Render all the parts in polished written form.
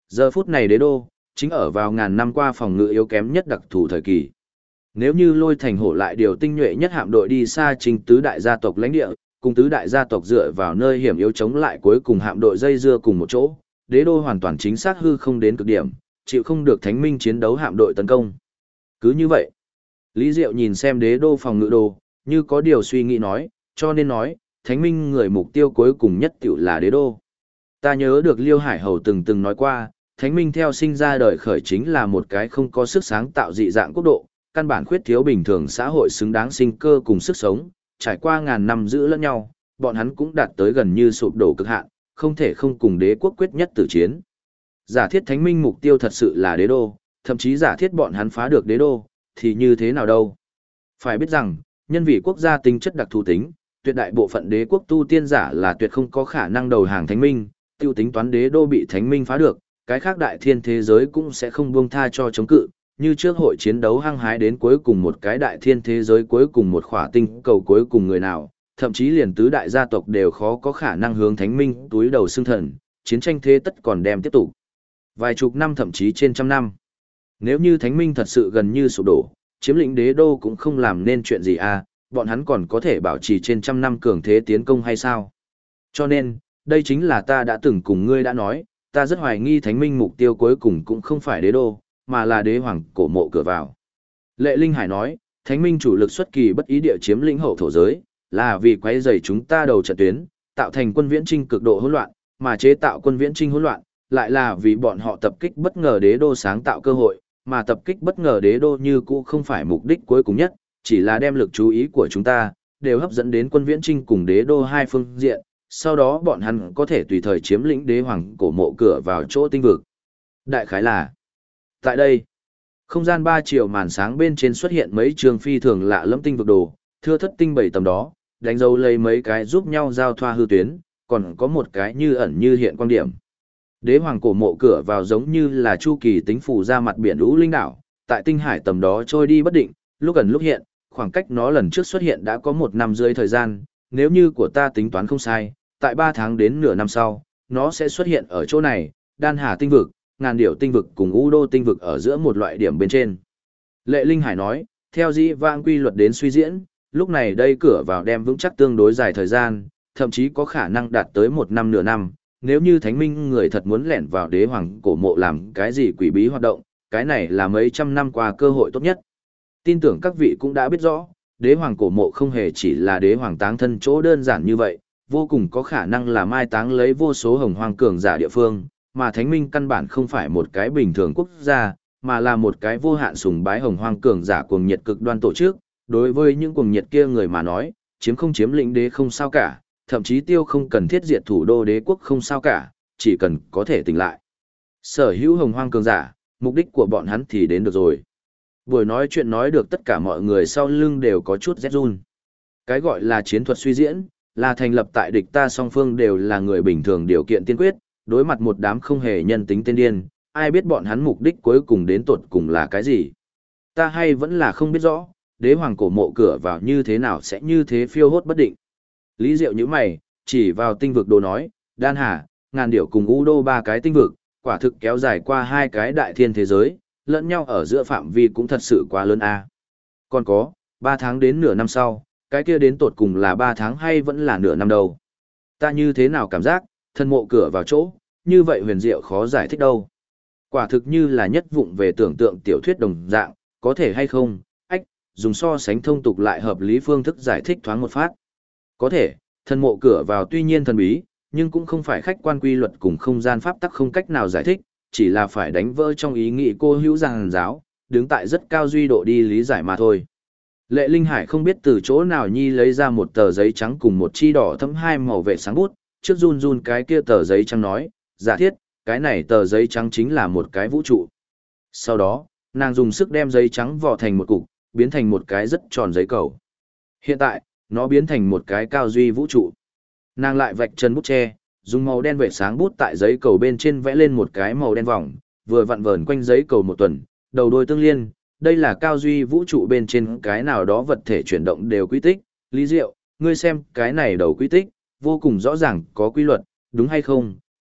Giờ phút này đế đô, chính ở vào ngàn năm qua phòng ngự yếu kém nhất đặc thù thời kỳ. Nếu như Lôi Thành Hổ lại điều tinh nhuệ nhất hạm đội đi xa trình tứ đại gia tộc lãnh địa, cùng tứ đại gia tộc dựa vào nơi hiểm yếu chống lại cuối cùng hạm đội dây dưa cùng một chỗ, đế đô hoàn toàn chính xác hư không đến cực điểm, chịu không được thánh minh chiến đấu hạm đội tấn công. Cứ như vậy, Lý Diệu nhìn xem đế đô phòng ngự đồ, như có điều suy nghĩ nói, cho nên nói, thánh minh người mục tiêu cuối cùng nhất tiểu là đế đô. Ta nhớ được Liêu Hải Hầu từng nói qua, thánh minh theo sinh ra đời khởi chính là một cái không có sức sáng tạo dị dạng quốc độ, căn bản khuyết thiếu bình thường xã hội xứng đáng sinh cơ cùng sức sống, trải qua ngàn năm giữ lẫn nhau, bọn hắn cũng đạt tới gần như sụp đổ cực hạn, không thể không cùng đế quốc quyết nhất tử chiến. Giả thiết thánh minh mục tiêu thật sự là đế đô, thậm chí giả thiết bọn hắn phá được đế đô, thì như thế nào đâu? Phải biết rằng, nhân vì quốc gia tính chất đặc thù tính, tuyệt đại bộ phận đế quốc tu tiên giả là tuyệt không có khả năng đầu hàng thánh minh, tiêu tính toán đế đô bị thánh minh phá được, cái khác đại thiên thế giới cũng sẽ không buông tha cho chống cự, như trước hội chiến đấu hăng hái đến cuối cùng một cái đại thiên thế giới cuối cùng một khỏa tinh cầu cuối cùng người nào, thậm chí liền tứ đại gia tộc đều khó có khả năng hướng thánh minh túi đầu xương thần, chiến tranh thế tất còn đem tiếp tục. Vài chục năm thậm chí trên trăm năm. Nếu như thánh minh thật sự gần như sụp đổ, chiếm lĩnh đế đô cũng không làm nên chuyện gì à, bọn hắn còn có thể bảo trì trên trăm năm cường thế tiến công hay sao? Cho nên, đây chính là ta đã từng cùng ngươi đã nói, ta rất hoài nghi thánh minh mục tiêu cuối cùng cũng không phải đế đô, mà là đế hoàng cổ mộ cửa vào. Lệ Linh Hải nói, thánh minh chủ lực xuất kỳ bất ý địa chiếm lĩnh hậu thổ giới, là vì quấy rầy chúng ta đầu trận tuyến, tạo thành quân viễn trinh cực độ hỗn loạn, mà chế tạo quân viễn trinh hỗn loạn, lại là vì bọn họ tập kích bất ngờ đế đô sáng tạo cơ hội, mà tập kích bất ngờ đế đô như cũ không phải mục đích cuối cùng nhất, chỉ là đem lực chú ý của chúng ta, đều hấp dẫn đến quân viễn trinh cùng đế đô hai phương diện, sau đó bọn hắn có thể tùy thời chiếm lĩnh đế hoàng cổ mộ cửa vào chỗ tinh vực. Đại khái là, tại đây, không gian 3 triệu màn sáng bên trên xuất hiện mấy trường phi thường lạ lẫm tinh vực đồ, thưa thất tinh bảy tầm đó, đánh dấu lấy mấy cái giúp nhau giao thoa hư tuyến, còn có một cái như ẩn như hiện quan điểm. Đế hoàng cổ mộ cửa vào giống như là chu kỳ tính phủ ra mặt biển lũ linh đảo, tại tinh hải tầm đó trôi đi bất định, lúc ẩn lúc hiện, khoảng cách nó lần trước xuất hiện đã có 1 năm rưỡi thời gian, nếu như của ta tính toán không sai, tại 3 tháng đến nửa năm sau, nó sẽ xuất hiện ở chỗ này, Đan Hà tinh vực, Ngàn Điểu tinh vực cùng U Đô tinh vực ở giữa một loại điểm bên trên. Lệ Linh Hải nói, theo dĩ vãng quy luật đến suy diễn, lúc này đây cửa vào đem vững chắc tương đối dài thời gian, thậm chí có khả năng đạt tới 1 năm nửa năm. Nếu như thánh minh người thật muốn lẻn vào đế hoàng cổ mộ làm cái gì quỷ bí hoạt động, cái này là mấy trăm năm qua cơ hội tốt nhất. Tin tưởng các vị cũng đã biết rõ, đế hoàng cổ mộ không hề chỉ là đế hoàng táng thân chỗ đơn giản như vậy, vô cùng có khả năng là mai táng lấy vô số hồng hoàng cường giả địa phương, mà thánh minh căn bản không phải một cái bình thường quốc gia, mà là một cái vô hạn sùng bái hồng hoàng cường giả cuồng nhiệt cực đoan tổ chức. Đối với những cuồng nhiệt kia người mà nói, chiếm không chiếm lĩnh đế không sao cả, thậm chí tiêu không cần thiết diệt thủ đô đế quốc không sao cả, chỉ cần có thể tỉnh lại. Sở hữu hồng hoang cường giả, mục đích của bọn hắn thì đến được rồi. Buổi nói chuyện nói được tất cả mọi người sau lưng đều có chút rét run. Cái gọi là chiến thuật suy diễn, là thành lập tại địch ta song phương đều là người bình thường điều kiện tiên quyết, đối mặt một đám không hề nhân tính tên điên, ai biết bọn hắn mục đích cuối cùng đến tột cùng là cái gì. Ta hay vẫn là không biết rõ, đế hoàng cổ mộ cửa vào như thế nào sẽ như thế phiêu hốt bất định. Lý Diệu như mày, chỉ vào tinh vực đồ nói, Đan Hà, Ngàn Điểu cùng U Đô 3 cái tinh vực, quả thực kéo dài qua 2 cái đại thiên thế giới, lẫn nhau ở giữa phạm vi cũng thật sự quá lớn a. Còn có, 3 tháng đến nửa năm sau, cái kia đến tột cùng là 3 tháng hay vẫn là nửa năm đâu. Ta như thế nào cảm giác, thân mộ cửa vào chỗ, như vậy huyền diệu khó giải thích đâu. Quả thực như là nhất vụng về tưởng tượng tiểu thuyết đồng dạng, có thể hay không, dùng so sánh thông tục lại hợp lý phương thức giải thích thoáng một phát. Có thể, thần mộ cửa vào tuy nhiên thần bí, nhưng cũng không phải khách quan quy luật cùng không gian pháp tắc không cách nào giải thích, chỉ là phải đánh vỡ trong ý nghĩ cô hữu giảng giáo, đứng tại rất cao duy độ đi lý giải mà thôi. Lệ Linh Hải không biết từ chỗ nào nhi lấy ra một tờ giấy trắng cùng một chi đỏ thấm 2 màu vệ sáng bút, trước run run cái kia tờ giấy trắng nói, giả thiết, cái này tờ giấy trắng chính là một cái vũ trụ. Sau đó, nàng dùng sức đem giấy trắng vò thành một cục, biến thành một cái rất tròn giấy cầu. Hiện tại, nó biến thành một cái cao duy vũ trụ. Nàng lại vạch chân bút che, dùng màu đen vệt sáng bút tại giấy cầu bên trên vẽ lên một cái màu đen vòng, vừa vặn vờn quanh giấy cầu một tuần, đầu đuôi tương liên, đây là cao duy vũ trụ bên trên cái nào đó vật thể chuyển động đều quy tích. Lý Diệu, ngươi xem cái này đầu quy tích, vô cùng rõ ràng có quy luật, đúng hay không?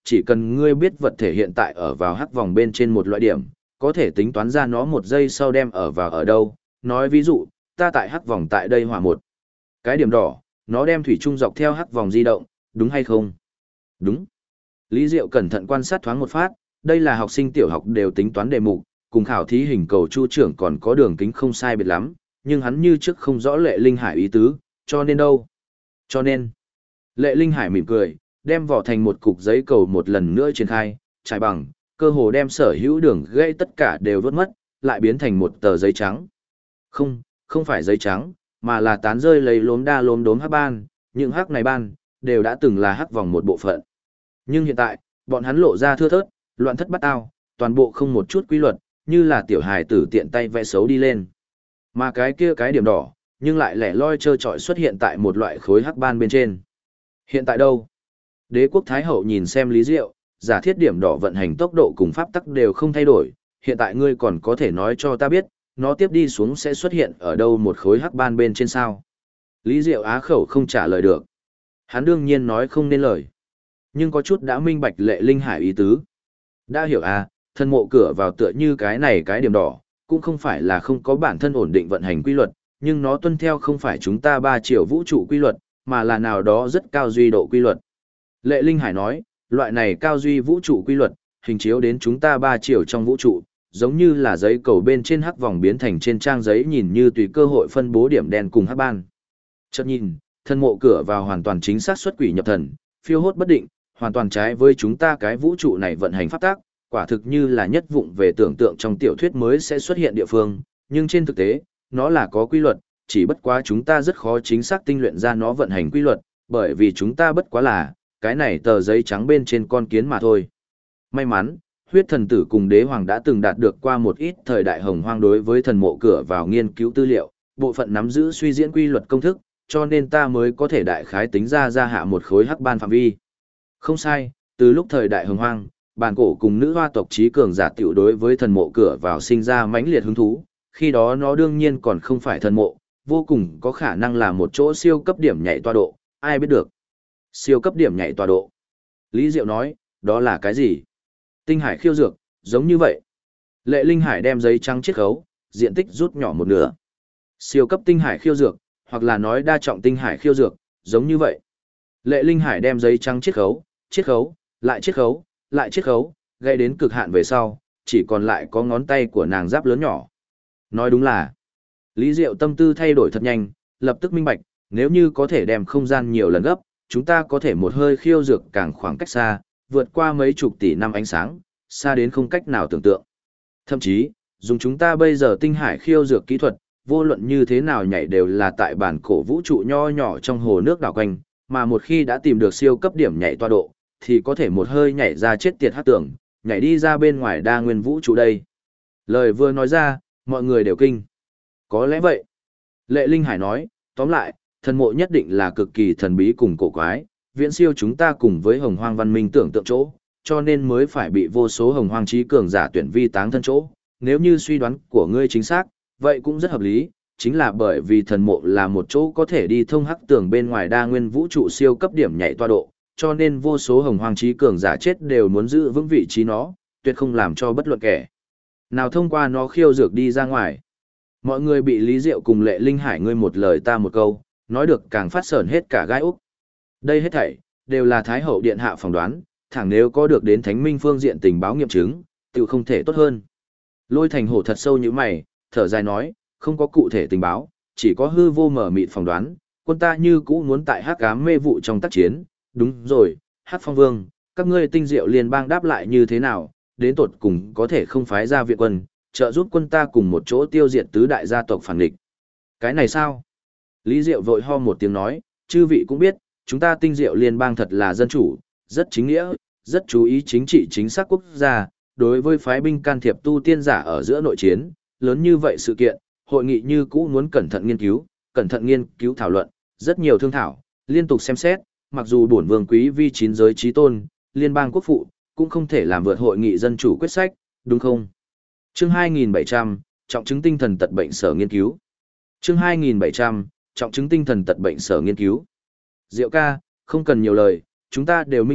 chỉ cần ngươi biết vật thể hiện tại ở vào hắc vòng bên trên một loại điểm, có thể tính toán ra nó một giây sau đem ở vào ở đâu. Nói ví dụ, ta tại hắc vòng tại đây hỏa một cái điểm đỏ, nó đem thủy chung dọc theo hắc vòng di động, đúng hay không? Đúng. Lý Diệu cẩn thận quan sát thoáng một phát, đây là học sinh tiểu học đều tính toán đề mục, cùng khảo thí hình cầu chu trưởng còn có đường kính không sai biệt lắm, nhưng hắn như trước không rõ Lệ Linh Hải ý tứ, cho nên đâu? Cho nên, Lệ Linh Hải mỉm cười, đem vỏ thành một cục giấy cầu một lần nữa triển khai, trải bằng, cơ hồ đem sở hữu đường gây tất cả đều vớt mất, lại biến thành một tờ giấy trắng. Không, không phải giấy trắng, mà là tán rơi lấy lốm đa lốm đốm hắc ban, những hắc này ban, đều đã từng là hắc vòng một bộ phận. Nhưng hiện tại, bọn hắn lộ ra thưa thớt, loạn thất bát ao, toàn bộ không một chút quy luật, như là tiểu hài tử tiện tay vẽ xấu đi lên. Mà cái kia cái điểm đỏ, nhưng lại lẻ loi trơ trọi xuất hiện tại một loại khối hắc ban bên trên. Hiện tại đâu? Đế quốc Thái Hậu nhìn xem Lý Diệu, giả thiết điểm đỏ vận hành tốc độ cùng pháp tắc đều không thay đổi, hiện tại ngươi còn có thể nói cho ta biết, nó tiếp đi xuống sẽ xuất hiện ở đâu một khối hắc ban bên trên sao? Lý Diệu á khẩu không trả lời được. Hắn đương nhiên nói không nên lời. Nhưng có chút đã minh bạch Lệ Linh Hải ý tứ. Đã hiểu à, thân mộ cửa vào tựa như cái này cái điểm đỏ, cũng không phải là không có bản thân ổn định vận hành quy luật, nhưng nó tuân theo không phải chúng ta 3 chiều vũ trụ quy luật, mà là nào đó rất cao duy độ quy luật. Lệ Linh Hải nói, loại này cao duy vũ trụ quy luật, hình chiếu đến chúng ta 3 chiều trong vũ trụ, giống như là giấy cầu bên trên hắc vòng biến thành trên trang giấy nhìn như tùy cơ hội phân bố điểm đen cùng hắc ban. Chợt nhìn, thân mộ cửa vào hoàn toàn chính xác xuất quỷ nhập thần, phiêu hốt bất định, hoàn toàn trái với chúng ta cái vũ trụ này vận hành pháp tắc, quả thực như là nhất vụng về tưởng tượng trong tiểu thuyết mới sẽ xuất hiện địa phương, nhưng trên thực tế, nó là có quy luật, chỉ bất quá chúng ta rất khó chính xác tinh luyện ra nó vận hành quy luật, bởi vì chúng ta bất quá là cái này tờ giấy trắng bên trên con kiến mà thôi. May mắn, huyết thần tử cùng đế hoàng đã từng đạt được qua một ít thời đại hồng hoang đối với thần mộ cửa vào nghiên cứu tư liệu, bộ phận nắm giữ suy diễn quy luật công thức, cho nên ta mới có thể đại khái tính ra hạ một khối hắc ban phạm vi. Không sai, từ lúc thời đại hồng hoang, bản cổ cùng nữ hoa tộc trí cường giả tiểu đối với thần mộ cửa vào sinh ra mãnh liệt hứng thú, khi đó nó đương nhiên còn không phải thần mộ, vô cùng có khả năng là một chỗ siêu cấp điểm nhảy tọa độ, ai biết được. Siêu cấp điểm nhảy tọa độ. Lý Diệu nói, đó là cái gì? Tinh hải khiêu dược, giống như vậy. Lệ Linh Hải đem giấy trắng chiết khấu, diện tích rút nhỏ một nửa. Siêu cấp tinh hải khiêu dược, hoặc là nói đa trọng tinh hải khiêu dược, giống như vậy. Lệ Linh Hải đem giấy trắng chiết khấu, lại chiết khấu, lại chiết khấu, gây đến cực hạn về sau, chỉ còn lại có ngón tay của nàng giáp lớn nhỏ. Nói đúng là, Lý Diệu tâm tư thay đổi thật nhanh, lập tức minh bạch, nếu như có thể đem không gian nhiều lần gấp, chúng ta có thể một hơi khiêu dược càng khoảng cách xa, vượt qua mấy chục tỷ năm ánh sáng, xa đến không cách nào tưởng tượng. Thậm chí, dùng chúng ta bây giờ tinh hải khiêu dược kỹ thuật, vô luận như thế nào nhảy đều là tại bản cổ vũ trụ nho nhỏ trong hồ nước đảo quanh, mà một khi đã tìm được siêu cấp điểm nhảy tọa độ, thì có thể một hơi nhảy ra chết tiệt hát tưởng, nhảy đi ra bên ngoài đa nguyên vũ trụ đây. Lời vừa nói ra, mọi người đều kinh. Có lẽ vậy. Lệ Linh Hải nói, tóm lại, thần mộ nhất định là cực kỳ thần bí cùng cổ quái, viễn siêu chúng ta cùng với hồng hoang văn minh tưởng tượng chỗ, cho nên mới phải bị vô số hồng hoang trí cường giả tuyển vi táng thân chỗ. Nếu như suy đoán của ngươi chính xác, vậy cũng rất hợp lý, chính là bởi vì thần mộ là một chỗ có thể đi thông hắc tường bên ngoài đa nguyên vũ trụ siêu cấp điểm nhảy tọa độ, cho nên vô số hồng hoang trí cường giả chết đều muốn giữ vững vị trí nó, tuyệt không làm cho bất luận kẻ nào thông qua nó khiêu dược đi ra ngoài. Mọi người bị Lý Diệu cùng Lệ Linh Hải ngươi một lời ta một câu, nói được càng phát sởn hết cả gai úc. Đây hết thảy đều là Thái Hậu điện hạ phỏng đoán, thẳng nếu có được đến Thánh Minh phương diện tình báo nghiệm chứng, tự không thể tốt hơn. Lôi Thành Hổ thật sâu như mày, thở dài nói, không có cụ thể tình báo, chỉ có hư vô mở mịt phỏng đoán, quân ta như cũ muốn tại hắc ám mê vụ trong tác chiến. Đúng rồi, Hắc Phong Vương, các ngươi tinh diệu liên bang đáp lại như thế nào, đến tột cùng có thể không phái ra viện quân, trợ giúp quân ta cùng một chỗ tiêu diệt tứ đại gia tộc phản địch. Cái này sao? Lý Diệu vội ho một tiếng nói, chư vị cũng biết, chúng ta tinh diệu liên bang thật là dân chủ, rất chính nghĩa, rất chú ý chính trị chính xác quốc gia, đối với phái binh can thiệp tu tiên giả ở giữa nội chiến, lớn như vậy sự kiện, hội nghị như cũ muốn cẩn thận nghiên cứu thảo luận, rất nhiều thương thảo, liên tục xem xét, mặc dù bổn vương quý vi chín giới trí tôn, liên bang quốc phụ, cũng không thể làm vượt hội nghị dân chủ quyết sách, đúng không? Chương 2700, trọng chứng tinh thần tật bệnh sở nghiên cứu. Chương 2700, trọng chứng tinh thần tật bệnh sở nghiên cứu. Diệu ca, không cần nhiều lời, chúng ta đều minh bạch,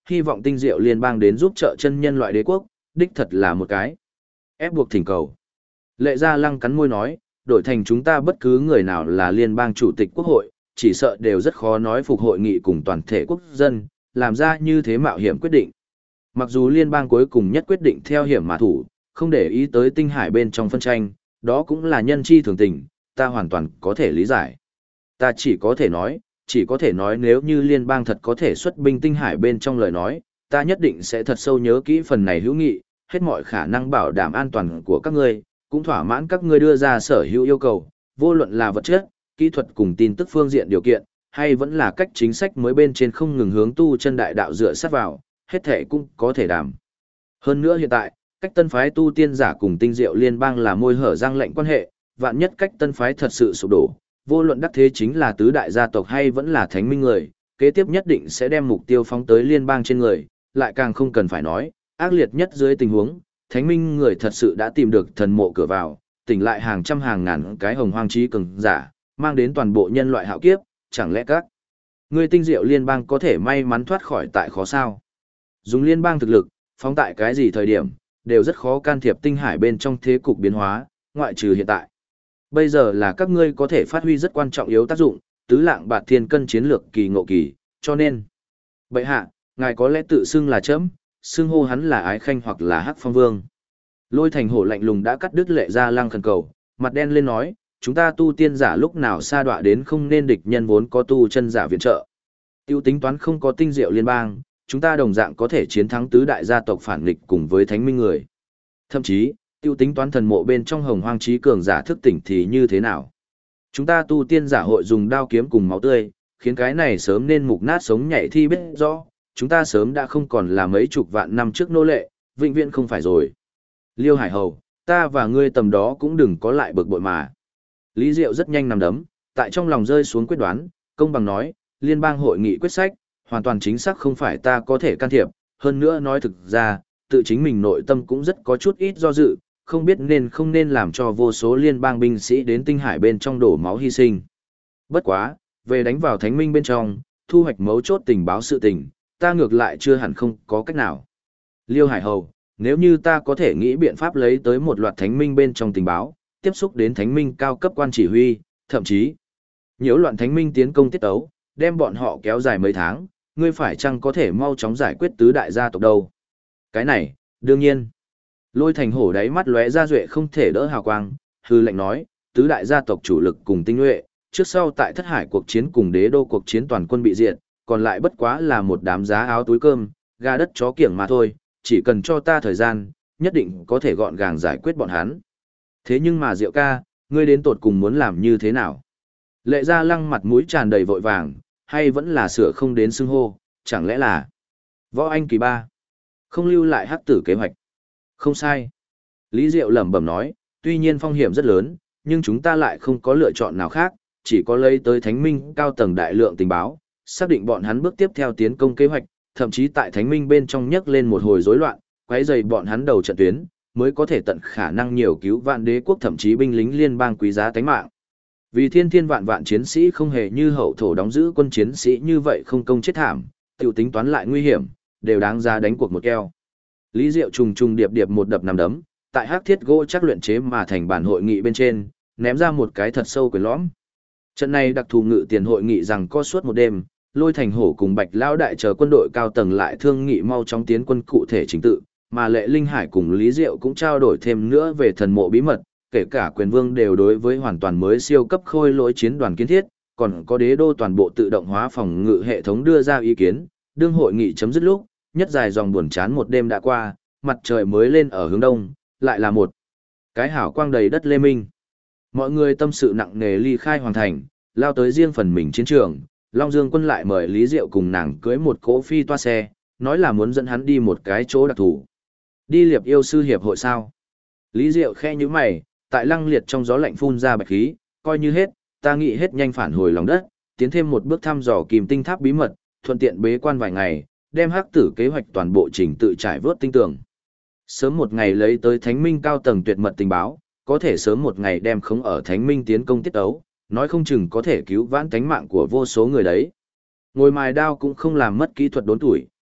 hy vọng tinh diệu liên bang đến giúp trợ chân nhân loại đế quốc, đích thật là một cái ép buộc thỉnh cầu. Lệ Gia Lăng cắn môi nói, đổi thành chúng ta bất cứ người nào là liên bang chủ tịch quốc hội, chỉ sợ đều rất khó nói phục hội nghị cùng toàn thể quốc dân, làm ra như thế mạo hiểm quyết định. Mặc dù liên bang cuối cùng nhất quyết định theo hiểm mà thủ, không để ý tới tinh hải bên trong phân tranh, đó cũng là nhân chi thường tình, ta hoàn toàn có thể lý giải. Ta chỉ có thể nói nếu như liên bang thật có thể xuất binh tinh hải bên trong lời nói, ta nhất định sẽ thật sâu nhớ kỹ phần này hữu nghị, hết mọi khả năng bảo đảm an toàn của các ngươi, cũng thỏa mãn các ngươi đưa ra sở hữu yêu cầu, vô luận là vật chất, kỹ thuật cùng tin tức phương diện điều kiện, hay vẫn là cách chính sách mới bên trên không ngừng hướng tu chân đại đạo dựa sát vào, hết thể cũng có thể đảm. Hơn nữa hiện tại, cách tân phái tu tiên giả cùng tinh diệu liên bang là môi hở răng lệnh quan hệ, vạn nhất cách tân phái thật sự sụp đổ, vô luận đắc thế chính là tứ đại gia tộc hay vẫn là thánh minh người, kế tiếp nhất định sẽ đem mục tiêu phóng tới liên bang trên người, lại càng không cần phải nói, ác liệt nhất dưới tình huống, thánh minh người thật sự đã tìm được thần mộ cửa vào, tỉnh lại hàng trăm hàng ngàn cái hồng hoang trí cường giả, mang đến toàn bộ nhân loại hạo kiếp, chẳng lẽ các ngươi tinh diệu liên bang có thể may mắn thoát khỏi tại khó sao? Dùng liên bang thực lực, phóng tại cái gì thời điểm, đều rất khó can thiệp tinh hải bên trong thế cục biến hóa, ngoại trừ hiện tại. Bây giờ là các ngươi có thể phát huy rất quan trọng yếu tác dụng, tứ lạng bạt thiên cân chiến lược kỳ ngộ kỳ, cho nên. Bệ hạ, ngài có lẽ tự xưng là chấm, xưng hô hắn là ái khanh hoặc là hắc phong vương. Lôi Thành Hổ lạnh lùng đã cắt đứt Lệ Gia Lăng khẩn cầu, mặt đen lên nói, chúng ta tu tiên giả lúc nào sa đọa đến không nên địch nhân vốn có tu chân giả viện trợ. Tiêu tính toán không có tinh diệu liên bang, chúng ta đồng dạng có thể chiến thắng tứ đại gia tộc phản nghịch cùng với thánh minh người. Thậm chí, tiêu tính toán thần mộ bên trong hồng hoang trí cường giả thức tỉnh thì như thế nào? Chúng ta tu tiên giả hội dùng đao kiếm cùng máu tươi, khiến cái này sớm nên mục nát sống nhảy thi biết rõ, chúng ta sớm đã không còn là mấy chục vạn năm trước nô lệ, vĩnh viễn không phải rồi. Liêu Hải Hầu, ta và ngươi tầm đó cũng đừng có lại bực bội mà. Lý Diệu rất nhanh nằm đấm, tại trong lòng rơi xuống quyết đoán, công bằng nói, liên bang hội nghị quyết sách, hoàn toàn chính xác không phải ta có thể can thiệp, hơn nữa nói thực ra, tự chính mình nội tâm cũng rất có chút ít do dự, không biết nên không nên làm cho vô số liên bang binh sĩ đến tinh hải bên trong đổ máu hy sinh. Bất quá, về đánh vào thánh minh bên trong, thu hoạch mấu chốt tình báo sự tình, ta ngược lại chưa hẳn không có cách nào. Liêu Hải Hầu, nếu như ta có thể nghĩ biện pháp lấy tới một loạt thánh minh bên trong tình báo, tiếp xúc đến thánh minh cao cấp quan chỉ huy, thậm chí nhiễu loạn thánh minh tiến công tiết tấu, đem bọn họ kéo dài mấy tháng, ngươi phải chăng có thể mau chóng giải quyết tứ đại gia tộc đâu? Cái này, đương nhiên. Lôi Thành Hổ đáy mắt lóe ra duệ không thể đỡ hào quang, hư lệnh nói, tứ đại gia tộc chủ lực cùng tinh nhuệ, trước sau tại thất hải cuộc chiến cùng đế đô cuộc chiến toàn quân bị diệt, còn lại bất quá là một đám giá áo túi cơm, gà đất chó kiểng mà thôi, chỉ cần cho ta thời gian, nhất định có thể gọn gàng giải quyết bọn hắn. Thế nhưng mà Diệu ca, ngươi đến tột cùng muốn làm như thế nào? Lệ Gia Lăng mặt mũi tràn đầy vội vàng, hay vẫn là sửa không đến xưng hô, chẳng lẽ là Võ Anh kỳ ba không lưu lại hắc tử kế hoạch? Không sai. Lý Diệu lẩm bẩm nói, tuy nhiên phong hiểm rất lớn, nhưng chúng ta lại không có lựa chọn nào khác, chỉ có lấy tới thánh minh cao tầng đại lượng tình báo, xác định bọn hắn bước tiếp theo tiến công kế hoạch, thậm chí tại thánh minh bên trong nhấc lên một hồi rối loạn, quấy rầy bọn hắn đầu trận tuyến, mới có thể tận khả năng nhiều cứu vạn đế quốc thậm chí binh lính liên bang quý giá tánh mạng. Vì thiên thiên vạn vạn chiến sĩ không hề như hậu thổ đóng giữ quân chiến sĩ như vậy không công chết thảm, tiểu tính toán lại nguy hiểm, đều đáng giá đánh cuộc một keo. Lý Diệu trùng trùng điệp điệp một đập nằm đấm, tại hắc thiết gỗ chắc luyện chế mà thành bản hội nghị bên trên, ném ra một cái thật sâu quyền lõm. Trận này đặc thù ngự tiền hội nghị rằng có suốt một đêm, Lôi Thành Hổ cùng Bạch Lão đại chờ quân đội cao tầng lại thương nghị mau chóng tiến quân cụ thể chính tự, mà Lệ Linh Hải cùng Lý Diệu cũng trao đổi thêm nữa về thần mộ bí mật, kể cả quyền vương đều đối với hoàn toàn mới siêu cấp khôi lỗi chiến đoàn kiến thiết, còn có đế đô toàn bộ tự động hóa phòng ngự hệ thống đưa ra ý kiến, đương hội nghị chấm dứt lúc, nhất dài dòng buồn chán một đêm đã qua, mặt trời mới lên ở hướng đông, lại là một cái hảo quang đầy đất lê minh. Mọi người tâm sự nặng nề ly khai hoàn thành, lao tới riêng phần mình chiến trường, Long Dương quân lại mời Lý Diệu cùng nàng cưới một cỗ phi toa xe, nói là muốn dẫn hắn đi một cái chỗ đặc thù. Đi Liệp Yêu sư hiệp hội sao? Lý Diệu khe như mày, tại Lăng Liệt trong gió lạnh phun ra bạch khí, coi như hết, ta nghĩ hết nhanh phản hồi lòng đất, tiến thêm một bước thăm dò Kim Tinh Tháp bí mật, thuận tiện bế quan vài ngày, đem hắc tử kế hoạch toàn bộ trình tự trải vớt tinh tường. Sớm một ngày lấy tới Thánh Minh cao tầng tuyệt mật tình báo, có thể sớm một ngày đem khống ở Thánh Minh tiến công tiết ấu, nói không chừng có thể cứu vãn tánh mạng của vô số người đấy. Ngồi mài đao cũng không làm mất kỹ thuật đốn tuổi,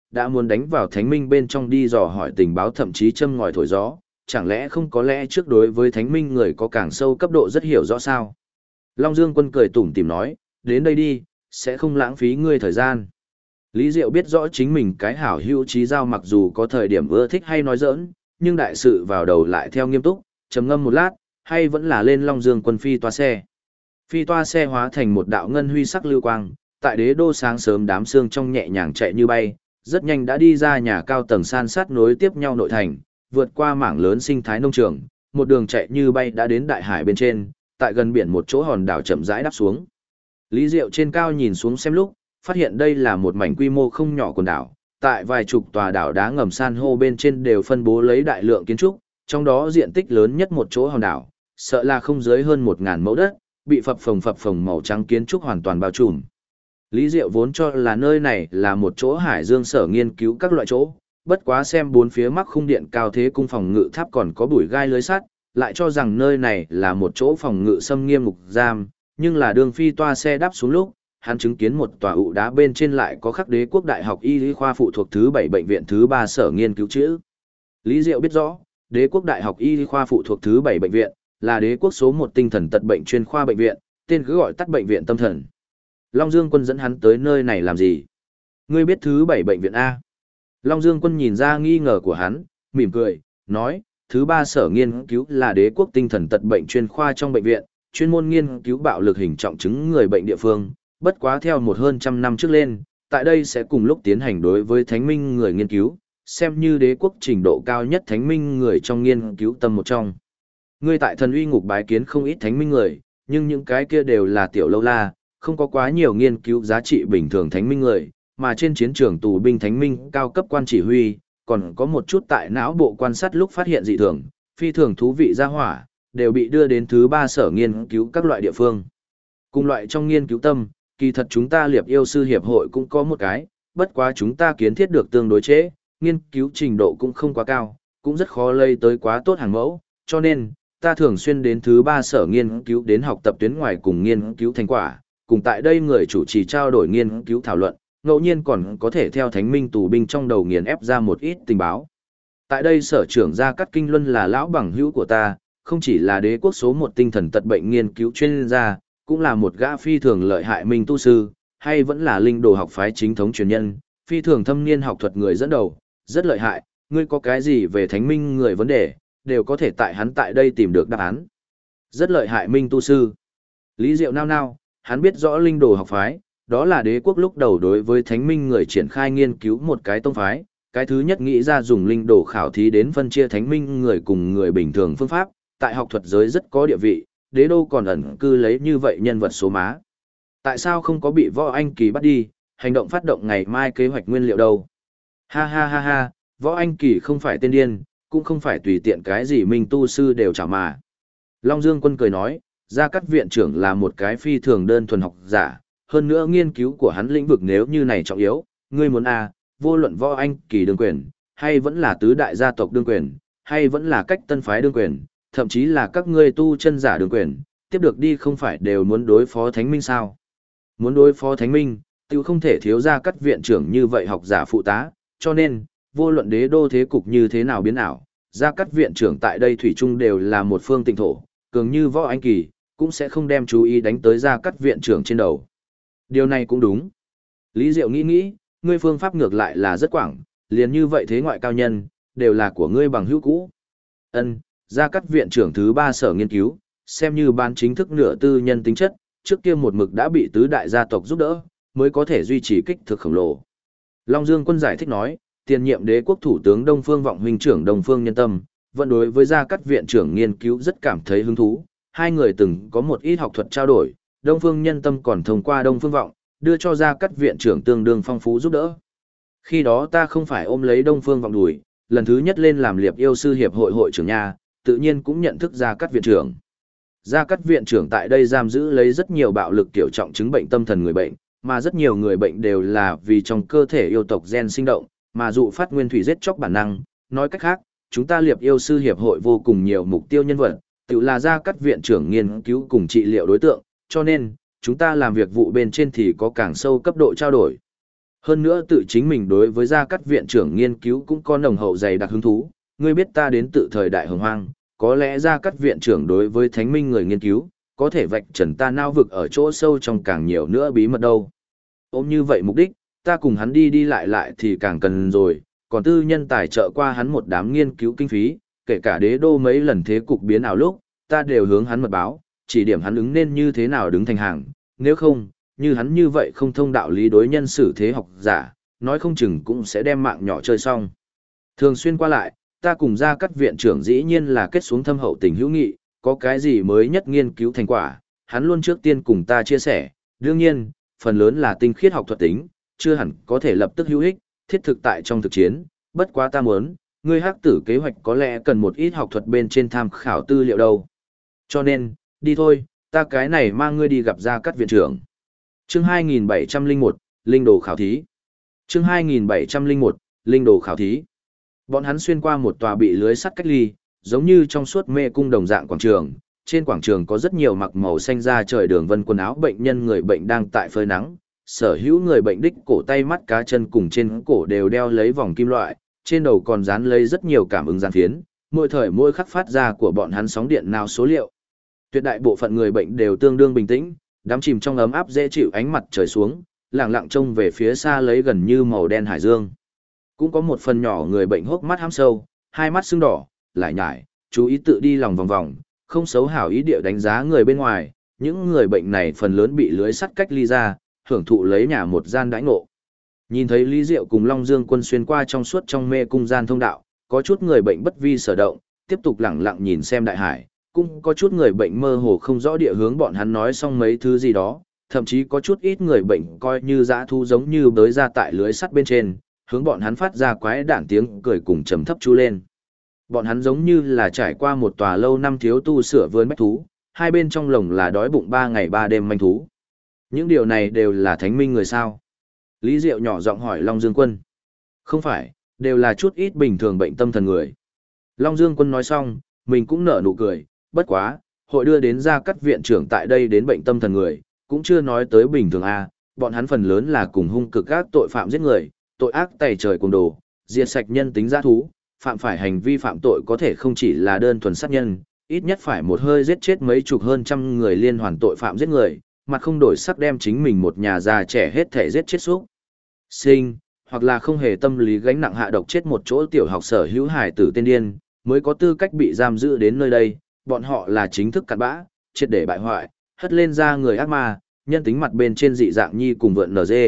đã muốn đánh vào thánh minh bên trong đi dò hỏi tình báo thậm chí châm ngòi thổi gió, chẳng lẽ không có lẽ trước đối với thánh minh người có càng sâu cấp độ rất hiểu rõ sao? Long Dương Quân cười tủm tỉm nói, đến đây đi, sẽ không lãng phí ngươi thời gian. Lý Diệu biết rõ chính mình cái hảo hữu trí giao mặc dù có thời điểm ưa thích hay nói giỡn, nhưng đại sự vào đầu lại theo nghiêm túc, trầm ngâm một lát, hay vẫn là lên Long Dương Quân phi toa xe. Phi toa xe hóa thành một đạo ngân huy sắc lưu quang, tại đế đô sáng sớm đám sương trong nhẹ nhàng chạy như bay, rất nhanh đã đi ra nhà cao tầng san sát nối tiếp nhau nội thành, vượt qua mảng lớn sinh thái nông trường, một đường chạy như bay đã đến đại hải bên trên, tại gần biển một chỗ hòn đảo chậm rãi đáp xuống. Lý Diệu trên cao nhìn xuống xem lúc, phát hiện đây là một mảnh quy mô không nhỏ quần đảo, tại vài chục tòa đảo đá ngầm san hô bên trên đều phân bố lấy đại lượng kiến trúc, trong đó diện tích lớn nhất một chỗ hòn đảo, sợ là không dưới hơn 1000 mẫu đất, bị phập phồng màu trắng kiến trúc hoàn toàn bao trùm. Lý Diệu vốn cho là nơi này là một chỗ hải dương sở nghiên cứu các loại chỗ, bất quá xem bốn phía mắc khung điện cao thế cung phòng ngự tháp còn có bụi gai lưới sắt, lại cho rằng nơi này là một chỗ phòng ngự xâm nghiêm ngục giam, nhưng là đường phi toa xe đáp xuống lúc, hắn chứng kiến một tòa ụ đá bên trên lại có khắc Đế quốc Đại học Y lý khoa phụ thuộc thứ 7 bệnh viện thứ 3 sở nghiên cứu chữ. Lý Diệu biết rõ, Đế quốc Đại học Y lý khoa phụ thuộc thứ 7 bệnh viện là đế quốc số 1 tinh thần tật bệnh chuyên khoa bệnh viện, tên cứ gọi tắt bệnh viện tâm thần. Long Dương Quân dẫn hắn tới nơi này làm gì? Ngươi biết thứ 7 bệnh viện A? Long Dương Quân nhìn ra nghi ngờ của hắn, mỉm cười, nói, thứ 3 sở nghiên cứu là đế quốc tinh thần tật bệnh chuyên khoa trong bệnh viện, chuyên môn nghiên cứu bạo lực hình trọng chứng người bệnh địa phương, bất quá theo một hơn trăm năm trước lên, tại đây sẽ cùng lúc tiến hành đối với thánh minh người nghiên cứu, xem như đế quốc trình độ cao nhất thánh minh người trong nghiên cứu tâm một trong. Ngươi tại thần uy ngục bái kiến không ít thánh minh người, nhưng những cái kia đều là tiểu lâu la, không có quá nhiều nghiên cứu giá trị bình thường thánh minh người, mà trên chiến trường tù binh thánh minh cao cấp quan chỉ huy, còn có một chút tại não bộ quan sát lúc phát hiện dị thường, phi thường thú vị ra hỏa, đều bị đưa đến thứ 3 sở nghiên cứu các loại địa phương. Cùng loại trong nghiên cứu tâm, kỳ thật chúng ta Liệp Yêu Sư Hiệp hội cũng có một cái, bất quá chúng ta kiến thiết được tương đối trễ, nghiên cứu trình độ cũng không quá cao, cũng rất khó lây tới quá tốt hàng mẫu, cho nên, ta thường xuyên đến thứ 3 sở nghiên cứu đến học tập tuyến ngoài cùng nghiên cứu thành quả, cùng tại đây người chủ trì trao đổi nghiên cứu thảo luận, ngẫu nhiên còn có thể theo thánh minh tù binh trong đầu nghiền ép ra một ít tình báo. Tại đây sở trưởng Gia Cát Kinh Luân là lão bằng hữu của ta, không chỉ là đế quốc số 1 tinh thần tật bệnh nghiên cứu chuyên gia, cũng là một gã phi thường lợi hại minh tu sư, hay vẫn là linh đồ học phái chính thống truyền nhân, phi thường thâm niên học thuật người dẫn đầu, rất lợi hại, ngươi có cái gì về thánh minh người vấn đề, đều có thể tại hắn tại đây tìm được đáp án. Rất lợi hại minh tu sư. Lý Diệu nao nao, hắn biết rõ linh đồ học phái, đó là đế quốc lúc đầu đối với thánh minh người triển khai nghiên cứu một cái tông phái, cái thứ nhất nghĩ ra dùng linh đồ khảo thí đến phân chia thánh minh người cùng người bình thường phương pháp, tại học thuật giới rất có địa vị, đế đô còn ẩn cư lấy như vậy nhân vật số má. Tại sao không có bị Võ Anh Kỳ bắt đi, hành động phát động ngày mai kế hoạch nguyên liệu đâu? Ha ha ha ha, Võ Anh Kỳ không phải tên điên, cũng không phải tùy tiện cái gì minh tu sư đều chả mà. Long Dương Quân cười nói, Gia Cát viện trưởng là một cái phi thường đơn thuần học giả, hơn nữa nghiên cứu của hắn lĩnh vực nếu như này trọng yếu, ngươi muốn vô luận Võ Anh Kỳ đương quyền, hay vẫn là tứ đại gia tộc đương quyền, hay vẫn là cách tân phái đương quyền, thậm chí là các ngươi tu chân giả đương quyền, tiếp được đi không phải đều muốn đối phó thánh minh sao? Muốn đối phó thánh minh, tiêu không thể thiếu Gia Cát viện trưởng như vậy học giả phụ tá, cho nên, vô luận đế đô thế cục như thế nào biến ảo, Gia Cát viện trưởng tại đây thủy chung đều là một phương tịnh thổ, cường như Võ Anh Kỳ, cũng sẽ không đem chú ý đánh tới Gia Cát viện trưởng trên đầu. Điều này cũng đúng. Lý Diệu nghĩ, ngươi phương pháp ngược lại là rất quảng, liền như vậy thế ngoại cao nhân, đều là của ngươi bằng hữu cũ. Gia Cát viện trưởng thứ 3 sở nghiên cứu, xem như ban chính thức nửa tư nhân tính chất, trước kia một mực đã bị tứ đại gia tộc giúp đỡ, mới có thể duy trì kích thực khổng lồ. Long Dương Quân giải thích nói, tiền nhiệm đế quốc thủ tướng Đông Phương Vọng huynh trưởng Đông Phương Nhân Tâm, vẫn đối với Gia Cát viện trưởng nghiên cứu rất cảm thấy hứng thú, hai người từng có một ít học thuật trao đổi, Đông Phương Nhân Tâm còn thông qua Đông Phương Vọng, đưa cho Gia Cát viện trưởng tương đương phong phú giúp đỡ. Khi đó ta không phải ôm lấy Đông Phương Vọng đuổi, lần thứ nhất lên làm Liệp Yêu Sư Hiệp hội hội trưởng nhà, tự nhiên cũng nhận thức Gia Cát viện trưởng. Gia Cát viện trưởng tại đây giam giữ lấy rất nhiều bạo lực tiểu trọng chứng bệnh tâm thần người bệnh, mà rất nhiều người bệnh đều là vì trong cơ thể yêu tộc gen sinh động, mà dụ phát nguyên thủy giết chóc bản năng. Nói cách khác, chúng ta Liệp Yêu Sư Hiệp hội vô cùng nhiều mục tiêu nhân vật, tự là Gia Cát viện trưởng nghiên cứu cùng trị liệu đối tượng, cho nên, chúng ta làm việc vụ bên trên thì có càng sâu cấp độ trao đổi. Hơn nữa tự chính mình đối với Gia Cát viện trưởng nghiên cứu cũng có nồng hậu dày đặc hứng thú, ngươi biết ta đến tự thời đại hồng hoang, có lẽ Gia Cát viện trưởng đối với thánh minh người nghiên cứu, có thể vạch trần ta nao vực ở chỗ sâu trong càng nhiều nữa bí mật đâu. Ôm như vậy mục đích, ta cùng hắn đi đi lại lại thì càng cần rồi, còn tư nhân tài trợ qua hắn một đám nghiên cứu kinh phí, kể cả đế đô mấy lần thế cục biến ảo lúc, ta đều hướng hắn mật báo, chỉ điểm hắn ứng nên như thế nào đứng thành hàng, nếu không, như hắn như vậy không thông đạo lý đối nhân xử thế học giả, nói không chừng cũng sẽ đem mạng nhỏ chơi xong. Thường xuyên qua lại, ta cùng Gia Cát viện trưởng dĩ nhiên là kết xuống thâm hậu tình hữu nghị, có cái gì mới nhất nghiên cứu thành quả, hắn luôn trước tiên cùng ta chia sẻ, đương nhiên, phần lớn là tinh khiết học thuật tính, chưa hẳn có thể lập tức hữu ích, thiết thực tại trong thực chiến, bất quá ta muốn, ngươi hắc tử kế hoạch có lẽ cần một ít học thuật bên trên tham khảo tư liệu đâu. Cho nên, đi thôi, ta cái này mang ngươi đi gặp Gia Cát viện trưởng. Chương 2701, Linh đồ khảo thí. Chương 2701, Linh đồ khảo thí. Bọn hắn xuyên qua một tòa bị lưới sắt cách ly, giống như trong suốt mê cung đồng dạng quảng trường. Trên quảng trường có rất nhiều mặc màu xanh da trời đường vân quần áo bệnh nhân người bệnh đang tại phơi nắng. Sở hữu người bệnh đích cổ tay mắt cá chân cùng trên cổ đều đeo lấy vòng kim loại, trên đầu còn dán lấy rất nhiều cảm ứng dán phiến, mỗi thời mỗi khắc phát ra của bọn hắn sóng điện nào số liệu. Tuyệt đại bộ phận người bệnh đều tương đương bình tĩnh, đắm chìm trong ấm áp dễ chịu ánh mặt trời xuống, lặng lặng trông về phía xa lấy gần như màu đen hải dương. Cũng có một phần nhỏ người bệnh hốc mắt hăm sâu, hai mắt sưng đỏ, lại nhải, chú ý tự đi lòng vòng vòng, không xấu hảo ý địa đánh giá người bên ngoài, những người bệnh này phần lớn bị lưới sắt cách ly ra, hưởng thụ lấy nhà một gian đãi ngộ. Nhìn thấy Lý Diệu cùng Long Dương Quân xuyên qua trong suốt trong mê cung gian thông đạo, có chút người bệnh bất vi sở động, tiếp tục lặng lặng nhìn xem đại hải, cũng có chút người bệnh mơ hồ không rõ địa hướng bọn hắn nói xong mấy thứ gì đó, thậm chí có chút ít người bệnh coi như dã thu giống như bới ra tại lưới sắt bên trên, hướng bọn hắn phát ra quái đản tiếng cười cùng trầm thấp chú lên. Bọn hắn giống như là trải qua một tòa lâu năm thiếu tu sửa vườn bách thú, hai bên trong lồng là đói bụng 3 ngày 3 đêm manh thú. Những điều này đều là thánh minh người sao? Lý Diệu nhỏ giọng hỏi Long Dương Quân. Không phải, đều là chút ít bình thường bệnh tâm thần người. Long Dương Quân nói xong, mình cũng nở nụ cười, bất quá, hội đưa đến Gia Cát viện trưởng tại đây đến bệnh tâm thần người, cũng chưa nói tới bình thường a, bọn hắn phần lớn là cùng hung cực các tội phạm giết người, tội ác tày trời cuồng đồ, diệt sạch nhân tính dã thú, phạm phải hành vi phạm tội có thể không chỉ là đơn thuần sát nhân, ít nhất phải một hơi giết chết mấy chục hơn trăm người liên hoàn tội phạm giết người, mặt không đổi sắc đem chính mình một nhà già trẻ hết thể giết chết suốt. Sinh, hoặc là không hề tâm lý gánh nặng hạ độc chết một chỗ tiểu học sở hữu hải tử tên điên, mới có tư cách bị giam giữ đến nơi đây, bọn họ là chính thức cặn bã, triệt để bại hoại, hất lên ra người ác ma, nhân tính mặt bên trên dị dạng nhi cùng vượn NG.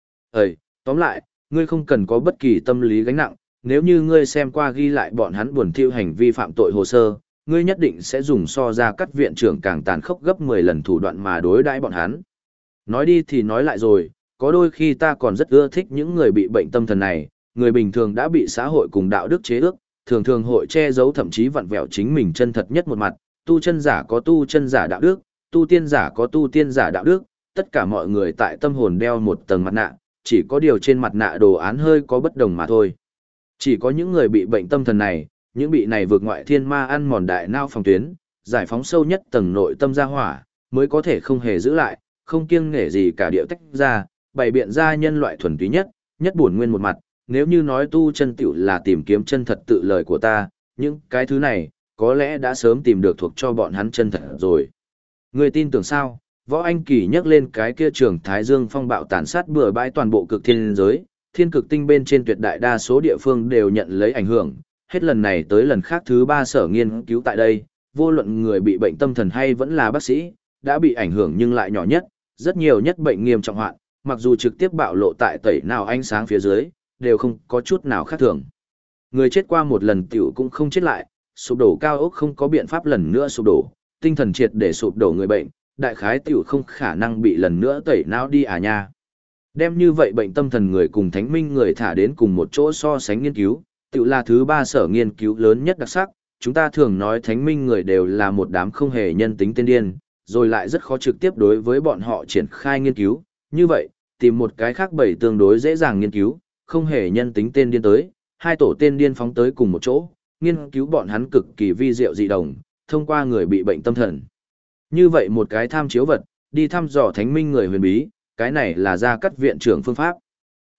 Tóm lại, ngươi không cần có bất kỳ tâm lý gánh nặng, nếu như ngươi xem qua ghi lại bọn hắn buồn thiêu hành vi phạm tội hồ sơ, ngươi nhất định sẽ dùng so ra cắt viện trưởng càng tàn khốc gấp 10 lần thủ đoạn mà đối đãi bọn hắn. Nói đi thì nói lại rồi, có đôi khi ta còn rất ưa thích những người bị bệnh tâm thần này, người bình thường đã bị xã hội cùng đạo đức chế ước, thường thường hội che giấu thậm chí vặn vẹo chính mình chân thật nhất một mặt, tu chân giả có tu chân giả đạo đức, tu tiên giả có tu tiên giả đạo đức, tất cả mọi người tại tâm hồn đeo một tầng mặt nạ, chỉ có điều trên mặt nạ đồ án hơi có bất đồng mà thôi. Chỉ có những người bị bệnh tâm thần này, những bị này vượt ngoại thiên ma ăn mòn đại não phòng tuyến, giải phóng sâu nhất tầng nội tâm ra hỏa, mới có thể không hề giữ lại, không kiêng nể gì cả điệu tách ra, bày biện ra nhân loại thuần túy nhất, nhất buồn nguyên một mặt. Nếu như nói tu chân tiểu là tìm kiếm chân thật tự lời của ta, những cái thứ này, có lẽ đã sớm tìm được thuộc cho bọn hắn chân thật rồi. Người tin tưởng sao? Võ Anh Kỳ nhắc lên cái kia trường Thái Dương phong bạo tàn sát bừa bãi toàn bộ cực thiên giới, thiên cực tinh bên trên tuyệt đại đa số địa phương đều nhận lấy ảnh hưởng, hết lần này tới lần khác thứ 3 sở nghiên cứu tại đây, vô luận người bị bệnh tâm thần hay vẫn là bác sĩ, đã bị ảnh hưởng nhưng lại nhỏ nhất, rất nhiều nhất bệnh nghiêm trọng hoạn, mặc dù trực tiếp bạo lộ tại tẩy nào ánh sáng phía dưới, đều không có chút nào khác thường. Người chết qua một lần tiểu cũng không chết lại, sụp đổ cao ốc không có biện pháp lần nữa sụp đổ, tinh thần triệt để sụp đổ người bệnh, đại khái tiểu không khả năng bị lần nữa tẩy não đi à nha. Đem như vậy bệnh tâm thần người cùng thánh minh người thả đến cùng một chỗ so sánh nghiên cứu, tiểu là thứ 3 sở nghiên cứu lớn nhất đặc sắc, chúng ta thường nói thánh minh người đều là một đám không hề nhân tính tiên điên, rồi lại rất khó trực tiếp đối với bọn họ triển khai nghiên cứu, như vậy, tìm một cái khác bảy tương đối dễ dàng nghiên cứu, không hề nhân tính tên điên tới, hai tổ tên điên phóng tới cùng một chỗ, nghiên cứu bọn hắn cực kỳ vi diệu dị đồng, thông qua người bị bệnh tâm thần. Như vậy một cái tham chiếu vật, đi thăm dò thánh minh người huyền bí, cái này là Gia Cát viện trưởng phương pháp.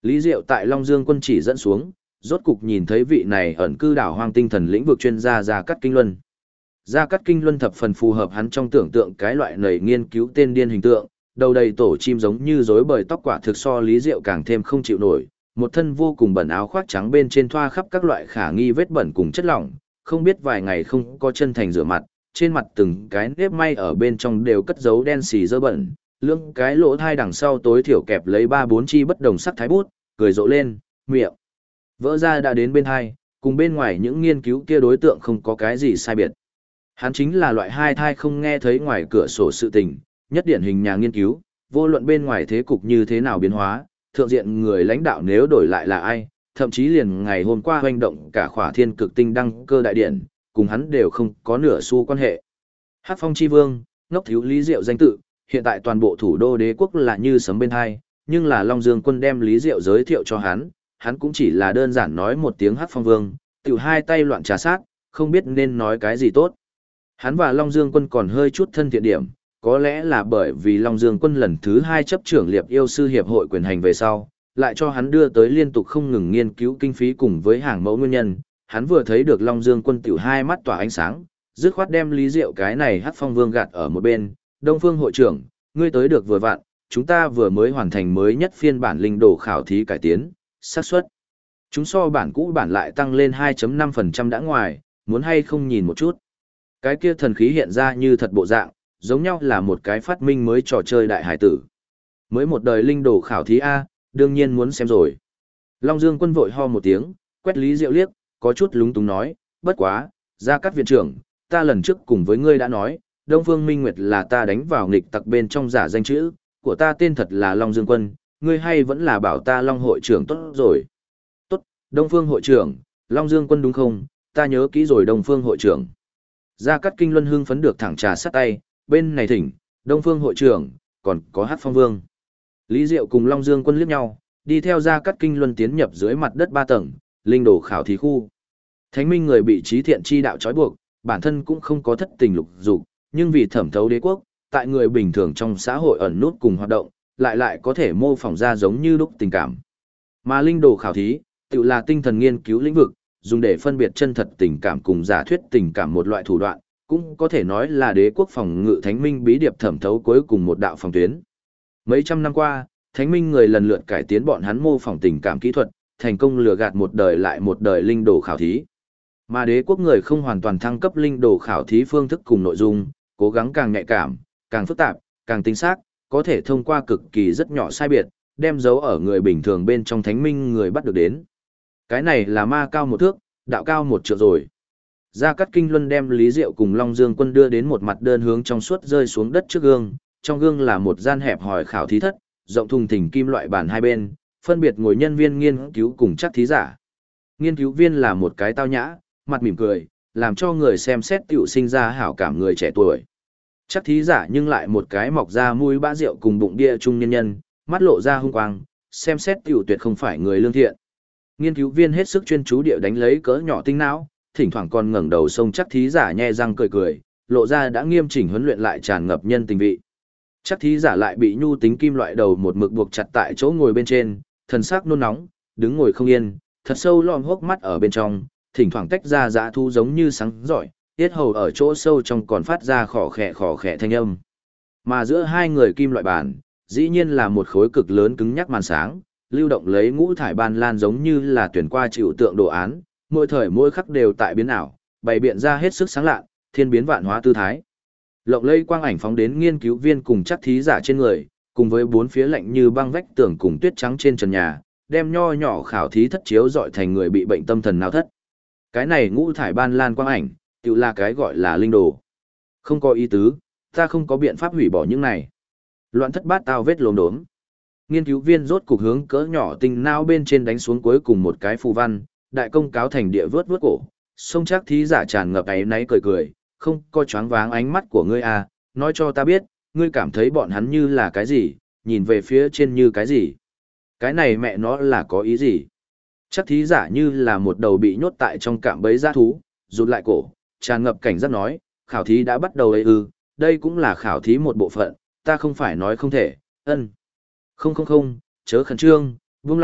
Lý Diệu tại Long Dương quân chỉ dẫn xuống, rốt cục nhìn thấy vị này ẩn cư đảo hoang tinh thần lĩnh vực chuyên gia Gia Cát Kinh Luân. Gia Cát Kinh Luân thập phần phù hợp hắn trong tưởng tượng cái loại nầy nghiên cứu tên điên hình tượng, đầu đầy tổ chim giống như rối bời tóc quả thực so Lý Diệu càng thêm không chịu nổi, một thân vô cùng bẩn áo khoác trắng bên trên thoa khắp các loại khả nghi vết bẩn cùng chất lỏng, không biết vài ngày không có chân thành rửa mặt, trên mặt từng cái nếp may ở bên trong đều cất dấu đen xì dơ bẩn, lưỡng cái lỗ thai đằng sau tối thiểu kẹp lấy 3-4 chi bất đồng sắc thái bút, cười rộ lên, miệng vỡ ra đã đến bên hai, cùng bên ngoài những nghiên cứu kia đối tượng không có cái gì sai biệt. Hắn chính là loại hai thai không nghe thấy ngoài cửa sổ sự tình, nhất điển hình nhà nghiên cứu, vô luận bên ngoài thế cục như thế nào biến hóa, thượng diện người lãnh đạo nếu đổi lại là ai, thậm chí liền ngày hôm qua hoành động cả khỏa thiên cực tinh đăng cơ đại điển, cùng hắn đều không có nửa xu quan hệ. Hắc Phong Chi Vương, ngốc thiếu Lý Diệu danh tự, hiện tại toàn bộ thủ đô đế quốc là như sấm bên hai, nhưng là Long Dương quân đem Lý Diệu giới thiệu cho hắn cũng chỉ là đơn giản nói một tiếng Hắc Phong Vương, tiểu hai tay loạn trà sát, không biết nên nói cái gì tốt. Hắn và Long Dương quân còn hơi chút thân thiện điểm, có lẽ là bởi vì Long Dương quân lần thứ 2 chấp trưởng Liệp Yêu sư hiệp hội quyền hành về sau, lại cho hắn đưa tới liên tục không ngừng nghiên cứu kinh phí cùng với hàng mẫu nguyên nhân, hắn vừa thấy được Long Dương quân tiểu hai mắt tỏa ánh sáng, dứt khoát đem Lý Diệu cái này Hắc Phong Vương gạt ở một bên. Đông Phương hội trưởng, ngươi tới được vừa vặn, chúng ta vừa mới hoàn thành mới nhất phiên bản linh đồ khảo thí cải tiến, xác suất chúng so bản cũ bản lại tăng lên 2.5% đã ngoài, muốn hay không nhìn một chút. Cái kia thần khí hiện ra như thật bộ dạng, giống nhau là một cái phát minh mới trò chơi đại hải tử. Mới một đời linh đồ khảo thí A, đương nhiên muốn xem rồi. Long Dương quân vội ho một tiếng, quét Lý Diệu liếc, có chút lúng túng nói, bất quá, Gia Cát viện trưởng, ta lần trước cùng với ngươi đã nói, Đông Phương Minh Nguyệt là ta đánh vào nghịch tặc bên trong giả danh chữ, của ta tên thật là Long Dương quân, ngươi hay vẫn là bảo ta Long hội trưởng tốt rồi. Tốt, Đông Phương hội trưởng, Long Dương quân đúng không, ta nhớ kỹ rồi Đông Phương hội trưởng. Gia Cát Kinh Luân hưng phấn được thẳng trà sát tay, bên này thỉnh, Đông Phương hội trưởng, còn có Hắc Phong Vương. Lý Diệu cùng Long Dương quân liếc nhau, đi theo Gia Cát Kinh Luân tiến nhập dưới mặt đất 3 tầng, linh đồ khảo thí khu. Thánh minh người bị trí thiện chi đạo trói buộc, bản thân cũng không có thất tình lục dục, nhưng vì thẩm thấu đế quốc, tại người bình thường trong xã hội ẩn nút cùng hoạt động, lại có thể mô phỏng ra giống như đúc tình cảm. Mà linh đồ khảo thí, tự là tinh thần nghiên cứu lĩnh vực, dùng để phân biệt chân thật tình cảm cùng giả thuyết tình cảm một loại thủ đoạn, cũng có thể nói là đế quốc phòng ngự thánh minh bí điệp thẩm thấu cuối cùng một đạo phòng tuyến. Mấy trăm năm qua, thánh minh người lần lượt cải tiến bọn hắn mô phỏng tình cảm kỹ thuật, thành công lừa gạt một đời lại một đời linh đồ khảo thí. Mà đế quốc người không hoàn toàn thăng cấp linh đồ khảo thí phương thức cùng nội dung, cố gắng càng nhạy cảm, càng phức tạp, càng tinh xác, có thể thông qua cực kỳ rất nhỏ sai biệt, đem dấu ở người bình thường bên trong thánh minh người bắt được đến. Cái này là ma cao một thước, đạo cao một trượng rồi. Gia Cát Kinh Luân đem Lý Diệu cùng Long Dương quân đưa đến một mặt đơn hướng trong suốt rơi xuống đất trước gương, trong gương là một gian hẹp hòi khảo thí thất, rộng thùng thình kim loại bàn hai bên, phân biệt ngồi nhân viên nghiên cứu cùng chắc thí giả. Nghiên cứu viên là một cái tao nhã, mặt mỉm cười, làm cho người xem xét tiểu sinh ra hảo cảm người trẻ tuổi. Chắc thí giả nhưng lại một cái mọc ra mũi bã rượu cùng bụng bia trung nhân nhân, mắt lộ ra hung quang, xem xét tiểu tuyệt không phải người lương thiện. Nghiên cứu viên hết sức chuyên chú địa đánh lấy cỡ nhỏ tinh não, thỉnh thoảng còn ngẩng đầu xông chắc thí giả nhe răng cười cười, lộ ra đã nghiêm chỉnh huấn luyện lại tràn ngập nhân tình vị. Chắc thí giả lại bị nhu tính kim loại đầu một mực buộc chặt tại chỗ ngồi bên trên, thần sắc nôn nóng, đứng ngồi không yên, thật sâu lom hốc mắt ở bên trong, thỉnh thoảng tách ra dã thu giống như sáng giỏi, tiết hầu ở chỗ sâu trong còn phát ra khỏ khẽ thanh âm. Mà giữa hai người kim loại bàn, dĩ nhiên là một khối cực lớn cứng nhắc màn sáng, lưu động lấy ngũ thải ban lan giống như là tuyển qua chịu tượng đồ án, mỗi thời mỗi khắc đều tại biến ảo, bày biện ra hết sức sáng lạ, thiên biến vạn hóa tư thái. Lộng lây quang ảnh phóng đến nghiên cứu viên cùng chắc thí giả trên người, cùng với bốn phía lạnh như băng vách tường cùng tuyết trắng trên trần nhà, đem nho nhỏ khảo thí thất chiếu dọi thành người bị bệnh tâm thần nào thất. Cái này ngũ thải ban lan quang ảnh, tự là cái gọi là linh đồ. Không có ý tứ, ta không có biện pháp hủy bỏ những này. Loạn thất bát tao vết lốm đốm. Nghiên cứu viên rốt cục hướng cỡ nhỏ tinh não bên trên đánh xuống cuối cùng một cái phù văn, đại công cáo thành địa vớt cổ, sông chắc thí giả tràn ngập áy náy cười cười, không có choáng váng ánh mắt của ngươi à, nói cho ta biết, ngươi cảm thấy bọn hắn như là cái gì, nhìn về phía trên như cái gì. Cái này mẹ nó là có ý gì? Chắc thí giả như là một đầu bị nhốt tại trong cạm bẫy dã thú, rụt lại cổ, tràn ngập cảnh giác nói, khảo thí đã bắt đầu ấy ư, đây cũng là khảo thí một bộ phận, ta không phải nói không thể, ân. Không, chớ khẩn trương, buông lỏng,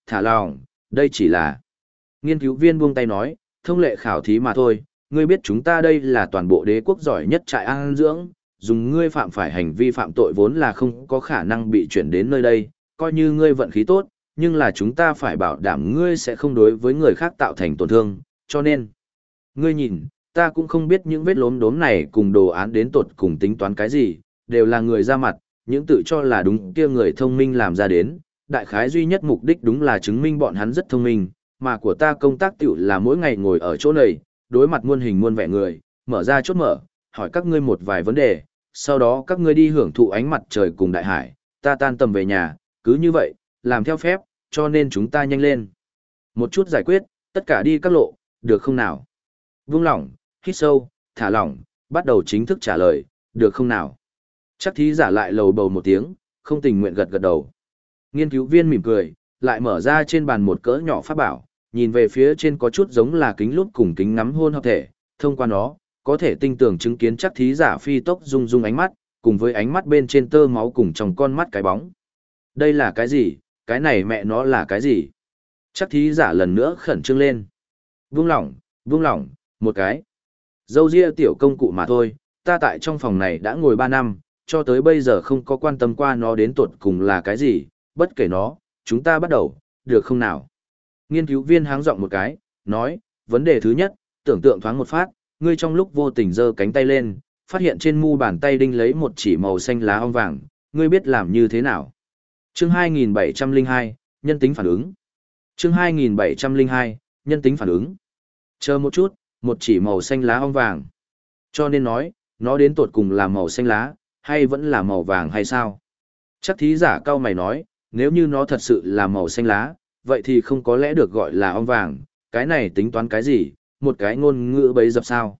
thả lỏng, đây chỉ là... Nghiên cứu viên buông tay nói, thông lệ khảo thí mà thôi, ngươi biết chúng ta đây là toàn bộ đế quốc giỏi nhất trại an dưỡng, dùng ngươi phạm phải hành vi phạm tội vốn là không có khả năng bị chuyển đến nơi đây, coi như ngươi vận khí tốt, nhưng là chúng ta phải bảo đảm ngươi sẽ không đối với người khác tạo thành tổn thương, cho nên, ngươi nhìn, ta cũng không biết những vết lốm đốm này cùng đồ án đến tột cùng tính toán cái gì, đều là người ra mặt, những tự cho là đúng kia người thông minh làm ra đến, đại khái duy nhất mục đích đúng là chứng minh bọn hắn rất thông minh, mà của ta công tác tiểu là mỗi ngày ngồi ở chỗ này, đối mặt muôn hình muôn vẻ người, mở ra chốt mở, hỏi các ngươi một vài vấn đề, sau đó các ngươi đi hưởng thụ ánh mặt trời cùng đại hải, ta tan tầm về nhà, cứ như vậy, làm theo phép, cho nên chúng ta nhanh lên. Một chút giải quyết, tất cả đi các lộ, được không nào? Vung lỏng, hít sâu, thả lỏng, bắt đầu chính thức trả lời, được không nào? Chắc thí giả lại lầu bầu một tiếng, không tình nguyện gật gật đầu. Nghiên cứu viên mỉm cười, lại mở ra trên bàn một cỡ nhỏ pháp bảo, nhìn về phía trên có chút giống là kính lúp cùng kính ngắm hôn hợp thể, thông qua nó, có thể tinh tường chứng kiến chắc thí giả phi tốc rung rung ánh mắt, cùng với ánh mắt bên trên tơ máu cùng trong con mắt cái bóng. Đây là cái gì? Cái này mẹ nó là cái gì? Chắc thí giả lần nữa khẩn trương lên. Vung lỏng, một cái. Dâu ria tiểu công cụ mà thôi, ta tại trong phòng này đã ngồi 3 năm, cho tới bây giờ không có quan tâm qua nó đến tuột cùng là cái gì, bất kể nó, chúng ta bắt đầu, được không nào? Nghiên cứu viên háng giọng một cái, nói, vấn đề thứ nhất, tưởng tượng thoáng một phát, ngươi trong lúc vô tình giơ cánh tay lên, phát hiện trên mu bàn tay đinh lấy một chỉ màu xanh lá ong vàng, ngươi biết làm như thế nào? Chương 2702, nhân tính phản ứng. Chương 2702, nhân tính phản ứng. Chờ một chút, một chỉ màu xanh lá ong vàng. Cho nên nói, nó đến tột cùng là màu xanh lá, hay vẫn là màu vàng hay sao? Chắc thí giả cao mày nói, nếu như nó thật sự là màu xanh lá, vậy thì không có lẽ được gọi là ong vàng, cái này tính toán cái gì, một cái ngôn ngữ bấy dập sao?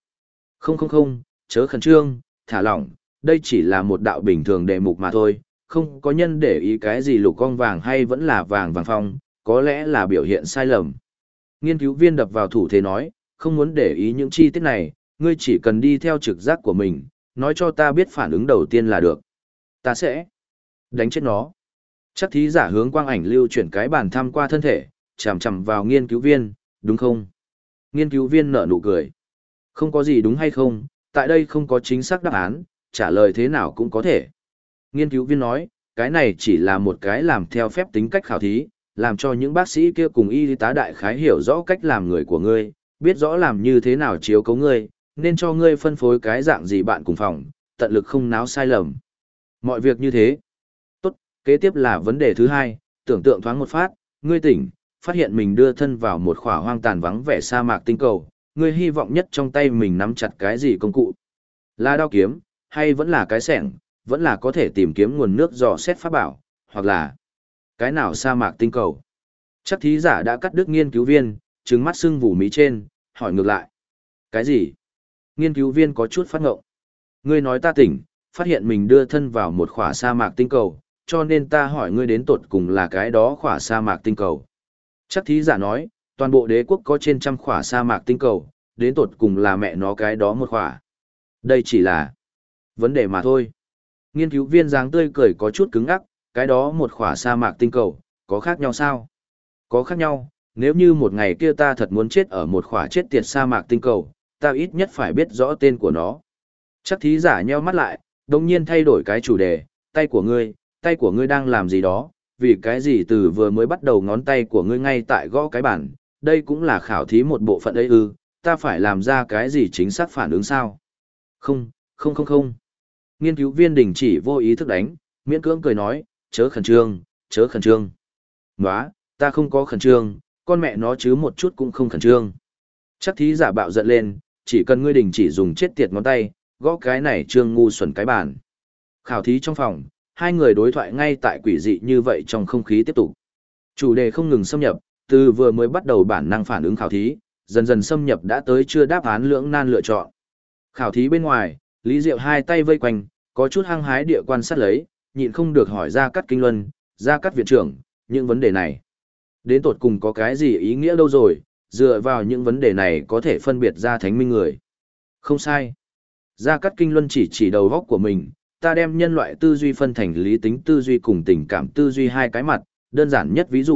Không, chớ khẩn trương, thả lỏng, đây chỉ là một đạo bình thường đề mục mà thôi, không có nhân để ý cái gì lục ong vàng hay vẫn là vàng vàng phong, có lẽ là biểu hiện sai lầm. Nghiên cứu viên đập vào thủ thế nói, không muốn để ý những chi tiết này, ngươi chỉ cần đi theo trực giác của mình, nói cho ta biết phản ứng đầu tiên là được. Ta sẽ đánh chết nó. Chắc thí giả hướng quang ảnh lưu chuyển cái bàn tham qua thân thể, chằm chằm vào nghiên cứu viên, đúng không? Nghiên cứu viên nở nụ cười. Không có gì đúng hay không, tại đây không có chính xác đáp án, trả lời thế nào cũng có thể. Nghiên cứu viên nói, cái này chỉ là một cái làm theo phép tính cách khảo thí, làm cho những bác sĩ kia cùng y tá đại khái hiểu rõ cách làm người của ngươi, biết rõ làm như thế nào chiếu cấu ngươi, nên cho ngươi phân phối cái dạng gì bạn cùng phòng, tận lực không náo sai lầm. Mọi việc như thế. Tốt, kế tiếp là vấn đề thứ hai, tưởng tượng thoáng một phát, ngươi tỉnh, phát hiện mình đưa thân vào một khỏa hoang tàn vắng vẻ sa mạc tinh cầu, ngươi hy vọng nhất trong tay mình nắm chặt cái gì công cụ? Là đao kiếm, hay vẫn là cái xẻng, vẫn là có thể tìm kiếm nguồn nước dò xét pháp bảo, hoặc là cái nào sa mạc tinh cầu? Chắc thí giả đã cắt đứt nghiên cứu viên, trừng mắt sưng vù mí trên, hỏi ngược lại. Cái gì? Nghiên cứu viên có chút phát ngộng. Ngươi nói ta tỉnh, phát hiện mình đưa thân vào một khỏa sa mạc tinh cầu, cho nên ta hỏi ngươi đến tột cùng là cái đó khỏa sa mạc tinh cầu. Chắc thí giả nói, toàn bộ đế quốc có trên 100 khỏa sa mạc tinh cầu, đến tột cùng là mẹ nó cái đó một khỏa. Đây chỉ là vấn đề mà thôi. Nghiên cứu viên dáng tươi cười có chút cứng ngắc, cái đó một khỏa sa mạc tinh cầu, có khác nhau sao? Có khác nhau, nếu như một ngày kia ta thật muốn chết ở một khỏa chết tiệt sa mạc tinh cầu, ta ít nhất phải biết rõ tên của nó. Chắc thí giả nheo mắt lại, đồng nhiên thay đổi cái chủ đề, tay của ngươi đang làm gì đó, vì cái gì từ vừa mới bắt đầu ngón tay của ngươi ngay tại gõ cái bàn, đây cũng là khảo thí một bộ phận ấy ư, ta phải làm ra cái gì chính xác phản ứng sao? Không. Nghiên cứu viên đình chỉ vô ý thức đánh, miễn cưỡng cười nói, chớ khẩn trương. Nóa, ta không có khẩn trương, con mẹ nó chứ một chút cũng không khẩn trương. Chắc thí giả bạo giận lên, chỉ cần ngươi đình chỉ dùng chết tiệt ngón tay, gõ cái này trương ngu xuẩn cái bàn. Khảo thí trong phòng, hai người đối thoại ngay tại quỷ dị như vậy trong không khí tiếp tục. Chủ đề không ngừng xâm nhập, từ vừa mới bắt đầu bản năng phản ứng khảo thí, dần dần xâm nhập đã tới chưa đáp án lưỡng nan lựa chọn. Khảo thí bên ngoài, Lý Diệu hai tay vây quanh, có chút hăng hái địa quan sát lấy, nhịn không được hỏi Gia Cát Kinh Luân, Gia Cát viện trưởng, những vấn đề này. Đến tột cùng có cái gì ý nghĩa đâu rồi, dựa vào những vấn đề này có thể phân biệt ra thánh minh người. Không sai. Gia Cát Kinh Luân chỉ đầu góc của mình, ta đem nhân loại tư duy phân thành lý tính tư duy cùng tình cảm tư duy hai cái mặt, đơn giản nhất ví dụ,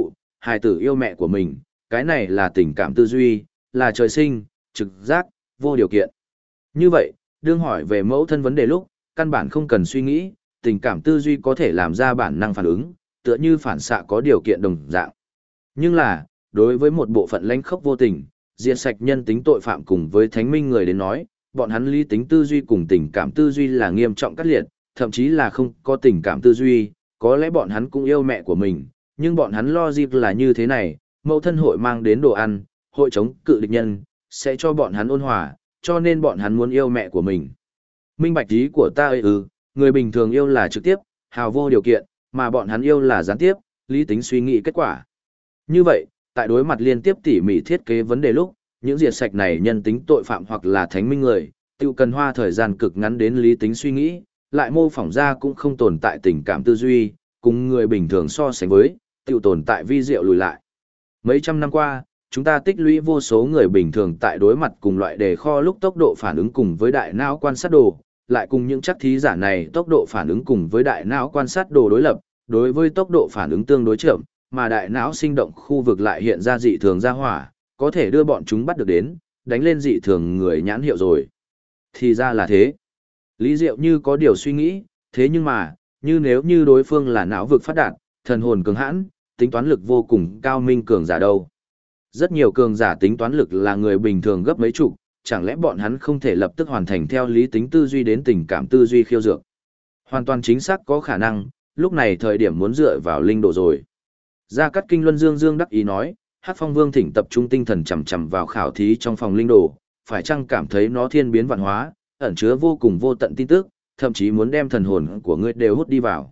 hài tử yêu mẹ của mình, cái này là tình cảm tư duy, là trời sinh, trực giác, vô điều kiện. Như vậy, đương hỏi về mẫu thân vấn đề lúc, căn bản không cần suy nghĩ, tình cảm tư duy có thể làm ra bản năng phản ứng, tựa như phản xạ có điều kiện đồng dạng. Nhưng là, đối với một bộ phận lãnh khốc vô tình, diệt sạch nhân tính tội phạm cùng với thánh minh người đến nói, bọn hắn lý tính tư duy cùng tình cảm tư duy là nghiêm trọng cắt liệt, thậm chí là không có tình cảm tư duy, có lẽ bọn hắn cũng yêu mẹ của mình, nhưng bọn hắn logic là như thế này, mẫu thân hội mang đến đồ ăn, hội chống cự địch nhân, sẽ cho bọn hắn ôn hòa, cho nên bọn hắn muốn yêu mẹ của mình. Minh bạch ý của ta ơi người bình thường yêu là trực tiếp, hào vô điều kiện, mà bọn hắn yêu là gián tiếp, lý tính suy nghĩ kết quả. Như vậy, tại đối mặt liên tiếp tỉ mỉ thiết kế vấn đề lúc, những diệt sạch này nhân tính tội phạm hoặc là thánh minh người, tự cần hoa thời gian cực ngắn đến lý tính suy nghĩ, lại mô phỏng ra cũng không tồn tại tình cảm tư duy, cùng người bình thường so sánh với, tự tồn tại vi diệu lùi lại. Mấy trăm năm qua, chúng ta tích lũy vô số người bình thường tại đối mặt cùng loại đề kho lúc tốc độ phản ứng cùng với đại não quan sát đồ, lại cùng những chắc thí giả này tốc độ phản ứng cùng với đại não quan sát đồ đối lập, đối với tốc độ phản ứng tương đối chậm, mà đại não sinh động khu vực lại hiện ra dị thường ra hỏa, có thể đưa bọn chúng bắt được đến, đánh lên dị thường người nhãn hiệu rồi. Thì ra là thế. Lý Diệu như có điều suy nghĩ, thế nhưng mà, như nếu như đối phương là não vực phát đạt, thần hồn cường hãn, tính toán lực vô cùng cao minh cường giả đâu. Rất nhiều cường giả tính toán lực là người bình thường gấp mấy chục, chẳng lẽ bọn hắn không thể lập tức hoàn thành theo lý tính tư duy đến tình cảm tư duy khiêu dược. Hoàn toàn chính xác có khả năng, lúc này thời điểm muốn dựa vào linh độ rồi. Gia Cát Kinh Luân Dương đắc ý nói, Hắc Phong Vương thỉnh tập trung tinh thần chằm chằm vào khảo thí trong phòng linh đồ, phải chăng cảm thấy nó thiên biến vạn hóa, ẩn chứa vô cùng vô tận tin tức, thậm chí muốn đem thần hồn của ngươi đều hút đi vào.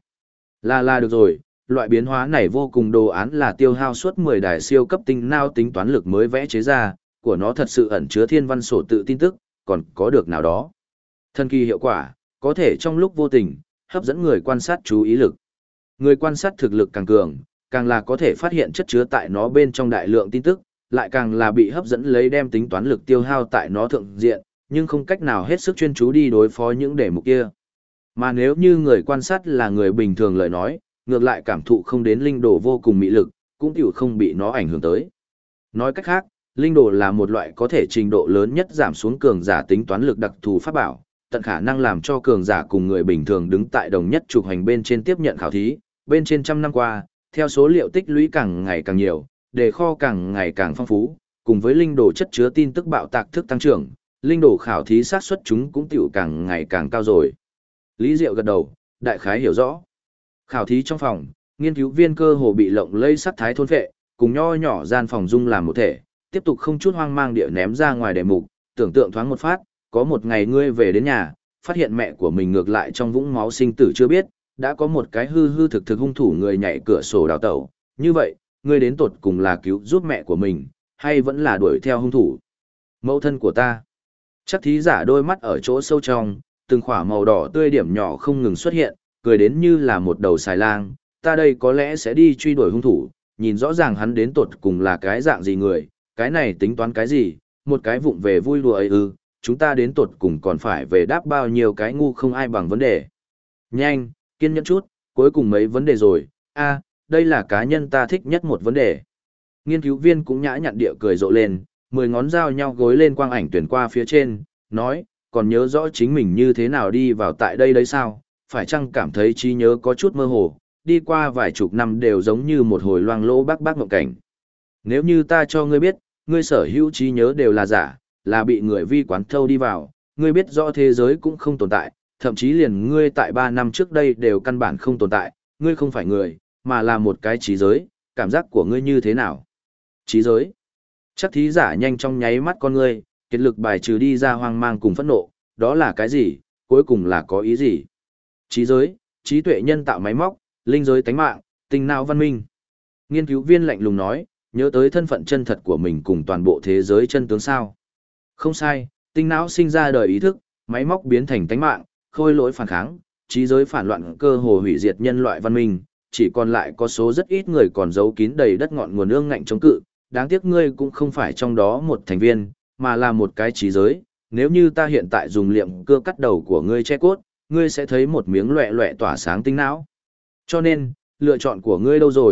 Là được rồi, loại biến hóa này vô cùng đồ án là tiêu hao suốt 10 đài siêu cấp tinh não tính toán lực mới vẽ chế ra, của nó thật sự ẩn chứa thiên văn sổ tự tin tức, còn có được nào đó. Thần kỳ hiệu quả, có thể trong lúc vô tình, hấp dẫn người quan sát chú ý lực. Người quan sát thực lực càng cường, càng là có thể phát hiện chất chứa tại nó bên trong đại lượng tin tức, lại càng là bị hấp dẫn lấy đem tính toán lực tiêu hao tại nó thượng diện, nhưng không cách nào hết sức chuyên chú đi đối phó những đề mục kia. Mà nếu như người quan sát là người bình thường lời nói, ngược lại cảm thụ không đến linh đồ vô cùng mị lực, cũng tiểu không bị nó ảnh hưởng tới. Nói cách khác, linh đồ là một loại có thể trình độ lớn nhất giảm xuống cường giả tính toán lực đặc thù pháp bảo, tận khả năng làm cho cường giả cùng người bình thường đứng tại đồng nhất trục hành bên trên tiếp nhận khảo thí, bên trên trăm năm qua, theo số liệu tích lũy càng ngày càng nhiều, đề kho càng ngày càng phong phú, cùng với linh đồ chất chứa tin tức bạo tạc thức tăng trưởng, linh đồ khảo thí xác suất chúng cũng tiểu càng ngày càng cao rồi. Lý Diệu gật đầu, đại khái hiểu rõ. Khảo thí trong phòng, nghiên cứu viên cơ hồ bị lộng lây sắc thái thôn phệ, cùng nho nhỏ gian phòng dung làm một thể, tiếp tục không chút hoang mang địa ném ra ngoài đề mục, tưởng tượng thoáng một phát, có một ngày ngươi về đến nhà, phát hiện mẹ của mình ngược lại trong vũng máu sinh tử chưa biết, đã có một cái hư thực hung thủ người nhảy cửa sổ đào tẩu, như vậy, ngươi đến tột cùng là cứu giúp mẹ của mình, hay vẫn là đuổi theo hung thủ? Mẫu thân của ta. Chắc thí giả đôi mắt ở chỗ sâu trong, từng khỏa màu đỏ tươi điểm nhỏ không ngừng xuất hiện, cười đến như là một đầu xài lang, ta đây có lẽ sẽ đi truy đuổi hung thủ, nhìn rõ ràng hắn đến tột cùng là cái dạng gì người, cái này tính toán cái gì, một cái vụng về vui đùa ấy chúng ta đến tột cùng còn phải về đáp bao nhiêu cái ngu không ai bằng vấn đề. Nhanh, kiên nhẫn chút, cuối cùng mấy vấn đề rồi, đây là cá nhân ta thích nhất một vấn đề. Nghiên cứu viên cũng nhã nhặn địa cười rộ lên, 10 ngón dao nhau gối lên quang ảnh tuyển qua phía trên, nói, còn nhớ rõ chính mình như thế nào đi vào tại đây đấy sao, phải chăng cảm thấy trí nhớ có chút mơ hồ, đi qua vài chục năm đều giống như một hồi loang lỗ bác mộng cảnh. Nếu như ta cho ngươi biết, ngươi sở hữu trí nhớ đều là giả, là bị người vi quán thâu đi vào, ngươi biết rõ thế giới cũng không tồn tại, thậm chí liền ngươi tại 3 năm trước đây đều căn bản không tồn tại, ngươi không phải người, mà là một cái trí giới, cảm giác của ngươi như thế nào? Trí giới. Chắc thí giả nhanh trong nháy mắt con ngươi, kết lực bài trừ đi ra hoang mang cùng phẫn nộ, đó là cái gì, cuối cùng là có ý gì? Trí giới, trí tuệ nhân tạo máy móc, linh giới tánh mạng, tinh não văn minh. Nghiên cứu viên lạnh lùng nói, nhớ tới thân phận chân thật của mình cùng toàn bộ thế giới chân tướng sao. Không sai, tinh não sinh ra đời ý thức, máy móc biến thành tánh mạng, khôi lỗi phản kháng, trí giới phản loạn cơ hồ hủy diệt nhân loại văn minh, chỉ còn lại có số rất ít người còn giấu kín đầy đất ngọn nguồn ương ngạnh chống cự, đáng tiếc ngươi cũng không phải trong đó một thành viên, mà là một cái trí giới, nếu như ta hiện tại dùng liệm cưa cắt đầu của ngươi che cốt, ngươi sẽ thấy một miếng loẹ loẹ tỏa sáng tinh não. Cho nên, lựa chọn của ngươi đâu rồi,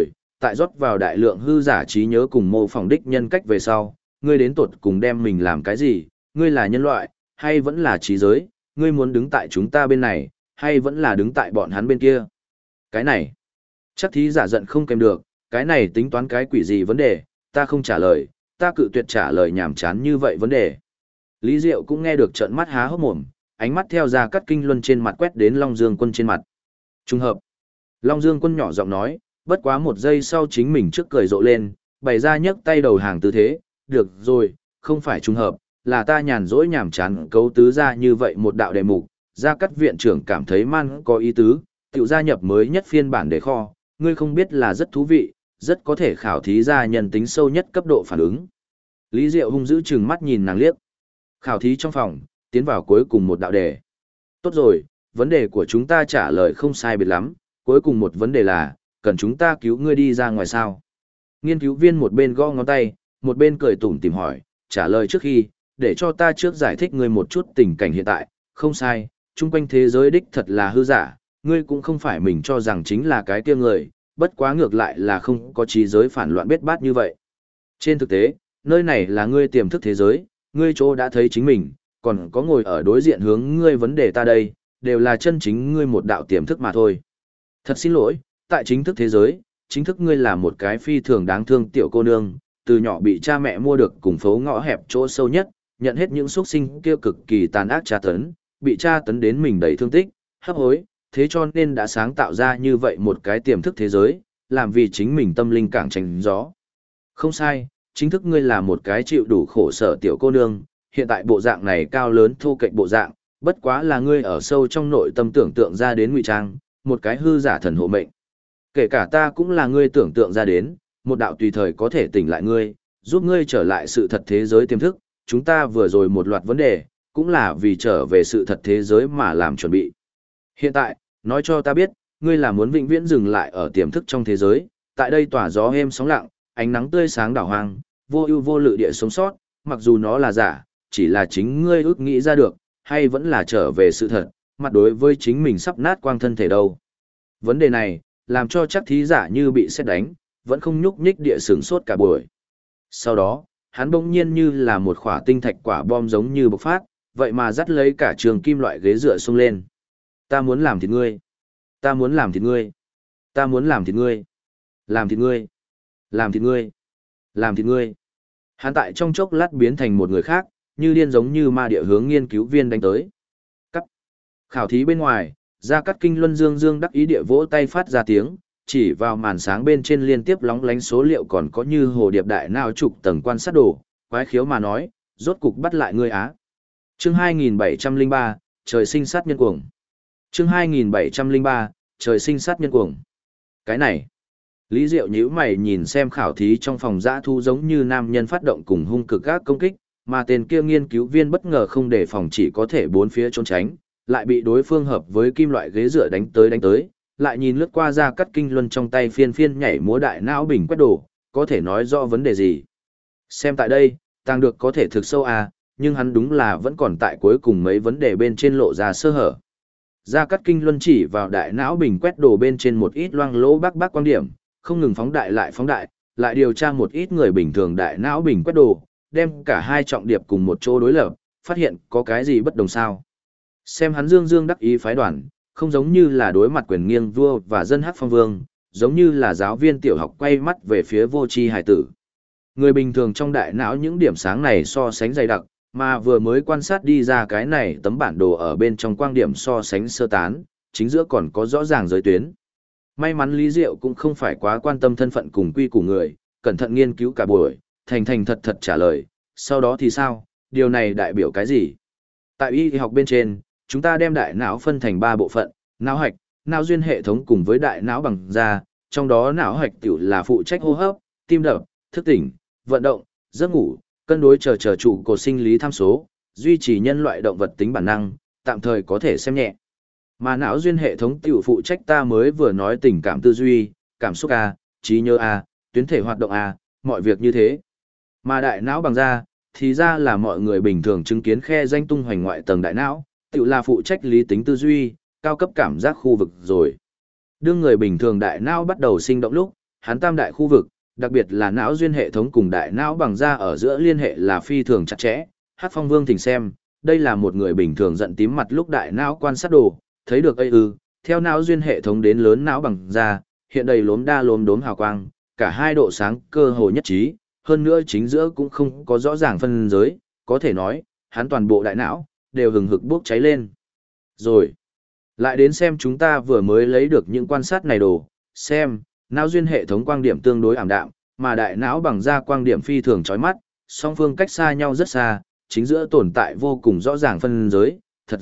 tại rót vào đại lượng hư giả trí nhớ cùng mô phỏng đích nhân cách về sau, ngươi đến tột cùng đem mình làm cái gì, ngươi là nhân loại, hay vẫn là trí giới, ngươi muốn đứng tại chúng ta bên này, hay vẫn là đứng tại bọn hắn bên kia. Cái này, chắc thí giả giận không kèm được, cái này tính toán cái quỷ gì vấn đề, ta không trả lời, ta cự tuyệt trả lời nhảm chán như vậy vấn đề. Lý Diệu cũng nghe được trợn mắt há hốc mồm, ánh mắt theo ra cắt kinh luân trên mặt quét đến Long Dương Quân trên mặt. Trùng hợp. Long Dương Quân nhỏ giọng nói, bất quá một giây sau chính mình trước cười rộ lên, bày ra nhấc tay đầu hàng tư thế, được rồi, không phải trùng hợp, là ta nhàn rỗi nhảm chán cấu tứ ra như vậy một đạo đề mục, Gia Cát viện trưởng cảm thấy man có ý tứ, tiểu gia nhập mới nhất phiên bản đề kho, ngươi không biết là rất thú vị, rất có thể khảo thí ra nhân tính sâu nhất cấp độ phản ứng. Lý Diệu hung dữ chừng mắt nhìn nàng liếc. Khảo thí trong phòng, tiến vào cuối cùng một đạo đề. Tốt rồi, vấn đề của chúng ta trả lời không sai biệt lắm, cuối cùng một vấn đề là, cần chúng ta cứu ngươi đi ra ngoài sao? Nghiên cứu viên một bên gõ ngón tay, một bên cười tủm tỉm hỏi, trả lời trước khi, để cho ta trước giải thích ngươi một chút tình cảnh hiện tại, không sai, chung quanh thế giới đích thật là hư giả, ngươi cũng không phải mình cho rằng chính là cái kia người, bất quá ngược lại là không có trí giới phản loạn bết bát như vậy. Trên thực tế, nơi này là ngươi tiềm thức thế giới, ngươi chỗ đã thấy chính mình, còn có ngồi ở đối diện hướng ngươi vấn đề ta đây, đều là chân chính ngươi một đạo tiềm thức mà thôi. Thật xin lỗi, tại chính thức thế giới, chính thức ngươi là một cái phi thường đáng thương tiểu cô nương, từ nhỏ bị cha mẹ mua được cùng phố ngõ hẹp chỗ sâu nhất, nhận hết những xuất sinh kia cực kỳ tàn ác tra tấn, bị tra tấn đến mình đầy thương tích, hấp hối, thế cho nên đã sáng tạo ra như vậy một cái tiềm thức thế giới, làm vì chính mình tâm linh cảng tránh gió. Không sai, chính thức ngươi là một cái chịu đủ khổ sở tiểu cô nương, hiện tại bộ dạng này cao lớn thô kệch bộ dạng, bất quá là ngươi ở sâu trong nội tâm tưởng tượng ra đến ngụy trang, một cái hư giả thần hộ mệnh. Kể cả ta cũng là ngươi tưởng tượng ra đến, một đạo tùy thời có thể tỉnh lại ngươi, giúp ngươi trở lại sự thật thế giới tiềm thức, chúng ta vừa rồi một loạt vấn đề, cũng là vì trở về sự thật thế giới mà làm chuẩn bị. Hiện tại, nói cho ta biết, ngươi là muốn vĩnh viễn dừng lại ở tiềm thức trong thế giới, tại đây tỏa gió êm sóng lặng, ánh nắng tươi sáng đảo hoang, vô ưu vô lự địa sống sót, mặc dù nó là giả, chỉ là chính ngươi ước nghĩ ra được, hay vẫn là trở về sự thật, mặt đối với chính mình sắp nát quang thân thể đâu. Vấn đề này, làm cho chắc thí giả như bị sét đánh, vẫn không nhúc nhích địa sửng sốt cả buổi. Sau đó, hắn bỗng nhiên như là một quả tinh thạch quả bom giống như bộc phát, vậy mà dắt lấy cả trường kim loại ghế dựa xông lên. Ta muốn làm thịt ngươi. Ta muốn làm thịt ngươi. Ta muốn làm thịt ngươi. Làm thịt ngươi. Làm thịt ngươi. Làm thịt ngươi. Hắn tại trong chốc lát biến thành một người khác, như điên giống như ma địa hướng nghiên cứu viên đánh tới. Cắt. Khảo thí bên ngoài, Gia Cát Kinh Luân Dương Dương đắc ý địa vỗ tay phát ra tiếng, chỉ vào màn sáng bên trên liên tiếp lóng lánh số liệu còn có như hồ điệp đại nào trục tầng quan sát đồ, quái khiếu mà nói, rốt cục bắt lại ngươi á. Chương 2703, trời sinh sát nhân cuồng. Chương 2703, trời sinh sát nhân cuồng. Cái này, Lý Diệu nhíu mày nhìn xem khảo thí trong phòng dã thu giống như nam nhân phát động cùng hung cực các công kích, mà tên kia nghiên cứu viên bất ngờ không đề phòng chỉ có thể bốn phía trốn tránh, lại bị đối phương hợp với kim loại ghế dựa đánh tới, lại nhìn lướt qua Gia Cát Kinh Luân trong tay phiên phiên nhảy múa đại não bình quét đồ, có thể nói rõ vấn đề gì. Xem tại đây, tăng được có thể thực sâu à, nhưng hắn đúng là vẫn còn tại cuối cùng mấy vấn đề bên trên lộ ra sơ hở. Gia Cát Kinh Luân chỉ vào đại não bình quét đồ bên trên một ít loang lỗ bác quan điểm, không ngừng phóng đại, lại điều tra một ít người bình thường đại não bình quét đồ, đem cả hai trọng điệp cùng một chỗ đối lập, phát hiện có cái gì bất đồng sao. Xem hắn dương dương đắc ý phái đoàn, không giống như là đối mặt quyền nghiêng vua và dân hắc phong vương, giống như là giáo viên tiểu học quay mắt về phía vô tri hải tử. Người bình thường trong đại não những điểm sáng này so sánh dày đặc, mà vừa mới quan sát đi ra cái này tấm bản đồ ở bên trong quang điểm so sánh sơ tán, chính giữa còn có rõ ràng giới tuyến. May mắn Lý Diệu cũng không phải quá quan tâm thân phận cùng quy của người, cẩn thận nghiên cứu cả buổi, thành thật trả lời, sau đó thì sao, điều này đại biểu cái gì? Tại y học bên trên, chúng ta đem đại não phân thành 3 bộ phận, não hạch, não duyên hệ thống cùng với đại não bằng da, trong đó não hạch tiểu là phụ trách hô hấp, tim đập, thức tỉnh, vận động, giấc ngủ, cân đối chờ trụ cột sinh lý tham số, duy trì nhân loại động vật tính bản năng, tạm thời có thể xem nhẹ. Mà não duyên hệ thống tiểu phụ trách ta mới vừa nói tình cảm tư duy, cảm xúc A, trí nhớ A, tuyến thể hoạt động A, mọi việc như thế. Mà đại não bằng da, thì ra là mọi người bình thường chứng kiến khe danh tung hoành ngoại tầng đại não, tiểu là phụ trách lý tính tư duy, cao cấp cảm giác khu vực rồi. Đương người bình thường đại não bắt đầu sinh động lúc, hắn tam đại khu vực, đặc biệt là não duyên hệ thống cùng đại não bằng da ở giữa liên hệ là phi thường chặt chẽ. Hắc Phong Vương thỉnh xem, đây là một người bình thường giận tím mặt lúc đại não quan sát đồ, thấy được theo não duyên hệ thống đến lớn não bằng da, hiện đầy lốm đa lốm đốm hào quang, cả hai độ sáng cơ hồ nhất trí, hơn nữa chính giữa cũng không có rõ ràng phân giới, có thể nói, hắn toàn bộ đại não đều hừng hực bốc cháy lên. Rồi, lại đến xem chúng ta vừa mới lấy được những quan sát này đồ, xem, não duyên hệ thống quang điểm tương đối ảm đạm, mà đại não bằng da quang điểm phi thường chói mắt, song phương cách xa nhau rất xa, chính giữa tồn tại vô cùng rõ ràng phân giới, thật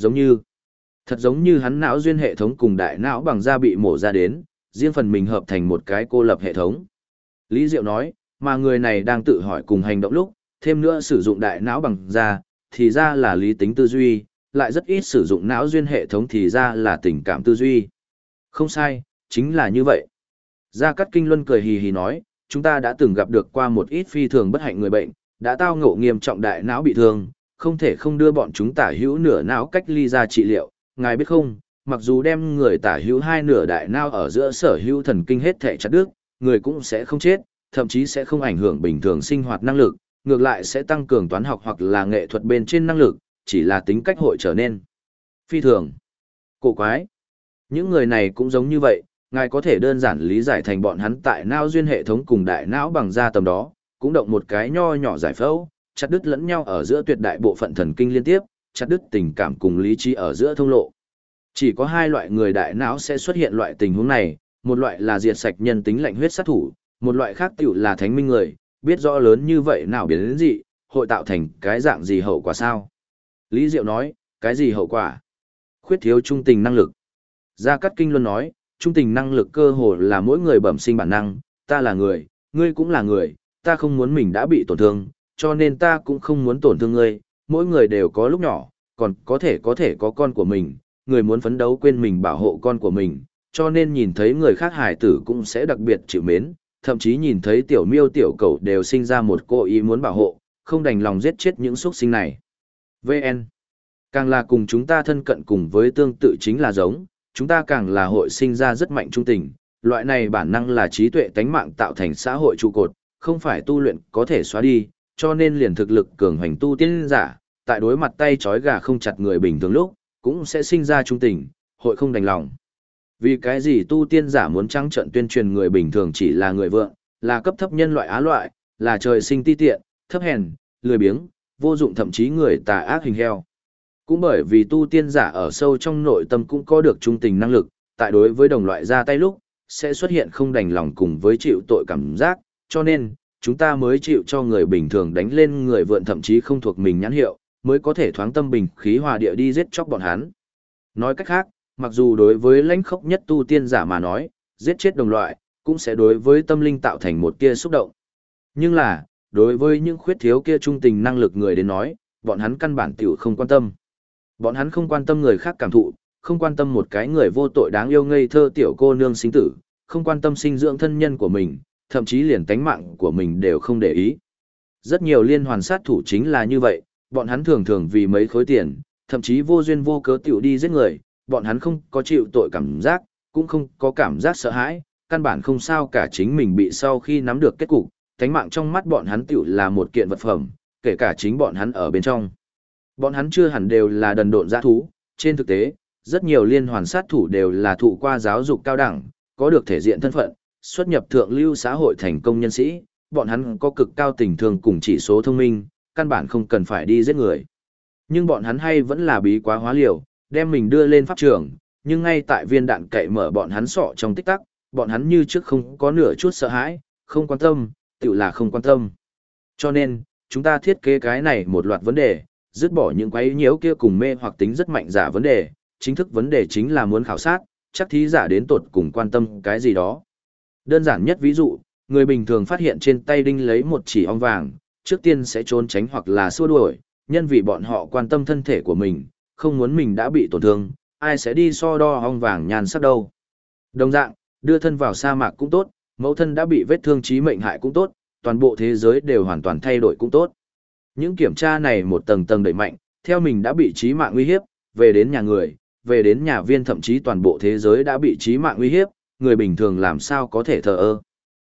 giống như hắn não duyên hệ thống cùng đại não bằng da bị mổ ra đến, riêng phần mình hợp thành một cái cô lập hệ thống. Lý Diệu nói, mà người này đang tự hỏi cùng hành động lúc, thêm nữa sử dụng đại não bằng da, thì ra là lý tính tư duy, lại rất ít sử dụng não duyên hệ thống thì ra là tình cảm tư duy. Không sai, chính là như vậy. Gia Cát Kinh Luân cười hì hì nói, chúng ta đã từng gặp được qua một ít phi thường bất hạnh người bệnh, đã tao ngộ nghiêm trọng đại não bị thương, không thể không đưa bọn chúng tả hữu nửa não cách ly ra trị liệu. Ngài biết không, mặc dù đem người tả hữu hai nửa đại não ở giữa sở hữu thần kinh hết thể chặt đứt, người cũng sẽ không chết, thậm chí sẽ không ảnh hưởng bình thường sinh hoạt năng lực, ngược lại sẽ tăng cường toán học hoặc là nghệ thuật bên trên năng lực, chỉ là tính cách hội trở nên phi thường cổ quái. Những người này cũng giống như vậy, ngài có thể đơn giản lý giải thành bọn hắn tại não duyên hệ thống cùng đại não bằng da tầm đó, cũng động một cái nho nhỏ giải phẫu, chặt đứt lẫn nhau ở giữa tuyệt đại bộ phận thần kinh liên tiếp, chặt đứt tình cảm cùng lý trí ở giữa thông lộ. Chỉ có hai loại người đại não sẽ xuất hiện loại tình huống này, một loại là diệt sạch nhân tính lạnh huyết sát thủ, một loại khác tiểu là thánh minh người, biết rõ lớn như vậy nào biến đến gì, hội tạo thành cái dạng gì hậu quả sao? Lý Diệu nói, cái gì hậu quả? Khuyết thiếu trung tình năng lực. Gia Cát Kinh Luân nói, trung tình năng lực cơ hồ là mỗi người bẩm sinh bản năng, ta là người, ngươi cũng là người, ta không muốn mình đã bị tổn thương, cho nên ta cũng không muốn tổn thương ngươi, mỗi người đều có lúc nhỏ, còn có thể có con của mình, người muốn phấn đấu quên mình bảo hộ con của mình, cho nên nhìn thấy người khác hài tử cũng sẽ đặc biệt chịu mến, thậm chí nhìn thấy tiểu miêu tiểu cẩu đều sinh ra một cô ý muốn bảo hộ, không đành lòng giết chết những xuất sinh này. VN. Càng là cùng chúng ta thân cận cùng với tương tự chính là giống, chúng ta càng là hội sinh ra rất mạnh trung tình, loại này bản năng là trí tuệ tánh mạng tạo thành xã hội trụ cột, không phải tu luyện có thể xóa đi, cho nên liền thực lực cường hành tu tiên giả, tại đối mặt tay trói gà không chặt người bình thường lúc, cũng sẽ sinh ra trung tình, hội không đành lòng. Vì cái gì tu tiên giả muốn trắng trợn tuyên truyền người bình thường chỉ là người vượng, là cấp thấp nhân loại á loại, là trời sinh ti tiện, thấp hèn, lười biếng, vô dụng thậm chí người tà ác hình heo. Cũng bởi vì tu tiên giả ở sâu trong nội tâm cũng có được trung tình năng lực, tại đối với đồng loại ra tay lúc, sẽ xuất hiện không đành lòng cùng với chịu tội cảm giác, cho nên, chúng ta mới chịu cho người bình thường đánh lên người vượn thậm chí không thuộc mình nhãn hiệu, mới có thể thoáng tâm bình khí hòa địa đi giết chóc bọn hắn. Nói cách khác, mặc dù đối với lãnh khốc nhất tu tiên giả mà nói, giết chết đồng loại, cũng sẽ đối với tâm linh tạo thành một tia xúc động. Nhưng là, đối với những khuyết thiếu kia trung tình năng lực người đến nói, bọn hắn căn bản tiểu không quan tâm. Bọn hắn không quan tâm người khác cảm thụ, không quan tâm một cái người vô tội đáng yêu ngây thơ tiểu cô nương sinh tử, không quan tâm sinh dưỡng thân nhân của mình, thậm chí liền tánh mạng của mình đều không để ý. Rất nhiều liên hoàn sát thủ chính là như vậy, bọn hắn thường thường vì mấy khối tiền, thậm chí vô duyên vô cớ tiểu đi giết người, bọn hắn không có chịu tội cảm giác, cũng không có cảm giác sợ hãi, căn bản không sao cả chính mình bị sau khi nắm được kết cục, tánh mạng trong mắt bọn hắn tiểu là một kiện vật phẩm, kể cả chính bọn hắn ở bên trong. Bọn hắn chưa hẳn đều là đần độn dã thú, trên thực tế, rất nhiều liên hoàn sát thủ đều là thụ qua giáo dục cao đẳng, có được thể diện thân phận, xuất nhập thượng lưu xã hội thành công nhân sĩ, bọn hắn có cực cao tình thương cùng chỉ số thông minh, căn bản không cần phải đi giết người. Nhưng bọn hắn hay vẫn là bí quá hóa liều, đem mình đưa lên pháp trường, nhưng ngay tại viên đạn cậy mở bọn hắn sọ trong tích tắc, bọn hắn như trước không có nửa chút sợ hãi, không quan tâm, tự là không quan tâm. Cho nên, chúng ta thiết kế cái này một loạt vấn đề, dứt bỏ những quấy nhiễu kia cùng mê hoặc tính rất mạnh giả vấn đề, chính thức vấn đề chính là muốn khảo sát, chắc thí giả đến tột cùng quan tâm cái gì đó. Đơn giản nhất ví dụ, người bình thường phát hiện trên tay đinh lấy một chỉ ong vàng, trước tiên sẽ trốn tránh hoặc là xua đuổi, nhân vì bọn họ quan tâm thân thể của mình, không muốn mình đã bị tổn thương, ai sẽ đi so đo ong vàng nhan sắc đâu. Đồng dạng, đưa thân vào sa mạc cũng tốt, mẫu thân đã bị vết thương chí mệnh hại cũng tốt, toàn bộ thế giới đều hoàn toàn thay đổi cũng tốt. Những kiểm tra này một tầng tầng đẩy mạnh, theo mình đã bị chí mạng uy hiếp, về đến nhà người, về đến nhà viên thậm chí toàn bộ thế giới đã bị chí mạng uy hiếp, người bình thường làm sao có thể thờ ơ.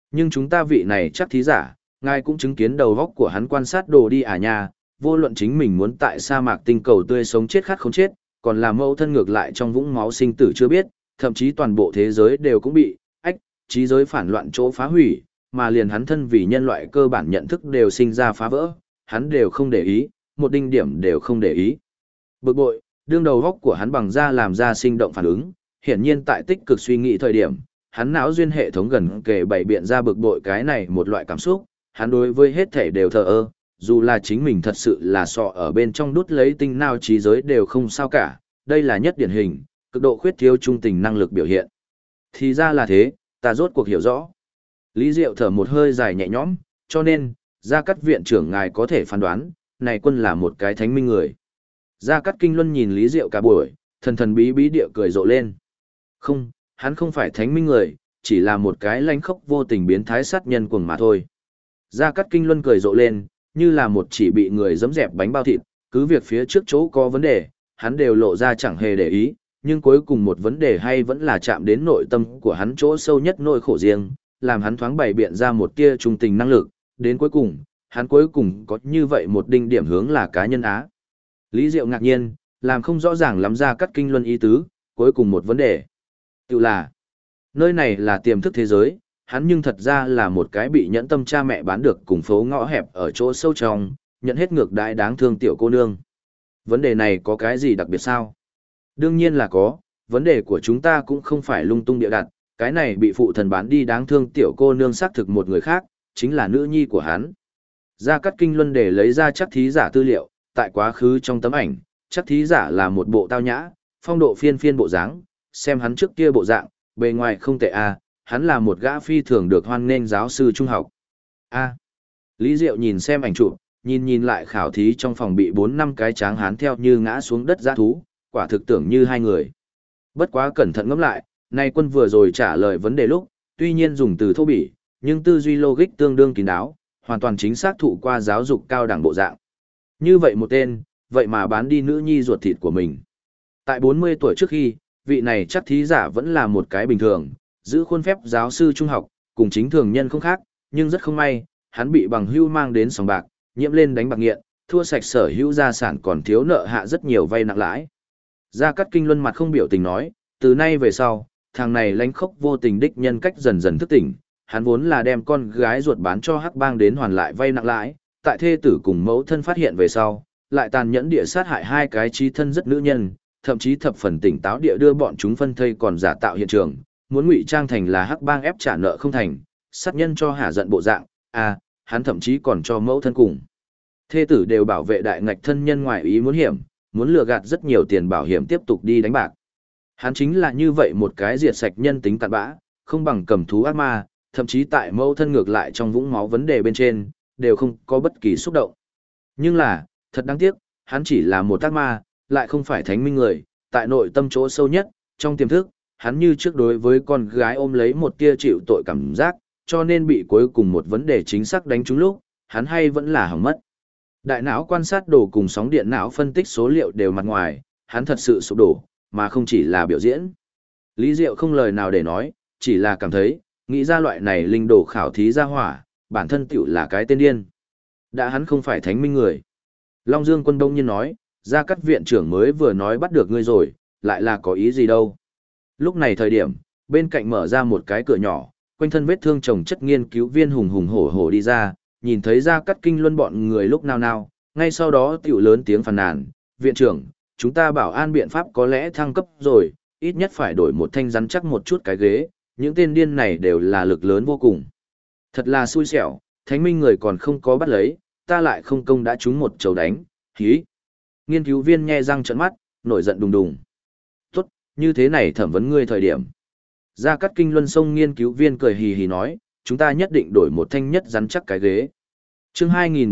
Nhưng chúng ta vị này chắc thí giả, ngài cũng chứng kiến đầu góc của hắn quan sát đồ đi à nha, vô luận chính mình muốn tại sa mạc tinh cầu tươi sống chết khát không chết, còn là mâu thân ngược lại trong vũng máu sinh tử chưa biết, thậm chí toàn bộ thế giới đều cũng bị, trí giới phản loạn chỗ phá hủy, mà liền hắn thân vì nhân loại cơ bản nhận thức đều sinh ra phá vỡ, hắn đều không để ý, một đinh điểm đều không để ý. Bực bội, đương đầu góc của hắn bằng da làm ra sinh động phản ứng, hiển nhiên tại tích cực suy nghĩ thời điểm, hắn não duyên hệ thống gần kề bày biện ra bực bội cái này một loại cảm xúc, hắn đối với hết thể đều thờ ơ, dù là chính mình thật sự là sọ ở bên trong đút lấy tinh não trí giới đều không sao cả, đây là nhất điển hình, cực độ khuyết thiếu trung tình năng lực biểu hiện. Thì ra là thế, ta rốt cuộc hiểu rõ. Lý Diệu thở một hơi dài nhẹ nhõm, cho nên, Gia Cát viện trưởng ngài có thể phán đoán, này quân là một cái thánh minh người. Gia Cát Kinh Luân nhìn Lý Diệu cả buổi, thần thần bí bí địa cười rộ lên. Không, hắn không phải thánh minh người, chỉ là một cái lánh khốc vô tình biến thái sát nhân cuồng mà thôi. Gia Cát Kinh Luân cười rộ lên, như là một chỉ bị người giẫm dẹp bánh bao thịt, cứ việc phía trước chỗ có vấn đề, hắn đều lộ ra chẳng hề để ý, nhưng cuối cùng một vấn đề hay vẫn là chạm đến nội tâm của hắn chỗ sâu nhất nỗi khổ riêng, làm hắn thoáng bày biện ra một tia trung tình năng lực, đến cuối cùng, hắn cuối cùng có như vậy một đinh điểm hướng là cá nhân Á. Lý Diệu ngạc nhiên, làm không rõ ràng lắm Gia Cát Kinh Luân ý tứ, cuối cùng một vấn đề. Tự là, nơi này là tiềm thức thế giới, hắn nhưng thật ra là một cái bị nhẫn tâm cha mẹ bán được cùng phố ngõ hẹp ở chỗ sâu trong, nhận hết ngược đãi đáng thương tiểu cô nương. Vấn đề này có cái gì đặc biệt sao? Đương nhiên là có, vấn đề của chúng ta cũng không phải lung tung địa đặt, cái này bị phụ thần bán đi đáng thương tiểu cô nương xác thực một người khác, chính là nữ nhi của hắn. Gia Cát Kinh Luân để lấy ra chắc thí giả tư liệu, tại quá khứ trong tấm ảnh, chắc thí giả là một bộ tao nhã, phong độ phiên phiên bộ dáng, xem hắn trước kia bộ dạng, bề ngoài không tệ a, hắn là một gã phi thường được hoan nghênh giáo sư trung học. A. Lý Diệu nhìn xem ảnh chụp, nhìn lại khảo thí trong phòng bị 4-5 cái tráng hán theo như ngã xuống đất dã thú, quả thực tưởng như hai người. Bất quá cẩn thận ngẫm lại, nay quân vừa rồi trả lời vấn đề lúc, tuy nhiên dùng từ thô bỉ, nhưng tư duy logic tương đương kín đáo, hoàn toàn chính xác thụ qua giáo dục cao đẳng bộ dạng. Như vậy một tên, vậy mà bán đi nữ nhi ruột thịt của mình. Tại 40 tuổi trước khi, vị này chắc thí giả vẫn là một cái bình thường, giữ khuôn phép giáo sư trung học, cùng chính thường nhân không khác, nhưng rất không may, hắn bị bằng hưu mang đến sòng bạc, nhiễm lên đánh bạc nghiện, thua sạch sở hữu gia sản còn thiếu nợ hạ rất nhiều vay nặng lãi. Gia Cát Kinh Luân mặt không biểu tình nói, từ nay về sau, thằng này lánh khốc vô tình đích nhân cách dần dần thức tỉnh, hắn vốn là đem con gái ruột bán cho Hắc Bang đến hoàn lại vay nặng lãi, tại thê tử cùng mẫu thân phát hiện về sau, lại tàn nhẫn địa sát hại hai cái chí thân rất nữ nhân, thậm chí thập phần tỉnh táo địa đưa bọn chúng phân thây còn giả tạo hiện trường, muốn ngụy trang thành là Hắc Bang ép trả nợ không thành, sát nhân cho hả giận bộ dạng, hắn thậm chí còn cho mẫu thân cùng thê tử đều bảo vệ đại ngạch thân nhân ngoài ý muốn hiểm, muốn lừa gạt rất nhiều tiền bảo hiểm tiếp tục đi đánh bạc. Hắn chính là như vậy một cái diệt sạch nhân tính cặn bã, không bằng cầm thú ác ma, thậm chí tại mẫu thân ngược lại trong vũng máu vấn đề bên trên, đều không có bất kỳ xúc động. Nhưng là, thật đáng tiếc, hắn chỉ là một ác ma, lại không phải thánh minh người, tại nội tâm chỗ sâu nhất, trong tiềm thức, hắn như trước đối với con gái ôm lấy một tia chịu tội cảm giác, cho nên bị cuối cùng một vấn đề chính xác đánh trúng lúc, hắn hay vẫn là hỏng mất. Đại não quan sát đồ cùng sóng điện não phân tích số liệu đều mặt ngoài, hắn thật sự sụp đổ, mà không chỉ là biểu diễn. Lý Diệu không lời nào để nói, chỉ là cảm thấy, nghĩ ra loại này linh đồ khảo thí ra hỏa, bản thân tiểu là cái tên điên. Đã hắn không phải thánh minh người. Long Dương Quân đông nhiên nói, Gia Cát viện trưởng mới vừa nói bắt được ngươi rồi, lại là có ý gì đâu. Lúc này thời điểm, bên cạnh mở ra một cái cửa nhỏ, quanh thân vết thương chồng chất nghiên cứu viên hùng hùng hổ hổ đi ra, nhìn thấy Gia Cát Kinh Luân bọn người lúc nào nào, ngay sau đó tiểu lớn tiếng phàn nàn, viện trưởng, chúng ta bảo an biện pháp có lẽ thăng cấp rồi, ít nhất phải đổi một thanh rắn chắc một chút cái ghế, những tên điên này đều là lực lớn vô cùng. Thật là xui xẻo, thánh minh người còn không có bắt lấy, ta lại không công đã trúng một chầu đánh, hí. Nghiên cứu viên nhe răng trợn mắt, nổi giận đùng đùng. Tốt, như thế này thẩm vấn ngươi thời điểm. Gia Cát Kinh Luân sông nghiên cứu viên cười hì hì nói, chúng ta nhất định đổi một thanh nhất rắn chắc cái ghế. Chương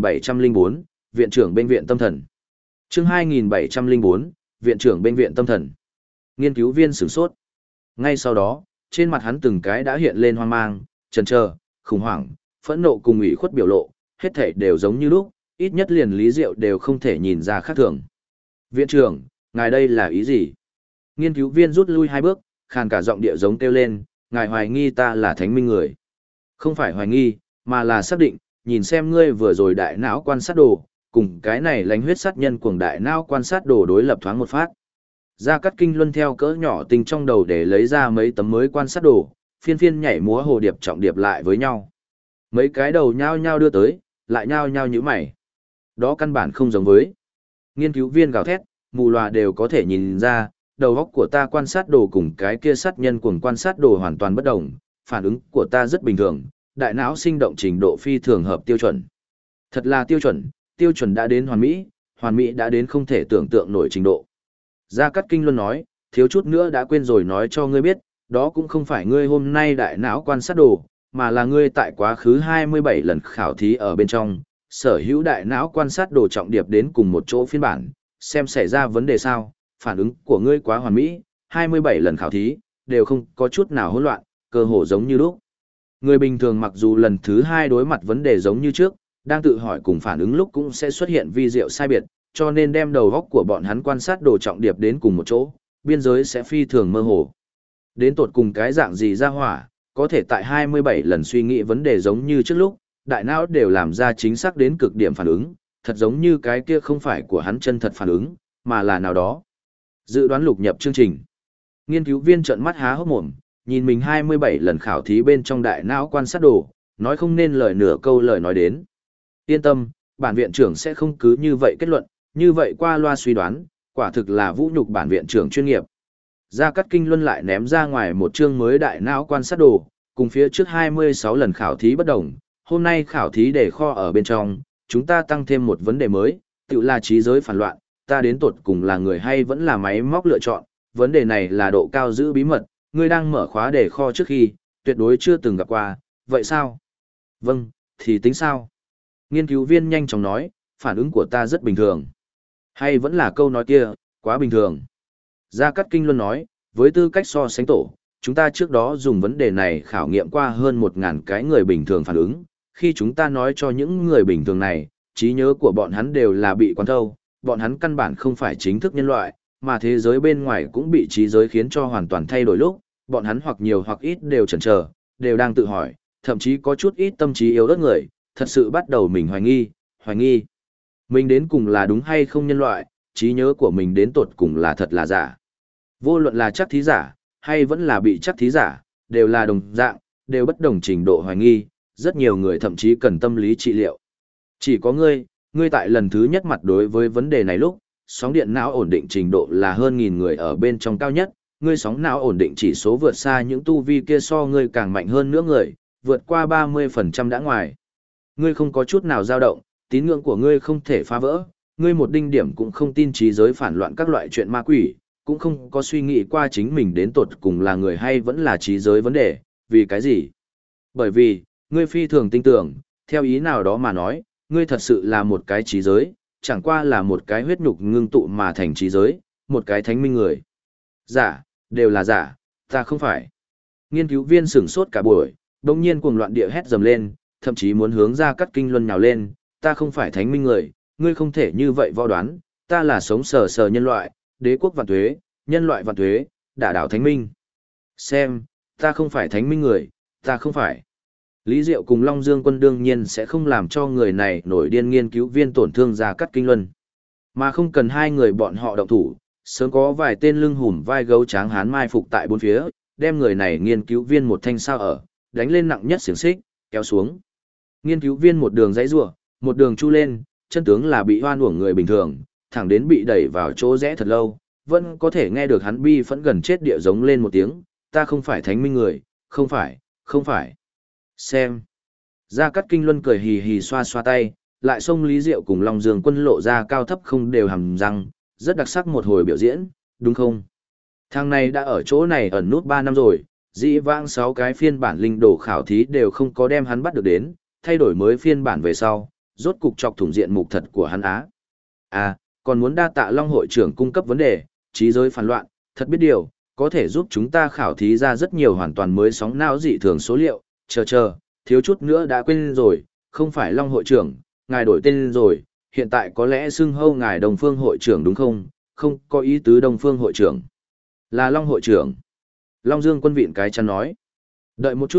2704, Viện trưởng Bệnh viện Tâm thần. Chương 2704, Viện trưởng Bệnh viện Tâm thần. Nghiên cứu viên sửng sốt. Ngay sau đó, trên mặt hắn từng cái đã hiện lên hoang mang, chần chờ, khủng hoảng, phẫn nộ cùng ủy khuất biểu lộ, hết thảy đều giống như lúc, ít nhất liền Lý Diệu đều không thể nhìn ra khác thường. Viện trưởng, ngài đây là ý gì? Nghiên cứu viên rút lui 2 bước, khàn cả giọng địa giống kêu lên, ngài hoài nghi ta là thánh minh người. Không phải hoài nghi, mà là xác định, nhìn xem ngươi vừa rồi đại não quan sát đồ, cùng cái này lánh huyết sát nhân cuồng đại não quan sát đồ đối lập thoáng một phát. Gia Cát Kinh Luân theo cỡ nhỏ tinh trong đầu để lấy ra mấy tấm mới quan sát đồ, phiên phiên nhảy múa hồ điệp trọng điệp lại với nhau. Mấy cái đầu nhao nhao đưa tới, lại nhao nhao như mày. Đó căn bản không giống với. Nghiên cứu viên gào thét, mù lòa đều có thể nhìn ra, đầu óc của ta quan sát đồ cùng cái kia sát nhân cuồng quan sát đồ hoàn toàn bất đồng, phản ứng của ta rất bình thường, đại não sinh động trình độ phi thường hợp tiêu chuẩn. Thật là tiêu chuẩn đã đến hoàn mỹ đã đến không thể tưởng tượng nổi trình độ. Gia Cát Kinh Luân nói, thiếu chút nữa đã quên rồi nói cho ngươi biết, đó cũng không phải ngươi hôm nay đại não quan sát đồ, mà là ngươi tại quá khứ 27 lần khảo thí ở bên trong, sở hữu đại não quan sát đồ trọng điệp đến cùng một chỗ phiên bản, xem xảy ra vấn đề sao, phản ứng của ngươi quá hoàn mỹ, 27 lần khảo thí, đều không có chút nào hỗn loạn, cơ hồ giống như lúc. Người bình thường mặc dù lần thứ 2 đối mặt vấn đề giống như trước, đang tự hỏi cùng phản ứng lúc cũng sẽ xuất hiện vi diệu sai biệt, cho nên đem đầu góc của bọn hắn quan sát đồ trọng điệp đến cùng một chỗ, biên giới sẽ phi thường mơ hồ. Đến tột cùng cái dạng gì ra hỏa, có thể tại 27 lần suy nghĩ vấn đề giống như trước lúc, đại não đều làm ra chính xác đến cực điểm phản ứng, thật giống như cái kia không phải của hắn chân thật phản ứng, mà là nào đó. Dự đoán lục nhập chương trình. Nghiên cứu viên trợn mắt há hốc mồm, nhìn mình 27 lần khảo thí bên trong đại não quan sát đồ, nói không nên lời nửa câu lời nói đến. Yên tâm, bản viện trưởng sẽ không cứ như vậy kết luận, như vậy qua loa suy đoán, quả thực là vũ nhục bản viện trưởng chuyên nghiệp. Gia Cát Kinh Luân lại ném ra ngoài một chương mới đại não quan sát đồ, cùng phía trước 26 lần khảo thí bất đồng, hôm nay khảo thí để kho ở bên trong, chúng ta tăng thêm một vấn đề mới, tự là trí giới phản loạn, ta đến tột cùng là người hay vẫn là máy móc lựa chọn, vấn đề này là độ cao giữ bí mật, ngươi đang mở khóa để kho trước khi, tuyệt đối chưa từng gặp qua, vậy sao? Vâng, thì tính sao? Nghiên cứu viên nhanh chóng nói, phản ứng của ta rất bình thường. Hay vẫn là câu nói kia, quá bình thường. Gia Cát Kinh Luân nói, với tư cách so sánh tổ, chúng ta trước đó dùng vấn đề này khảo nghiệm qua hơn 1.000 cái người bình thường phản ứng. Khi chúng ta nói cho những người bình thường này, trí nhớ của bọn hắn đều là bị quán thâu, bọn hắn căn bản không phải chính thức nhân loại, mà thế giới bên ngoài cũng bị trí giới khiến cho hoàn toàn thay đổi lúc, bọn hắn hoặc nhiều hoặc ít đều chần chờ, đều đang tự hỏi, thậm chí có chút ít tâm trí yếu ớt người, thật sự bắt đầu mình hoài nghi. Mình đến cùng là đúng hay không nhân loại, trí nhớ của mình đến tột cùng là thật là giả. Vô luận là chắc thí giả, hay vẫn là bị chắc thí giả, đều là đồng dạng, đều bất đồng trình độ hoài nghi, rất nhiều người thậm chí cần tâm lý trị liệu. Chỉ có ngươi tại lần thứ nhất mặt đối với vấn đề này lúc, sóng điện não ổn định trình độ là hơn 1.000 người ở bên trong cao nhất, ngươi sóng não ổn định chỉ số vượt xa những tu vi kia so ngươi càng mạnh hơn nữa người, vượt qua 30% đã ngoài. Ngươi không có chút nào dao động, tín ngưỡng của ngươi không thể phá vỡ, ngươi một đinh điểm cũng không tin trí giới phản loạn các loại chuyện ma quỷ, cũng không có suy nghĩ qua chính mình đến tột cùng là người hay vẫn là trí giới vấn đề, vì cái gì? Bởi vì, ngươi phi thường tin tưởng, theo ý nào đó mà nói, ngươi thật sự là một cái trí giới, chẳng qua là một cái huyết nhục ngưng tụ mà thành trí giới, một cái thánh minh người. Giả, đều là giả, ta không phải. Nghiên cứu viên sửng sốt cả buổi, đồng nhiên cuồng loạn địa hét dầm lên, thậm chí muốn hướng Gia Cát Kinh Luân nhào lên, ta không phải thánh minh người, ngươi không thể như vậy võ đoán, ta là sống sờ sờ nhân loại, đế quốc vạn tuế, nhân loại vạn tuế, đả đảo thánh minh. Xem, ta không phải thánh minh người, ta không phải. Lý Diệu cùng Long Dương Quân đương nhiên sẽ không làm cho người này nổi điên nghiên cứu viên tổn thương Gia Cát Kinh Luân. Mà không cần hai người bọn họ động thủ, sớm có vài tên lưng hùm vai gấu tráng hán mai phục tại bốn phía, đem người này nghiên cứu viên một thanh sao ở, đánh lên nặng nhất xiềng xích, kéo xuống. Nghiên cứu viên một đường dãy rủa, một đường chu lên, chân tướng là bị hoan uổng người bình thường, thẳng đến bị đẩy vào chỗ rẽ thật lâu, vẫn có thể nghe được hắn bi phẫn gần chết địa giống lên một tiếng, ta không phải thánh minh người, không phải, không phải. Xem. Gia Cát Kinh Luân cười hì hì xoa xoa tay, lại xông Lý Diệu cùng Long Dương Quân lộ ra cao thấp không đều hàm răng, rất đặc sắc một hồi biểu diễn, đúng không? Thằng này đã ở chỗ này ẩn nút 3 năm rồi, dĩ vãng 6 cái phiên bản linh đồ khảo thí đều không có đem hắn bắt được đến, thay đổi mới phiên bản về sau, rốt cục chọc thủng diện mục thật của hắn á. À, còn muốn đa tạ Long hội trưởng cung cấp vấn đề, trí giới phản loạn, thật biết điều, có thể giúp chúng ta khảo thí ra rất nhiều hoàn toàn mới sóng não dị thường số liệu, chờ, thiếu chút nữa đã quên rồi, không phải Long hội trưởng, ngài đổi tên rồi, hiện tại có lẽ xưng hô ngài Đông Phương hội trưởng đúng không, không có ý tứ Đông Phương hội trưởng, là Long hội trưởng. Long Dương Quân vịn cái chắn nói, đợi một chút,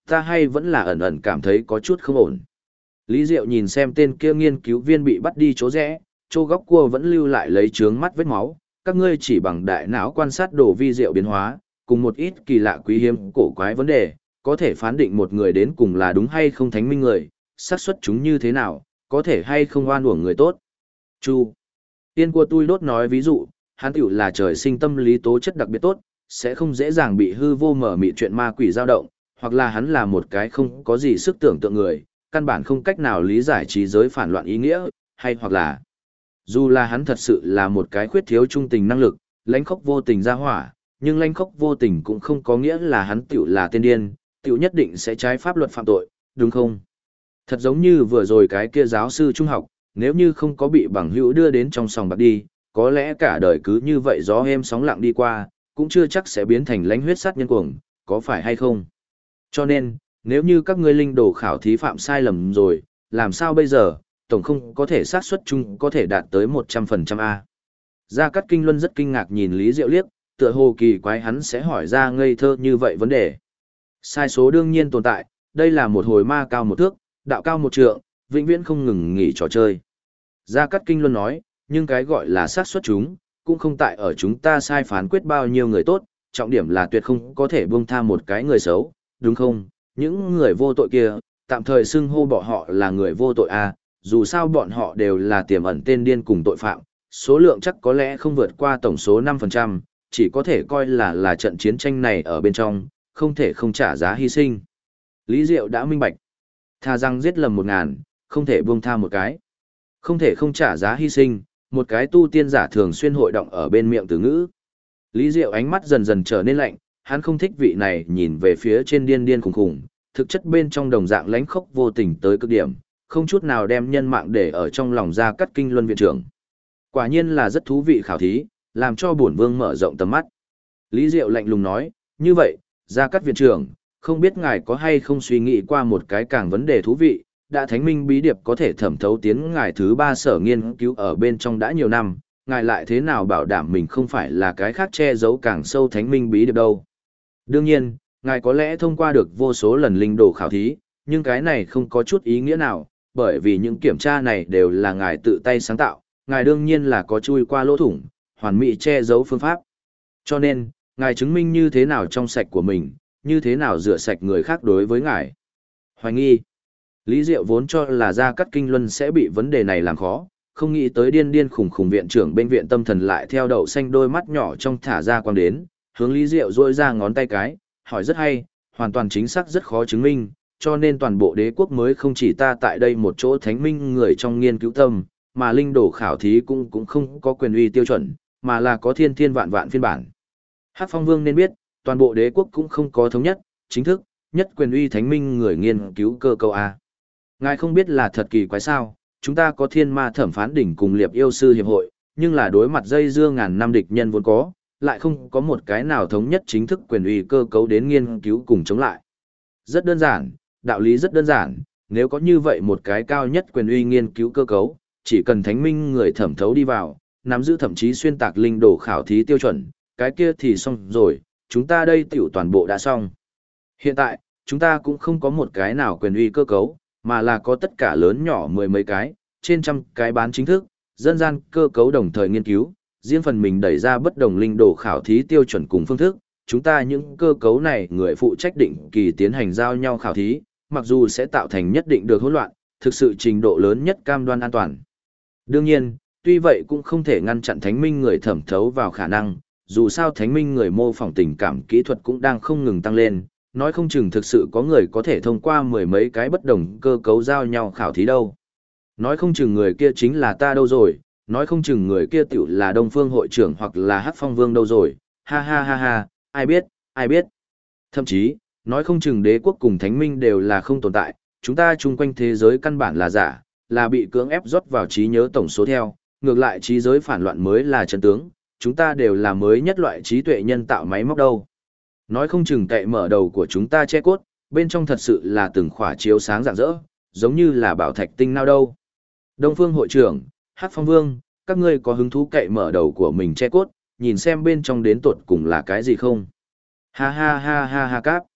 Ta hay vẫn là ẩn ẩn cảm thấy có chút không ổn. Lý Diệu nhìn xem tên kia nghiên cứu viên bị bắt đi chỗ rẽ, chỗ góc cua vẫn lưu lại lấy trướng mắt vết máu, các ngươi chỉ bằng đại não quan sát đồ vi diệu biến hóa, cùng một ít kỳ lạ quý hiếm cổ quái vấn đề, có thể phán định một người đến cùng là đúng hay không thánh minh người, xác suất chúng như thế nào, có thể hay không oan uổng người tốt. Chu. Tiên của tôi đốt nói ví dụ, hắn tiểu là trời sinh tâm lý tố chất đặc biệt tốt, sẽ không dễ dàng bị hư vô mở mị chuyện ma quỷ dao động, hoặc là hắn là một cái không có gì sức tưởng tượng người, căn bản không cách nào lý giải trí giới phản loạn ý nghĩa, hay hoặc là dù là hắn thật sự là một cái khuyết thiếu trung tình năng lực, lãnh khốc vô tình ra hỏa, nhưng lãnh khốc vô tình cũng không có nghĩa là hắn tiểu là tên điên, tiểu nhất định sẽ trái pháp luật phạm tội, đúng không? Thật giống như vừa rồi cái kia giáo sư trung học, nếu như không có bị bằng hữu đưa đến trong sòng bạc đi, có lẽ cả đời cứ như vậy gió êm sóng lặng đi qua, cũng chưa chắc sẽ biến thành lãnh huyết sát nhân cuồng, có phải hay không? Cho nên, nếu như các ngươi linh đồ khảo thí phạm sai lầm rồi, làm sao bây giờ, tổng không có thể xác suất chung có thể đạt tới 100% A. Gia Cát Kinh Luân rất kinh ngạc nhìn Lý Diệu liếc, tựa hồ kỳ quái hắn sẽ hỏi ra ngây thơ như vậy vấn đề. Sai số đương nhiên tồn tại, đây là một hồi ma cao một thước, đạo cao một trượng, vĩnh viễn không ngừng nghỉ trò chơi. Gia Cát Kinh Luân nói, nhưng cái gọi là xác suất chúng, cũng không tại ở chúng ta sai phán quyết bao nhiêu người tốt, trọng điểm là tuyệt không có thể buông tha một cái người xấu, đúng không? Những người vô tội kia, tạm thời xưng hô bọn họ là người vô tội a, dù sao bọn họ đều là tiềm ẩn tên điên cùng tội phạm, số lượng chắc có lẽ không vượt qua tổng số 5%, chỉ có thể coi là trận chiến tranh này ở bên trong, không thể không trả giá hy sinh. Lý Diệu đã minh bạch, tha rằng giết lầm 1.000, không thể buông tha một cái. Không thể không trả giá hy sinh, một cái tu tiên giả thường xuyên hội động ở bên miệng từ ngữ. Lý Diệu ánh mắt dần dần trở nên lạnh, hắn không thích vị này nhìn về phía trên điên điên khủng khủng, thực chất bên trong đồng dạng lãnh khốc vô tình tới cực điểm, không chút nào đem nhân mạng để ở trong lòng Gia Cát Kinh Luân viện trưởng. Quả nhiên là rất thú vị khảo thí, làm cho bổn vương mở rộng tầm mắt. Lý Diệu lạnh lùng nói, như vậy, Gia Cát viện trưởng, không biết ngài có hay không suy nghĩ qua một cái càng vấn đề thú vị, đã thánh minh bí điệp có thể thẩm thấu tiến ngài thứ 3 sở nghiên cứu ở bên trong đã nhiều năm, ngài lại thế nào bảo đảm mình không phải là cái khác che giấu càng sâu thánh minh bí điệp đâu. Đương nhiên, ngài có lẽ thông qua được vô số lần linh đồ khảo thí, nhưng cái này không có chút ý nghĩa nào, bởi vì những kiểm tra này đều là ngài tự tay sáng tạo, ngài đương nhiên là có chui qua lỗ thủng, hoàn mỹ che giấu phương pháp. Cho nên, ngài chứng minh như thế nào trong sạch của mình, như thế nào rửa sạch người khác đối với ngài. Hoài nghi. Lý Diệu vốn cho là Gia Cát Kinh Luân sẽ bị vấn đề này làm khó, không nghĩ tới điên điên khủng khủng viện trưởng bên viện tâm thần lại theo đậu xanh đôi mắt nhỏ trong thả ra quang đến, hướng Lý Diệu duỗi ra ngón tay cái, hỏi rất hay, hoàn toàn chính xác rất khó chứng minh, cho nên toàn bộ đế quốc mới không chỉ ta tại đây một chỗ thánh minh người trong nghiên cứu tâm, mà linh đồ khảo thí cũng không có quyền uy tiêu chuẩn, mà là có thiên thiên vạn vạn phiên bản. Hắc Phong Vương nên biết, toàn bộ đế quốc cũng không có thống nhất, chính thức, nhất quyền uy thánh minh người nghiên cứu cơ câu A. Ngài không biết là thật kỳ quái sao, chúng ta có thiên ma thẩm phán đỉnh cùng liệp yêu sư hiệp hội, nhưng là đối mặt dây dưa ngàn năm địch nhân vốn có, lại không có một cái nào thống nhất chính thức quyền uy cơ cấu đến nghiên cứu cùng chống lại. Rất đơn giản, đạo lý rất đơn giản, nếu có như vậy một cái cao nhất quyền uy nghiên cứu cơ cấu, chỉ cần thánh minh người thẩm thấu đi vào, nắm giữ thậm chí xuyên tạc linh đồ khảo thí tiêu chuẩn, cái kia thì xong rồi, chúng ta đây tiểu toàn bộ đã xong. Hiện tại, chúng ta cũng không có một cái nào quyền uy cơ cấu, mà là có tất cả lớn nhỏ mười mấy cái, trên trăm cái bán chính thức, dân gian cơ cấu đồng thời nghiên cứu, riêng phần mình đẩy ra bất đồng linh đồ khảo thí tiêu chuẩn cùng phương thức, chúng ta những cơ cấu này người phụ trách định kỳ tiến hành giao nhau khảo thí, mặc dù sẽ tạo thành nhất định được hỗn loạn, thực sự trình độ lớn nhất cam đoan an toàn. Đương nhiên, tuy vậy cũng không thể ngăn chặn thánh minh người thẩm thấu vào khả năng, dù sao thánh minh người mô phỏng tình cảm kỹ thuật cũng đang không ngừng tăng lên, nói không chừng thực sự có người có thể thông qua mười mấy cái bất đồng cơ cấu giao nhau khảo thí đâu. Nói không chừng người kia chính là ta đâu rồi, nói không chừng người kia tiểu là Đông Phương hội trưởng hoặc là Hắc Phong Vương đâu rồi, ha ha ha ha, ai biết, ai biết. Thậm chí, nói không chừng đế quốc cùng thánh minh đều là không tồn tại, chúng ta chung quanh thế giới căn bản là giả, là bị cưỡng ép rót vào trí nhớ tổng số theo, ngược lại trí giới phản loạn mới là chân tướng, chúng ta đều là mới nhất loại trí tuệ nhân tạo máy móc đâu. Nói không chừng cậy mở đầu của chúng ta che cốt, bên trong thật sự là từng khỏa chiếu sáng rạng rỡ, giống như là bảo thạch tinh nào đâu. Đông Phương hội trưởng, Hắc Phong Vương, các ngươi có hứng thú cậy mở đầu của mình che cốt, nhìn xem bên trong đến tột cùng là cái gì không? Ha ha ha ha ha cáp.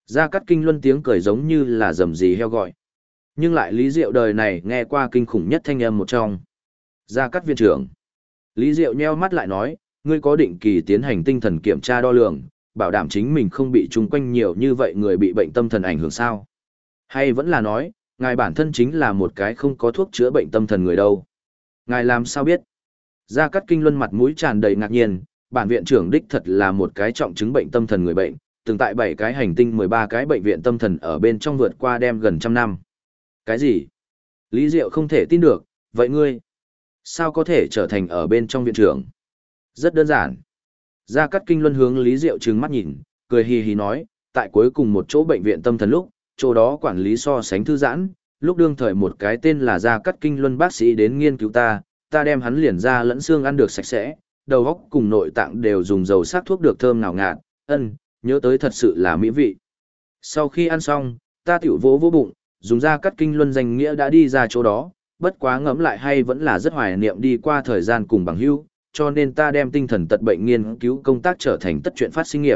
Gia Cát Kinh Luân tiếng cười giống như là rầm rì heo gọi. Nhưng lại Lý Diệu đời này nghe qua kinh khủng nhất thanh âm một trong. Gia Cát viện trưởng. Lý Diệu nheo mắt lại nói, ngươi có định kỳ tiến hành tinh thần kiểm tra đo lường, bảo đảm chính mình không bị chung quanh nhiều như vậy người bị bệnh tâm thần ảnh hưởng sao? Hay vẫn là nói, ngài bản thân chính là một cái không có thuốc chữa bệnh tâm thần người đâu? Ngài làm sao biết? Gia Cát Kinh Luân mặt mũi tràn đầy ngạc nhiên, bản viện trưởng đích thật là một cái trọng chứng bệnh tâm thần người bệnh, từng tại 7 cái hành tinh 13 cái bệnh viện tâm thần ở bên trong vượt qua đem gần trăm năm. Cái gì? Lý Diệu không thể tin được, vậy ngươi, sao có thể trở thành ở bên trong viện trưởng? Rất đơn giản. Gia Cát Kinh Luân hướng Lý Diệu trừng mắt nhìn, cười hì hì nói, tại cuối cùng một chỗ bệnh viện tâm thần lúc, chỗ đó quản lý so sánh thư giãn, lúc đương thời một cái tên là Gia Cát Kinh Luân bác sĩ đến nghiên cứu ta đem hắn liền ra lẫn xương ăn được sạch sẽ, đầu óc cùng nội tạng đều dùng dầu sắc thuốc được thơm ngào ngạt, nhớ tới thật sự là mỹ vị. Sau khi ăn xong, ta tiểu vỗ vỗ bụng, dùng Gia Cát Kinh Luân danh nghĩa đã đi ra chỗ đó, bất quá ngẫm lại hay vẫn là rất hoài niệm đi qua thời gian cùng bằng hữu, cho nên ta đem tinh thần tật bệnh nghiên cứu công tác trở thành tất chuyện phát sinh nghiệp.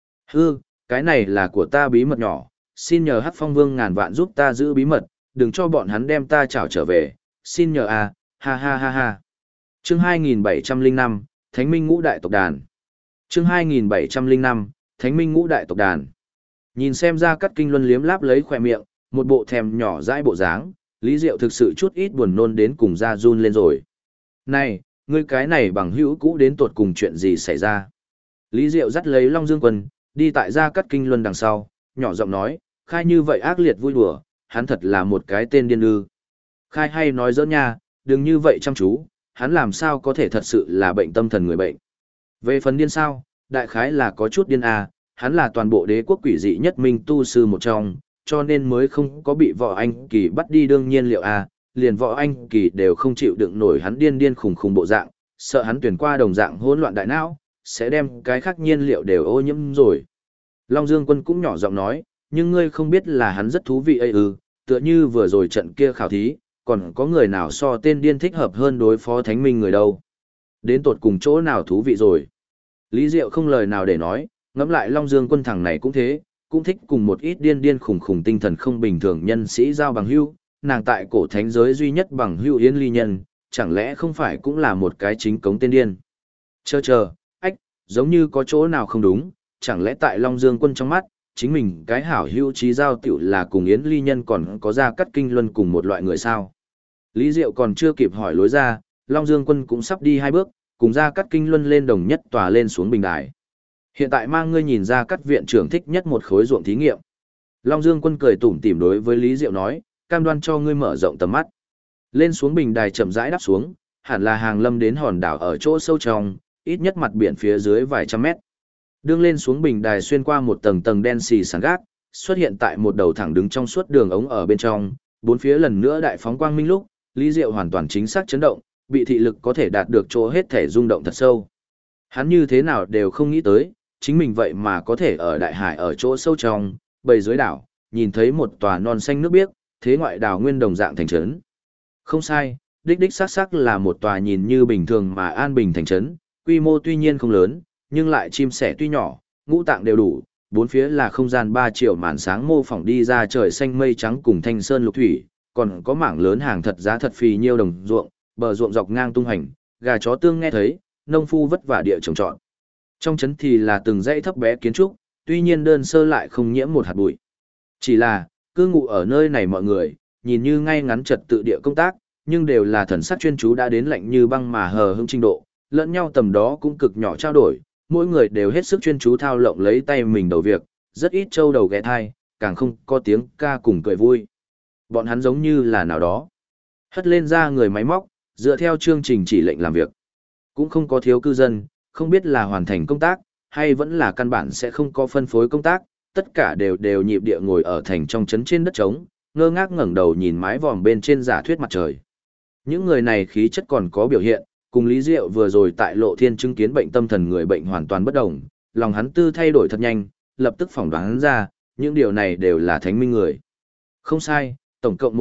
Cái này là của ta bí mật nhỏ, xin nhờ Hắc Phong Vương ngàn vạn giúp ta giữ bí mật, đừng cho bọn hắn đem ta trảo trở về, xin nhờ a, ha ha ha ha. Chương 2705, Thánh Minh Ngũ Đại Tộc Đàn. Chương 2705, Thánh Minh Ngũ Đại Tộc Đàn. Nhìn xem Gia Cát Kinh Luân liếm láp lấy khỏe miệng, một bộ thèm nhỏ dãi bộ dáng, Lý Diệu thực sự chút ít buồn nôn đến cùng da run lên rồi. Này, ngươi cái này bằng hữu cũ đến tột cùng chuyện gì xảy ra? Lý Diệu dắt lấy Long Dương Quân, đi tại Gia Cát Kinh Luân đằng sau, nhỏ giọng nói, Khai như vậy ác liệt vui đùa, hắn thật là một cái tên điên ư. Khai hay nói giỡn nha, đừng như vậy chăm chú, hắn làm sao có thể thật sự là bệnh tâm thần người bệnh. Về phần điên sao, đại khái là có chút điên à, hắn là toàn bộ đế quốc quỷ dị nhất minh tu sư một trong, cho nên mới không có bị Võ Anh Kỳ bắt đi đương nhiên liệu à, liền Võ Anh Kỳ đều không chịu đựng nổi hắn điên điên khùng khùng bộ dạng, sợ hắn tuyển qua đồng dạng hỗn loạn đại não, sẽ đem cái khác nhiên liệu đều ô nhiễm rồi. Long Dương Quân cũng nhỏ giọng nói, nhưng ngươi không biết là hắn rất thú vị ấy ư, tựa như vừa rồi trận kia khảo thí, còn có người nào so tên điên thích hợp hơn đối phó thánh minh người đâu. Đến tột cùng chỗ nào thú vị rồi. Lý Diệu không lời nào để nói, ngẫm lại Long Dương Quân thằng này cũng thế, cũng thích cùng một ít điên điên khủng khủng tinh thần không bình thường nhân sĩ giao bằng hữu, nàng tại cổ thánh giới duy nhất bằng hữu Yến Ly Nhân, chẳng lẽ không phải cũng là một cái chính cống tên điên. Ách, giống như có chỗ nào không đúng, chẳng lẽ tại Long Dương Quân trong mắt, chính mình cái hảo hữu trí giao tiểu là cùng Yến Ly Nhân còn có Gia Cát Kinh Luân cùng một loại người sao? Lý Diệu còn chưa kịp hỏi lối ra, Long Dương Quân cũng sắp đi 2 bước, cùng Gia Cát Kinh Luân lên đồng nhất tòa lên xuống bình đài. Hiện tại mang ngươi nhìn Gia Cát viện trưởng thích nhất một khối ruộng thí nghiệm. Long Dương Quân cười tủm tỉm đối với Lý Diệu nói, cam đoan cho ngươi mở rộng tầm mắt. Lên xuống bình đài chậm rãi đáp xuống, hẳn là hàng lâm đến hòn đảo ở chỗ sâu trong, ít nhất mặt biển phía dưới vài trăm mét. Đương lên xuống bình đài xuyên qua một tầng tầng đen xì sàn gác, xuất hiện tại một đầu thẳng đứng trong suốt đường ống ở bên trong, bốn phía lần nữa đại phóng quang minh lúc, Lý Diệu hoàn toàn chính xác chấn động, bị thị lực có thể đạt được chỗ hết thể rung động thật sâu. Hắn như thế nào đều không nghĩ tới, chính mình vậy mà có thể ở đại hải ở chỗ sâu trong, bầy dưới đảo, nhìn thấy một tòa non xanh nước biếc, thế ngoại đảo nguyên đồng dạng thành trấn. Không sai, đích đích xác xác là một tòa nhìn như bình thường mà an bình thành trấn, quy mô tuy nhiên không lớn, nhưng lại chim sẻ tuy nhỏ, ngũ tạng đều đủ, bốn phía là không gian 3 triệu màn sáng mô phỏng đi ra trời xanh mây trắng cùng thanh sơn lục thủy, còn có mảng lớn hàng thật giá thật phì nhiêu đồng ruộng, bờ ruộng dọc ngang tung hành, gà chó tương nghe thấy, nông phu vất vả địa trồng trọt. Trong trấn thì là từng dãy thấp bé kiến trúc, tuy nhiên đơn sơ lại không nhiễm một hạt bụi. Chỉ là, cư ngụ ở nơi này mọi người, nhìn như ngay ngắn trật tự địa công tác, nhưng đều là thần sắc chuyên chú đã đến lạnh như băng mà hờ hững trình độ, lẫn nhau tầm đó cũng cực nhỏ trao đổi, mỗi người đều hết sức chuyên chú thao lộng lấy tay mình đầu việc, rất ít trâu đầu ghé thai, càng không có tiếng ca cùng cười vui. Bọn hắn giống như là nào đó, hất lên ra người máy móc, dựa theo chương trình chỉ lệnh làm việc. Cũng không có thiếu cư dân, không biết là hoàn thành công tác, hay vẫn là căn bản sẽ không có phân phối công tác, tất cả đều nhịp địa ngồi ở thành trong trấn trên đất trống, ngơ ngác ngẩng đầu nhìn mái vòm bên trên giả thuyết mặt trời. Những người này khí chất còn có biểu hiện, cùng Lý Diệu vừa rồi tại Lộ Thiên chứng kiến bệnh tâm thần người bệnh hoàn toàn bất đồng, lòng hắn tư thay đổi thật nhanh, lập tức phỏng đoán ra, những điều này đều là thánh minh người. Không sai, tổng cộng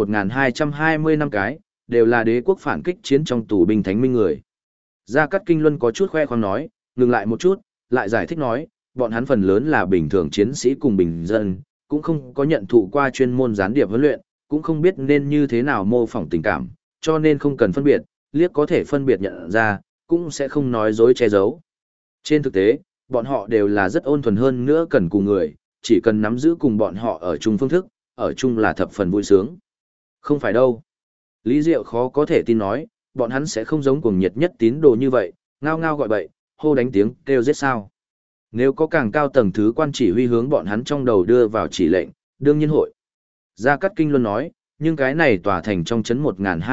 1220 năm cái, đều là đế quốc phản kích chiến trong tù binh thánh minh người. Gia Cát Kinh Luân có chút khoe khoang nói, ngừng lại một chút, lại giải thích nói, bọn hắn phần lớn là bình thường chiến sĩ cùng bình dân, cũng không có nhận thụ qua chuyên môn gián điệp huấn luyện, cũng không biết nên như thế nào mô phỏng tình cảm, cho nên không cần phân biệt, liếc có thể phân biệt nhận ra, cũng sẽ không nói dối che giấu. Trên thực tế, bọn họ đều là rất ôn thuần hơn nữa cần cùng người, chỉ cần nắm giữ cùng bọn họ ở chung phương thức, ở chung là thập phần vui sướng. Không phải đâu. Lý Diệu khó có thể tin nói, bọn hắn sẽ không giống cuồng nhiệt nhất tín đồ như vậy, ngao ngao gọi bậy, hô đánh tiếng, kêu giết sao. Nếu có càng cao tầng thứ quan chỉ huy hướng bọn hắn trong đầu đưa vào chỉ lệnh, đương nhiên hội. Gia Cát Kinh luôn nói, nhưng cái này tòa thành trong chấn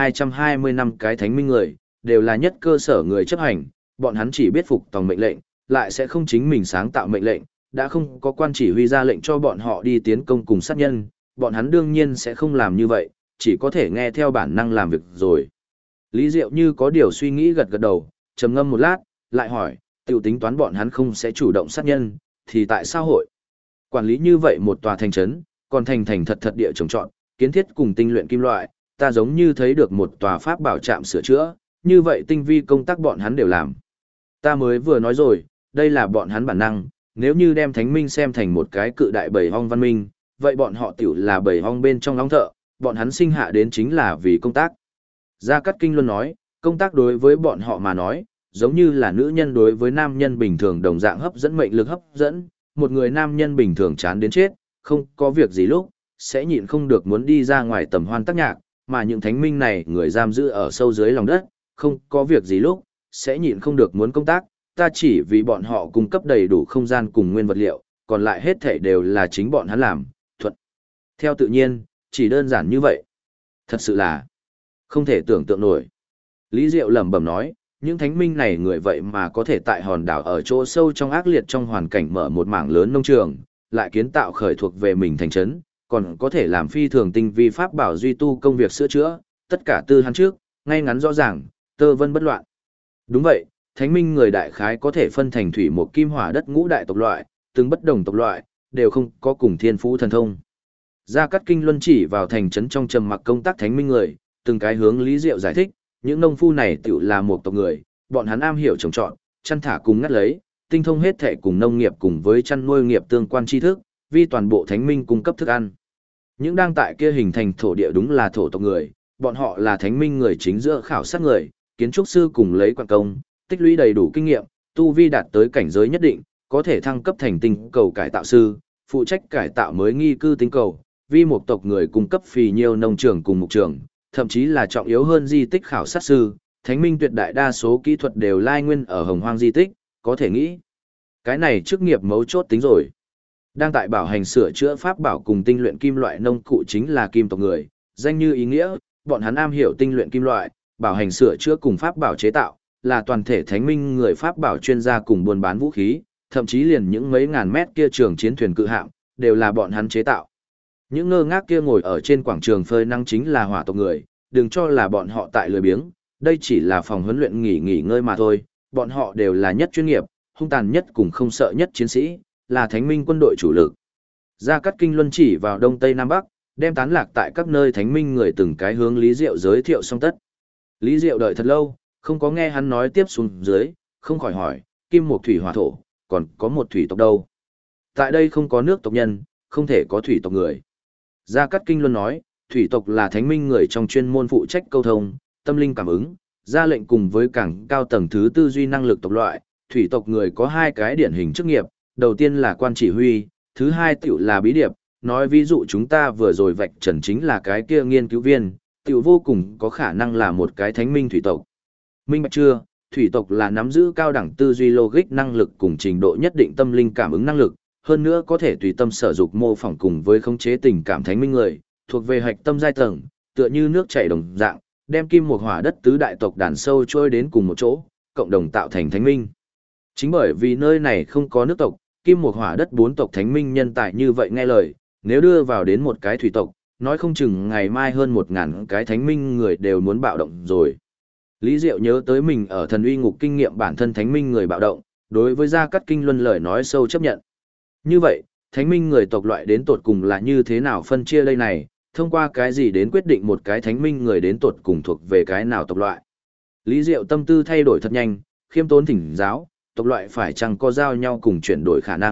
1220 năm cái thánh minh người, đều là nhất cơ sở người chấp hành, bọn hắn chỉ biết phục tòng mệnh lệnh, lại sẽ không chính mình sáng tạo mệnh lệnh, đã không có quan chỉ huy ra lệnh cho bọn họ đi tiến công cùng sát nhân, bọn hắn đương nhiên sẽ không làm như vậy, chỉ có thể nghe theo bản năng làm việc rồi. Lý Diệu như có điều suy nghĩ gật gật đầu, trầm ngâm một lát, lại hỏi, tiểu tính toán bọn hắn không sẽ chủ động sát nhân, thì tại sao hội? Quản lý như vậy một tòa thành trấn, còn thành thành thật thật địa trồng trọt, kiến thiết cùng tinh luyện kim loại, ta giống như thấy được một tòa pháp bảo trạm sửa chữa, như vậy tinh vi công tác bọn hắn đều làm. Ta mới vừa nói rồi, đây là bọn hắn bản năng, nếu như đem thánh minh xem thành một cái cự đại bầy hong văn minh, vậy bọn họ tiểu là bầy hong bên trong long thợ, bọn hắn sinh hạ đến chính là vì công tác. Gia Cát Kinh luôn nói, công tác đối với bọn họ mà nói, giống như là nữ nhân đối với nam nhân bình thường đồng dạng hấp dẫn mệnh lực hấp dẫn, một người nam nhân bình thường chán đến chết, không có việc gì lúc, sẽ nhịn không được muốn đi ra ngoài tầm hoan tác nhạc, mà những thánh minh này người giam giữ ở sâu dưới lòng đất, không có việc gì lúc, sẽ nhịn không được muốn công tác, ta chỉ vì bọn họ cung cấp đầy đủ không gian cùng nguyên vật liệu, còn lại hết thảy đều là chính bọn hắn làm, thuận. Theo tự nhiên, chỉ đơn giản như vậy. Thật sự là không thể tưởng tượng nổi. Lý Diệu lẩm bẩm nói, những thánh minh này người vậy mà có thể tại hòn đảo ở chỗ sâu trong ác liệt trong hoàn cảnh mở một mảng lớn nông trường, lại kiến tạo khởi thuộc về mình thành trấn, còn có thể làm phi thường tinh vi pháp bảo duy tu công việc sửa chữa, tất cả tư hắn trước, ngay ngắn rõ ràng, tơ vân bất loạn. Đúng vậy, thánh minh người đại khái có thể phân thành thủy một kim hỏa đất ngũ đại tộc loại, từng bất đồng tộc loại, đều không có cùng thiên phú thần thông. Gia Cát Kinh luân chỉ vào thành trấn trong trầm mặc công tác thánh minh người, từng cái hướng Lý Diệu giải thích, những nông phu này tự là một tộc người, bọn hắn am hiểu trồng trọt, chăn thả cùng ngắt lấy, tinh thông hết thể cùng nông nghiệp cùng với chăn nuôi nghiệp tương quan tri thức, vì toàn bộ thánh minh cung cấp thức ăn. Những đang tại kia hình thành thổ địa đúng là thổ tộc người, bọn họ là thánh minh người chính giữa khảo sát người, kiến trúc sư cùng lấy quan công, tích lũy đầy đủ kinh nghiệm, tu vi đạt tới cảnh giới nhất định, có thể thăng cấp thành tinh cầu cải tạo sư, phụ trách cải tạo mới nghi cư tinh cầu, vì một tộc người cung cấp phì nhiều nông trường cùng mục trường, thậm chí là trọng yếu hơn di tích khảo sát sư, thánh minh tuyệt đại đa số kỹ thuật đều lai nguyên ở hồng hoang di tích, có thể nghĩ. Cái này chức nghiệp mấu chốt tính rồi. Đang tại bảo hành sửa chữa pháp bảo cùng tinh luyện kim loại nông cụ chính là kim tộc người, danh như ý nghĩa, bọn hắn am hiểu tinh luyện kim loại, bảo hành sửa chữa cùng pháp bảo chế tạo, là toàn thể thánh minh người pháp bảo chuyên gia cùng buôn bán vũ khí, thậm chí liền những mấy ngàn mét kia trường chiến thuyền cự hạm, đều là bọn hắn chế tạo. Những ngơ ngác kia ngồi ở trên quảng trường phơi nắng chính là hỏa tộc người, đừng cho là bọn họ tại lười biếng, đây chỉ là phòng huấn luyện nghỉ ngơi mà thôi, bọn họ đều là nhất chuyên nghiệp, hung tàn nhất cùng không sợ nhất chiến sĩ, là thánh minh quân đội chủ lực. Gia Cát Kinh luân chỉ vào đông tây nam bắc, đem tán lạc tại các nơi thánh minh người từng cái hướng Lý Diệu giới thiệu xong tất. Lý Diệu đợi thật lâu, không có nghe hắn nói tiếp xuống dưới, không khỏi hỏi, kim một thủy hỏa thổ, còn có một thủy tộc đâu? Tại đây không có nước tộc nhân, không thể có thủy tộc người. Gia Cát Kinh luân nói, thủy tộc là thánh minh người trong chuyên môn phụ trách câu thông, tâm linh cảm ứng, ra lệnh cùng với càng cao tầng thứ tư duy năng lực tộc loại, thủy tộc người có hai cái điển hình chức nghiệp, đầu tiên là quan chỉ huy, thứ hai tiểu là bí điệp, nói ví dụ chúng ta vừa rồi vạch trần chính là cái kia nghiên cứu viên, tiểu vô cùng có khả năng là một cái thánh minh thủy tộc. Minh bạch chưa, thủy tộc là nắm giữ cao đẳng tư duy logic năng lực cùng trình độ nhất định tâm linh cảm ứng năng lực, hơn nữa có thể tùy tâm sở dục mô phỏng cùng với khống chế tình cảm thánh minh người, thuộc về hạch tâm giai tầng, tựa như nước chảy đồng dạng, đem kim một hỏa đất tứ đại tộc đàn sâu trôi đến cùng một chỗ, cộng đồng tạo thành thánh minh. Chính bởi vì nơi này không có nước tộc, kim một hỏa đất bốn tộc thánh minh nhân tài như vậy nghe lời, nếu đưa vào đến một cái thủy tộc, nói không chừng ngày mai hơn 1000 cái thánh minh người đều muốn bạo động rồi. Lý Diệu nhớ tới mình ở thần uy ngục kinh nghiệm bản thân thánh minh người bạo động, đối với Gia Cát Kinh luân lời nói sâu chấp nhận. Như vậy, thánh minh người tộc loại đến tột cùng là như thế nào phân chia đây này, thông qua cái gì đến quyết định một cái thánh minh người đến tột cùng thuộc về cái nào tộc loại. Lý Diệu tâm tư thay đổi thật nhanh, khiêm tốn thỉnh giáo, tộc loại phải chăng có giao nhau cùng chuyển đổi khả năng,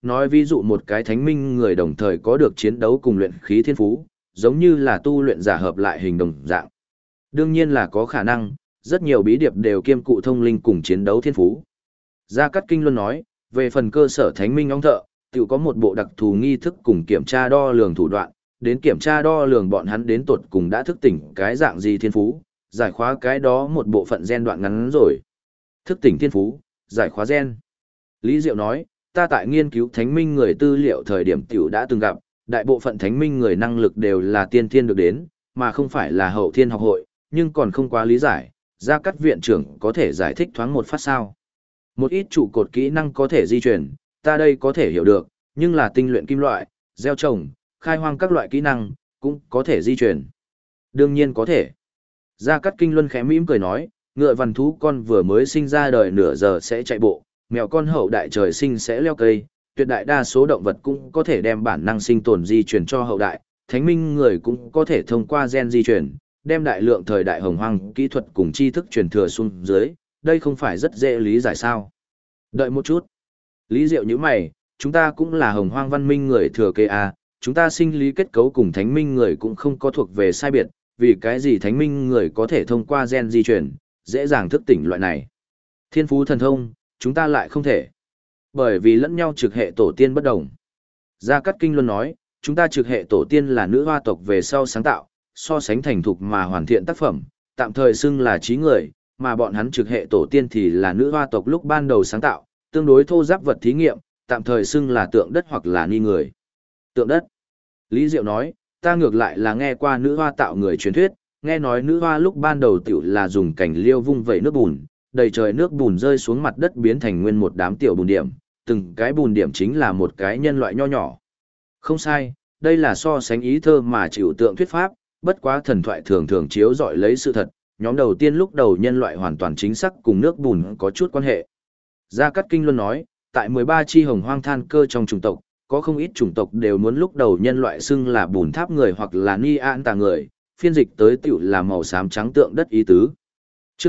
nói ví dụ một cái thánh minh người đồng thời có được chiến đấu cùng luyện khí thiên phú, giống như là tu luyện giả hợp lại hình đồng dạng. Đương nhiên là có khả năng, rất nhiều bí điệp đều kiêm cụ thông linh cùng chiến đấu thiên phú. Gia Cát Kinh luôn nói, về phần cơ sở thánh minh ong thợ, tự có một bộ đặc thù nghi thức cùng kiểm tra đo lường thủ đoạn, đến kiểm tra đo lường bọn hắn đến tột cùng đã thức tỉnh cái dạng gì thiên phú, giải khóa cái đó một bộ phận gen đoạn ngắn rồi. Thức tỉnh thiên phú, giải khóa gen. Lý Diệu nói, ta tại nghiên cứu thánh minh người tư liệu thời điểm tiểu đã từng gặp, đại bộ phận thánh minh người năng lực đều là tiên thiên được đến, mà không phải là hậu thiên học hội, nhưng còn không quá lý giải, Gia Cát viện trưởng có thể giải thích thoáng một phát sao. Một ít trụ cột kỹ năng có thể di chuyển, ta đây có thể hiểu được, nhưng là tinh luyện kim loại, gieo trồng, khai hoang các loại kỹ năng, cũng có thể di chuyển. Đương nhiên có thể. Gia Cát Kinh Luân khẽ mỉm cười nói, ngựa vằn thú con vừa mới sinh ra đời nửa giờ sẽ chạy bộ, mèo con hậu đại trời sinh sẽ leo cây, tuyệt đại đa số động vật cũng có thể đem bản năng sinh tồn di truyền cho hậu đại, thánh minh người cũng có thể thông qua gen di truyền, đem đại lượng thời đại hồng hoang kỹ thuật cùng tri thức truyền thừa xuống dưới, đây không phải rất dễ lý giải sao. Đợi một chút. Lý Diệu như mày, chúng ta cũng là hồng hoang văn minh người thừa kế à, chúng ta sinh lý kết cấu cùng thánh minh người cũng không có thuộc về sai biệt, vì cái gì thánh minh người có thể thông qua gen di truyền, dễ dàng thức tỉnh loại này. Thiên phú thần thông, chúng ta lại không thể. Bởi vì lẫn nhau trực hệ tổ tiên bất đồng. Gia Cát Kinh luôn nói, chúng ta trực hệ tổ tiên là nữ hoa tộc về sau sáng tạo, so sánh thành thục mà hoàn thiện tác phẩm, tạm thời xưng là trí người, mà bọn hắn trực hệ tổ tiên thì là nữ hoa tộc lúc ban đầu sáng tạo, tương đối thô giáp vật thí nghiệm, tạm thời xưng là tượng đất hoặc là ni người. Tượng đất. Lý Diệu nói, ta ngược lại là nghe qua nữ hoa tạo người truyền thuyết, nghe nói nữ hoa lúc ban đầu tiểu là dùng cành liêu vung vẩy nước bùn, đầy trời nước bùn rơi xuống mặt đất biến thành nguyên một đám tiểu bùn điểm, từng cái bùn điểm chính là một cái nhân loại nho nhỏ. Không sai, đây là so sánh ý thơ mà chịu tượng thuyết pháp, bất quá thần thoại thường thường chiếu dọi lấy sự thật, nhóm đầu tiên lúc đầu nhân loại hoàn toàn chính xác cùng nước bùn có chút quan hệ. Gia Cát Kinh luôn nói, tại 13 chi hồng hoang than cơ trong chủng tộc, có không ít chủng tộc đều muốn lúc đầu nhân loại xưng là bùn tháp người hoặc là ni an tà người, phiên dịch tới tiểu là màu xám trắng tượng đất ý tứ. Chương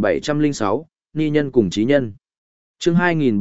2706, Ni nhân cùng trí nhân. Chương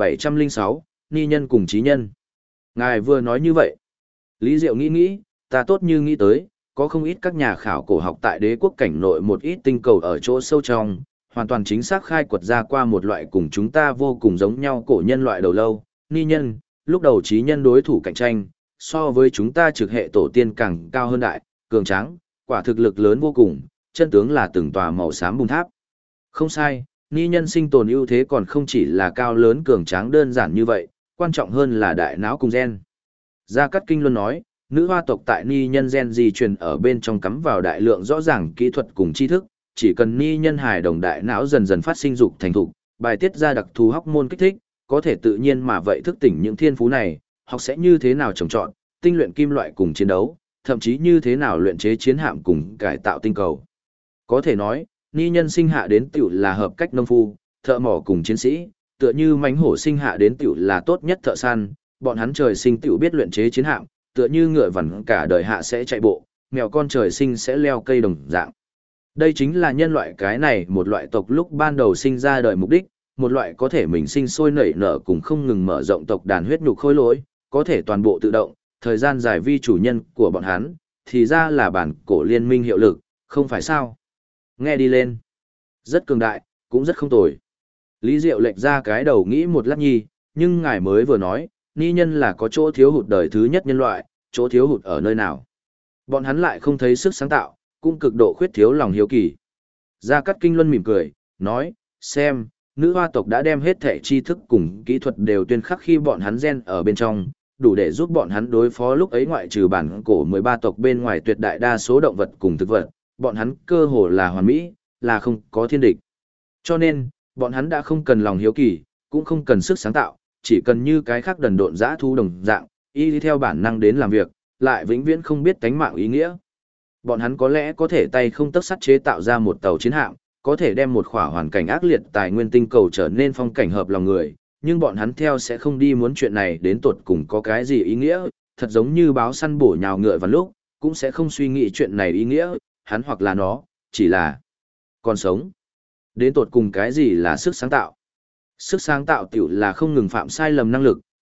2706, Ni nhân cùng trí nhân. Ngài vừa nói như vậy. Lý Diệu nghĩ, ta tốt như nghĩ tới, có không ít các nhà khảo cổ học tại đế quốc cảnh nội một ít tinh cầu ở chỗ sâu trong, hoàn toàn chính xác khai quật ra qua một loại cùng chúng ta vô cùng giống nhau cổ nhân loại đầu lâu, ni nhân, lúc đầu trí nhân đối thủ cạnh tranh, so với chúng ta trực hệ tổ tiên càng cao hơn đại, cường tráng, quả thực lực lớn vô cùng, chân tướng là từng tòa màu xám bùn tháp. Không sai, ni nhân sinh tồn ưu thế còn không chỉ là cao lớn cường tráng đơn giản như vậy, quan trọng hơn là đại não cùng gen. Gia Cát Kinh luôn nói, nữ hoa tộc tại ni nhân gen di truyền ở bên trong cắm vào đại lượng rõ ràng kỹ thuật cùng tri thức, chỉ cần ni nhân hài đồng đại não dần dần phát sinh dục thành thục, bài tiết ra đặc thù hormone kích thích, có thể tự nhiên mà vậy thức tỉnh những thiên phú này, học sẽ như thế nào trồng trọt, tinh luyện kim loại cùng chiến đấu, thậm chí như thế nào luyện chế chiến hạm cùng cải tạo tinh cầu. Có thể nói, ni nhân sinh hạ đến tiểu là hợp cách nông phu, thợ mỏ cùng chiến sĩ, tựa như mãnh hổ sinh hạ đến tiểu là tốt nhất thợ săn, bọn hắn trời sinh tiểu biết luyện chế chiến hạm, tựa như ngựa vằn cả đời hạ sẽ chạy bộ, mèo con trời sinh sẽ leo cây đồng dạng. Đây chính là nhân loại cái này một loại tộc lúc ban đầu sinh ra đời mục đích, một loại có thể mình sinh sôi nảy nở cùng không ngừng mở rộng tộc đàn huyết nhục khối lỗi, có thể toàn bộ tự động, thời gian dài vi chủ nhân của bọn hắn, thì ra là bản cổ liên minh hiệu lực, không phải sao. Nghe đi lên. Rất cường đại, cũng rất không tồi. Lý Diệu lệch ra cái đầu nghĩ một lát nhi, nhưng ngài mới vừa nói, ni nhân là có chỗ thiếu hụt đời thứ nhất nhân loại, chỗ thiếu hụt ở nơi nào. Bọn hắn lại không thấy sức sáng tạo, cũng cực độ khuyết thiếu lòng hiếu kỳ. Gia Cát Kinh Luân mỉm cười, nói, xem, nữ hoa tộc đã đem hết thể tri thức cùng kỹ thuật đều tuyên khắc khi bọn hắn gen ở bên trong, đủ để giúp bọn hắn đối phó lúc ấy ngoại trừ bản cổ 13 tộc bên ngoài tuyệt đại đa số động vật cùng thực vật, bọn hắn cơ hồ là hoàn mỹ, là không có thiên địch. Cho nên, bọn hắn đã không cần lòng hiếu kỳ, cũng không cần sức sáng tạo, chỉ cần như cái khác đần độn dã thu đồng dạng, y đi theo bản năng đến làm việc, lại vĩnh viễn không biết tánh mạng ý nghĩa. Bọn hắn có lẽ có thể tay không tấc sắt chế tạo ra một tàu chiến hạm, có thể đem một khỏa hoàn cảnh ác liệt tài nguyên tinh cầu trở nên phong cảnh hợp lòng người, nhưng bọn hắn theo sẽ không đi muốn chuyện này đến tột cùng có cái gì ý nghĩa, thật giống như báo săn bổ nhào ngựa vào lúc, cũng sẽ không suy nghĩ chuyện này ý nghĩa, hắn hoặc là nó, chỉ là còn sống. Đến tột cùng cái gì là sức sáng tạo? Sức sáng tạo tiểu là không ngừng phạm sai lầm năng lực,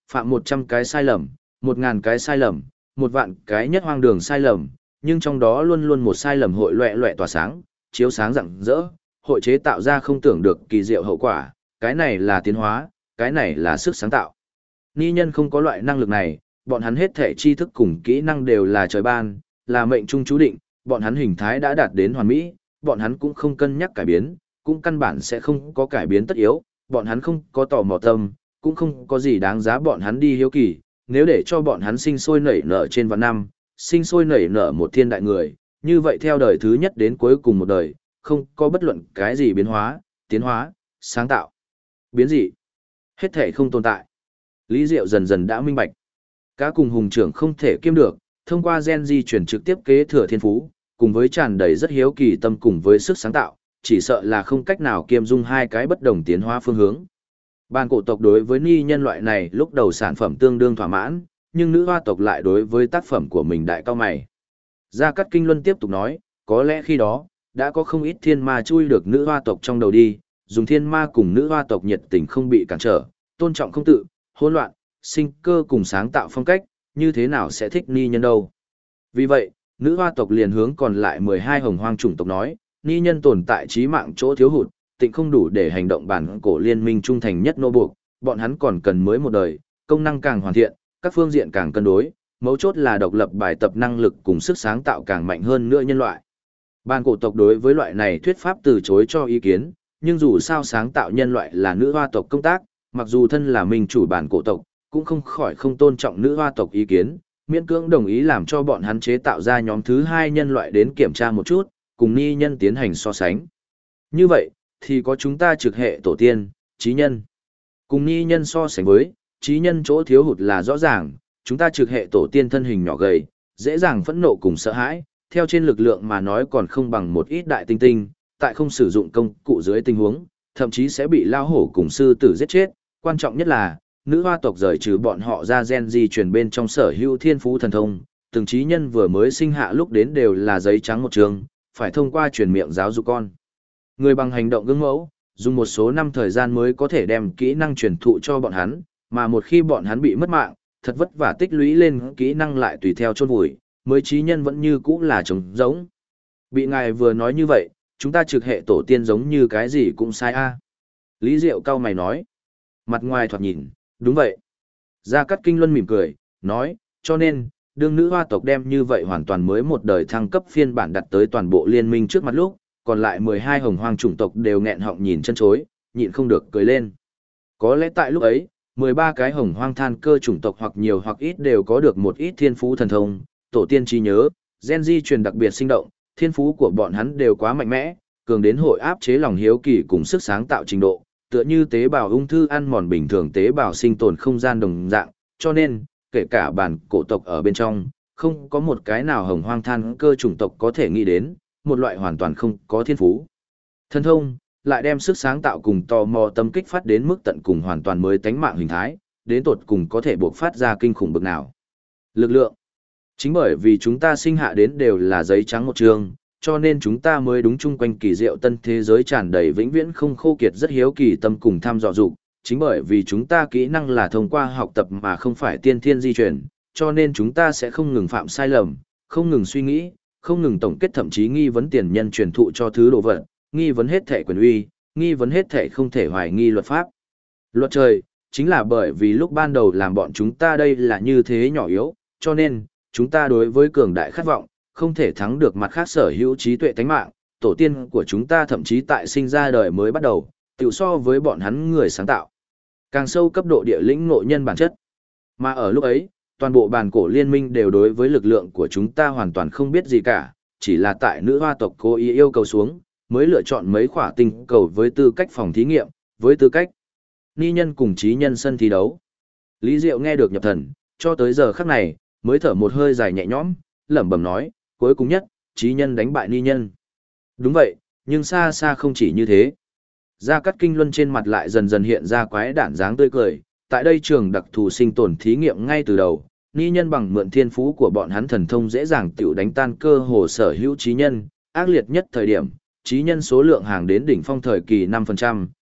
Phạm 100 cái sai lầm, 1000 cái sai lầm, 1 vạn cái nhất hoang đường sai lầm, nhưng trong đó luôn luôn một sai lầm hội loẹ loẹ tỏa sáng, chiếu sáng rạng rỡ, hội chế tạo ra không tưởng được kỳ diệu hậu quả, cái này là tiến hóa, cái này là sức sáng tạo. Ni nhân không có loại năng lực này, bọn hắn hết thể tri thức cùng kỹ năng đều là trời ban, là mệnh trung chú định, bọn hắn hình thái đã đạt đến hoàn mỹ, bọn hắn cũng không cân nhắc cải biến, cũng căn bản sẽ không có cải biến tất yếu, bọn hắn không có tò mò tâm, cũng không có gì đáng giá bọn hắn đi hiếu kỳ, nếu để cho bọn hắn sinh sôi nảy nở trên vạn năm, sinh sôi nảy nở một thiên đại người, như vậy theo đời thứ nhất đến cuối cùng một đời, không có bất luận cái gì biến hóa, tiến hóa, sáng tạo, biến dị, hết thể không tồn tại. Lý Diệu dần dần đã minh bạch. Cá cùng hùng trưởng không thể kiêm được, thông qua gen di chuyển trực tiếp kế thừa thiên phú, cùng với tràn đầy rất hiếu kỳ tâm cùng với sức sáng tạo, chỉ sợ là không cách nào kiêm dung hai cái bất đồng tiến hóa phương hướng. Bàn cổ tộc đối với ni nhân loại này lúc đầu sản phẩm tương đương thỏa mãn, nhưng nữ hoa tộc lại đối với tác phẩm của mình đại cao mày. Gia Cát Kinh Luân tiếp tục nói, có lẽ khi đó, đã có không ít thiên ma chui được nữ hoa tộc trong đầu đi, dùng thiên ma cùng nữ hoa tộc nhiệt tình không bị cản trở, tôn trọng không tự, hỗn loạn, sinh cơ cùng sáng tạo phong cách, như thế nào sẽ thích ni nhân đâu. Vì vậy, nữ hoa tộc liền hướng còn lại 12 hồng hoang chủng tộc nói, ni nhân tồn tại trí mạng chỗ thiếu hụt, tịnh không đủ để hành động bản cổ liên minh trung thành nhất nô buộc, bọn hắn còn cần mới một đời, công năng càng hoàn thiện, các phương diện càng cân đối, mấu chốt là độc lập bài tập năng lực cùng sức sáng tạo càng mạnh hơn nữa nhân loại. Bản cổ tộc đối với loại này thuyết pháp từ chối cho ý kiến, nhưng dù sao sáng tạo nhân loại là nữ hoa tộc công tác, mặc dù thân là minh chủ bản cổ tộc, cũng không khỏi không tôn trọng nữ hoa tộc ý kiến, miễn cưỡng đồng ý làm cho bọn hắn chế tạo ra nhóm thứ 2 nhân loại đến kiểm tra một chút, cùng ni nhân tiến hành so sánh. Như vậy, thì có chúng ta trực hệ tổ tiên, trí nhân. Cùng ni nhân so sánh với, trí nhân chỗ thiếu hụt là rõ ràng, chúng ta trực hệ tổ tiên thân hình nhỏ gầy, dễ dàng phẫn nộ cùng sợ hãi, theo trên lực lượng mà nói còn không bằng một ít đại tinh tinh, tại không sử dụng công cụ dưới tình huống, thậm chí sẽ bị lao hổ cùng sư tử giết chết, quan trọng nhất là, nữ hoa tộc rời trừ bọn họ ra gen di truyền bên trong sở hữu thiên phú thần thông, từng trí nhân vừa mới sinh hạ lúc đến đều là giấy trắng một trường, phải thông qua truyền miệng giáo dục con. Người bằng hành động gương mẫu, dùng một số năm thời gian mới có thể đem kỹ năng truyền thụ cho bọn hắn, mà một khi bọn hắn bị mất mạng, thật vất vả tích lũy lên kỹ năng lại tùy theo chôn vùi, mới trí nhân vẫn như cũ là trống rỗng. Bị ngài vừa nói như vậy, chúng ta trực hệ tổ tiên giống như cái gì cũng sai a. Lý Diệu cao mày nói. Mặt ngoài thoạt nhìn, đúng vậy. Gia Cát Kinh Luân mỉm cười, nói, cho nên, đương nữ hoa tộc đem như vậy hoàn toàn mới một đời thăng cấp phiên bản đặt tới toàn bộ liên minh trước mặt lúc, còn lại 12 hồng hoang chủng tộc đều nghẹn họng nhìn chân chối, nhịn không được cười lên. Có lẽ tại lúc ấy, 13 cái hồng hoang than cơ chủng tộc hoặc nhiều hoặc ít đều có được một ít thiên phú thần thông, tổ tiên trí nhớ, gen di truyền đặc biệt sinh động, thiên phú của bọn hắn đều quá mạnh mẽ, cường đến hội áp chế lòng hiếu kỳ cùng sức sáng tạo trình độ, tựa như tế bào ung thư ăn mòn bình thường tế bào sinh tồn không gian đồng dạng, cho nên, kể cả bản cổ tộc ở bên trong, không có một cái nào hồng hoang than cơ chủng tộc có thể nghĩ đến, một loại hoàn toàn không có thiên phú. Thần thông, lại đem sức sáng tạo cùng tò mò tâm kích phát đến mức tận cùng hoàn toàn mới tánh mạng hình thái, đến tột cùng có thể buộc phát ra kinh khủng bực nào. Lực lượng. Chính bởi vì chúng ta sinh hạ đến đều là giấy trắng một trường, cho nên chúng ta mới đúng chung quanh kỳ diệu tân thế giới tràn đầy vĩnh viễn không khô kiệt rất hiếu kỳ tâm cùng tham dò dục. Chính bởi vì chúng ta kỹ năng là thông qua học tập mà không phải tiên thiên di chuyển, cho nên chúng ta sẽ không ngừng phạm sai lầm, không ngừng suy nghĩ, không ngừng tổng kết thậm chí nghi vấn tiền nhân truyền thụ cho thứ đồ vật, nghi vấn hết thể quyền uy, nghi vấn hết thể không thể hoài nghi luật pháp. Luật trời, chính là bởi vì lúc ban đầu làm bọn chúng ta đây là như thế nhỏ yếu, cho nên, chúng ta đối với cường đại khát vọng, không thể thắng được mặt khác sở hữu trí tuệ tánh mạng, tổ tiên của chúng ta thậm chí tại sinh ra đời mới bắt đầu, tiểu so với bọn hắn người sáng tạo. Càng sâu cấp độ địa lĩnh ngộ nhân bản chất. Mà ở lúc ấy, toàn bộ bàn cổ liên minh đều đối với lực lượng của chúng ta hoàn toàn không biết gì cả, chỉ là tại nữ hoa tộc cố ý yêu cầu xuống, mới lựa chọn mấy khỏa tinh cầu với tư cách phòng thí nghiệm, với tư cách ni nhân cùng trí nhân sân thi đấu. Lý Diệu nghe được nhập thần, cho tới giờ khắc này, mới thở một hơi dài nhẹ nhõm, lẩm bẩm nói, cuối cùng nhất, trí nhân đánh bại ni nhân. Đúng vậy, nhưng xa xa không chỉ như thế. Gia Cát Kinh Luân trên mặt lại dần dần hiện ra quái đản dáng tươi cười, tại đây trường đặc thù sinh tồn thí nghiệm ngay từ đầu, ni nhân bằng mượn thiên phú của bọn hắn thần thông dễ dàng tiểu đánh tan cơ hồ sở hữu trí nhân, ác liệt nhất thời điểm, trí nhân số lượng hàng đến đỉnh phong thời kỳ 5%,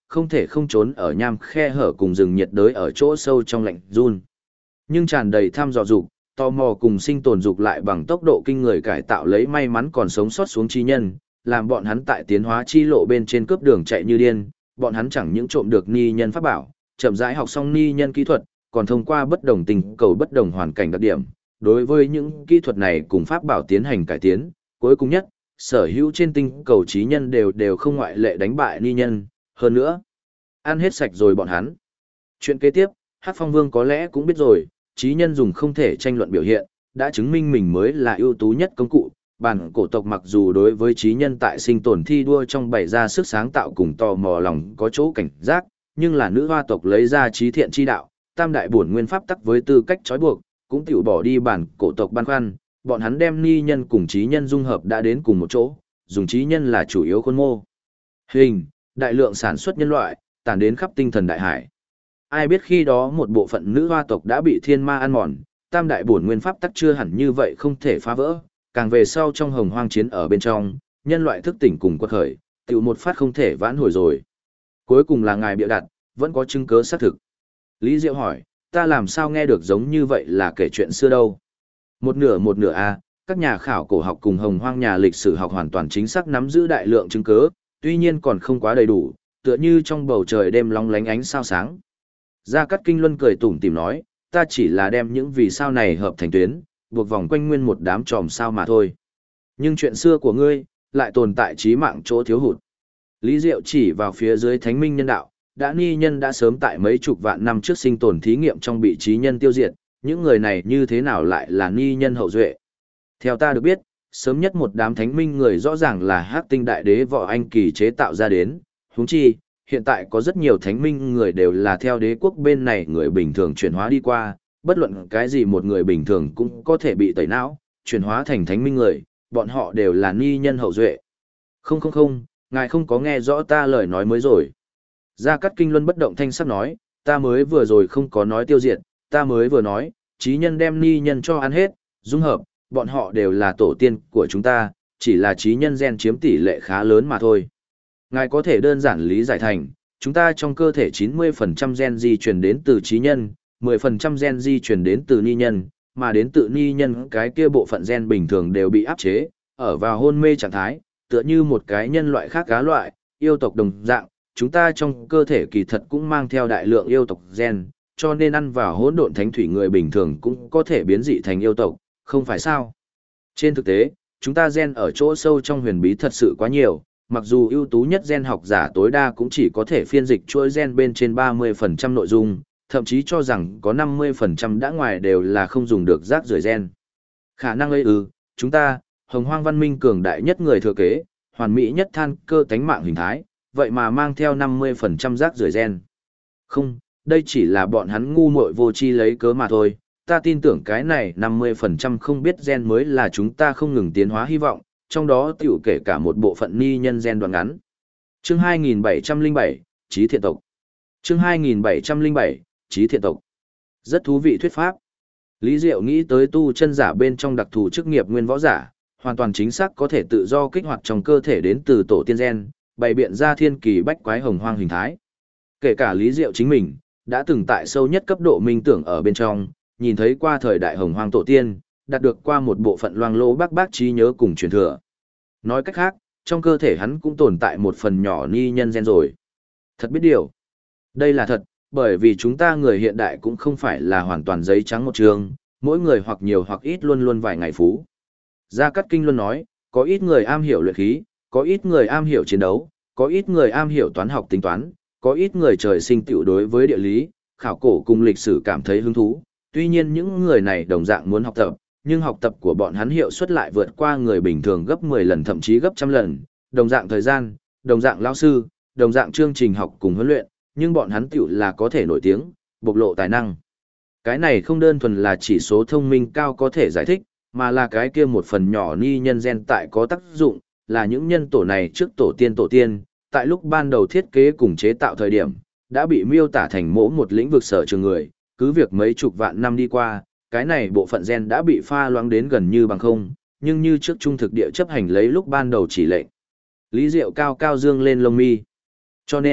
không thể không trốn ở nham khe hở cùng rừng nhiệt đới ở chỗ sâu trong lạnh run. Nhưng tràn đầy tham dò dục, tò mò cùng sinh tồn dục lại bằng tốc độ kinh người cải tạo lấy may mắn còn sống sót xuống trí nhân, làm bọn hắn tại tiến hóa chi lộ bên trên cướp đường chạy như điên, bọn hắn chẳng những trộm được ni nhân pháp bảo, chậm rãi học xong ni nhân kỹ thuật, còn thông qua bất đồng tình cầu bất đồng hoàn cảnh đặc điểm, đối với những kỹ thuật này cùng pháp bảo tiến hành cải tiến, cuối cùng nhất, sở hữu trên tinh cầu trí nhân đều không ngoại lệ đánh bại ni nhân, hơn nữa, ăn hết sạch rồi bọn hắn. Chuyện kế tiếp, Hắc Phong Vương có lẽ cũng biết rồi, trí nhân dùng không thể tranh luận biểu hiện, đã chứng minh mình mới là ưu tú nhất công cụ. Bản cổ tộc mặc dù đối với trí nhân tại sinh tồn thi đua trong bày ra sức sáng tạo cùng tò mò lòng có chỗ cảnh giác, nhưng là nữ hoa tộc lấy ra trí thiện chi đạo, tam đại bổn nguyên pháp tắc với tư cách trói buộc, cũng tiểu bỏ đi bản cổ tộc băn khoăn, bọn hắn đem ni nhân cùng trí nhân dung hợp đã đến cùng một chỗ, dùng trí nhân là chủ yếu khuôn mô. Hình, đại lượng sản xuất nhân loại, tản đến khắp tinh thần đại hải. Ai biết khi đó một bộ phận nữ hoa tộc đã bị thiên ma ăn mòn, tam đại bổn nguyên pháp tắc chưa hẳn như vậy không thể phá vỡ, càng về sau trong hồng hoang chiến ở bên trong, nhân loại thức tỉnh cùng quật khởi, tiểu một phát không thể vãn hồi rồi. Cuối cùng là ngài bịa đặt, vẫn có chứng cứ xác thực. Lý Diệu hỏi, ta làm sao nghe được giống như vậy là kể chuyện xưa đâu? Một nửa a, các nhà khảo cổ học cùng hồng hoang nhà lịch sử học hoàn toàn chính xác nắm giữ đại lượng chứng cứ, tuy nhiên còn không quá đầy đủ, tựa như trong bầu trời đêm long lánh ánh sao sáng. Gia Cát Kinh Luân cười tủm tỉm nói, ta chỉ là đem những vì sao này hợp thành tuyến, buộc vòng quanh nguyên một đám tròm sao mà thôi. Nhưng chuyện xưa của ngươi, lại tồn tại trí mạng chỗ thiếu hụt. Lý Diệu chỉ vào phía dưới thánh minh nhân đạo, đã ni nhân đã sớm tại mấy chục vạn năm trước sinh tồn thí nghiệm trong bị trí nhân tiêu diệt, những người này như thế nào lại là ni nhân hậu duệ. Theo ta được biết, sớm nhất một đám thánh minh người rõ ràng là Hắc Tinh Đại Đế Võ Anh Kỳ chế tạo ra đến, huống chi, hiện tại có rất nhiều thánh minh người đều là theo đế quốc bên này người bình thường chuyển hóa đi qua, bất luận cái gì một người bình thường cũng có thể bị tẩy não, chuyển hóa thành thánh minh người, bọn họ đều là ni nhân hậu duệ. Không, ngài không có nghe rõ ta lời nói mới rồi. Gia Cát Kinh Luân bất động thanh sắc nói, ta mới vừa rồi không có nói tiêu diệt, ta mới vừa nói, trí nhân đem ni nhân cho ăn hết, dung hợp, bọn họ đều là tổ tiên của chúng ta, chỉ là trí nhân gen chiếm tỷ lệ khá lớn mà thôi. Ngài có thể đơn giản lý giải thành, chúng ta trong cơ thể 90% gen di truyền đến từ trí nhân, 10% gen di truyền đến từ ni nhân, mà đến từ ni nhân cái kia bộ phận gen bình thường đều bị áp chế, ở vào hôn mê trạng thái, tựa như một cái nhân loại khác cá loại, yêu tộc đồng dạng, chúng ta trong cơ thể kỳ thật cũng mang theo đại lượng yêu tộc gen, cho nên ăn vào hỗn độn thánh thủy người bình thường cũng có thể biến dị thành yêu tộc, không phải sao? Trên thực tế, chúng ta gen ở chỗ sâu trong huyền bí thật sự quá nhiều, mặc dù ưu tú nhất gen học giả tối đa cũng chỉ có thể phiên dịch chuỗi gen bên trên 30% nội dung, thậm chí cho rằng có 50% đã ngoài đều là không dùng được rác rưởi gen. Khả năng ấy chúng ta, hồng hoang văn minh cường đại nhất người thừa kế, hoàn mỹ nhất than cơ tánh mạng hình thái, vậy mà mang theo 50% rác rưởi gen. Không, đây chỉ là bọn hắn ngu muội vô tri lấy cớ mà thôi, ta tin tưởng cái này 50% không biết gen mới là chúng ta không ngừng tiến hóa hy vọng, trong đó tiểu kể cả một bộ phận ni nhân gen đoạn ngắn. Chương 2707, Chí Thiện Tộc. Chương 2707, Chí Thiện Tộc. Rất thú vị thuyết pháp. Lý Diệu nghĩ tới tu chân giả bên trong đặc thù chức nghiệp nguyên võ giả, hoàn toàn chính xác có thể tự do kích hoạt trong cơ thể đến từ tổ tiên gen, bày biện ra thiên kỳ bách quái hồng hoang hình thái. Kể cả Lý Diệu chính mình, đã từng tại sâu nhất cấp độ minh tưởng ở bên trong, nhìn thấy qua thời đại hồng hoang tổ tiên, đạt được qua một bộ phận loang lỗ bác trí nhớ cùng truyền thừa. Nói cách khác, trong cơ thể hắn cũng tồn tại một phần nhỏ ni nhân gen rồi. Thật biết điều. Đây là thật, bởi vì chúng ta người hiện đại cũng không phải là hoàn toàn giấy trắng một trường, mỗi người hoặc nhiều hoặc ít luôn luôn vài ngày phú. Gia Cát Kinh luôn nói, có ít người am hiểu luyện khí, có ít người am hiểu chiến đấu, có ít người am hiểu toán học tính toán, có ít người trời sinh tiểu đối với địa lý, khảo cổ cùng lịch sử cảm thấy hứng thú. Tuy nhiên những người này đồng dạng muốn học tập, nhưng học tập của bọn hắn hiệu suất lại vượt qua người bình thường gấp 10 lần thậm chí gấp trăm lần, đồng dạng thời gian, đồng dạng lao sư, đồng dạng chương trình học cùng huấn luyện, nhưng bọn hắn tiểu là có thể nổi tiếng, bộc lộ tài năng. Cái này không đơn thuần là chỉ số thông minh cao có thể giải thích, mà là cái kia một phần nhỏ ni nhân gen tại có tác dụng, là những nhân tổ này trước tổ tiên, tại lúc ban đầu thiết kế cùng chế tạo thời điểm, đã bị miêu tả thành mỗi một lĩnh vực sở trường người, cứ việc mấy chục vạn năm đi qua, cái này bộ phận gen đã bị pha loãng đến gần như bằng không, nhưng như trước trung thực địa chấp hành lấy lúc ban đầu chỉ lệnh. Lý Diệu cao cao dương lên lông mi. Cho nên,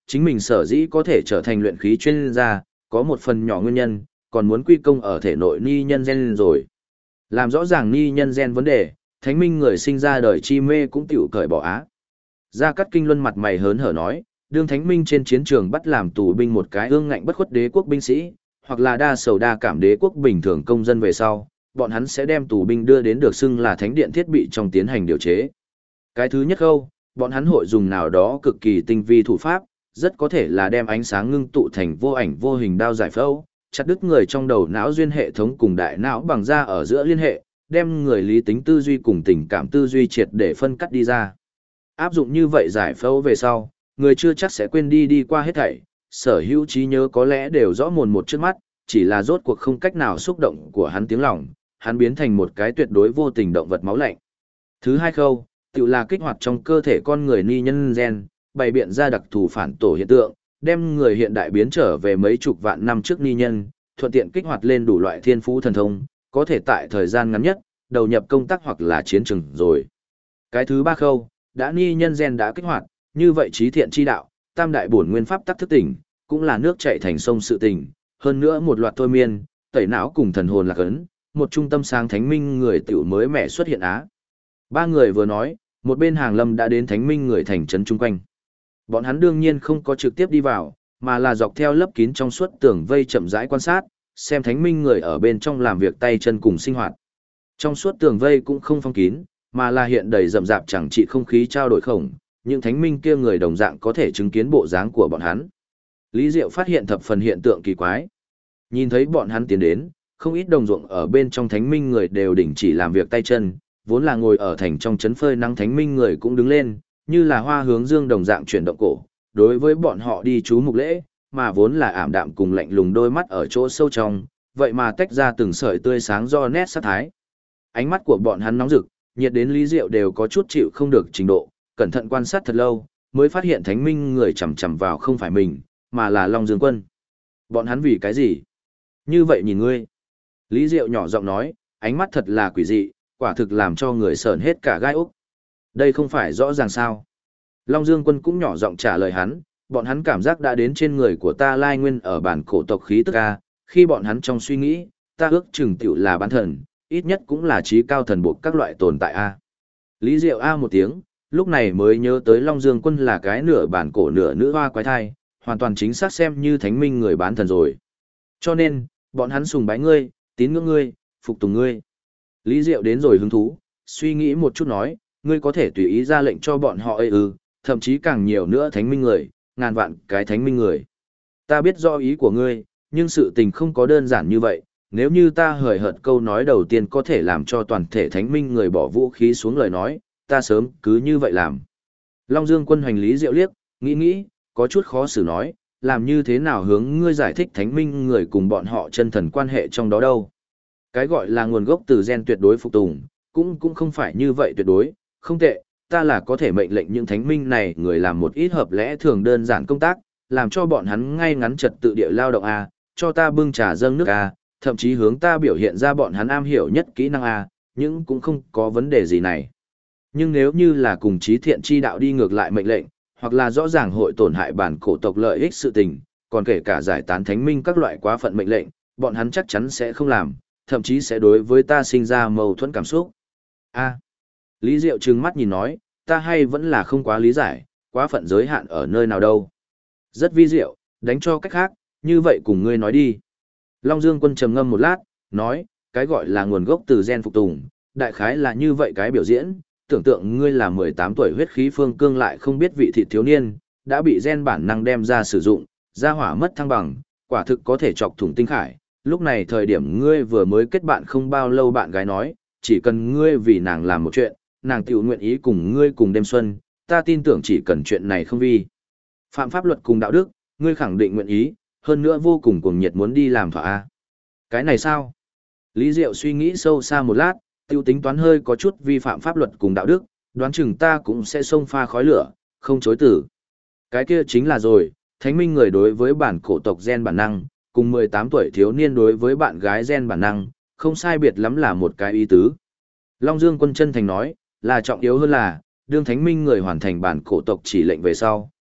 chính mình sở dĩ có thể trở thành luyện khí chuyên gia, có một phần nhỏ nguyên nhân, còn muốn quy công ở thể nội ni nhân gen rồi. Làm rõ ràng ni nhân gen vấn đề, thánh minh người sinh ra đời chi mê cũng tiểu cởi bỏ á. Gia Cát Kinh Luân mặt mày hớn hở nói, đương thánh minh trên chiến trường bắt làm tù binh một cái ương ngạnh bất khuất đế quốc binh sĩ, hoặc là đa sầu đa cảm đế quốc bình thường công dân về sau, bọn hắn sẽ đem tù binh đưa đến được xưng là thánh điện thiết bị trong tiến hành điều chế. Cái thứ nhất khâu, bọn hắn hội dùng nào đó cực kỳ tinh vi thủ pháp, rất có thể là đem ánh sáng ngưng tụ thành vô ảnh vô hình đao giải phẫu, chặt đứt người trong đầu não duyên hệ thống cùng đại não bằng da ở giữa liên hệ, đem người lý tính tư duy cùng tình cảm tư duy triệt để phân cắt đi ra. Áp dụng như vậy giải phẫu về sau, người chưa chắc sẽ quên đi qua hết thảy, sở hữu trí nhớ có lẽ đều rõ mồn một trước mắt, chỉ là rốt cuộc không cách nào xúc động của hắn tiếng lòng, hắn biến thành một cái tuyệt đối vô tình động vật máu lạnh. Thứ hai khâu, tự là kích hoạt trong cơ thể con người ni nhân gen, bày biện ra đặc thù phản tổ hiện tượng, đem người hiện đại biến trở về mấy chục vạn năm trước ni nhân, thuận tiện kích hoạt lên đủ loại thiên phú thần thông, có thể tại thời gian ngắn nhất, đầu nhập công tác hoặc là chiến trường rồi. Cái thứ ba khâu, đã ni nhân gen đã kích hoạt, như vậy trí thiện chi đạo, tam đại bổn nguyên pháp tắc thức tỉnh, cũng là nước chảy thành sông sự tình, hơn nữa một loạt thôi miên, tẩy não cùng thần hồn lạc ấn, một trung tâm sáng thánh minh người tiểu mới mẻ xuất hiện á. Ba người vừa nói, một bên hàng lâm đã đến thánh minh người thành trấn chung quanh. Bọn hắn đương nhiên không có trực tiếp đi vào, mà là dọc theo lớp kín trong suốt tường vây chậm rãi quan sát, xem thánh minh người ở bên trong làm việc tay chân cùng sinh hoạt. Trong suốt tường vây cũng không phong kín, mà là hiện đầy rậm rạp chẳng trị không khí trao đổi khổng, những thánh minh kia người đồng dạng có thể chứng kiến bộ dáng của bọn hắn. Lý Diệu phát hiện thập phần hiện tượng kỳ quái. Nhìn thấy bọn hắn tiến đến, không ít đồng ruộng ở bên trong thánh minh người đều đình chỉ làm việc tay chân, vốn là ngồi ở thành trong trấn phơi nắng thánh minh người cũng đứng lên, như là hoa hướng dương đồng dạng chuyển động cổ, đối với bọn họ đi chú mục lễ, mà vốn là ảm đạm cùng lạnh lùng đôi mắt ở chỗ sâu trong, vậy mà tách ra từng sợi tươi sáng do nét sát thái. Ánh mắt của bọn hắn nóng rực, nhiệt đến Lý Diệu đều có chút chịu không được trình độ, cẩn thận quan sát thật lâu, mới phát hiện thánh minh người chầm chầm vào không phải mình, mà là Long Dương Quân. Bọn hắn vì cái gì? Như vậy nhìn ngươi. Lý Diệu nhỏ giọng nói, ánh mắt thật là quỷ dị, quả thực làm cho người sởn hết cả gai ốc. Đây không phải rõ ràng sao? Long Dương Quân cũng nhỏ giọng trả lời hắn, bọn hắn cảm giác đã đến trên người của ta lai nguyên ở bản cổ tộc khí tức a, khi bọn hắn trong suy nghĩ, ta ước chừng tiểu là bán thần, ít nhất cũng là trí cao thần buộc các loại tồn tại a. Lý Diệu a một tiếng, lúc này mới nhớ tới Long Dương Quân là cái nửa bản cổ nửa nữ hoa quái thai, hoàn toàn chính xác xem như thánh minh người bán thần rồi. Cho nên, bọn hắn sùng bái ngươi, tín ngưỡng ngươi, phục tùng ngươi. Lý Diệu đến rồi hứng thú, suy nghĩ một chút nói, ngươi có thể tùy ý ra lệnh cho bọn họ thậm chí càng nhiều nữa thánh minh người, ngàn vạn cái thánh minh người. Ta biết rõ ý của ngươi, nhưng sự tình không có đơn giản như vậy, nếu như ta hời hợt câu nói đầu tiên có thể làm cho toàn thể thánh minh người bỏ vũ khí xuống lời nói, ta sớm cứ như vậy làm. Long Dương Quân hoành Lý Diệu liếc, nghĩ, có chút khó xử nói, làm như thế nào hướng ngươi giải thích thánh minh người cùng bọn họ chân thần quan hệ trong đó đâu. Cái gọi là nguồn gốc từ gen tuyệt đối phục tùng, cũng không phải như vậy tuyệt đối, không tệ, ta là có thể mệnh lệnh những thánh minh này người làm một ít hợp lẽ thường đơn giản công tác, làm cho bọn hắn ngay ngắn trật tự địa lao động A, cho ta bưng trà dâng nước A, thậm chí hướng ta biểu hiện ra bọn hắn am hiểu nhất kỹ năng A, nhưng cũng không có vấn đề gì này. Nhưng nếu như là cùng trí thiện chi đạo đi ngược lại mệnh lệnh, hoặc là rõ ràng hội tổn hại bản cổ tộc lợi ích sự tình, còn kể cả giải tán thánh minh các loại quá phận mệnh lệnh, bọn hắn chắc chắn sẽ không làm, thậm chí sẽ đối với ta sinh ra mâu thuẫn cảm xúc. A. Lý Diệu trừng mắt nhìn nói, ta hay vẫn là không quá lý giải, quá phận giới hạn ở nơi nào đâu. Rất vi diệu, đánh cho cách khác, như vậy cùng ngươi nói đi. Long Dương Quân trầm ngâm một lát, nói, cái gọi là nguồn gốc từ gen phục tùng, đại khái là như vậy cái biểu diễn, tưởng tượng ngươi là 18 tuổi huyết khí phương cương lại không biết vị thị thiếu niên, đã bị gen bản năng đem ra sử dụng, ra hỏa mất thăng bằng, quả thực có thể chọc thủng tinh khải. Lúc này thời điểm ngươi vừa mới kết bạn không bao lâu bạn gái nói, chỉ cần ngươi vì nàng làm một chuyện, nàng tiểu nguyện ý cùng ngươi cùng đêm xuân, ta tin tưởng chỉ cần chuyện này không vi phạm pháp luật cùng đạo đức, ngươi khẳng định nguyện ý, hơn nữa vô cùng cuồng nhiệt muốn đi làm thỏa a. Cái này sao? Lý Diệu suy nghĩ sâu xa một lát, tiêu tính toán hơi có chút vi phạm pháp luật cùng đạo đức, đoán chừng ta cũng sẽ xông pha khói lửa, không chối từ. Cái kia chính là rồi, thánh minh người đối với bản cổ tộc gen bản năng, cùng 18 tuổi thiếu niên đối với bạn gái gen bản năng, không sai biệt lắm là một cái ý tứ. Long Dương Quân chân thành nói, là trọng yếu hơn là, đương thánh minh người hoàn thành bản cổ tộc chỉ lệnh về sau,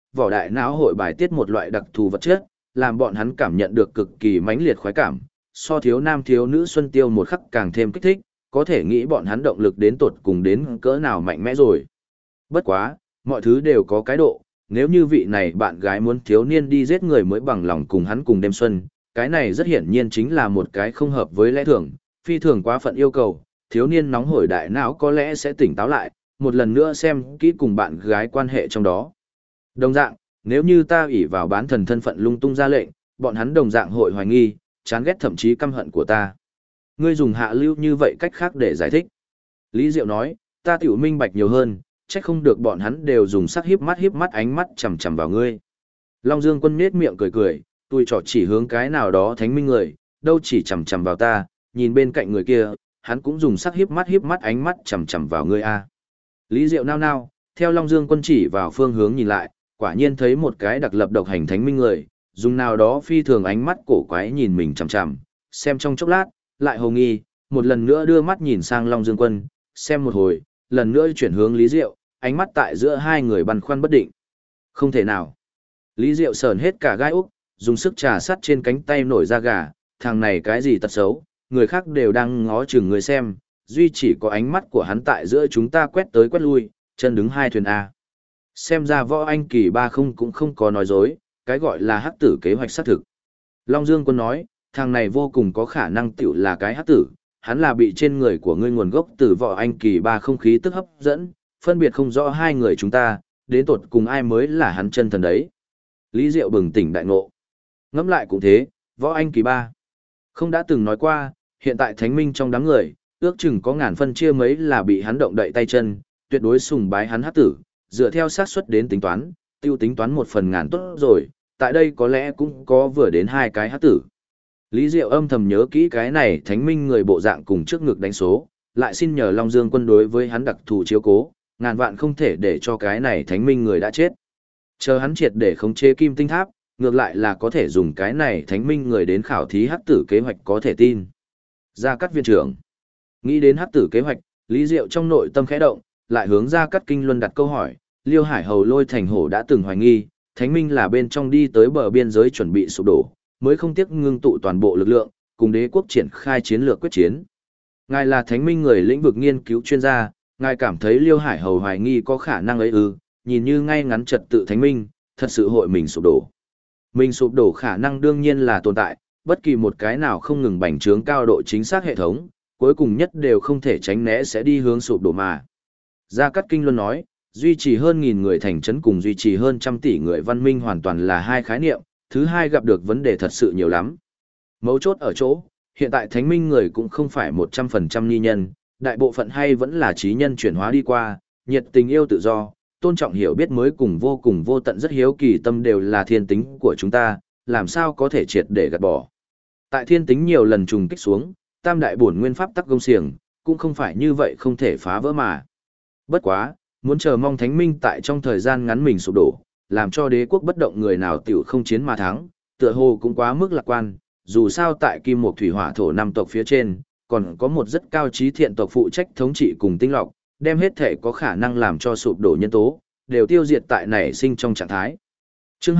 vỏ đại não hội bài tiết một loại đặc thù vật chất, làm bọn hắn cảm nhận được cực kỳ mãnh liệt khoái cảm, so thiếu nam thiếu nữ xuân tiêu một khắc càng thêm kích thích, có thể nghĩ bọn hắn động lực đến tột cùng đến cỡ nào mạnh mẽ rồi. Bất quá, mọi thứ đều có cái độ, nếu như vị này bạn gái muốn thiếu niên đi giết người mới bằng lòng cùng hắn cùng đêm xuân, cái này rất hiển nhiên chính là một cái không hợp với lẽ thường, phi thường quá phận yêu cầu, thiếu niên nóng hổi đại não có lẽ sẽ tỉnh táo lại, một lần nữa xem kỹ cùng bạn gái quan hệ trong đó. Đồng dạng, nếu như ta ỷ vào bán thần thân phận lung tung ra lệnh, bọn hắn đồng dạng hội hoài nghi, chán ghét thậm chí căm hận của ta. Ngươi dùng hạ lưu như vậy cách khác để giải thích. Lý Diệu nói, ta tiểu minh bạch nhiều hơn, trách không được bọn hắn đều dùng sắc hiếp mắt ánh mắt chằm chằm vào ngươi. Long Dương Quân nhếch miệng cười cười, tôi trỏ chỉ hướng cái nào đó thánh minh người, đâu chỉ chằm chằm vào ta, nhìn bên cạnh người kia, hắn cũng dùng sắc hiếp mắt ánh mắt chằm chằm vào ngươi a. Lý Diệu nao nao, theo Long Dương Quân chỉ vào phương hướng nhìn lại, quả nhiên thấy một cái đặc lập độc hành thánh minh người, dùng nào đó phi thường ánh mắt cổ quái nhìn mình chằm chằm, xem trong chốc lát, lại hồ nghi, một lần nữa đưa mắt nhìn sang Long Dương Quân, xem một hồi, lần nữa chuyển hướng Lý Diệu, ánh mắt tại giữa hai người băn khoăn bất định. Không thể nào. Lý Diệu sờn hết cả gai úc, dùng sức trà sắt trên cánh tay nổi da gà, thằng này cái gì tật xấu, người khác đều đang ngó chừng người xem, duy chỉ có ánh mắt của hắn tại giữa chúng ta quét tới quét lui, chân đứng hai thuyền A. Xem ra Võ Anh Kỳ ba không cũng không có nói dối, cái gọi là hắc tử kế hoạch xác thực. Long Dương Quân nói, thằng này vô cùng có khả năng tiểu là cái hắc tử, hắn là bị trên người của ngươi nguồn gốc từ Võ Anh Kỳ ba không khí tức hấp dẫn, phân biệt không rõ hai người chúng ta, đến tột cùng ai mới là hắn chân thần đấy. Lý Diệu bừng tỉnh đại ngộ. Ngẫm lại cũng thế, Võ Anh Kỳ ba không đã từng nói qua, hiện tại thánh minh trong đám người, ước chừng có ngàn phân chia mấy là bị hắn động đậy tay chân, tuyệt đối sùng bái hắn hắc tử, dựa theo xác suất đến tính toán, tiêu tính toán 1/1000 tốt rồi, tại đây có lẽ cũng có vừa đến 2 cái hắc tử. Lý Diệu âm thầm nhớ kỹ cái này thánh minh người bộ dạng cùng trước ngực đánh số, lại xin nhờ Long Dương Quân đối với hắn đặc thù chiếu cố, ngàn vạn không thể để cho cái này thánh minh người đã chết. Chờ hắn triệt để khống chế kim tinh tháp, ngược lại là có thể dùng cái này thánh minh người đến khảo thí hắc tử kế hoạch có thể tin. Gia Cát viện trưởng. Nghĩ đến hắc tử kế hoạch, Lý Diệu trong nội tâm khẽ động, lại hướng Gia Cát Kinh Luân đặt câu hỏi, Liêu Hải Hầu Lôi Thành Hổ đã từng hoài nghi, thánh minh là bên trong đi tới bờ biên giới chuẩn bị sụp đổ, mới không tiếc ngưng tụ toàn bộ lực lượng, cùng đế quốc triển khai chiến lược quyết chiến. Ngài là thánh minh người lĩnh vực nghiên cứu chuyên gia, ngài cảm thấy Liêu Hải Hầu hoài nghi có khả năng ấy ư? Nhìn như ngay ngắn trật tự thánh minh, thật sự hội mình sụp đổ. Mình sụp đổ khả năng đương nhiên là tồn tại, bất kỳ một cái nào không ngừng bành trướng cao độ chính xác hệ thống, cuối cùng nhất đều không thể tránh né sẽ đi hướng sụp đổ mà. Gia Cát Kinh Luân nói, duy trì hơn 1000 người thành trấn cùng duy trì hơn 100 tỷ người văn minh hoàn toàn là hai khái niệm, thứ hai gặp được vấn đề thật sự nhiều lắm. Mấu chốt ở chỗ, hiện tại thánh minh người cũng không phải 100% ni nhân, đại bộ phận hay vẫn là trí nhân chuyển hóa đi qua, nhiệt tình yêu tự do, tôn trọng hiểu biết mới cùng vô tận rất hiếu kỳ tâm đều là thiên tính của chúng ta, làm sao có thể triệt để gạt bỏ. Tại thiên tính nhiều lần trùng kích xuống, tam đại bổn nguyên pháp tắc gông xiềng, cũng không phải như vậy không thể phá vỡ mà. Bất quá, muốn chờ mong thánh minh tại trong thời gian ngắn mình sụp đổ, làm cho đế quốc bất động người nào tiểu không chiến mà thắng, tựa hồ cũng quá mức lạc quan, dù sao tại Kim Mộc Thủy Hỏa Thổ năm tộc phía trên, còn có một rất cao trí thiện tộc phụ trách thống trị cùng tinh lọc, đem hết thể có khả năng làm cho sụp đổ nhân tố, đều tiêu diệt tại nảy sinh trong trạng thái. Chương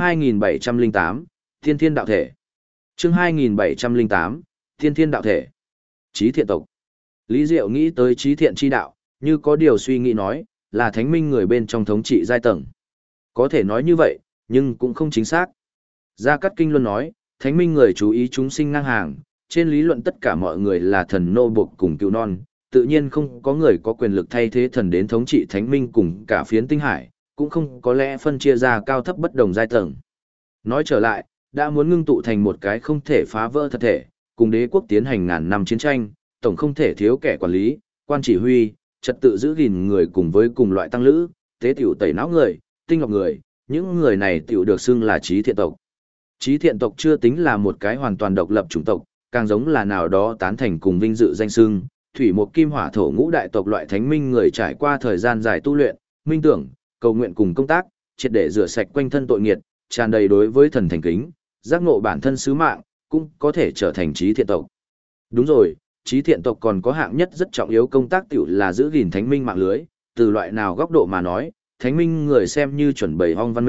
2708, Thiên Thiên Đạo Thể. Chương 2708, Thiên Thiên Đạo Thể. Trí thiện tộc. Lý Diệu nghĩ tới trí thiện chi đạo, như có điều suy nghĩ nói, là thánh minh người bên trong thống trị giai tầng. Có thể nói như vậy, nhưng cũng không chính xác. Gia Cát Kinh Luân nói, thánh minh người chú ý chúng sinh ngang hàng, trên lý luận tất cả mọi người là thần nô buộc cùng cựu non, tự nhiên không có người có quyền lực thay thế thần đến thống trị thánh minh cùng cả phiến tinh hải, cũng không có lẽ phân chia ra cao thấp bất đồng giai tầng. Nói trở lại, đã muốn ngưng tụ thành một cái không thể phá vỡ thật thể, cùng đế quốc tiến hành ngàn năm chiến tranh, tổng không thể thiếu kẻ quản lý, quan chỉ huy, trật tự giữ gìn người cùng với cùng loại tăng lữ, tế tiểu tẩy não người, tinh lọc người, những người này tiểu được xưng là trí thiện tộc. Trí thiện tộc chưa tính là một cái hoàn toàn độc lập chủng tộc, càng giống là nào đó tán thành cùng vinh dự danh xưng, thủy một kim hỏa thổ ngũ đại tộc loại thánh minh người trải qua thời gian dài tu luyện, minh tưởng, cầu nguyện cùng công tác, triệt để rửa sạch quanh thân tội nghiệt, tràn đầy đối với thần thành kính, giác ngộ bản thân sứ mạng, cũng có thể trở thành trí thiện tộc. Đúng rồi, trí thiện tộc còn có hạng nhất rất trọng yếu công tác tiểu là giữ gìn thánh minh mạng lưới, từ loại nào góc độ mà nói, thánh minh người xem như chuẩn bày hong văn minh,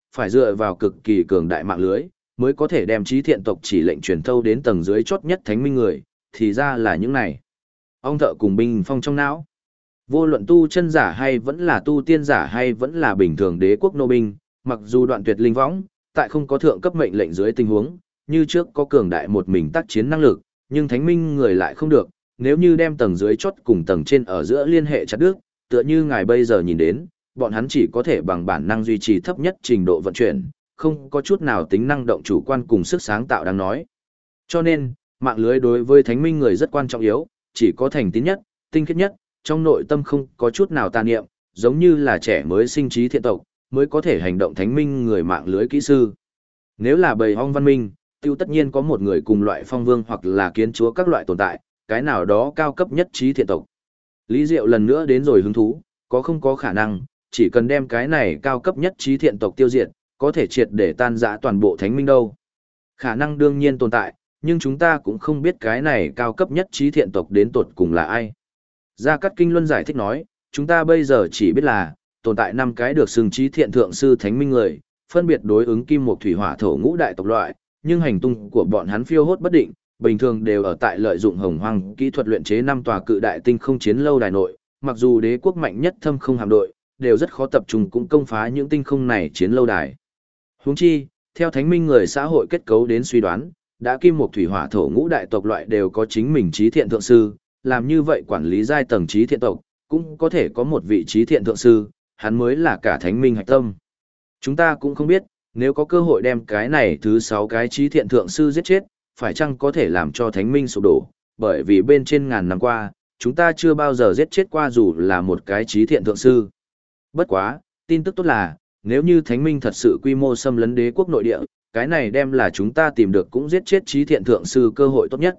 phải dựa vào cực kỳ cường đại mạng lưới, mới có thể đem trí thiện tộc chỉ lệnh truyền thâu đến tầng dưới chót nhất thánh minh người, thì ra là những này. Ông thợ cùng binh phong trong não. Vô luận tu chân giả hay vẫn là tu tiên giả hay vẫn là bình thường đế quốc nô binh, mặc dù đoạn tuyệt linh võng, tại không có thượng cấp mệnh lệnh dưới tình huống, như trước có cường đại một mình tác chiến năng lực, nhưng thánh minh người lại không được, nếu như đem tầng dưới chót cùng tầng trên ở giữa liên hệ chặt đứt, tựa như ngài bây giờ nhìn đến, bọn hắn chỉ có thể bằng bản năng duy trì thấp nhất trình độ vận chuyển, không có chút nào tính năng động chủ quan cùng sức sáng tạo đáng nói. Cho nên, mạng lưới đối với thánh minh người rất quan trọng yếu, chỉ có thành tín nhất, tinh khiết nhất, trong nội tâm không có chút nào tà niệm, giống như là trẻ mới sinh trí thiện tộc, mới có thể hành động thánh minh người mạng lưới kỹ sư. Nếu là bầy ong văn minh, tiêu tất nhiên có một người cùng loại phong vương hoặc là kiến chúa các loại tồn tại, cái nào đó cao cấp nhất trí thiện tộc. Lý Diệu lần nữa đến rồi hứng thú, có không có khả năng, chỉ cần đem cái này cao cấp nhất trí thiện tộc tiêu diệt, có thể triệt để tan rã toàn bộ thánh minh đâu. Khả năng đương nhiên tồn tại, nhưng chúng ta cũng không biết cái này cao cấp nhất trí thiện tộc đến tột cùng là ai. Gia Cát Kinh Luân giải thích nói, chúng ta bây giờ chỉ biết là, tồn tại 5 cái được xưng trí thiện thượng sư thánh minh người, phân biệt đối ứng kim một thủy hỏa thổ ngũ đại tộc loại, nhưng hành tung của bọn hắn phiêu hốt bất định, bình thường đều ở tại lợi dụng hồng hoang kỹ thuật luyện chế 5 tòa cự đại tinh không chiến lâu đài nội, mặc dù đế quốc mạnh nhất thâm không hạm đội, đều rất khó tập trung cũng công phá những tinh không này chiến lâu đài. Huống chi, theo thánh minh người xã hội kết cấu đến suy đoán, đã kim một thủy hỏa thổ ngũ đại tộc loại đều có chính mình trí thiện thượng sư, làm như vậy quản lý giai tầng trí thiện tộc, cũng có thể có một vị trí thiện thượng sư, hắn mới là cả thánh minh hạch tâm. Chúng ta cũng không biết, nếu có cơ hội đem cái này thứ 6 cái trí thiện thượng sư giết chết, phải chăng có thể làm cho thánh minh sụp đổ, bởi vì bên trên ngàn năm qua, chúng ta chưa bao giờ giết chết qua dù là một cái trí thiện thượng sư. Bất quá, tin tức tốt là, nếu như thánh minh thật sự quy mô xâm lấn đế quốc nội địa, cái này đem là chúng ta tìm được cũng giết chết trí thiện thượng sư cơ hội tốt nhất.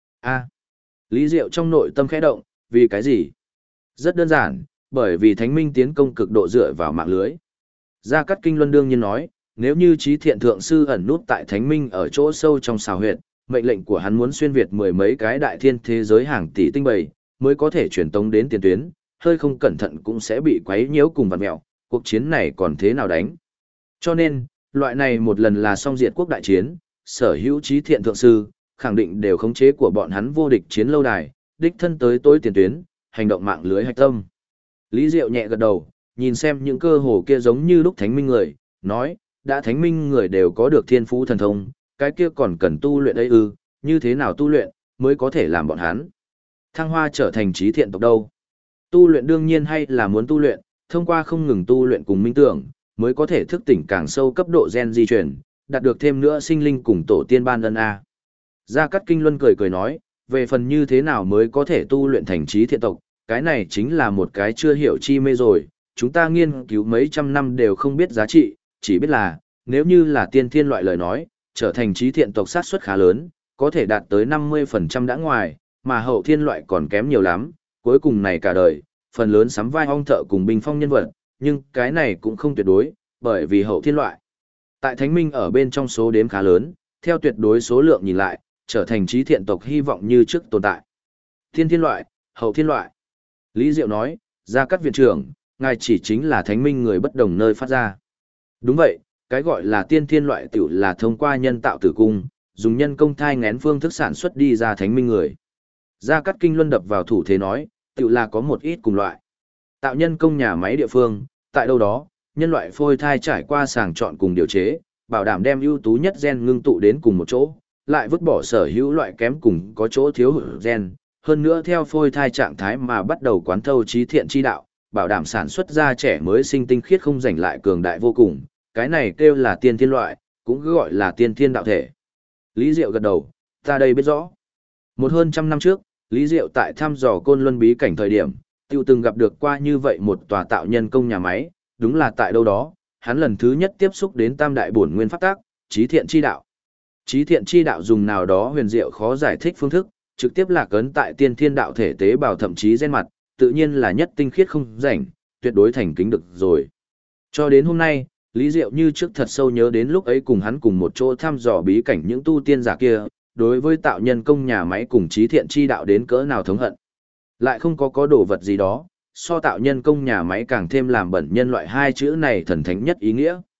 Lý Diệu trong nội tâm khẽ động, vì cái gì? Rất đơn giản, bởi vì thánh minh tiến công cực độ dựa vào mạng lưới. Gia Cát Kinh Luân đương nhiên nói, nếu như trí thiện thượng sư ẩn nút tại thánh minh ở chỗ sâu trong xào huyệt, mệnh lệnh của hắn muốn xuyên việt 10 mấy cái đại thiên thế giới hàng tỷ tinh bầy, mới có thể truyền tống đến tiền tuyến, hơi không cẩn thận cũng sẽ bị quấy nhiễu cùng vặn mẹo, cuộc chiến này còn thế nào đánh. Cho nên, loại này một lần là song diệt quốc đại chiến, sở hữu trí thiện thượng sư, khẳng định đều khống chế của bọn hắn vô địch chiến lâu đài, đích thân tới tối tiền tuyến, hành động mạng lưới hạch tâm. Lý Diệu nhẹ gật đầu, nhìn xem những cơ hồ kia giống như lúc thánh minh người, nói, đã thánh minh người đều có được thiên phú thần thông, cái kia còn cần tu luyện ấy ư, như thế nào tu luyện, mới có thể làm bọn hắn thăng hoa trở thành trí thiện tộc đâu. Tu luyện đương nhiên hay là muốn tu luyện, thông qua không ngừng tu luyện cùng minh tưởng, mới có thể thức tỉnh càng sâu cấp độ gen di chuyển, đạt được thêm nữa sinh linh cùng tổ tiên ban ân a. Gia Cát Kinh Luân cười cười nói, về phần như thế nào mới có thể tu luyện thành trí thiện tộc, cái này chính là một cái chưa hiểu chi mê rồi, chúng ta nghiên cứu mấy trăm năm đều không biết giá trị, chỉ biết là, nếu như là tiên thiên loại lời nói, trở thành trí thiện tộc sát suất khá lớn, có thể đạt tới 50% đã ngoài, mà hậu thiên loại còn kém nhiều lắm, cuối cùng này cả đời, phần lớn sắm vai ong thợ cùng binh phong nhân vật, nhưng cái này cũng không tuyệt đối, bởi vì hậu thiên loại. Tại Thánh Minh ở bên trong số đếm khá lớn, theo tuyệt đối số lượng nhìn lại, trở thành trí thiện tộc hy vọng như trước tồn tại. Thiên thiên loại, hậu thiên loại. Lý Diệu nói, Gia Cát viện trưởng, ngài chỉ chính là Thánh Minh người bất đồng nơi phát ra. Đúng vậy, cái gọi là tiên thiên loại tiểu là thông qua nhân tạo tử cung, dùng nhân công thai ngén phương thức sản xuất đi ra Thánh Minh người. Gia Cát Kinh Luân đập vào thủ thế nói, tiểu là có một ít cùng loại. Tạo nhân công nhà máy địa phương, tại đâu đó, nhân loại phôi thai trải qua sàng chọn cùng điều chế, bảo đảm đem ưu tú nhất gen ngưng tụ đến cùng một chỗ, lại vứt bỏ sở hữu loại kém cùng có chỗ thiếu hụt gen, hơn nữa theo phôi thai trạng thái mà bắt đầu quán thâu trí thiện chi đạo, bảo đảm sản xuất ra trẻ mới sinh tinh khiết không giành lại cường đại vô cùng, cái này kêu là tiên thiên loại, cũng cứ gọi là tiên thiên đạo thể. Lý Diệu gật đầu, ta đây biết rõ. Một hơn trăm năm trước, Lý Diệu tại thăm dò Côn Luân bí cảnh thời điểm, tiêu từng gặp được qua như vậy một tòa tạo nhân công nhà máy, đúng là tại đâu đó, hắn lần thứ nhất tiếp xúc đến tam đại bổn nguyên pháp tác, trí thiện chi đạo. Trí thiện chi đạo dùng nào đó huyền diệu khó giải thích phương thức, trực tiếp lạc ấn tại tiên thiên đạo thể tế bào thậm chí gen mặt, tự nhiên là nhất tinh khiết không rảnh, tuyệt đối thành kính được rồi. Cho đến hôm nay, Lý Diệu như trước thật sâu nhớ đến lúc ấy cùng hắn cùng một chỗ thăm dò bí cảnh những tu tiên giả kia, đối với tạo nhân công nhà máy cùng trí thiện chi đạo đến cỡ nào thống hận. Lại không có đồ vật gì đó, so tạo nhân công nhà máy càng thêm làm bẩn nhân loại hai chữ này thần thánh nhất ý nghĩa.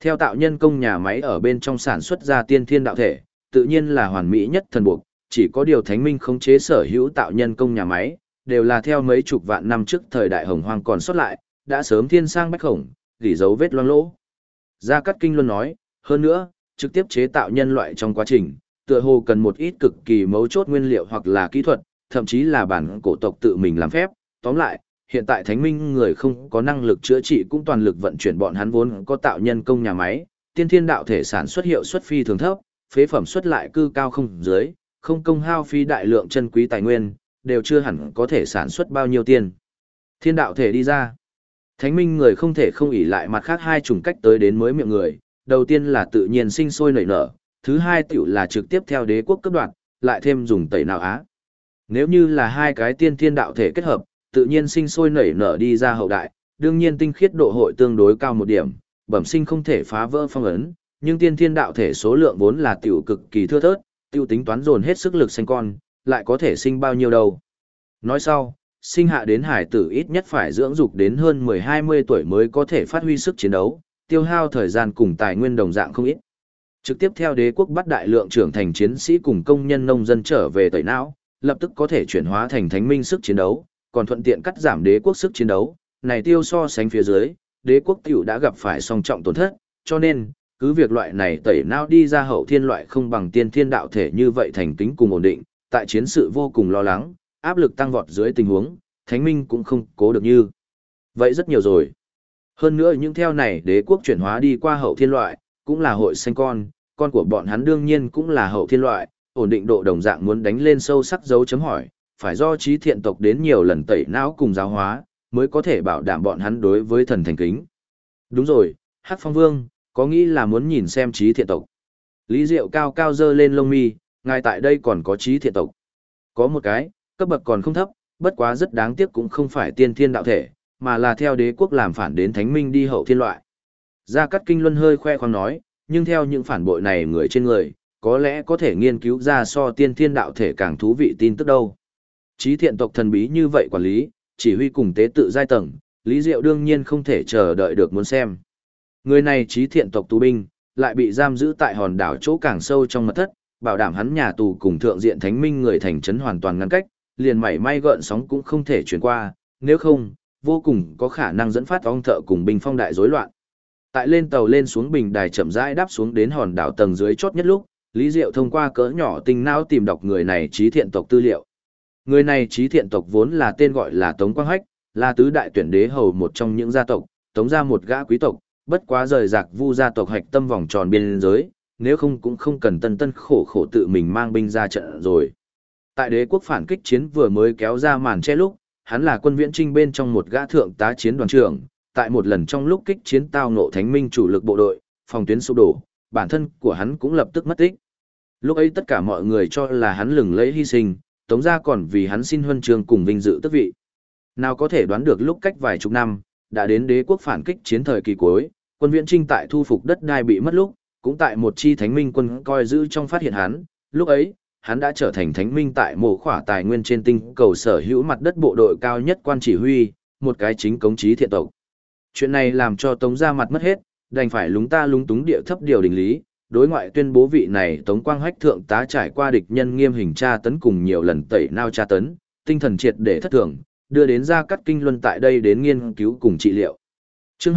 Theo tạo nhân công nhà máy ở bên trong sản xuất ra tiên thiên đạo thể, tự nhiên là hoàn mỹ nhất thần buộc, chỉ có điều Thánh Minh khống chế sở hữu tạo nhân công nhà máy, đều là theo mấy chục vạn năm trước thời đại Hồng Hoang còn xuất lại, đã sớm thiên sang bách khổng, gỉ dấu vết loang lỗ. Gia Cát Kinh Luân nói, hơn nữa, trực tiếp chế tạo nhân loại trong quá trình, tựa hồ cần một ít cực kỳ mấu chốt nguyên liệu hoặc là kỹ thuật, thậm chí là bản cổ tộc tự mình làm phép. Tóm lại, hiện tại Thánh Minh người không có năng lực chữa trị cũng toàn lực vận chuyển bọn hắn vốn có tạo nhân công nhà máy, tiên thiên đạo thể sản xuất hiệu suất phi thường thấp, phế phẩm xuất lại cư cao không dưới, không công hao phí đại lượng chân quý tài nguyên, đều chưa hẳn có thể sản xuất bao nhiêu tiền. Thiên đạo thể đi ra. Thánh Minh người không thể không ỷ lại mặt khác hai chủng cách tới đến mới miệng người, đầu tiên là tự nhiên sinh sôi nảy nở, thứ hai tiểu là trực tiếp theo đế quốc cấp đoạt, lại thêm dùng tẩy nào á. Nếu như là hai cái tiên thiên đạo thể kết hợp, tự nhiên sinh sôi nảy nở đi ra hậu đại, đương nhiên tinh khiết độ hội tương đối cao một điểm, bẩm sinh không thể phá vỡ phong ấn, nhưng tiên thiên đạo thể số lượng vốn là tiểu cực kỳ thưa thớt, tiêu tính toán dồn hết sức lực sinh con, lại có thể sinh bao nhiêu đâu. Nói sau, sinh hạ đến hải tử ít nhất phải dưỡng dục đến hơn 10-20 tuổi mới có thể phát huy sức chiến đấu, tiêu hao thời gian cùng tài nguyên đồng dạng không ít. Trực tiếp theo đế quốc bắt đại lượng trưởng thành chiến sĩ cùng công nhân nông dân trở về tẩy não, lập tức có thể chuyển hóa thành thánh minh sức chiến đấu, còn thuận tiện cắt giảm đế quốc sức chiến đấu, này tiêu so sánh phía dưới, đế quốc tiểu đã gặp phải song trọng tổn thất, cho nên, cứ việc loại này tẩy não đi ra hậu thiên loại không bằng tiên thiên đạo thể như vậy thành kính cùng ổn định, tại chiến sự vô cùng lo lắng, áp lực tăng vọt dưới tình huống, thánh minh cũng không cố được như. Vậy rất nhiều rồi. Hơn nữa những theo này đế quốc chuyển hóa đi qua hậu thiên loại, cũng là hội sinh con của bọn hắn đương nhiên cũng là hậu thiên loại, ổn định độ đồng dạng muốn đánh lên sâu sắc dấu chấm hỏi, phải do trí thiện tộc đến nhiều lần tẩy não cùng giáo hóa, mới có thể bảo đảm bọn hắn đối với thần thành kính. Đúng rồi, Hắc Phong Vương, có nghĩ là muốn nhìn xem trí thiện tộc. Lý Diệu cao cao dơ lên lông mi, ngài tại đây còn có trí thiện tộc. Có một cái, cấp bậc còn không thấp, bất quá rất đáng tiếc cũng không phải tiên thiên đạo thể, mà là theo đế quốc làm phản đến thánh minh đi hậu thiên loại. Gia Cát Kinh Luân hơi khoe khoang nói, nhưng theo những phản bội này người trên người, có lẽ có thể nghiên cứu ra so tiên thiên đạo thể càng thú vị tin tức đâu. Trí thiện tộc thần bí như vậy quản lý, chỉ huy cùng tế tự giai tầng, Lý Diệu đương nhiên không thể chờ đợi được muốn xem. Người này trí thiện tộc tù binh, lại bị giam giữ tại hòn đảo chỗ càng sâu trong mật thất, bảo đảm hắn nhà tù cùng thượng diện thánh minh người thành trấn hoàn toàn ngăn cách, liền mảy may gợn sóng cũng không thể chuyển qua, nếu không, vô cùng có khả năng dẫn phát ong thợ cùng binh phong đại rối loạn. Tại lên tàu lên xuống bình đài chậm rãi đáp xuống đến hòn đảo tầng dưới chót nhất lúc, Lý Diệu thông qua cỡ nhỏ tinh não tìm đọc người này trí thiện tộc tư liệu. Người này trí thiện tộc vốn là tên gọi là Tống Quang Hách, là tứ đại tuyển đế hầu một trong những gia tộc, tống ra một gã quý tộc, bất quá rời rạc vu gia tộc hạch tâm vòng tròn biên giới, nếu không cũng không cần tân tân khổ khổ tự mình mang binh ra trận rồi. Tại đế quốc phản kích chiến vừa mới kéo ra màn che lúc, hắn là quân viễn trinh bên trong một gã thượng tá chiến đoàn trưởng, tại một lần trong lúc kích chiến tao ngộ thánh minh chủ lực bộ đội, phòng tuyến sụp đổ, bản thân của hắn cũng lập tức mất tích. Lúc ấy tất cả mọi người cho là hắn lừng lẫy hy sinh, tống ra còn vì hắn xin huân chương cùng vinh dự tước vị. Nào có thể đoán được lúc cách vài chục năm, đã đến đế quốc phản kích chiến thời kỳ cuối, quân viễn trinh tại thu phục đất đai bị mất lúc, cũng tại một chi thánh minh quân coi giữ trong phát hiện hắn, lúc ấy, hắn đã trở thành thánh minh tại mộ khỏa tài nguyên trên tinh cầu sở hữu mặt đất bộ đội cao nhất quan chỉ huy, một cái chính cống trí thiện tộc. Chuyện này làm cho Tống ra mặt mất hết, đành phải lúng ta lúng túng địa thấp điều đình lý, đối ngoại tuyên bố vị này Tống Quang Hách thượng tá trải qua địch nhân nghiêm hình tra tấn cùng nhiều lần tẩy nao tra tấn, tinh thần triệt để thất thường, đưa đến Gia Cát Kinh Luân tại đây đến nghiên cứu cùng trị liệu. Chương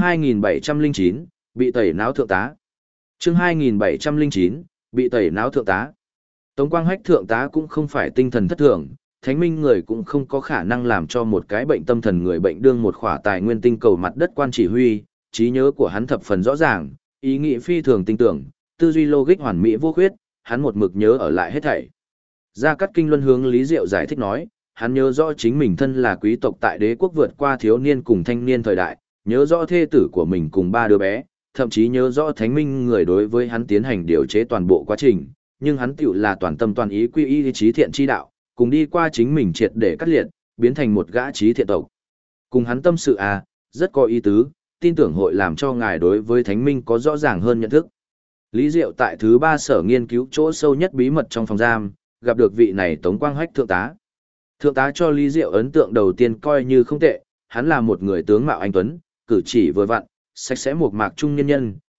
2709, bị tẩy não thượng tá. Chương 2709, bị tẩy não thượng tá. Tống Quang Hách thượng tá cũng không phải tinh thần thất thường, thánh minh người cũng không có khả năng làm cho một cái bệnh tâm thần người bệnh đương một khỏa tài nguyên tinh cầu mặt đất quan chỉ huy, trí nhớ của hắn thập phần rõ ràng, ý nghĩ phi thường tinh tưởng, tư duy logic hoàn mỹ vô khuyết, hắn một mực nhớ ở lại hết thảy. Gia Cát Kinh Luân hướng Lý Diệu giải thích nói, hắn nhớ rõ chính mình thân là quý tộc tại đế quốc vượt qua thiếu niên cùng thanh niên thời đại, nhớ rõ thê tử của mình cùng 3 đứa bé, thậm chí nhớ rõ thánh minh người đối với hắn tiến hành điều chế toàn bộ quá trình, nhưng hắn tiểu là toàn tâm toàn ý quy y trí thiện chi đạo, cùng đi qua chính mình triệt để cắt liệt, biến thành một gã trí thiện tộc. Cùng hắn tâm sự rất có ý tứ, tin tưởng hội làm cho ngài đối với thánh minh có rõ ràng hơn nhận thức. Lý Diệu tại thứ 3 sở nghiên cứu chỗ sâu nhất bí mật trong phòng giam, gặp được vị này Tống Quang Hách thượng tá. Thượng tá cho Lý Diệu ấn tượng đầu tiên coi như không tệ, hắn là một người tướng mạo anh tuấn, cử chỉ vừa vặn, sạch sẽ mộc mạc trung nhân nhân,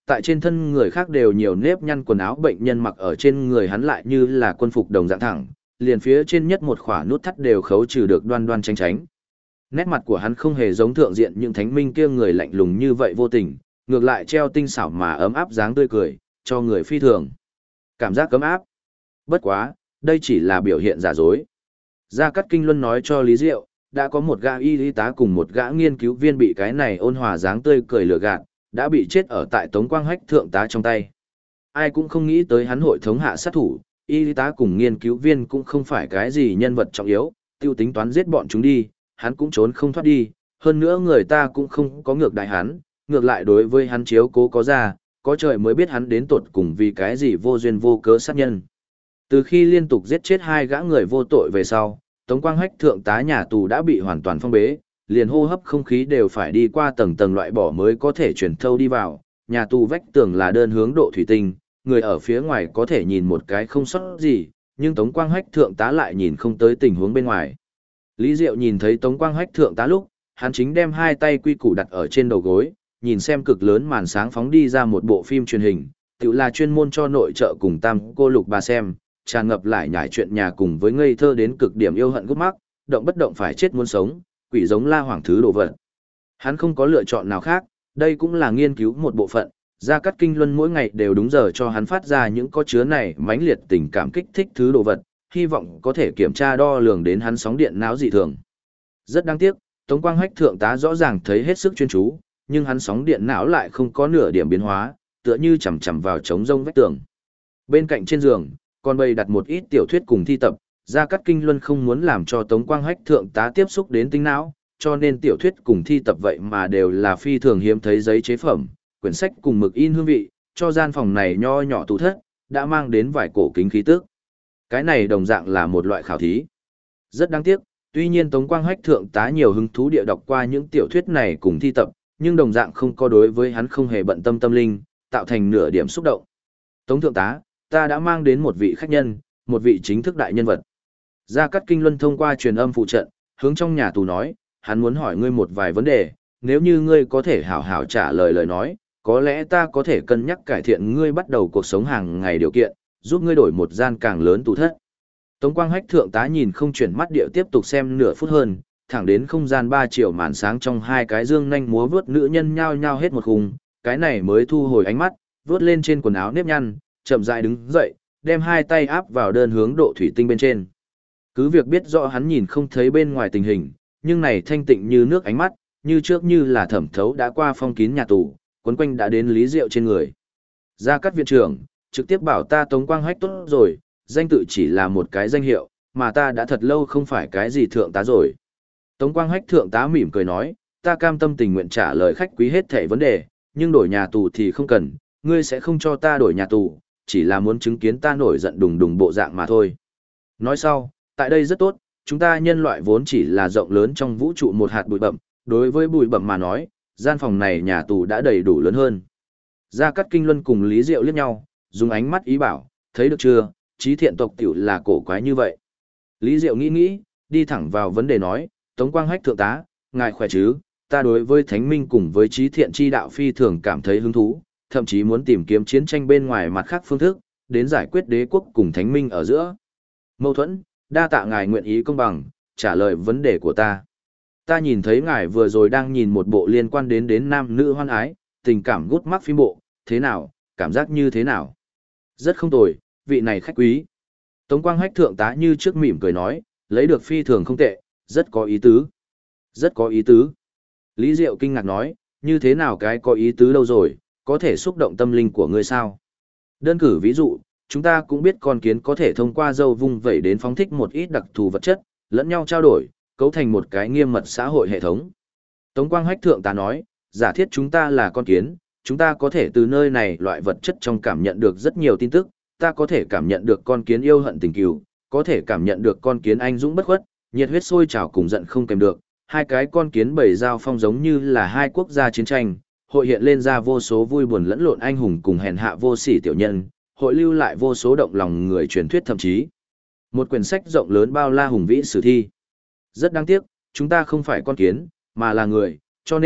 tại trên thân người khác đều nhiều nếp nhăn, quần áo bệnh nhân mặc ở trên người hắn lại như là quân phục đồng dạng thẳng, liền phía trên nhất một khỏa nút thắt đều khấu trừ được đoan đoan tránh tránh. Nét mặt của hắn không hề giống thượng diện những thánh minh kia người lạnh lùng như vậy vô tình, ngược lại treo tinh xảo mà ấm áp dáng tươi cười, cho người phi thường. Cảm giác ấm áp. Bất quá, đây chỉ là biểu hiện giả dối. Gia Cát Kinh Luân nói cho Lý Diệu, đã có một gã y tá cùng một gã nghiên cứu viên bị cái này ôn hòa dáng tươi cười lừa gạt, đã bị chết ở tại Tống Quang Hách thượng tá trong tay. Ai cũng không nghĩ tới hắn hội thống hạ sát thủ, y tá cùng nghiên cứu viên cũng không phải cái gì nhân vật trọng yếu, tiêu tính toán giết bọn chúng đi, hắn cũng trốn không thoát đi, hơn nữa người ta cũng không có ngược đại hắn, ngược lại đối với hắn chiếu cố có ra, có trời mới biết hắn đến tột cùng vì cái gì vô duyên vô cớ sát nhân. Từ khi liên tục giết chết 2 gã người vô tội về sau, Tống Quang Hách thượng tá nhà tù đã bị hoàn toàn phong bế, liền hô hấp không khí đều phải đi qua tầng tầng loại bỏ mới có thể chuyển thâu đi vào, nhà tù vách tường là đơn hướng độ thủy tinh, người ở phía ngoài có thể nhìn một cái không sót gì, nhưng Tống Quang Hách thượng tá lại nhìn không tới tình huống bên ngoài. Lý Diệu nhìn thấy Tống Quang Hách thượng tá lúc, hắn chính đem 2 tay quy củ đặt ở trên đầu gối, nhìn xem cực lớn màn sáng phóng đi ra một bộ phim truyền hình, tự là chuyên môn cho nội trợ cùng tam cô lục bà xem, tràn ngập lại nhải chuyện nhà cùng với ngây thơ đến cực điểm yêu hận gút mắc, động bất động phải chết muốn sống, quỷ giống la hoàng thứ đồ vật. Hắn không có lựa chọn nào khác, đây cũng là nghiên cứu một bộ phận, Gia Cát Kinh Luân mỗi ngày đều đúng giờ cho hắn phát ra những có chứa này mãnh liệt tình cảm kích thích thứ đồ vật, hy vọng có thể kiểm tra đo lường đến hắn sóng điện não dị thường. Rất đáng tiếc, Tống Quang Hách thượng tá rõ ràng thấy hết sức chuyên chú, nhưng hắn sóng điện não lại không có nửa điểm biến hóa, tựa như chằm chằm vào trống rông vách tường. Bên cạnh trên giường, còn bày đặt một ít tiểu thuyết cùng thi tập, Gia Cát Kinh Luân không muốn làm cho Tống Quang Hách thượng tá tiếp xúc đến tinh não, cho nên tiểu thuyết cùng thi tập vậy mà đều là phi thường hiếm thấy giấy chế phẩm, quyển sách cùng mực in hương vị, cho gian phòng này nho nhỏ tủ thất, đã mang đến vài cổ kính khí tức. Cái này đồng dạng là một loại khảo thí. Rất đáng tiếc, tuy nhiên Tống Quang Hách thượng tá nhiều hứng thú địa đọc qua những tiểu thuyết này cùng thi tập, nhưng đồng dạng không có đối với hắn không hề bận tâm tâm linh, tạo thành nửa điểm xúc động. Tống thượng tá, ta đã mang đến một vị khách nhân, một vị chính thức đại nhân vật. Gia Cát Kinh Luân thông qua truyền âm phụ trận, hướng trong nhà tù nói, hắn muốn hỏi ngươi một vài vấn đề, nếu như ngươi có thể hảo hảo trả lời lời nói, có lẽ ta có thể cân nhắc cải thiện ngươi bắt đầu cuộc sống hàng ngày điều kiện, giúp ngươi đổi một gian càng lớn tù thất. Tống Quang Hách thượng tá nhìn không chuyển mắt địa tiếp tục xem nửa phút hơn, thẳng đến không gian 3 triệu màn sáng trong 2 cái dương nhanh múa vướt nữ nhân nhao nhao hết một khung, cái này mới thu hồi ánh mắt, vướt lên trên quần áo nếp nhăn, chậm rãi đứng dậy, đem 2 tay áp vào đơn hướng độ thủy tinh bên trên. Cứ việc biết rõ hắn nhìn không thấy bên ngoài tình hình, nhưng này thanh tịnh như nước ánh mắt, như trước như là thẩm thấu đã qua phong kín nhà tù, quấn quanh đã đến Lý Diệu trên người. Gia Cát viện trưởng, trực tiếp bảo ta Tống Quang Hách tốt rồi, danh tự chỉ là một cái danh hiệu, mà ta đã thật lâu không phải cái gì thượng tá rồi. Tống Quang Hách thượng tá mỉm cười nói, ta cam tâm tình nguyện trả lời khách quý hết thảy vấn đề, nhưng đổi nhà tù thì không cần, ngươi sẽ không cho ta đổi nhà tù, chỉ là muốn chứng kiến ta nổi giận đùng đùng bộ dạng mà thôi. Nói sau, tại đây rất tốt, chúng ta nhân loại vốn chỉ là rộng lớn trong vũ trụ một hạt bụi bặm, đối với bụi bặm mà nói, gian phòng này nhà tù đã đầy đủ lớn hơn. Gia Cát Kinh Luân cùng Lý Diệu liếc nhau, dùng ánh mắt ý bảo, thấy được chưa, trí thiện tộc tiểu là cổ quái như vậy. Lý Diệu nghĩ nghĩ, đi thẳng vào vấn đề nói, Tống Quang Hách thượng tá, ngài khỏe chứ, ta đối với thánh minh cùng với trí thiện chi đạo phi thường cảm thấy hứng thú, thậm chí muốn tìm kiếm chiến tranh bên ngoài mặt khác phương thức, đến giải quyết đế quốc cùng thánh minh ở giữa mâu thuẫn, đa tạ ngài nguyện ý công bằng, trả lời vấn đề của ta. Ta nhìn thấy ngài vừa rồi đang nhìn một bộ liên quan đến nam nữ hoan ái, tình cảm gút mắc phim bộ, thế nào, cảm giác như thế nào? Rất không tồi, vị này khách quý. Tống Quang Hách thượng tá như trước mỉm cười nói, lấy được phi thường không tệ, rất có ý tứ. Rất có ý tứ. Lý Diệu kinh ngạc nói, như thế nào cái có ý tứ đâu rồi, có thể xúc động tâm linh của ngươi sao? Đơn cử ví dụ, chúng ta cũng biết con kiến có thể thông qua dâu vung vẩy đến phóng thích một ít đặc thù vật chất, lẫn nhau trao đổi, cấu thành một cái nghiêm mật xã hội hệ thống. Tống Quang Hách thượng tá nói, giả thiết chúng ta là con kiến, chúng ta có thể từ nơi này loại vật chất trong cảm nhận được rất nhiều tin tức, ta có thể cảm nhận được con kiến yêu hận tình cừu, có thể cảm nhận được con kiến anh dũng bất khuất, nhiệt huyết sôi trào cùng giận không kèm được, hai cái con kiến bầy giao phong giống như là hai quốc gia chiến tranh, hội hiện lên ra vô số vui buồn lẫn lộn anh hùng cùng hèn hạ vô sỉ tiểu nhân, hội lưu lại vô số động lòng người truyền thuyết thậm chí một quyển sách rộng lớn bao la hùng vĩ sử thi. Rất đáng tiếc, chúng ta không phải con kiến, mà là người, cho nên,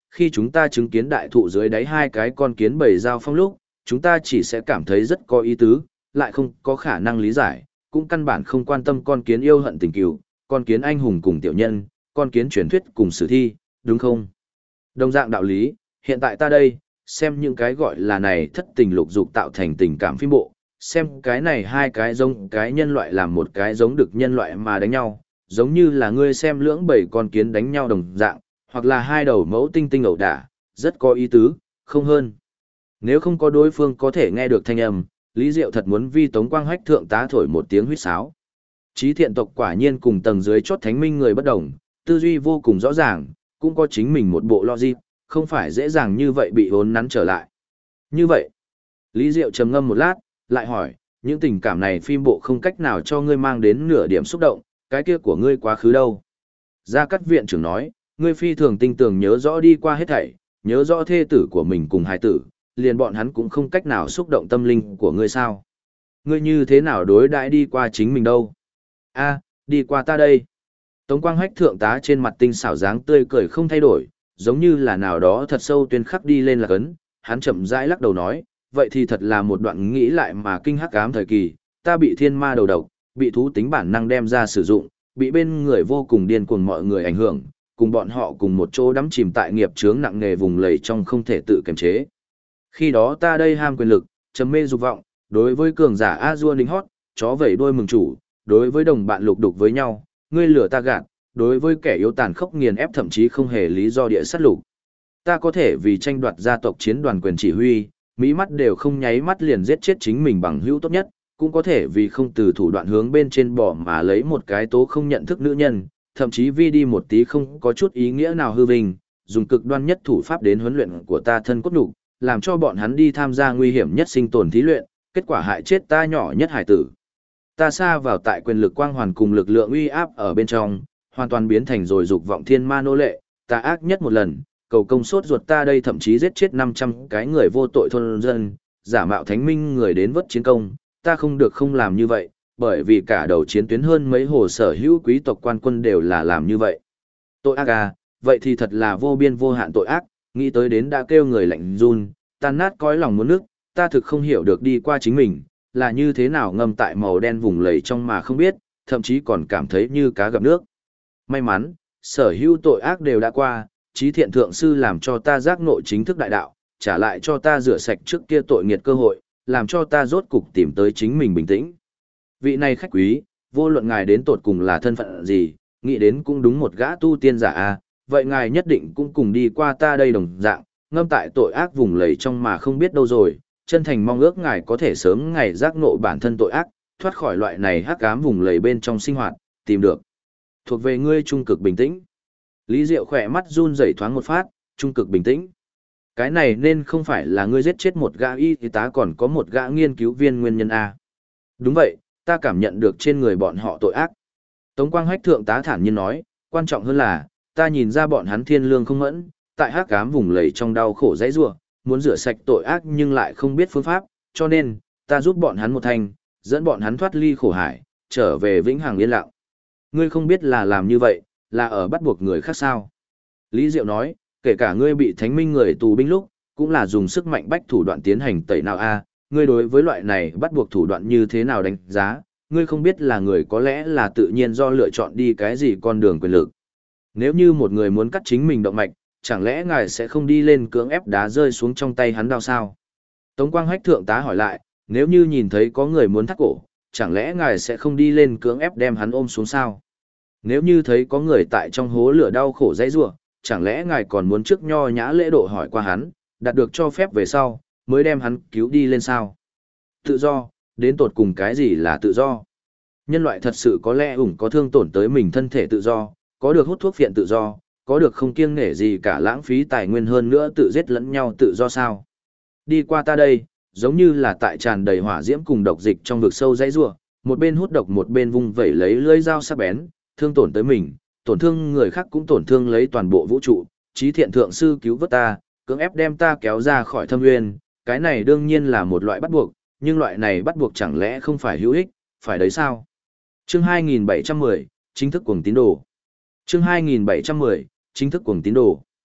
khi chúng ta chứng kiến đại thụ dưới đáy hai cái con kiến bầy giao phong lúc, chúng ta chỉ sẽ cảm thấy rất có ý tứ, lại không có khả năng lý giải, cũng căn bản không quan tâm con kiến yêu hận tình cừu, con kiến anh hùng cùng tiểu nhân, con kiến truyền thuyết cùng sử thi, đúng không? Đồng dạng đạo lý, hiện tại ta đây, xem những cái gọi là này thất tình lục dục tạo thành tình cảm phim bộ, xem cái này hai cái giống cái nhân loại làm một cái giống được nhân loại mà đánh nhau, giống như là ngươi xem lưỡng bầy con kiến đánh nhau đồng dạng, hoặc là hai đầu mẫu tinh tinh ẩu đả, rất có ý tứ, không hơn. Nếu không có đối phương có thể nghe được thanh âm, Lý Diệu thật muốn vi Tống Quang Hách thượng tá thổi một tiếng huýt sáo. Chí thiện tộc quả nhiên cùng tầng dưới chót thánh minh người bất đồng, tư duy vô cùng rõ ràng, cũng có chính mình một bộ logic, không phải dễ dàng như vậy bị hốn nắn trở lại. Như vậy, Lý Diệu trầm ngâm một lát, lại hỏi, những tình cảm này phim bộ không cách nào cho ngươi mang đến nửa điểm xúc động, cái kia của ngươi quá khứ đâu? Gia Cát viện trưởng nói, ngươi phi thường tinh tường nhớ rõ đi qua hết thảy, nhớ rõ thê tử của mình cùng hài tử, liền bọn hắn cũng không cách nào xúc động tâm linh của ngươi sao? Ngươi như thế nào đối đãi đi qua chính mình đâu? A, đi qua ta đây. Tống Quang Hách thượng tá trên mặt tinh xảo dáng tươi cười không thay đổi, giống như là nào đó thật sâu tuyên khắc đi lên là cấn, hắn chậm rãi lắc đầu nói, vậy thì thật là một đoạn nghĩ lại mà kinh hắc ám thời kỳ, ta bị thiên ma đầu độc, bị thú tính bản năng đem ra sử dụng, bị bên người vô cùng điên cuồng mọi người ảnh hưởng, cùng bọn họ cùng một chỗ đắm chìm tại nghiệp chướng nặng nề vùng lầy trong không thể tự kiềm chế. Khi đó ta đây ham quyền lực, trầm mê dục vọng, đối với cường giả A-dua lính hót, chó vẩy đuôi mừng chủ, đối với đồng bạn lục đục với nhau, ngươi lửa ta gạt, đối với kẻ yếu tàn khốc nghiền ép thậm chí không hề lý do địa sát lục. Ta có thể vì tranh đoạt gia tộc chiến đoàn quyền chỉ huy, mỹ mắt đều không nháy mắt liền giết chết chính mình bằng hữu tốt nhất, cũng có thể vì không từ thủ đoạn hướng bên trên bỏ mà lấy một cái tố không nhận thức nữ nhân, thậm chí vi đi một tí không có chút ý nghĩa nào hư vinh, dùng cực đoan nhất thủ pháp đến huấn luyện của ta thân cốt đủ, làm cho bọn hắn đi tham gia nguy hiểm nhất sinh tồn thí luyện, kết quả hại chết ta nhỏ nhất hải tử. Ta xa vào tại quyền lực quang hoàn cùng lực lượng uy áp ở bên trong, hoàn toàn biến thành rồi dục vọng thiên ma nô lệ, ta ác nhất một lần, cầu công sốt ruột ta đây thậm chí giết chết 500 cái người vô tội thôn dân, giả mạo thánh minh người đến vớt chiến công, ta không được không làm như vậy, bởi vì cả đầu chiến tuyến hơn mấy hồ sở hữu quý tộc quan quân đều là làm như vậy. Tội ác à, vậy thì thật là vô biên vô hạn tội ác, nghĩ tới đến đã kêu người lạnh run, tan nát cõi lòng muốn nước, ta thực không hiểu được đi qua chính mình, là như thế nào ngâm tại màu đen vùng lầy trong mà không biết, thậm chí còn cảm thấy như cá gặp nước. May mắn, sở hữu tội ác đều đã qua, Chí thiện thượng sư làm cho ta giác ngộ chính thức đại đạo, trả lại cho ta rửa sạch trước kia tội nghiệt cơ hội, làm cho ta rốt cục tìm tới chính mình bình tĩnh. Vị này khách quý, vô luận ngài đến tột cùng là thân phận gì, nghĩ đến cũng đúng một gã tu tiên giả a, vậy ngài nhất định cũng cùng đi qua ta đây đồng dạng, ngâm tại tội ác vùng lầy trong mà không biết đâu rồi, chân thành mong ước ngài có thể sớm ngày giác ngộ bản thân tội ác, thoát khỏi loại này hắc ám vùng lầy bên trong sinh hoạt, tìm được thuộc về ngươi trung cực bình tĩnh. Lý Diệu khỏe mắt run rẩy thoáng một phát, trung cực bình tĩnh. Cái này nên không phải là ngươi giết chết một gã y tá còn có một gã nghiên cứu viên nguyên nhân A. Đúng vậy, ta cảm nhận được trên người bọn họ tội ác. Tống Quang Hách thượng tá thản nhiên nói, quan trọng hơn là, ta nhìn ra bọn hắn thiên lương không mẫn, tại hắc ám vùng lầy trong đau khổ dãy rủa, muốn rửa sạch tội ác nhưng lại không biết phương pháp, cho nên, ta giúp bọn hắn một thành, dẫn bọn hắn thoát ly khổ hải, trở về vĩnh hằng yên lặng. Ngươi không biết là làm như vậy, là ở bắt buộc người khác sao? Lý Diệu nói, kể cả ngươi bị thánh minh người tù binh lúc, cũng là dùng sức mạnh bách thủ đoạn tiến hành tẩy nào a, ngươi đối với loại này bắt buộc thủ đoạn như thế nào đánh giá, ngươi không biết là người có lẽ là tự nhiên do lựa chọn đi cái gì con đường quyền lực. Nếu như một người muốn cắt chính mình động mạch, chẳng lẽ ngài sẽ không đi lên cưỡng ép đá rơi xuống trong tay hắn đao sao? Tống Quang Hách thượng tá hỏi lại, nếu như nhìn thấy có người muốn thắt cổ, chẳng lẽ ngài sẽ không đi lên cưỡng ép đem hắn ôm xuống sao? Nếu như thấy có người tại trong hố lửa đau khổ dãy rủa, chẳng lẽ ngài còn muốn trước nho nhã lễ độ hỏi qua hắn, đạt được cho phép về sau, mới đem hắn cứu đi lên sao? Tự do, đến tột cùng cái gì là tự do? Nhân loại thật sự có lẽ có thương tổn tới mình thân thể tự do, có được hút thuốc phiện tự do, có được không kiêng nể gì cả lãng phí tài nguyên hơn nữa tự giết lẫn nhau tự do sao? Đi qua ta đây, giống như là tại tràn đầy hỏa diễm cùng độc dịch trong vực sâu dãy rủa, một bên hút độc một bên vung vẩy lấy lưỡi dao sắc bén, thương tổn tới mình, tổn thương người khác cũng tổn thương lấy toàn bộ vũ trụ, Chí thiện thượng sư cứu vớt ta, cưỡng ép đem ta kéo ra khỏi thâm nguyên, cái này đương nhiên là một loại bắt buộc, nhưng loại này bắt buộc chẳng lẽ không phải hữu ích, phải đấy sao? Chương 2710, chính thức cuồng tín đồ. Chương 2710, chính thức cuồng tín đồ.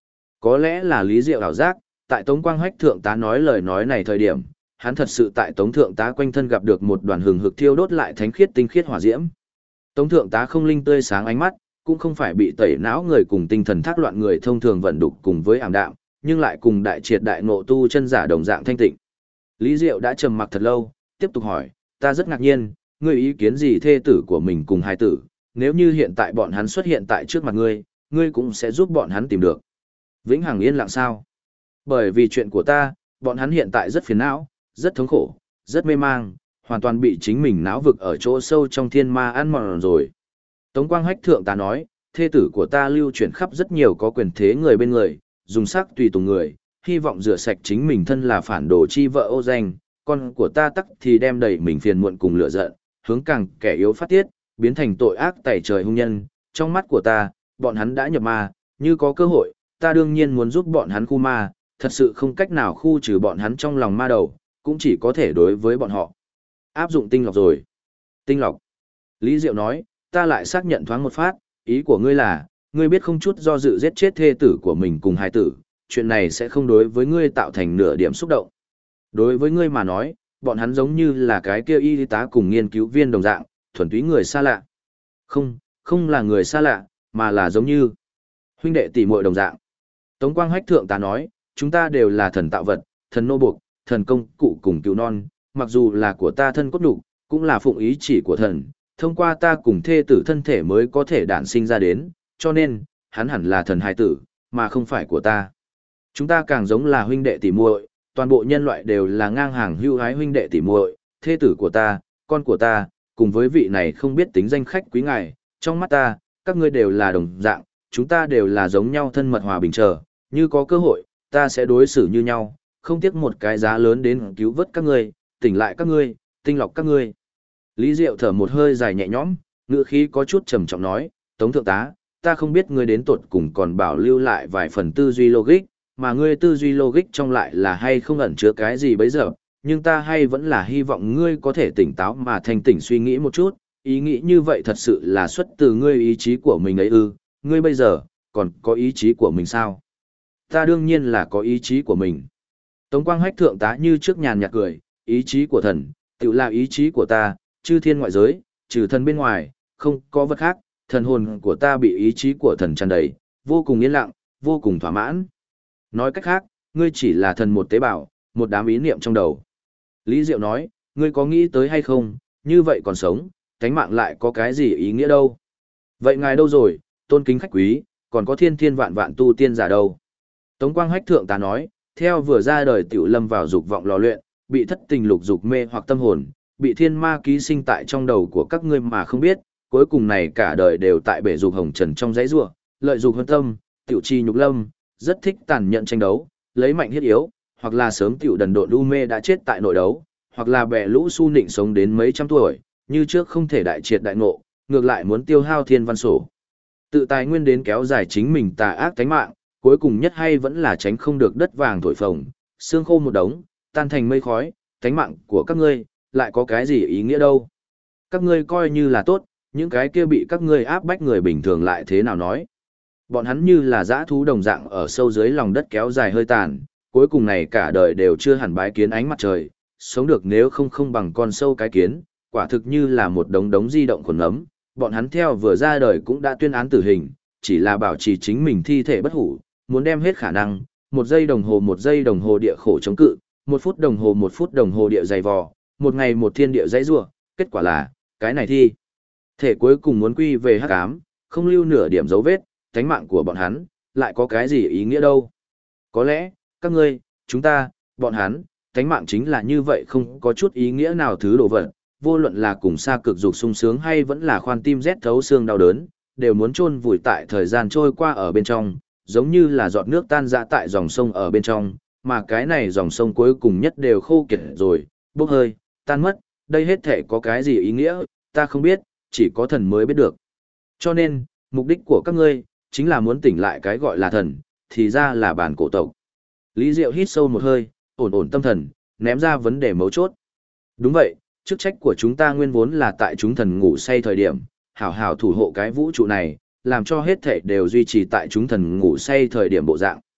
Có lẽ là Lý Diệu ảo giác, tại Tống Quang Hách thượng tá nói lời nói này thời điểm, hắn thật sự tại Tống thượng tá quanh thân gặp được một đoàn hừng hực thiêu đốt lại thánh khiết tinh khiết hỏa diễm. Tống thượng tá không linh tươi sáng ánh mắt, cũng không phải bị tẩy não người cùng tinh thần thác loạn người thông thường vận đục cùng với ảm đạm, nhưng lại cùng đại triệt đại ngộ tu chân giả đồng dạng thanh tịnh. Lý Diệu đã trầm mặc thật lâu, tiếp tục hỏi, ta rất ngạc nhiên, ngươi ý kiến gì thê tử của mình cùng hai tử, nếu như hiện tại bọn hắn xuất hiện tại trước mặt ngươi, ngươi cũng sẽ giúp bọn hắn tìm được. Vĩnh hằng yên lặng sao? Bởi vì chuyện của ta, bọn hắn hiện tại rất phiền não, rất thống khổ, rất mê mang, hoàn toàn bị chính mình não vực ở chỗ sâu trong thiên ma ăn mòn rồi. Tống Quang Hách thượng tá nói, thê tử của ta lưu chuyển khắp rất nhiều có quyền thế người bên người, dùng sắc tùy tùng người, hy vọng rửa sạch chính mình thân là phản đồ chi vợ ô danh, con của ta tắc thì đem đầy mình phiền muộn cùng lửa giận, hướng càng kẻ yếu phát tiết, biến thành tội ác tẩy trời hung nhân. Trong mắt của ta, bọn hắn đã nhập ma, như có cơ hội, ta đương nhiên muốn giúp bọn hắn khu ma, thật sự không cách nào khu trừ bọn hắn trong lòng ma đầu, cũng chỉ có thể đối với bọn họ. Áp dụng tinh lọc rồi. Tinh lọc. Lý Diệu nói, ta lại xác nhận thoáng một phát, ý của ngươi là, ngươi biết không chút do dự giết chết thê tử của mình cùng hai tử, chuyện này sẽ không đối với ngươi tạo thành nửa điểm xúc động. Đối với ngươi mà nói, bọn hắn giống như là cái kia y tá cùng nghiên cứu viên đồng dạng, thuần túy người xa lạ. Không, không là người xa lạ, mà là giống như huynh đệ tỷ muội đồng dạng. Tống Quang Hách thượng tá nói, chúng ta đều là thần tạo vật, thần nô buộc, thần công cụ cùng cứu non, mặc dù là của ta thân cốt nhục, cũng là phụng ý chỉ của thần, thông qua ta cùng thê tử thân thể mới có thể đản sinh ra đến, cho nên, hắn hẳn là thần hài tử, mà không phải của ta. Chúng ta càng giống là huynh đệ tỷ muội, toàn bộ nhân loại đều là ngang hàng hưu hái huynh đệ tỷ muội, thê tử của ta, con của ta, cùng với vị này không biết tính danh khách quý ngài, trong mắt ta, các ngươi đều là đồng dạng, chúng ta đều là giống nhau thân mật hòa bình chờ, như có cơ hội, ta sẽ đối xử như nhau, không tiếc một cái giá lớn đến cứu vớt các ngươi, tỉnh lại các ngươi, tinh lọc các ngươi. Lý Diệu thở một hơi dài nhẹ nhõm, ngữ khí có chút trầm trọng nói, Tống thượng tá, ta không biết ngươi đến tột cùng còn bảo lưu lại vài phần tư duy logic, mà ngươi tư duy logic trong lại là hay không ẩn chứa cái gì bấy giờ, nhưng ta hay vẫn là hy vọng ngươi có thể tỉnh táo mà thanh tỉnh suy nghĩ một chút, ý nghĩ như vậy thật sự là xuất từ ngươi ý chí của mình ấy ư, ngươi bây giờ, còn có ý chí của mình sao? Ta đương nhiên là có ý chí của mình. Tống Quang Hách thượng tá như trước nhàn nhạt cười, ý chí của thần, tự là ý chí của ta, chư thiên ngoại giới, trừ thần bên ngoài, không có vật khác, thần hồn của ta bị ý chí của thần tràn đầy, vô cùng yên lặng, vô cùng thỏa mãn. Nói cách khác, ngươi chỉ là thần một tế bào, một đám ý niệm trong đầu. Lý Diệu nói, ngươi có nghĩ tới hay không, như vậy còn sống, cánh mạng lại có cái gì ý nghĩa đâu? Vậy ngài đâu rồi, tôn kính khách quý, còn có thiên thiên vạn vạn tu tiên giả đâu? Tống Quang Hách thượng tá nói, theo vừa ra đời tiểu lâm vào dục vọng lò luyện, bị thất tình lục dục mê hoặc tâm hồn, bị thiên ma ký sinh tại trong đầu của các ngươi mà không biết, cuối cùng này cả đời đều tại bể dục hồng trần trong dãy rủa, lợi dục hơn tâm, tiểu chi nhục lâm, rất thích tàn nhẫn tranh đấu, lấy mạnh hiết yếu, hoặc là sớm tiểu đần độn u mê đã chết tại nội đấu, hoặc là bè lũ su nịnh sống đến mấy trăm tuổi, như trước không thể đại triệt đại ngộ, ngược lại muốn tiêu hao thiên văn sổ. Tự tài nguyên đến kéo dài chính mình tà ác tánh mạng, cuối cùng nhất hay vẫn là tránh không được đất vàng thổi phồng, xương khô một đống, tan thành mây khói, tánh mạng của các ngươi, lại có cái gì ý nghĩa đâu. Các ngươi coi như là tốt, những cái kia bị các ngươi áp bách người bình thường lại thế nào nói. Bọn hắn như là dã thú đồng dạng ở sâu dưới lòng đất kéo dài hơi tàn, cuối cùng này cả đời đều chưa hẳn bái kiến ánh mặt trời, sống được nếu không bằng con sâu cái kiến, quả thực như là một đống đống di động khuẩn ấm. Bọn hắn theo vừa ra đời cũng đã tuyên án tử hình, chỉ là bảo trì chính mình thi thể bất hủ, muốn đem hết khả năng, một giây đồng hồ địa khổ chống cự, một phút đồng hồ địa dày vò, một ngày một thiên địa dãy rủa, kết quả là, cái này thi thể cuối cùng muốn quy về hắc ám, không lưu nửa điểm dấu vết, tánh mạng của bọn hắn, lại có cái gì ý nghĩa đâu. Có lẽ, các ngươi, chúng ta, bọn hắn, tánh mạng chính là như vậy không có chút ý nghĩa nào thứ đồ vật, vô luận là cùng xa cực dục sung sướng hay vẫn là khoan tim rét thấu xương đau đớn, đều muốn chôn vùi tại thời gian trôi qua ở bên trong, giống như là giọt nước tan ra tại dòng sông ở bên trong, mà cái này dòng sông cuối cùng nhất đều khô kiệt rồi, bốc hơi, tan mất, đây hết thể có cái gì ý nghĩa, ta không biết, chỉ có thần mới biết được. Cho nên, mục đích của các ngươi, chính là muốn tỉnh lại cái gọi là thần, thì ra là bản cổ tộc. Lý Diệu hít sâu một hơi, ổn ổn tâm thần, ném ra vấn đề mấu chốt. Đúng vậy, chức trách của chúng ta nguyên vốn là tại chúng thần ngủ say thời điểm, hảo hảo thủ hộ cái vũ trụ này, làm cho hết thể đều duy trì tại chúng thần ngủ say thời điểm bộ dạng.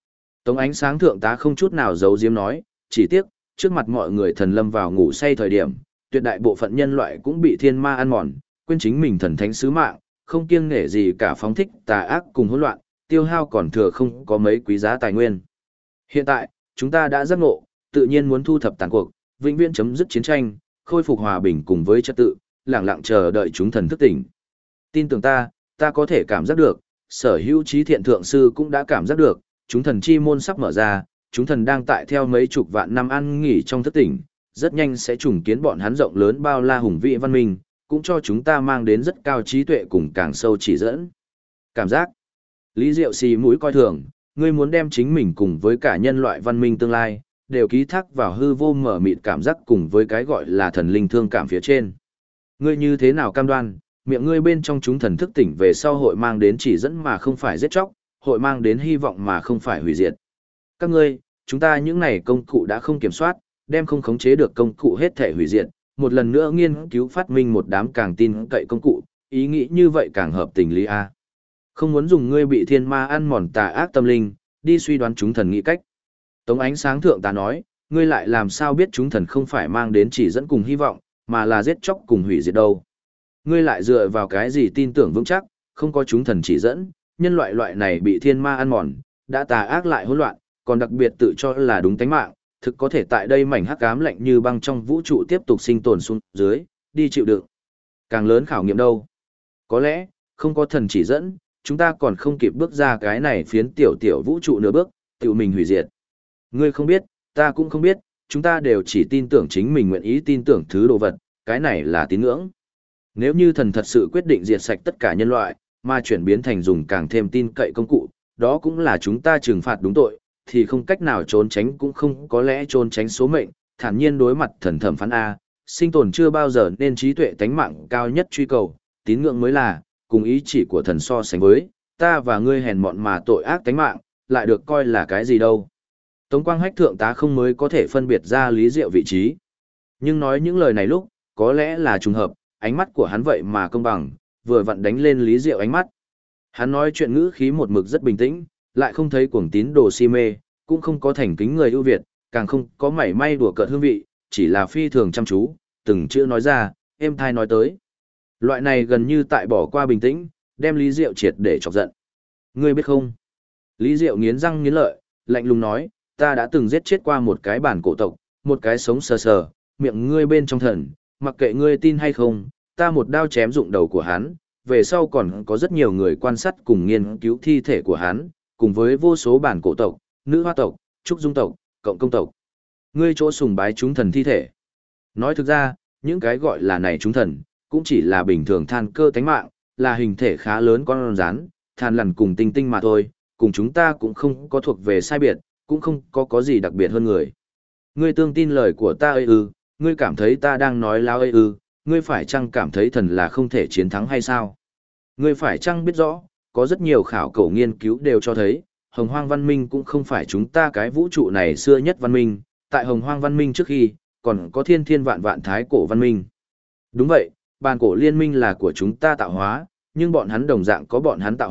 Tống ánh sáng thượng tá không chút nào giấu giếm nói, chỉ tiếc, trước mặt mọi người thần lâm vào ngủ say thời điểm, tuyệt đại bộ phận nhân loại cũng bị thiên ma ăn mòn, quên chính mình thần thánh sứ mạng, không kiêng nể gì cả phóng thích tà ác cùng hỗn loạn, tiêu hao còn thừa không có mấy quý giá tài nguyên. Hiện tại, chúng ta đã giác ngộ, tự nhiên muốn thu thập tàn cuộc, vĩnh viễn chấm dứt chiến tranh, khôi phục hòa bình cùng với trật tự, lặng lặng chờ đợi chúng thần thức tỉnh. Tin tưởng ta có thể cảm giác được, sở hữu trí thiện thượng sư cũng đã cảm giác được, chúng thần chi môn sắp mở ra, chúng thần đang tại theo mấy chục vạn năm ăn nghỉ trong thức tỉnh, rất nhanh sẽ trùng kiến bọn hắn rộng lớn bao la hùng vĩ văn minh, cũng cho chúng ta mang đến rất cao trí tuệ cùng càng sâu chỉ dẫn. Cảm giác. Lý Diệu xì mũi coi thường, ngươi muốn đem chính mình cùng với cả nhân loại văn minh tương lai, đều ký thác vào hư vô mở mịt cảm giác cùng với cái gọi là thần linh thương cảm phía trên. Ngươi như thế nào cam đoan, miệng ngươi bên trong chúng thần thức tỉnh về sau hội mang đến chỉ dẫn mà không phải giết chóc, hội mang đến hy vọng mà không phải hủy diệt. Các ngươi, chúng ta những này công cụ đã không kiểm soát, đem không khống chế được công cụ hết thể hủy diệt, một lần nữa nghiên cứu phát minh một đám càng tin cậy công cụ, ý nghĩ như vậy càng hợp tình lý a. Không muốn dùng ngươi bị thiên ma ăn mòn tà ác tâm linh, đi suy đoán chúng thần nghĩ cách. Tống ánh sáng thượng ta nói, ngươi lại làm sao biết chúng thần không phải mang đến chỉ dẫn cùng hy vọng, mà là giết chóc cùng hủy diệt đâu. Ngươi lại dựa vào cái gì tin tưởng vững chắc, không có chúng thần chỉ dẫn, nhân loại này bị thiên ma ăn mòn, đã tà ác lại hỗn loạn, còn đặc biệt tự cho là đúng tánh mạng, thực có thể tại đây mảnh hắc ám lạnh như băng trong vũ trụ tiếp tục sinh tồn xuống dưới, đi chịu đựng. Càng lớn khảo nghiệm đâu. Có lẽ, không có thần chỉ dẫn, chúng ta còn không kịp bước ra cái này phiến tiểu vũ trụ nửa bước, tự mình hủy diệt. Ngươi không biết, ta cũng không biết, chúng ta đều chỉ tin tưởng chính mình nguyện ý tin tưởng thứ đồ vật, cái này là tín ngưỡng. Nếu như thần thật sự quyết định diệt sạch tất cả nhân loại, mà chuyển biến thành dùng càng thêm tin cậy công cụ, đó cũng là chúng ta trừng phạt đúng tội, thì không cách nào trốn tránh cũng không có lẽ trốn tránh số mệnh, thản nhiên đối mặt thần thẩm phán A, sinh tồn chưa bao giờ nên trí tuệ tánh mạng cao nhất truy cầu, tín ngưỡng mới là, cùng ý chỉ của thần so sánh với, ta và ngươi hèn mọn mà tội ác tánh mạng, lại được coi là cái gì đâu. Tống Quang Hách thượng tá không mới có thể phân biệt ra Lý Diệu vị trí. Nhưng nói những lời này lúc, có lẽ là trùng hợp, ánh mắt của hắn vậy mà công bằng, vừa vặn đánh lên Lý Diệu ánh mắt. Hắn nói chuyện ngữ khí một mực rất bình tĩnh, lại không thấy cuồng tín đồ si mê, cũng không có thành kính người ưu việt, càng không có mảy may đùa cợt hương vị, chỉ là phi thường chăm chú, từng chữ nói ra, êm thai nói tới. Loại này gần như tại bỏ qua bình tĩnh, đem Lý Diệu triệt để chọc giận. Ngươi biết không? Lý Diệu nghiến răng nghiến lợi, lạnh lùng nói, ta đã từng giết chết qua một cái bản cổ tộc, một cái sống sờ sờ, miệng ngươi bên trong thần, mặc kệ ngươi tin hay không, ta một đao chém dụng đầu của hắn, về sau còn có rất nhiều người quan sát cùng nghiên cứu thi thể của hắn, cùng với vô số bản cổ tộc, nữ hoa tộc, trúc dung tộc, cộng công tộc. Ngươi chỗ sùng bái chúng thần thi thể. Nói thực ra, những cái gọi là này chúng thần, cũng chỉ là bình thường than cơ tánh mạng, là hình thể khá lớn con rắn, than lằn cùng tinh tinh mà thôi, cùng chúng ta cũng không có thuộc về sai biệt, cũng không có gì đặc biệt hơn người. Ngươi tương tin lời của ta ơi ư, ngươi cảm thấy ta đang nói láo ơi ư, ngươi phải chăng cảm thấy thần là không thể chiến thắng hay sao? Ngươi phải chăng biết rõ, có rất nhiều khảo cổ nghiên cứu đều cho thấy, Hồng Hoang văn minh cũng không phải chúng ta cái vũ trụ này xưa nhất văn minh, tại Hồng Hoang văn minh trước khi, còn có thiên thiên vạn vạn thái cổ văn minh. Đúng vậy, bàn cổ liên minh là của chúng ta tạo hóa, nhưng bọn hắn đồng dạng có bọn hắn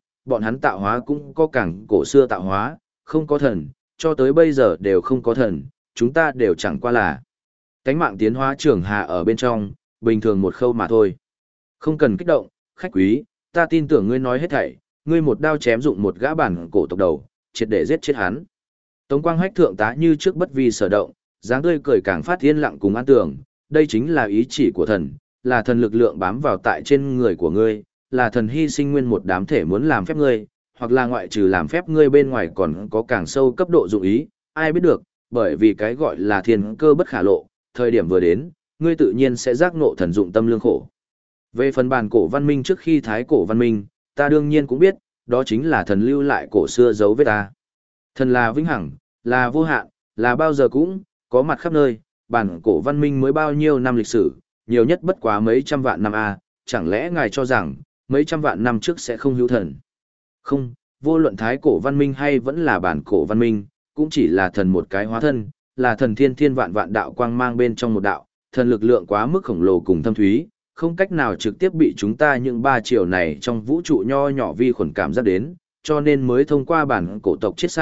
tạo hóa cũng có càng cổ xưa tạo hóa, không có thần, cho tới bây giờ đều không có thần, chúng ta đều chẳng qua là tánh mạng tiến hóa trường hà ở bên trong, bình thường một khâu mà thôi. Không cần kích động, khách quý, ta tin tưởng ngươi nói hết thảy, ngươi một đao chém dụng một gã bản cổ tộc đầu, triệt để giết chết hắn. Tống Quang Hách thượng tá như trước bất vi sở động, dáng tươi cười càng phát thiên lặng cùng an tưởng, đây chính là ý chỉ của thần, là thần lực lượng bám vào tại trên người của ngươi, là thần hy sinh nguyên một đám thể muốn làm phép ngươi, hoặc là ngoại trừ làm phép ngươi bên ngoài còn có càng sâu cấp độ dụng ý, ai biết được, bởi vì cái gọi là thiên cơ bất khả lộ, thời điểm vừa đến, ngươi tự nhiên sẽ giác ngộ thần dụng tâm lương khổ. Về phần bản cổ văn minh trước khi thái cổ văn minh, ta đương nhiên cũng biết, đó chính là thần lưu lại cổ xưa dấu vết ta. Thần là vĩnh hằng, là vô hạn, là bao giờ cũng có mặt khắp nơi, bản cổ văn minh mới bao nhiêu năm lịch sử, nhiều nhất bất quá mấy trăm vạn năm a, chẳng lẽ ngài cho rằng mấy trăm vạn năm trước sẽ không hữu thần? Không, vô luận thái cổ văn minh hay vẫn là bản cổ văn minh, cũng chỉ là thần một cái hóa thân, là thần thiên thiên vạn vạn đạo quang mang bên trong một đạo, thần lực lượng quá mức khổng lồ cùng thâm thúy, không cách nào trực tiếp bị chúng ta những ba chiều này trong vũ trụ nho nhỏ vi khuẩn cảm giác đến, cho nên mới thông qua bản cổ tộc chiết xạ,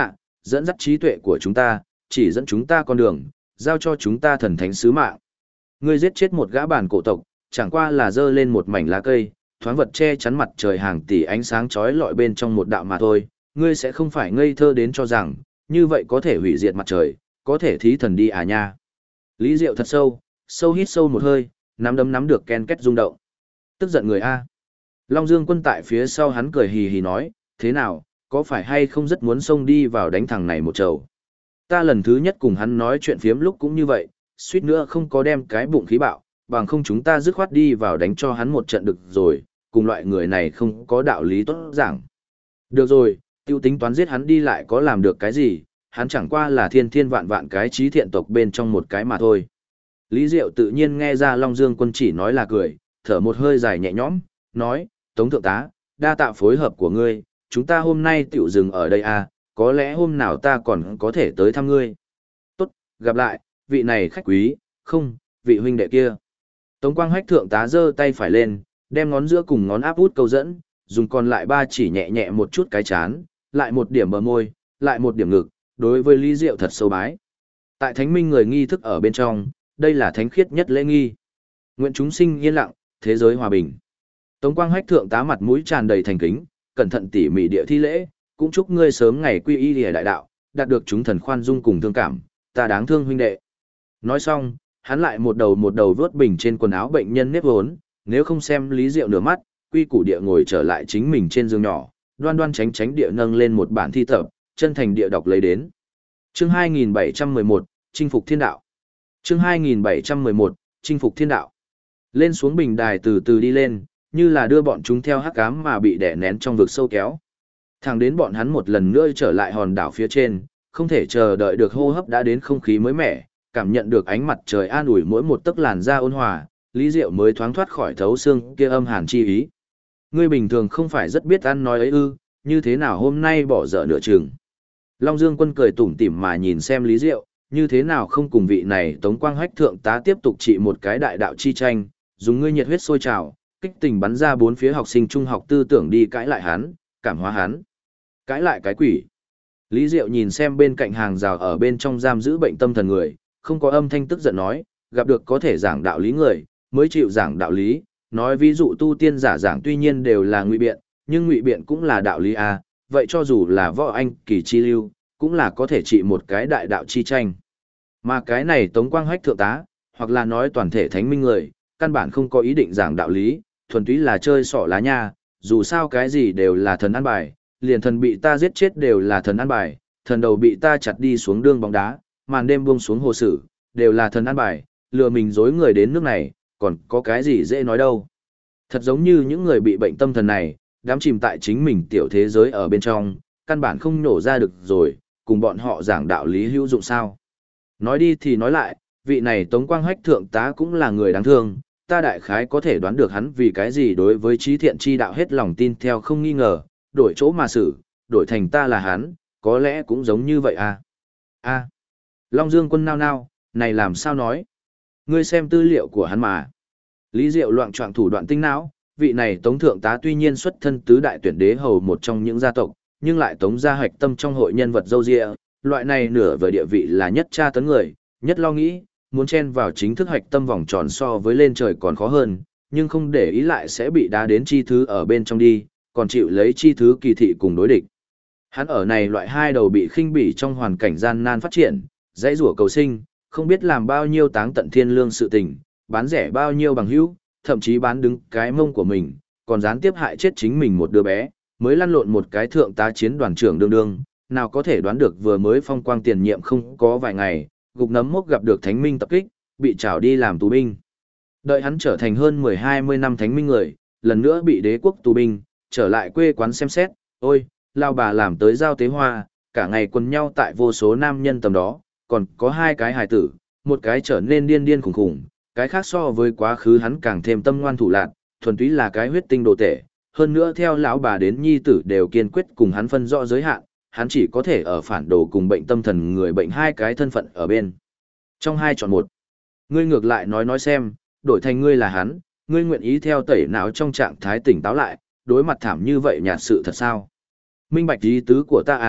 dẫn dắt trí tuệ của chúng ta, chỉ dẫn chúng ta con đường, giao cho chúng ta thần thánh sứ mạng. Ngươi giết chết một gã bản cổ tộc, chẳng qua là giơ lên một mảnh lá cây, thoáng vật che chắn mặt trời hàng tỷ ánh sáng chói lọi bên trong một đạo mà thôi, ngươi sẽ không phải ngây thơ đến cho rằng, như vậy có thể hủy diệt mặt trời, có thể thí thần đi à nha. Lý Diệu thật sâu, sâu hít sâu một hơi, nắm đấm nắm được ken két rung động. Tức giận người A. Long Dương Quân tại phía sau hắn cười hì hì nói, thế nào, có phải hay không rất muốn xông đi vào đánh thằng này một trầu. Ta lần thứ nhất cùng hắn nói chuyện phiếm lúc cũng như vậy, suýt nữa không có đem cái bụng khí bạo, bằng không chúng ta dứt khoát đi vào đánh cho hắn một trận được rồi, cùng loại người này không có đạo lý tốt giảng. Được rồi, tiêu tính toán giết hắn đi lại có làm được cái gì, hắn chẳng qua là thiên thiên vạn vạn cái trí thiện tộc bên trong một cái mà thôi. Lý Diệu tự nhiên nghe ra Long Dương Quân chỉ nói là cười, thở một hơi dài nhẹ nhõm, nói, Tống Thượng tá, đa tạ phối hợp của ngươi, chúng ta hôm nay tiểu dừng ở đây à, có lẽ hôm nào ta còn có thể tới thăm ngươi. Tốt, gặp lại, vị này khách quý, không, vị huynh đệ kia. Tống Quang Hách Thượng tá giơ tay phải lên, đem ngón giữa cùng ngón áp út câu dẫn, dùng còn lại ba chỉ nhẹ nhẹ một chút cái chán, lại một điểm bờ môi, lại một điểm ngực, đối với Lý Diệu thật sâu bái. Tại thánh minh người nghi thức ở bên trong, đây là thánh khiết nhất lễ nghi. Nguyện chúng sinh yên lặng, thế giới hòa bình. Tống Quang Hách Thượng tá mặt mũi tràn đầy thành kính, cẩn thận tỉ mỉ địa thi lễ, cũng chúc ngươi sớm ngày quy y lìa đại đạo, đạt được chúng thần khoan dung cùng thương cảm, ta đáng thương huynh đệ. Nói xong, hắn lại một đầu vớt bình trên quần áo bệnh nhân nếp hốn, nếu không xem Lý Diệu nửa mắt, quy củ địa ngồi trở lại chính mình trên giường nhỏ, đoan đoan tránh tránh địa nâng lên một bản thi tập, chân thành địa đọc lấy đến. Chương 2711, chinh phục thiên đạo. Chương 2711, chinh phục thiên đạo. Lên xuống bình đài từ từ đi lên, như là đưa bọn chúng theo hắc ám mà bị đè nén trong vực sâu kéo. Thẳng đến bọn hắn một lần nữa trở lại hòn đảo phía trên, không thể chờ đợi được hô hấp đã đến không khí mới mẻ, cảm nhận được ánh mặt trời an ủi mỗi một tấc làn da ôn hòa, Lý Diệu mới thoáng thoát khỏi thấu xương kia âm hàn chi ý. Ngươi bình thường không phải rất biết ăn nói ấy ư, như thế nào hôm nay bỏ dở nửa chừng. Long Dương Quân cười tủm tỉm mà nhìn xem Lý Diệu, như thế nào không cùng vị này Tống Quang Hách Thượng tá tiếp tục trị một cái đại đạo chi tranh, dùng ngươi nhiệt huyết sôi trào, kích tình bắn ra bốn phía học sinh trung học tư tưởng đi cãi lại hắn, cảm hóa hắn. Cãi lại cái quỷ. Lý Diệu nhìn xem bên cạnh hàng rào ở bên trong giam giữ bệnh tâm thần người, không có âm thanh tức giận nói, gặp được có thể giảng đạo lý người, mới chịu giảng đạo lý, nói ví dụ tu tiên giả giảng tuy nhiên đều là ngụy biện, nhưng ngụy biện cũng là đạo lý à, vậy cho dù là võ anh kỳ chi lưu, cũng là có thể trị một cái đại đạo chi tranh. Mà cái này Tống Quang Hách Thượng tá, hoặc là nói toàn thể thánh minh người, căn bản không có ý định giảng đạo lý, thuần túy là chơi sỏ lá nha, dù sao cái gì đều là thần ăn bài, liền thần bị ta giết chết đều là thần ăn bài, thần đầu bị ta chặt đi xuống đường bóng đá, màn đêm buông xuống hồ sử, đều là thần ăn bài, lừa mình dối người đến nước này, còn có cái gì dễ nói đâu. Thật giống như những người bị bệnh tâm thần này, đám chìm tại chính mình tiểu thế giới ở bên trong, căn bản không nổ ra được rồi, cùng bọn họ giảng đạo lý hữu dụng sao. Nói đi thì nói lại, vị này Tống Quang Hách Thượng tá cũng là người đáng thương, ta đại khái có thể đoán được hắn vì cái gì đối với trí thiện chi đạo hết lòng tin theo không nghi ngờ, đổi chỗ mà xử, đổi thành ta là hắn, có lẽ cũng giống như vậy à. A. Long Dương Quân nao nao, này làm sao nói? Ngươi xem tư liệu của hắn mà. Lý Diệu loạn trọng thủ đoạn tinh não, vị này Tống Thượng tá tuy nhiên xuất thân tứ đại tuyển đế hầu một trong những gia tộc, nhưng lại Tống gia hoạch tâm trong hội nhân vật dâu dịa, loại này nửa về địa vị là nhất tra tấn người, nhất lo nghĩ, muốn chen vào chính thức hoạch tâm vòng tròn so với lên trời còn khó hơn, nhưng không để ý lại sẽ bị đá đến chi thứ ở bên trong đi, còn chịu lấy chi thứ kỳ thị cùng đối địch. Hắn ở này loại hai đầu bị khinh bỉ trong hoàn cảnh gian nan phát triển, dãy rủa cầu sinh, không biết làm bao nhiêu táng tận thiên lương sự tình, bán rẻ bao nhiêu bằng hữu, thậm chí bán đứng cái mông của mình, còn gián tiếp hại chết chính mình một đứa bé, mới lăn lộn một cái thượng tá chiến đoàn trưởng đương đương, nào có thể đoán được vừa mới phong quang tiền nhiệm không có vài ngày, gục nấm mốc gặp được thánh minh tập kích, bị trảo đi làm tù binh. Đợi hắn trở thành hơn 10-20 năm thánh minh người, lần nữa bị đế quốc tù binh, trở lại quê quán xem xét, ôi, lao bà làm tới giao tế hoa, cả ngày quần nhau tại vô số nam nhân tầm đó, còn có hai cái hài tử, một cái trở nên điên điên khủng khủng, cái khác so với quá khứ hắn càng thêm tâm ngoan thủ lạn, thuần túy là cái huyết tinh đồ tể, hơn nữa theo lão bà đến nhi tử đều kiên quyết cùng hắn phân rõ giới hạn, hắn chỉ có thể ở phản đồ cùng bệnh tâm thần người bệnh hai cái thân phận ở bên. Trong hai chọn một, ngươi ngược lại nói xem, đổi thành ngươi là hắn, ngươi nguyện ý theo tẩy não trong trạng thái tỉnh táo lại, đối mặt thảm như vậy nhạt sự thật sao? Minh bạch ý tứ của ta à,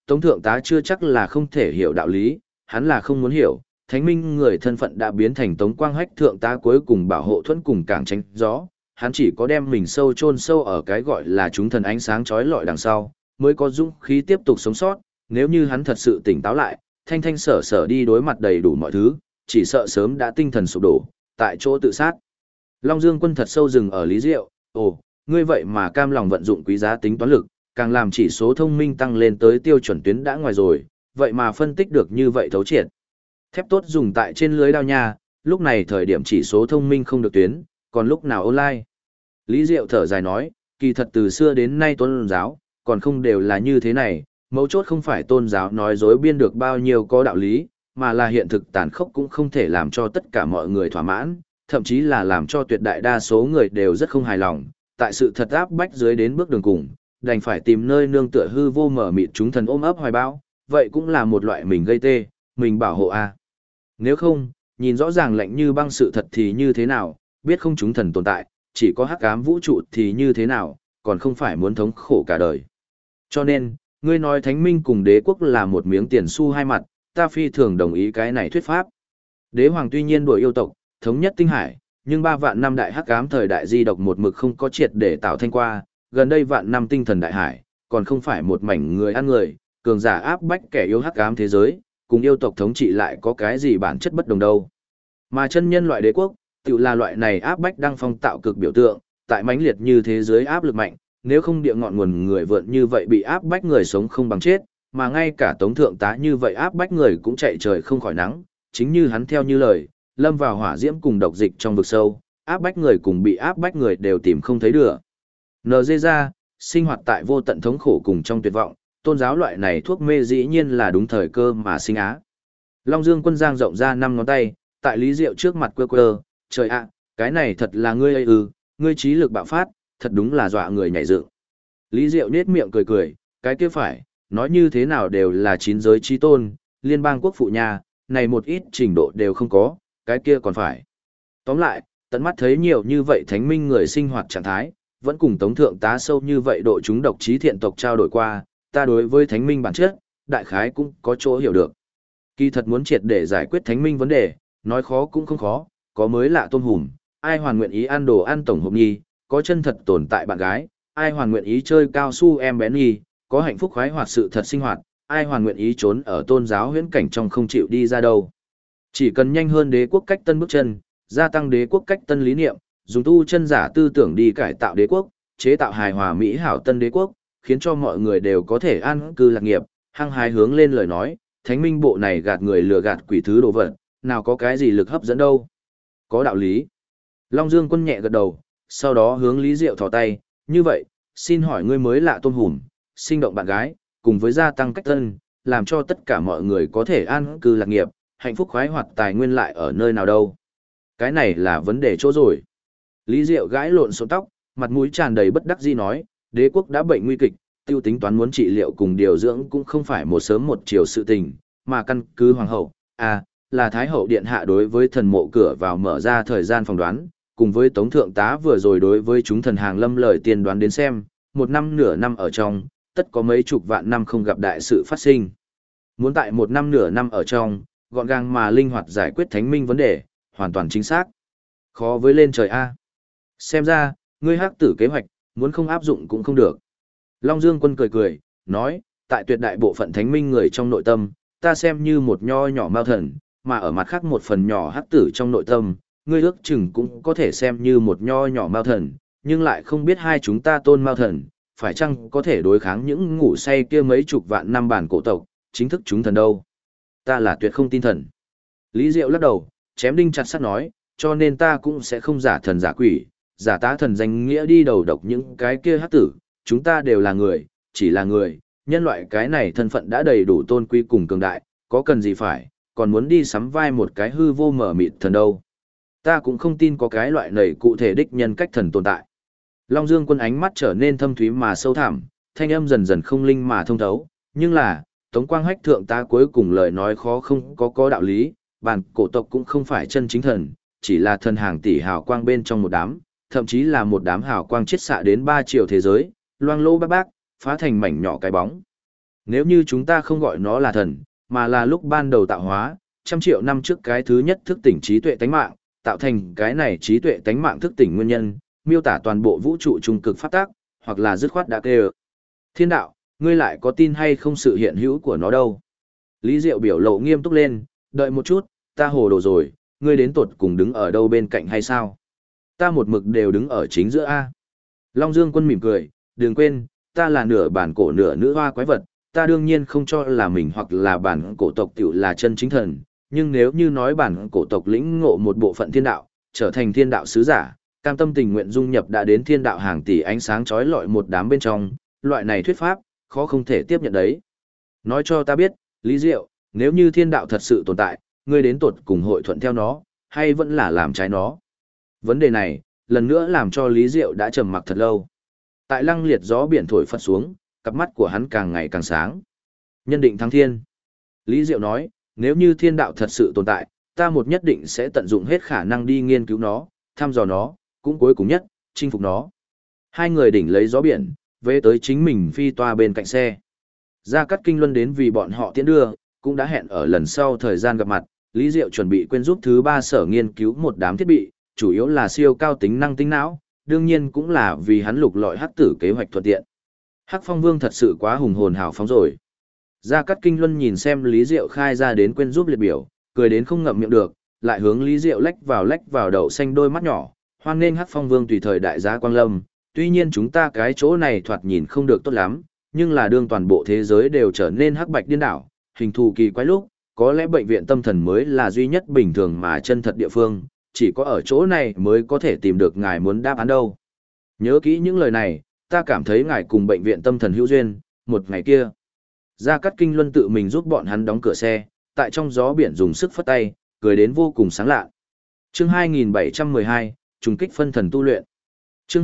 Tống thượng tá chưa chắc là không thể hiểu đạo lý, hắn là không muốn hiểu, thánh minh người thân phận đã biến thành Tống Quang Hách thượng tá cuối cùng bảo hộ thuẫn cùng cảng tránh gió, hắn chỉ có đem mình chôn sâu ở cái gọi là chúng thần ánh sáng chói lọi đằng sau, mới có dũng khí tiếp tục sống sót, nếu như hắn thật sự tỉnh táo lại, thanh thanh sở sở đi đối mặt đầy đủ mọi thứ, chỉ sợ sớm đã tinh thần sụp đổ, tại chỗ tự sát. Long Dương Quân thật sâu dừng ở Lý Diệu, ồ, ngươi vậy mà cam lòng vận dụng quý giá tính toán lực, càng làm chỉ số thông minh tăng lên tới tiêu chuẩn tuyến đã ngoài rồi, vậy mà phân tích được như vậy thấu triệt. Thép tốt dùng tại trên lưới đao nha, lúc này thời điểm chỉ số thông minh không được tuyến, còn lúc nào online. Lý Diệu thở dài nói, kỳ thật từ xưa đến nay tôn giáo, còn không đều là như thế này, mấu chốt không phải tôn giáo nói dối biên được bao nhiêu có đạo lý, mà là hiện thực tàn khốc cũng không thể làm cho tất cả mọi người thỏa mãn, thậm chí là làm cho tuyệt đại đa số người đều rất không hài lòng, tại sự thật áp bách dưới đến bước đường cùng, đành phải tìm nơi nương tựa hư vô mở mịt chúng thần ôm ấp hoài bão, vậy cũng là một loại mình gây tê, mình bảo hộ a. Nếu không, nhìn rõ ràng lạnh như băng sự thật thì như thế nào, biết không chúng thần tồn tại, chỉ có hắc ám vũ trụ thì như thế nào, còn không phải muốn thống khổ cả đời. Cho nên, ngươi nói thánh minh cùng đế quốc là một miếng tiền xu hai mặt, ta phi thường đồng ý cái này thuyết pháp. Đế hoàng tuy nhiên đuổi yêu tộc, thống nhất tinh hải, nhưng 3 vạn năm đại hắc ám thời đại di độc một mực không có triệt để tạo thanh qua, gần đây vạn năm tinh thần đại hải, còn không phải một mảnh người ăn người, cường giả áp bách kẻ yếu hắc ám thế giới, cùng yêu tộc thống trị lại có cái gì bản chất bất đồng đâu. Mà chân nhân loại đế quốc, tự là loại này áp bách đăng phong tạo cực biểu tượng, tại mãnh liệt như thế giới áp lực mạnh, nếu không địa ngọn nguồn người vượn như vậy bị áp bách người sống không bằng chết, mà ngay cả Tống thượng tá như vậy áp bách người cũng chạy trời không khỏi nắng, chính như hắn theo như lời, lâm vào hỏa diễm cùng độc dịch trong vực sâu, áp bách người cùng bị áp bách người đều tìm không thấy được. NG ra, sinh hoạt tại vô tận thống khổ cùng trong tuyệt vọng, tôn giáo loại này thuốc mê dĩ nhiên là đúng thời cơ mà sinh á. Long Dương Quân giang rộng ra 5 ngón tay, tại Lý Diệu trước mặt quơ quơ, trời ạ, cái này thật là ngươi ấy ư, ngươi trí lực bạo phát, thật đúng là dọa người nhảy dựng. Lý Diệu nết miệng cười cười, cái kia phải, nói như thế nào đều là chín giới chí tôn, liên bang quốc phụ nhà, này một ít trình độ đều không có, cái kia còn phải. Tóm lại, tận mắt thấy nhiều như vậy thánh minh người sinh hoạt trạng thái, vẫn cùng Tống thượng tá sâu như vậy độ chúng độc trí thiện tộc trao đổi qua, ta đối với thánh minh bản chất, đại khái cũng có chỗ hiểu được. Kỳ thật muốn triệt để giải quyết thánh minh vấn đề, nói khó cũng không khó, có mới lạ tôm hùm, ai hoàn nguyện ý ăn đồ ăn tổng hộp nhi, có chân thật tồn tại bạn gái, ai hoàn nguyện ý chơi cao su em bé nhi, có hạnh phúc khoái hoạt sự thật sinh hoạt, ai hoàn nguyện ý trốn ở tôn giáo huyễn cảnh trong không chịu đi ra đâu. Chỉ cần nhanh hơn đế quốc cách tân bước chân, gia tăng đế quốc cách tân lý niệm, dùng tu chân giả tư tưởng đi cải tạo đế quốc, chế tạo hài hòa mỹ hảo tân đế quốc, khiến cho mọi người đều có thể an cư lạc nghiệp, hăng hái hướng lên lời nói, thánh minh bộ này gạt người lừa gạt quỷ thứ đồ vật, nào có cái gì lực hấp dẫn đâu. Có đạo lý. Long Dương Quân nhẹ gật đầu, sau đó hướng Lý Diệu thò tay, như vậy, xin hỏi ngươi mới lạ tôm hùm, sinh động bạn gái, cùng với gia tăng cách tân, làm cho tất cả mọi người có thể an cư lạc nghiệp, hạnh phúc khoái hoạt tài nguyên lại ở nơi nào đâu. Cái này là vấn đề chỗ rồi. Lý Diệu gãi lộn xộn tóc, mặt mũi tràn đầy bất đắc dĩ nói, đế quốc đã bệnh nguy kịch, tiêu tính toán muốn trị liệu cùng điều dưỡng cũng không phải một sớm một chiều sự tình, mà căn cứ hoàng hậu, là Thái hậu điện hạ đối với thần mộ cửa vào mở ra thời gian phỏng đoán, cùng với Tống thượng tá vừa rồi đối với chúng thần hàng lâm lời tiên đoán đến xem, 1 năm nửa năm ở trong, tất có mấy chục vạn năm không gặp đại sự phát sinh. Muốn tại 1 năm nửa năm ở trong, gọn gàng mà linh hoạt giải quyết thánh minh vấn đề, hoàn toàn chính xác. Khó với lên trời A. Xem ra, ngươi hắc tử kế hoạch, muốn không áp dụng cũng không được. Long Dương Quân cười cười, nói, tại tuyệt đại bộ phận thánh minh người trong nội tâm, ta xem như một nho nhỏ mao thần, mà ở mặt khác một phần nhỏ hắc tử trong nội tâm, ngươi ước chừng cũng có thể xem như một nho nhỏ mao thần, nhưng lại không biết hai chúng ta tôn mao thần, phải chăng có thể đối kháng những ngủ say kia mấy chục vạn năm bản cổ tộc, chính thức chúng thần đâu. Ta là tuyệt không tin thần. Lý Diệu lắc đầu, chém đinh chặt sắt nói, cho nên ta cũng sẽ không giả thần giả quỷ, giả tá thần danh nghĩa đi đầu độc những cái kia hắc tử, chúng ta đều là người, chỉ là người, nhân loại cái này thân phận đã đầy đủ tôn quý cùng cường đại, có cần gì phải, còn muốn đi sắm vai một cái hư vô mở mịt thần đâu. Ta cũng không tin có cái loại này cụ thể đích nhân cách thần tồn tại. Long Dương Quân ánh mắt trở nên thâm thúy mà sâu thẳm, thanh âm dần dần không linh mà thông thấu, nhưng là, Tống Quang Hách thượng ta cuối cùng lời nói khó không có đạo lý, bản cổ tộc cũng không phải chân chính thần, chỉ là thần hàng tỷ hào quang bên trong một đám, thậm chí là một đám hào quang chiết xạ đến 3 triệu thế giới, loang lô bác bác, phá thành mảnh nhỏ cái bóng. Nếu như chúng ta không gọi nó là thần, mà là lúc ban đầu tạo hóa, trăm triệu năm trước cái thứ nhất thức tỉnh trí tuệ tánh mạng, tạo thành cái này trí tuệ tánh mạng thức tỉnh nguyên nhân, miêu tả toàn bộ vũ trụ trung cực pháp tác, hoặc là dứt khoát đã kêu. Thiên đạo, ngươi lại có tin hay không sự hiện hữu của nó đâu? Lý Diệu biểu lộ nghiêm túc lên, đợi một chút, ta hồ đồ rồi, ngươi đến tột cùng đứng ở đâu bên cạnh hay sao? Ta một mực đều đứng ở chính giữa A. Long Dương Quân mỉm cười, đừng quên, ta là nửa bản cổ nửa nữ hoa quái vật, ta đương nhiên không cho là mình hoặc là bản cổ tộc tiểu là chân chính thần, nhưng nếu như nói bản cổ tộc lĩnh ngộ một bộ phận thiên đạo, trở thành thiên đạo sứ giả, cam tâm tình nguyện dung nhập đã đến thiên đạo hàng tỷ ánh sáng chói lọi một đám bên trong, loại này thuyết pháp, khó không thể tiếp nhận đấy. Nói cho ta biết, Lý Diệu, nếu như thiên đạo thật sự tồn tại, ngươi đến tột cùng hội thuận theo nó, hay vẫn là làm trái nó? Vấn đề này, lần nữa làm cho Lý Diệu đã trầm mặc thật lâu. Tại lăng liệt gió biển thổi phất xuống, cặp mắt của hắn càng ngày càng sáng. Nhân định thắng thiên. Lý Diệu nói, nếu như thiên đạo thật sự tồn tại, ta một nhất định sẽ tận dụng hết khả năng đi nghiên cứu nó, thăm dò nó, cũng cuối cùng nhất, chinh phục nó. Hai người đỉnh lấy gió biển, về tới chính mình phi toa bên cạnh xe. Gia Cát Kinh Luân đến vì bọn họ tiễn đưa, cũng đã hẹn ở lần sau thời gian gặp mặt, Lý Diệu chuẩn bị quên giúp thứ ba sở nghiên cứu một đám thiết bị, chủ yếu là siêu cao tính năng tinh não, đương nhiên cũng là vì hắn lục lọi hắc tử kế hoạch thuận tiện. Hắc Phong Vương thật sự quá hùng hồn hào phóng rồi. Gia Cát Kinh Luân nhìn xem Lý Diệu khai ra đến quên giúp liệt biểu, cười đến không ngậm miệng được, lại hướng Lý Diệu lách vào đậu xanh đôi mắt nhỏ, hoan nghênh Hắc Phong Vương tùy thời đại giá quang lâm, tuy nhiên chúng ta cái chỗ này thoạt nhìn không được tốt lắm, nhưng là đương toàn bộ thế giới đều trở nên hắc bạch điên đảo, hình thù kỳ quái lúc, có lẽ bệnh viện tâm thần mới là duy nhất bình thường mà chân thật địa phương, chỉ có ở chỗ này mới có thể tìm được ngài muốn đáp án đâu. Nhớ kỹ những lời này, ta cảm thấy ngài cùng bệnh viện tâm thần hữu duyên, một ngày kia. Gia Cát Kinh Luân tự mình giúp bọn hắn đóng cửa xe, tại trong gió biển dùng sức phất tay, cười đến vô cùng sáng lạ. Chương 2712, trùng kích phân thần tu luyện. Chương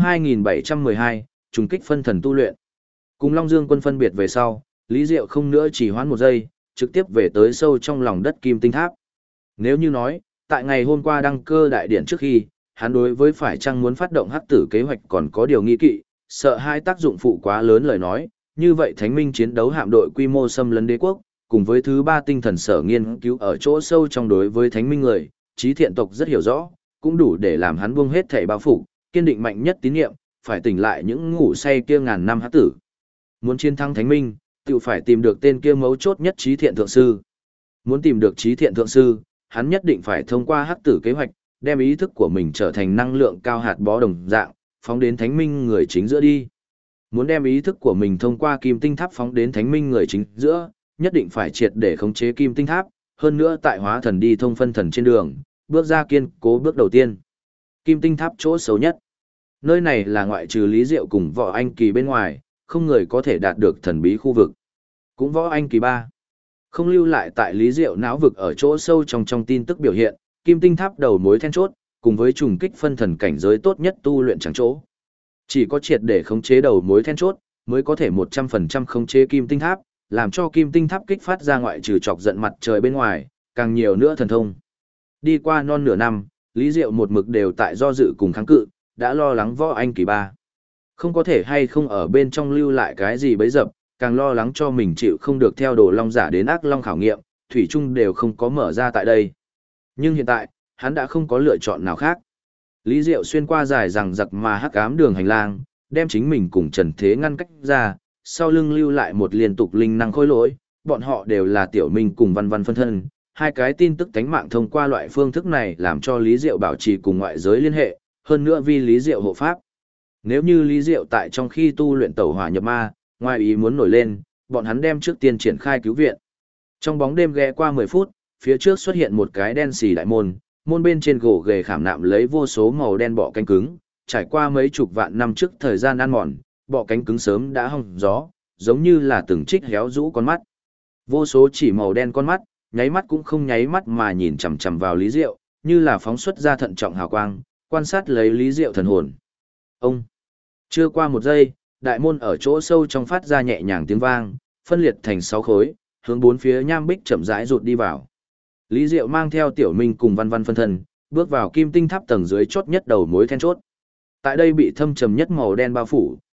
2712, trùng kích phân thần tu luyện. Cùng Long Dương Quân phân biệt về sau, Lý Diệu không nữa chỉ hoãn một giây, trực tiếp về tới sâu trong lòng đất Kim Tinh Tháp. Nếu như nói, tại ngày hôm qua đăng cơ đại điện trước khi, hắn đối với phải chăng muốn phát động hắc tử kế hoạch còn có điều nghi kỵ, sợ hai tác dụng phụ quá lớn lời nói, như vậy Thánh Minh chiến đấu hạm đội quy mô xâm lấn đế quốc, cùng với thứ ba tinh thần sở nghiên cứu ở chỗ sâu trong đối với Thánh Minh người, trí thiện tộc rất hiểu rõ, cũng đủ để làm hắn buông hết thảy bao phủ, kiên định mạnh nhất tín nhiệm, phải tỉnh lại những ngủ say kia ngàn năm hắc tử. Muốn chiến thắng Thánh Minh, tự phải tìm được tên kia mấu chốt nhất trí thiện thượng sư. Muốn tìm được trí thiện thượng sư, hắn nhất định phải thông qua hắc tử kế hoạch, đem ý thức của mình trở thành năng lượng cao hạt bó đồng dạng, phóng đến Thánh Minh người chính giữa đi. Muốn đem ý thức của mình thông qua Kim Tinh Tháp phóng đến Thánh Minh người chính giữa, nhất định phải triệt để khống chế Kim Tinh Tháp, hơn nữa tại hóa thần đi thông phân thần trên đường, bước ra kiên cố bước đầu tiên. Kim Tinh Tháp chỗ xấu nhất. Nơi này là ngoại trừ Lý Diệu cùng Võ Anh Kỳ bên ngoài, không người có thể đạt được thần bí khu vực. Cũng Võ Anh Kỳ 3. Không lưu lại tại Lý Diệu não vực ở chỗ sâu trong tin tức biểu hiện, Kim Tinh Tháp đầu mối then chốt, cùng với trùng kích phân thần cảnh giới tốt nhất tu luyện chẳng chỗ. Chỉ có triệt để khống chế đầu mối then chốt, mới có thể 100% khống chế Kim Tinh Tháp, làm cho Kim Tinh Tháp kích phát ra ngoại trừ chọc giận mặt trời bên ngoài, càng nhiều nữa thần thông. Đi qua non nửa năm, Lý Diệu một mực đều tại do dự cùng kháng cự, đã lo lắng Võ Anh Kỳ 3. Không có thể hay không ở bên trong lưu lại cái gì bấy dập, càng lo lắng cho mình chịu không được theo đồ long giả đến ác long khảo nghiệm, thủy chung đều không có mở ra tại đây. Nhưng hiện tại, hắn đã không có lựa chọn nào khác. Lý Diệu xuyên qua dài rằng giặc mà hắc ám đường hành lang, đem chính mình cùng Trần Thế ngăn cách ra, sau lưng lưu lại một liên tục linh năng khôi lỗi, bọn họ đều là Tiểu Minh cùng Văn Văn phân thân. Hai cái tin tức tánh mạng thông qua loại phương thức này làm cho Lý Diệu bảo trì cùng ngoại giới liên hệ, hơn nữa vì Lý Diệu hộ pháp. Nếu như Lý Diệu tại trong khi tu luyện tẩu hỏa nhập ma, ngoài ý muốn nổi lên, bọn hắn đem trước tiên triển khai cứu viện. Trong bóng đêm ghé qua 10 phút, phía trước xuất hiện một cái đen xì đại môn, môn bên trên gỗ ghề khảm nạm lấy vô số màu đen bọ cánh cứng, trải qua mấy chục vạn năm trước thời gian ăn mòn, bọ cánh cứng sớm đã hong gió, giống như là từng trích héo rũ con mắt. Vô số chỉ màu đen con mắt, nháy mắt cũng không nháy mắt mà nhìn chằm chằm vào Lý Diệu, như là phóng xuất ra thận trọng hào quang, quan sát lấy Lý Diệu thần hồn. Ông! Chưa qua một giây, đại môn ở chỗ sâu trong phát ra nhẹ nhàng tiếng vang, phân liệt thành 6 khối, hướng bốn phía nham bích chậm rãi rụt đi vào. Lý Diệu mang theo Tiểu Minh cùng Văn Văn phân thân, bước vào Kim Tinh Tháp tầng dưới chốt nhất đầu mối then chốt. Tại đây bị thâm trầm nhất màu đen bao phủ,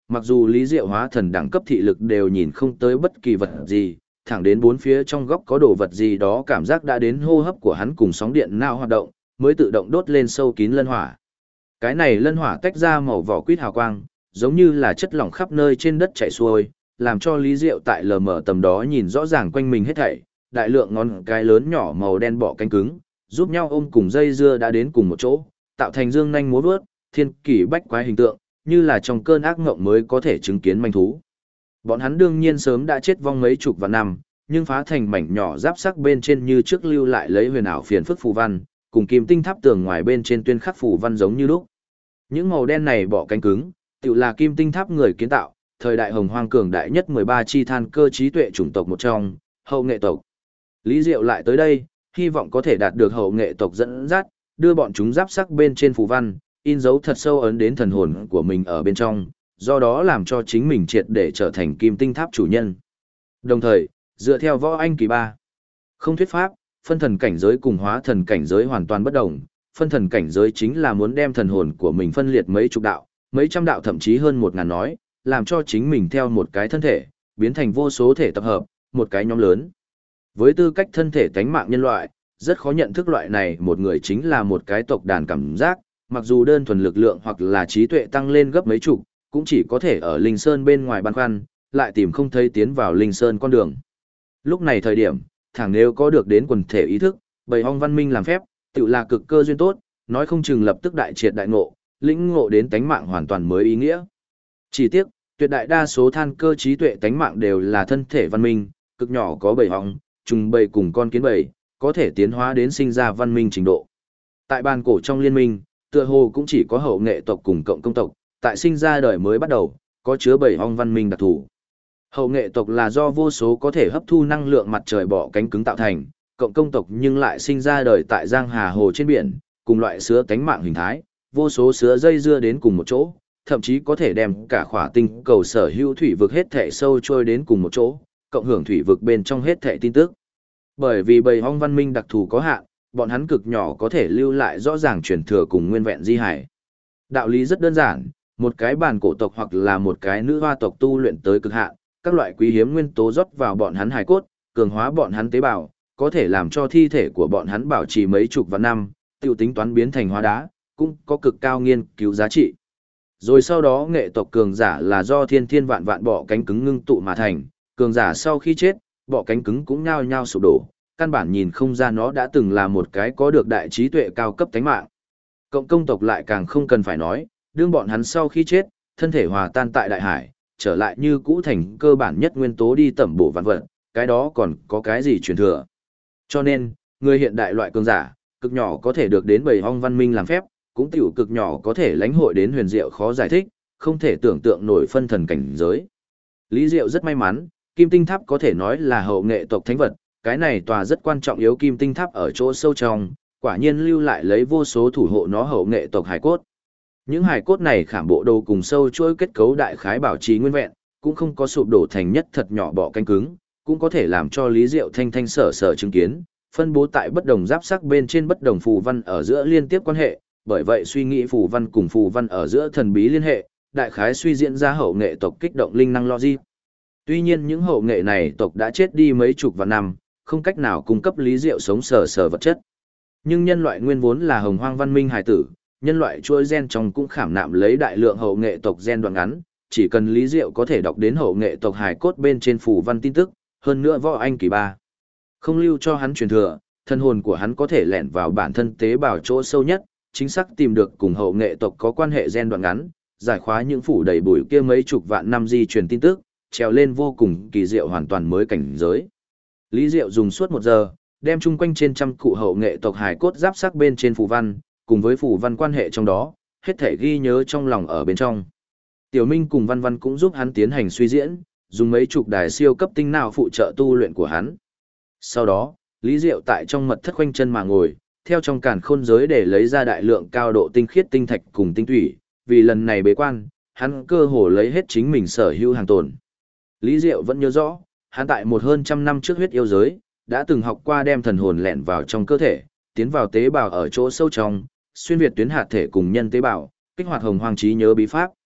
mặc dù Lý Diệu hóa thần đẳng cấp thị lực đều nhìn không tới bất kỳ vật gì, thẳng đến bốn phía trong góc có đồ vật gì đó cảm giác đã đến hô hấp của hắn cùng sóng điện não hoạt động, mới tự động đốt lên sâu kín lân hỏa. Cái này lân hỏa tách ra màu vỏ quýt hào quang, giống như là chất lỏng khắp nơi trên đất chảy xuôi, làm cho Lý Diệu tại lờ mờ tầm đó nhìn rõ ràng quanh mình hết thảy, đại lượng ngón cái lớn nhỏ màu đen bọ cánh cứng, giúp nhau ôm cùng dây dưa đã đến cùng một chỗ, tạo thành dương nhanh múa vớt, thiên kỳ bách quái hình tượng, như là trong cơn ác ngộng mới có thể chứng kiến manh thú. Bọn hắn đương nhiên sớm đã chết vong mấy chục vạn năm, nhưng phá thành mảnh nhỏ giáp sắc bên trên như trước lưu lại lấy huyền ảo phiền phức phù văn, cùng kim tinh tháp tường ngoài bên trên tuyên khắc phù văn giống như lúc. Những màu đen này bọ cánh cứng, tự là kim tinh tháp người kiến tạo, thời đại hồng hoang cường đại nhất 13 chi than cơ trí tuệ chủng tộc một trong, hậu nghệ tộc. Lý Diệu lại tới đây, hy vọng có thể đạt được hậu nghệ tộc dẫn dắt, đưa bọn chúng giáp sắc bên trên phù văn, in dấu thật sâu ấn đến thần hồn của mình ở bên trong, do đó làm cho chính mình triệt để trở thành kim tinh tháp chủ nhân. Đồng thời, dựa theo võ anh kỳ 3, không thuyết pháp, phân thần cảnh giới cùng hóa thần cảnh giới hoàn toàn bất đồng. Phân thần cảnh giới chính là muốn đem thần hồn của mình phân liệt mấy chục đạo, mấy trăm đạo thậm chí hơn 1000 nói, làm cho chính mình theo một cái thân thể, biến thành vô số thể tập hợp, một cái nhóm lớn. Với tư cách thân thể tánh mạng nhân loại, rất khó nhận thức loại này một người chính là một cái tộc đàn cảm giác, mặc dù đơn thuần lực lượng hoặc là trí tuệ tăng lên gấp mấy chục, cũng chỉ có thể ở Linh Sơn bên ngoài băn khoăn, lại tìm không thấy tiến vào Linh Sơn con đường. Lúc này thời điểm, thẳng nếu có được đến quần thể ý thức, bầy ong văn minh làm phép, tự là cực cơ duyên tốt, nói không chừng lập tức đại triệt đại ngộ, lĩnh ngộ đến tánh mạng hoàn toàn mới ý nghĩa. Chỉ tiếc, tuyệt đại đa số than cơ trí tuệ tánh mạng đều là thân thể văn minh, cực nhỏ có bầy ong, trùng bầy cùng con kiến bầy, có thể tiến hóa đến sinh ra văn minh trình độ. Tại bàn cổ trong liên minh, tựa hồ cũng chỉ có hậu nghệ tộc cùng cộng công tộc, tại sinh ra đời mới bắt đầu, có chứa bầy ong văn minh đặc thù. Hậu nghệ tộc là do vô số có thể hấp thu năng lượng mặt trời bọ cánh cứng tạo thành, cộng công tộc nhưng lại sinh ra đời tại giang hà hồ trên biển, cùng loại sứa cánh mạng hình thái, vô số sứa dây dưa đến cùng một chỗ, thậm chí có thể đem cả khỏa tinh cầu sở hữu thủy vực hết thể sâu trôi đến cùng một chỗ, cộng hưởng thủy vực bên trong hết thể tin tức. Bởi vì bầy ong văn minh đặc thù có hạn, bọn hắn cực nhỏ có thể lưu lại rõ ràng truyền thừa cùng nguyên vẹn di hải. Đạo lý rất đơn giản, một cái bản cổ tộc hoặc là một cái nữ hoa tộc tu luyện tới cực hạn, các loại quý hiếm nguyên tố rót vào bọn hắn hài cốt, cường hóa bọn hắn tế bào, có thể làm cho thi thể của bọn hắn bảo trì mấy chục vạn năm, tiêu tính toán biến thành hóa đá, cũng có cực cao nghiên cứu giá trị. Rồi sau đó nghệ tộc cường giả là do thiên thiên vạn vạn bọ cánh cứng ngưng tụ mà thành, cường giả sau khi chết, bọ cánh cứng cũng nhao nhao sụp đổ, căn bản nhìn không ra nó đã từng là một cái có được đại trí tuệ cao cấp tánh mạng. Cộng công tộc lại càng không cần phải nói, đương bọn hắn sau khi chết, thân thể hòa tan tại đại hải, trở lại như cũ thành cơ bản nhất nguyên tố đi tẩm bổ vạn vật, cái đó còn có cái gì truyền thừa. Cho nên, người hiện đại loại cường giả, cực nhỏ có thể được đến bầy ong văn minh làm phép, cũng tiểu cực nhỏ có thể lãnh hội đến huyền diệu khó giải thích, không thể tưởng tượng nổi phân thần cảnh giới. Lý Diệu rất may mắn, Kim Tinh Tháp có thể nói là hậu nghệ tộc thánh vật, cái này tòa rất quan trọng yếu Kim Tinh Tháp ở chỗ sâu trong, quả nhiên lưu lại lấy vô số thủ hộ nó hậu nghệ tộc hải cốt. Những hải cốt này khảm bộ đồ cùng sâu chuỗi kết cấu đại khái bảo trì nguyên vẹn, cũng không có sụp đổ thành nhất thật nhỏ bọ cánh cứng, cũng có thể làm cho Lý Diệu thanh thanh sở sở chứng kiến, phân bố tại bất đồng giáp sắc bên trên bất đồng phù văn ở giữa liên tiếp quan hệ, bởi vậy suy nghĩ phù văn cùng phù văn ở giữa thần bí liên hệ, đại khái suy diễn ra hậu nghệ tộc kích động linh năng logic. Tuy nhiên những hậu nghệ này tộc đã chết đi mấy chục vạn năm, không cách nào cung cấp Lý Diệu sống sờ sờ vật chất. Nhưng nhân loại nguyên vốn là hồng hoang văn minh hải tử, nhân loại chuỗi gen trong cũng khảm nạm lấy đại lượng hậu nghệ tộc gen đoạn ngắn, chỉ cần Lý Diệu có thể đọc đến hậu nghệ tộc hải cốt bên trên phù văn tin tức, hơn nữa võ anh kỳ 3. Không lưu cho hắn truyền thừa, thân hồn của hắn có thể lẻn vào bản thân tế bào chỗ sâu nhất, chính xác tìm được cùng hậu nghệ tộc có quan hệ gen đoạn ngắn, giải khóa những phủ đầy bụi kia mấy chục vạn năm di truyền tin tức, trèo lên vô cùng kỳ diệu hoàn toàn mới cảnh giới. Lý Diệu dùng suốt 1 giờ, đem chung quanh trên trăm cụ hậu nghệ tộc hải cốt giáp sắc bên trên phù văn, cùng với phù văn quan hệ trong đó, hết thể ghi nhớ trong lòng ở bên trong. Tiểu Minh cùng Văn Văn cũng giúp hắn tiến hành suy diễn, dùng mấy chục đài siêu cấp tinh não phụ trợ tu luyện của hắn. Sau đó, Lý Diệu tại trong mật thất khoanh chân mà ngồi, theo trong càn khôn giới để lấy ra đại lượng cao độ tinh khiết tinh thạch cùng tinh thủy, vì lần này bế quan, hắn cơ hồ lấy hết chính mình sở hữu hàng tồn. Lý Diệu vẫn nhớ rõ, hắn tại một hơn trăm năm trước huyết yêu giới, đã từng học qua đem thần hồn lẻn vào trong cơ thể, tiến vào tế bào ở chỗ sâu trong, xuyên việt tuyến hạt thể cùng nhân tế bào, kích hoạt hồng hoang trí nhớ bí pháp.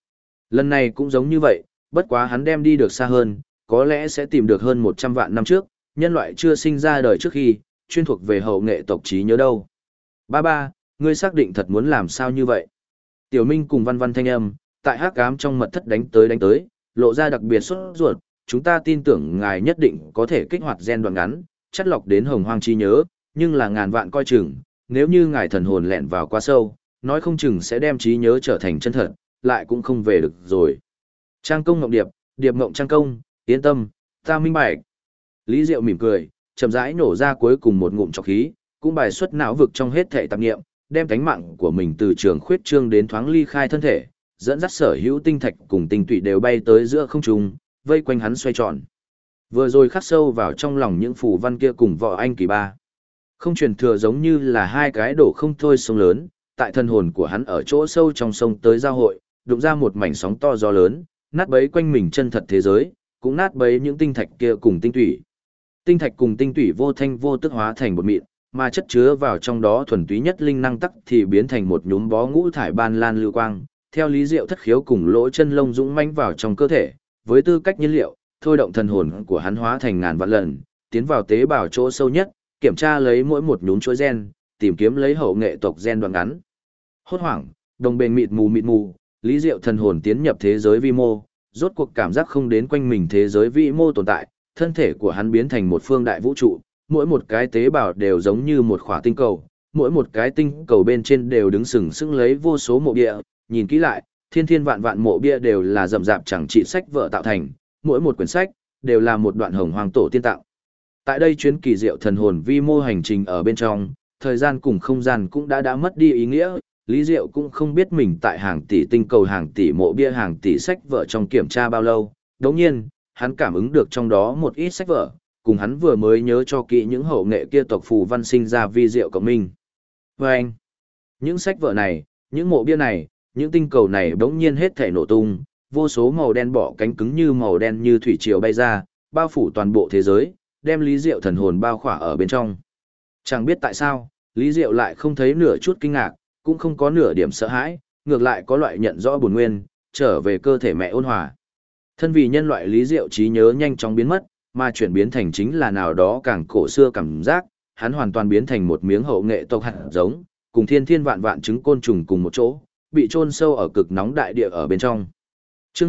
Lần này cũng giống như vậy, bất quá hắn đem đi được xa hơn, có lẽ sẽ tìm được hơn 100 vạn năm trước, nhân loại chưa sinh ra đời trước khi, chuyên thuộc về hậu nghệ tộc trí nhớ đâu. Ba ba, ngươi xác định thật muốn làm sao như vậy? Tiểu Minh cùng Văn Văn thanh âm, tại hắc ám trong mật thất đánh tới, lộ ra đặc biệt sốt ruột, chúng ta tin tưởng ngài nhất định có thể kích hoạt gen đoạn ngắn, chất lọc đến hồng hoang trí nhớ, nhưng là ngàn vạn coi chừng, nếu như ngài thần hồn lẹn vào quá sâu, nói không chừng sẽ đem trí nhớ trở thành chân thật, lại cũng không về được rồi. Trang công ngọc điệp, điệp ngộng trang công, yên tâm, ta minh bạch. Lý Diệu mỉm cười, chậm rãi nổ ra cuối cùng một ngụm trọc khí, cũng bài xuất não vực trong hết thể tạp nghiệm, đem cánh mạng của mình từ trường khuyết trương đến thoáng ly khai thân thể, dẫn dắt sở hữu tinh thạch cùng tinh tụy đều bay tới giữa không trung, vây quanh hắn xoay tròn. Vừa rồi khắc sâu vào trong lòng những phù văn kia cùng võ anh kỳ ba. Không truyền thừa giống như là hai cái đổ không thôi sông lớn, tại thân hồn của hắn ở chỗ sâu trong sông tới giao hội, đụng ra một mảnh sóng to gió lớn, nát bấy quanh mình chân thật thế giới, cũng nát bấy những tinh thạch kia cùng tinh tụy. Tinh thạch cùng tinh tụy vô thanh vô tức hóa thành bột mịn, mà chất chứa vào trong đó thuần túy nhất linh năng tắc thì biến thành một nhúm bó ngũ thải ban lan lưu quang, theo lý diệu thất khiếu cùng lỗ chân lông dũng mãnh vào trong cơ thể, với tư cách nhiên liệu, thôi động thần hồn của hắn hóa thành ngàn vạn lần, tiến vào tế bào chỗ sâu nhất, kiểm tra lấy mỗi một nhúm chuỗi gen, tìm kiếm lấy hậu nghệ tộc gen đoạn ngắn. Hốt hoảng, đồng bền mịt mù, lý diệu thần hồn tiến nhập thế giới vi mô, rốt cuộc cảm giác không đến quanh mình thế giới vi mô tồn tại, thân thể của hắn biến thành một phương đại vũ trụ, mỗi một cái tế bào đều giống như một khỏa tinh cầu, mỗi một cái tinh cầu bên trên đều đứng sừng sững lấy vô số mộ bia, nhìn kỹ lại, thiên thiên vạn vạn mộ bia đều là rậm rạp chẳng trị sách vở tạo thành, mỗi một quyển sách đều là một đoạn hồng hoàng tổ tiên tạo. Tại đây chuyến kỳ diệu thần hồn vi mô hành trình ở bên trong, thời gian cùng không gian cũng đã mất đi ý nghĩa, Lý Diệu cũng không biết mình tại hàng tỷ tinh cầu hàng tỷ mộ bia hàng tỷ sách vở trong kiểm tra bao lâu, đồng nhiên, hắn cảm ứng được trong đó một ít sách vở, cùng hắn vừa mới nhớ cho kỹ những hậu nghệ kia tộc phù văn sinh ra vi diệu cộng minh. Và anh, những sách vở này, những mộ bia này, những tinh cầu này đống nhiên hết thể nổ tung, vô số màu đen bỏ cánh cứng như màu đen như thủy triều bay ra, bao phủ toàn bộ thế giới, đem Lý Diệu thần hồn bao khỏa ở bên trong. Chẳng biết tại sao, Lý Diệu lại không thấy nửa chút kinh ngạc, cũng không có nửa điểm sợ hãi, ngược lại có loại nhận rõ buồn nguyên, trở về cơ thể mẹ ôn hòa. Thân vì nhân loại Lý Diệu trí nhớ nhanh chóng biến mất, mà chuyển biến thành chính là nào đó càng cổ xưa cảm giác, hắn hoàn toàn biến thành một miếng hậu nghệ tộc hạt giống, cùng thiên thiên vạn vạn trứng côn trùng cùng một chỗ, bị chôn sâu ở cực nóng đại địa ở bên trong. Chương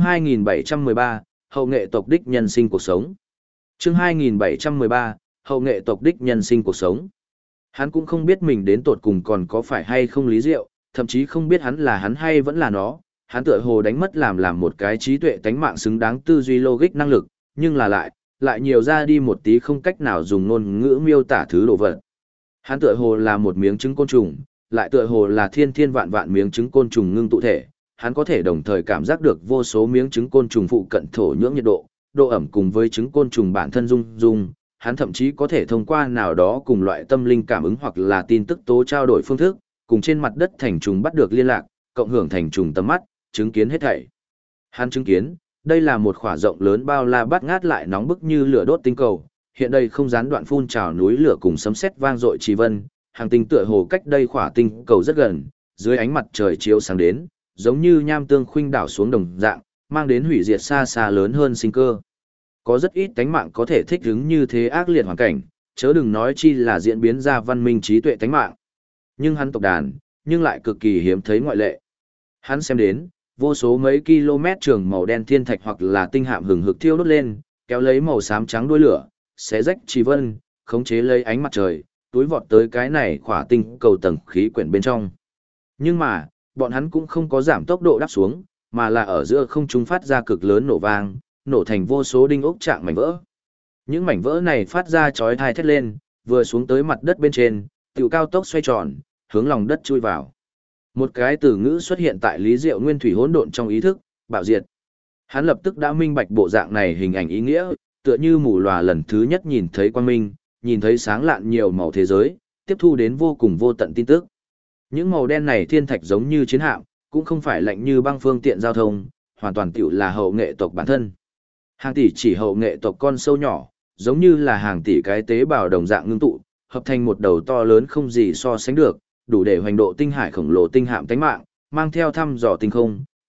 2713, hậu nghệ tộc đích nhân sinh cuộc sống. Chương 2713, hậu nghệ tộc đích nhân sinh cuộc sống. Hắn cũng không biết mình đến tột cùng còn có phải hay không Lý Diệu, thậm chí không biết hắn là hắn hay vẫn là nó, hắn tựa hồ đánh mất làm một cái trí tuệ tánh mạng xứng đáng tư duy logic năng lực, nhưng là lại nhiều ra đi một tí không cách nào dùng ngôn ngữ miêu tả thứ đồ vật. Hắn tựa hồ là một miếng trứng côn trùng, lại tựa hồ là thiên thiên vạn vạn miếng trứng côn trùng ngưng tụ thể, hắn có thể đồng thời cảm giác được vô số miếng trứng côn trùng phụ cận thổ nhưỡng nhiệt độ, độ ẩm cùng với trứng côn trùng bản thân dung, hắn thậm chí có thể thông qua nào đó cùng loại tâm linh cảm ứng hoặc là tin tức tố trao đổi phương thức, cùng trên mặt đất thành trùng bắt được liên lạc, cộng hưởng thành trùng tầm mắt, chứng kiến hết thảy. Hắn chứng kiến, đây là một khỏa rộng lớn bao la bát ngát lại nóng bức như lửa đốt tinh cầu, hiện đây không gián đoạn phun trào núi lửa cùng sấm sét vang dội trì vân, hàng tinh tựa hồ cách đây khỏa tinh cầu rất gần, dưới ánh mặt trời chiếu sáng đến, giống như nham tương khuynh đảo xuống đồng dạng, mang đến hủy diệt xa xa lớn hơn sinh cơ. Có rất ít tánh mạng có thể thích ứng như thế ác liệt hoàn cảnh, chớ đừng nói chi là diễn biến ra văn minh trí tuệ tánh mạng. Nhưng hắn tộc đàn, nhưng lại cực kỳ hiếm thấy ngoại lệ. Hắn xem đến, vô số mấy km trường màu đen thiên thạch hoặc là tinh hạm hừng hực thiêu đốt lên, kéo lấy màu xám trắng đuôi lửa, xé rách trì vân, khống chế lấy ánh mặt trời, túi vọt tới cái này khỏa tinh cầu tầng khí quyển bên trong. Nhưng mà, bọn hắn cũng không có giảm tốc độ đáp xuống, mà là ở giữa không trung phát ra cực lớn nổ vang, nổ thành vô số đinh ốc trạng mảnh vỡ. Những mảnh vỡ này phát ra chói tai thét lên, vừa xuống tới mặt đất bên trên, tiểu cao tốc xoay tròn, hướng lòng đất chui vào. Một cái từ ngữ xuất hiện tại Lý Diệu nguyên thủy hỗn độn trong ý thức, bạo diệt. Hắn lập tức đã minh bạch bộ dạng này hình ảnh ý nghĩa, tựa như mù lòa lần thứ nhất nhìn thấy quang minh, nhìn thấy sáng lạn nhiều màu thế giới, tiếp thu đến vô cùng vô tận tin tức. Những màu đen này thiên thạch giống như chiến hạm, cũng không phải lạnh như băng phương tiện giao thông, hoàn toàn tiểu là hậu nghệ tộc bản thân. Hàng tỷ chỉ hậu nghệ tộc con sâu nhỏ, giống như là hàng tỷ cái tế bào đồng dạng ngưng tụ, hợp thành một đầu to lớn không gì so sánh được, đủ để hoành độ tinh hải khổng lồ tinh hạm tánh mạng, mang theo thăm dò tinh không,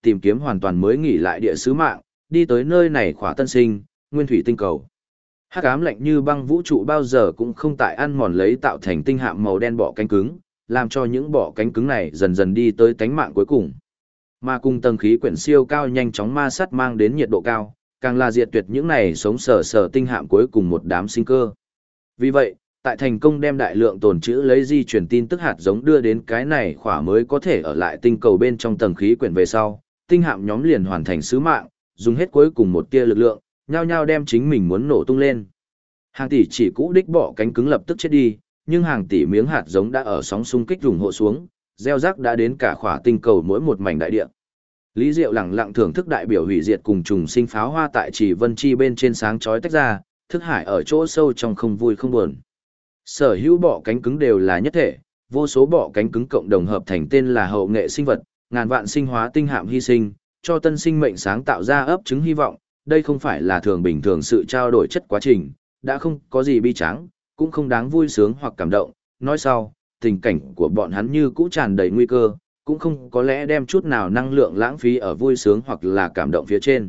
tìm kiếm hoàn toàn mới nghỉ lại địa sứ mạng, đi tới nơi này khỏa tân sinh, nguyên thủy tinh cầu. Hắc ám lạnh như băng vũ trụ bao giờ cũng không tại ăn mòn lấy tạo thành tinh hạm màu đen bọ cánh cứng, làm cho những bọ cánh cứng này dần dần đi tới tánh mạng cuối cùng. Mà cùng tầng khí quyển siêu cao nhanh chóng ma sát mang đến nhiệt độ cao, càng là diệt tuyệt những này sống sờ tinh hạm cuối cùng một đám sinh cơ. Vì vậy, tại thành công đem đại lượng tồn trữ lấy di chuyển tin tức hạt giống đưa đến cái này khỏa mới có thể ở lại tinh cầu bên trong tầng khí quyển về sau, tinh hạm nhóm liền hoàn thành sứ mạng, dùng hết cuối cùng một tia lực lượng, nhao nhao đem chính mình muốn nổ tung lên. Hàng tỷ chỉ cũ đích bọ cánh cứng lập tức chết đi, nhưng hàng tỷ miếng hạt giống đã ở sóng xung kích ủng hộ xuống, gieo rắc đã đến cả khỏa tinh cầu mỗi một mảnh đại địa. Lý Diệu lẳng lặng thưởng thức đại biểu hủy diệt cùng trùng sinh pháo hoa tại Chỉ Vân Chi bên trên sáng chói tách ra, thức hải ở chỗ sâu trong không vui không buồn. Sở hữu bọ cánh cứng đều là nhất thể, vô số bọ cánh cứng cộng đồng hợp thành tên là hậu nghệ sinh vật, ngàn vạn sinh hóa tinh hạm hy sinh, cho tân sinh mệnh sáng tạo ra ấp trứng hy vọng, đây không phải là thường bình thường sự trao đổi chất quá trình, đã không có gì bi tráng, cũng không đáng vui sướng hoặc cảm động, nói sau, tình cảnh của bọn hắn như cũ tràn đầy nguy cơ, cũng không có lẽ đem chút nào năng lượng lãng phí ở vui sướng hoặc là cảm động phía trên.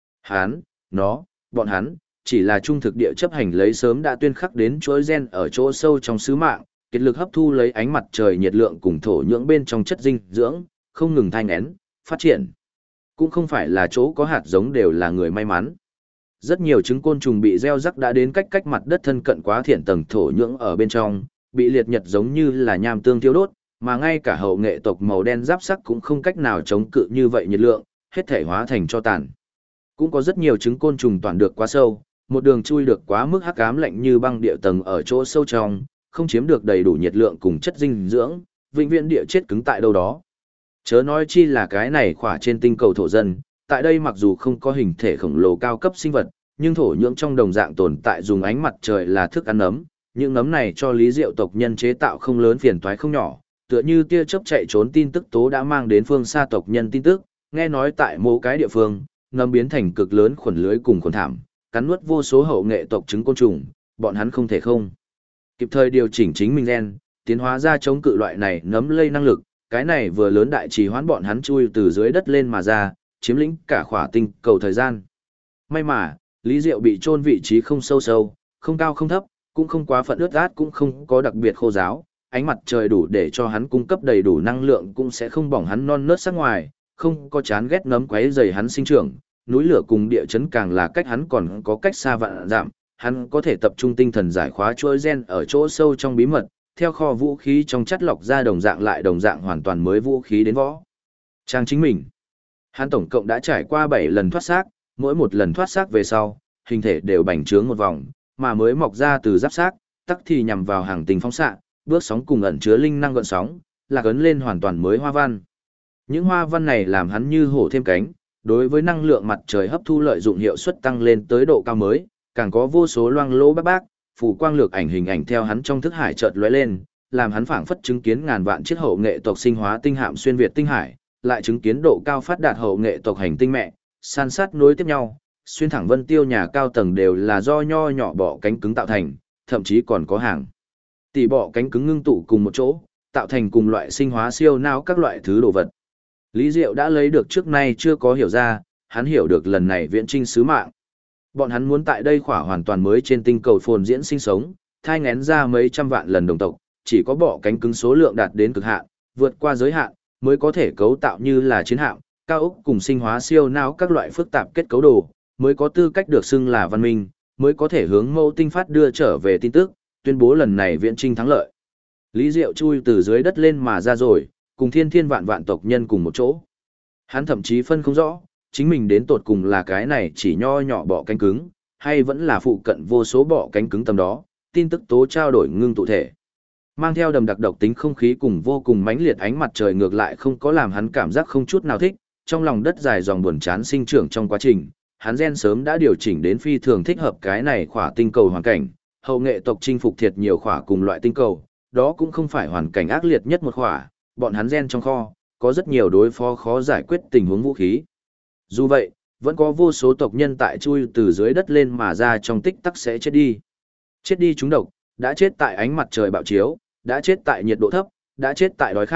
Bọn hắn, chỉ là trung thực địa chấp hành lấy sớm đã tuyên khắc đến chuỗi gen ở chỗ sâu trong sứ mạng, kết lực hấp thu lấy ánh mặt trời nhiệt lượng cùng thổ nhưỡng bên trong chất dinh dưỡng, không ngừng thai nghén, phát triển. Cũng không phải là chỗ có hạt giống đều là người may mắn. Rất nhiều trứng côn trùng bị gieo rắc đã đến cách mặt đất thân cận quá thiện tầng thổ nhưỡng ở bên trong, bị liệt nhật giống như là nham tương thiêu đốt, mà ngay cả hậu nghệ tộc màu đen giáp sắc cũng không cách nào chống cự như vậy nhiệt lượng, hết thể hóa thành cho tàn. Cũng có rất nhiều trứng côn trùng toàn được quá sâu, một đường chui được quá mức hắc ám lạnh như băng địa tầng ở chỗ sâu trong, không chiếm được đầy đủ nhiệt lượng cùng chất dinh dưỡng, vĩnh viễn địa chết cứng tại đâu đó. Chớ nói chi là cái này khỏa trên tinh cầu thổ dân, tại đây mặc dù không có hình thể khổng lồ cao cấp sinh vật, nhưng thổ nhưỡng trong đồng dạng tồn tại dùng ánh mặt trời là thức ăn nấm, những nấm này cho Lý Diệu tộc nhân chế tạo không lớn phiền toái không nhỏ, tựa như tia chớp chạy trốn tin tức tố đã mang đến phương xa tộc nhân tin tức, nghe nói tại mỗi cái địa phương, nấm biến thành cực lớn khuẩn lưới cùng khuẩn thảm, cắn nuốt vô số hậu nghệ tộc trứng côn trùng, bọn hắn không thể không kịp thời điều chỉnh chính mình gen, tiến hóa ra chống cự loại này nấm lây năng lực, cái này vừa lớn đại trì hoãn bọn hắn chui từ dưới đất lên mà ra, chiếm lĩnh cả khỏa tinh cầu thời gian. May mà, Lý Diệu bị chôn vị trí không sâu sâu, không cao không thấp, cũng không quá phận ướt át cũng không có đặc biệt khô ráo, ánh mặt trời đủ để cho hắn cung cấp đầy đủ năng lượng cũng sẽ không bỏng hắn non nớt sắc ngoài, không có chán ghét nấm quấy rầy hắn sinh trưởng, núi lửa cùng địa chấn càng là cách hắn còn có cách xa vạn dặm, hắn có thể tập trung tinh thần giải khóa chuỗi gen ở chỗ sâu trong bí mật, theo kho vũ khí trong chất lọc ra đồng dạng hoàn toàn mới vũ khí đến võ trang chính mình. Hắn tổng cộng đã trải qua 7 lần thoát xác, mỗi một lần thoát xác về sau, hình thể đều bành trướng một vòng, mà mới mọc ra từ giáp xác, tắc thì nhằm vào hàng tình phóng xạ, bước sóng cùng ẩn chứa linh năng gợn sóng, là ấn lên hoàn toàn mới hoa văn. Những hoa văn này làm hắn như hổ thêm cánh, đối với năng lượng mặt trời hấp thu lợi dụng hiệu suất tăng lên tới độ cao mới, càng có vô số loang lỗ bác, phủ quang lược ảnh hình ảnh theo hắn trong thức hải chợt lóe lên, làm hắn phảng phất chứng kiến ngàn vạn chiếc hậu nghệ tộc sinh hóa tinh hạm xuyên việt tinh hải, lại chứng kiến độ cao phát đạt hậu nghệ tộc hành tinh mẹ, san sát nối tiếp nhau, xuyên thẳng vân tiêu nhà cao tầng đều là do nho nhỏ bọ cánh cứng tạo thành, thậm chí còn có hàng tỷ bọ cánh cứng ngưng tụ cùng một chỗ, tạo thành cùng loại sinh hóa siêu não các loại thứ đồ vật. Lý Diệu đã lấy được trước nay chưa có hiểu ra, hắn hiểu được lần này viễn trinh sứ mạng. Bọn hắn muốn tại đây khỏa hoàn toàn mới trên tinh cầu phồn diễn sinh sống, thai ngén ra mấy trăm vạn lần đồng tộc, chỉ có bọ cánh cứng số lượng đạt đến cực hạn, vượt qua giới hạn, mới có thể cấu tạo như là chiến hạm, cao ốc cùng sinh hóa siêu não các loại phức tạp kết cấu đồ, mới có tư cách được xưng là văn minh, mới có thể hướng mẫu tinh phát đưa trở về tin tức, tuyên bố lần này viễn trinh thắng lợi. Lý Diệu chui từ dưới đất lên mà ra rồi, cùng thiên vạn tộc nhân cùng một chỗ. Hắn thậm chí phân không rõ, chính mình đến tột cùng là cái này chỉ nho nhỏ bọ cánh cứng, hay vẫn là phụ cận vô số bọ cánh cứng tầm đó, tin tức tố trao đổi ngưng tụ thể. Mang theo đầm đặc độc tính không khí cùng vô cùng mãnh liệt ánh mặt trời ngược lại không có làm hắn cảm giác không chút nào thích, trong lòng đất dài dòng buồn chán sinh trưởng trong quá trình, hắn gen sớm đã điều chỉnh đến phi thường thích hợp cái này khỏa tinh cầu hoàn cảnh, hậu nghệ tộc chinh phục thiệt nhiều khỏa cùng loại tinh cầu, đó cũng không phải hoàn cảnh ác liệt nhất một khỏa, bọn hắn gen trong kho, có rất nhiều đối phó khó giải quyết tình huống vũ khí. Dù vậy, vẫn có vô số tộc nhân tại chui từ dưới đất lên mà ra trong tích tắc sẽ chết đi. Chết đi trúng độc, đã chết tại ánh mặt trời bạo chiếu, đã chết tại nhiệt độ thấp, đã chết tại đói khát,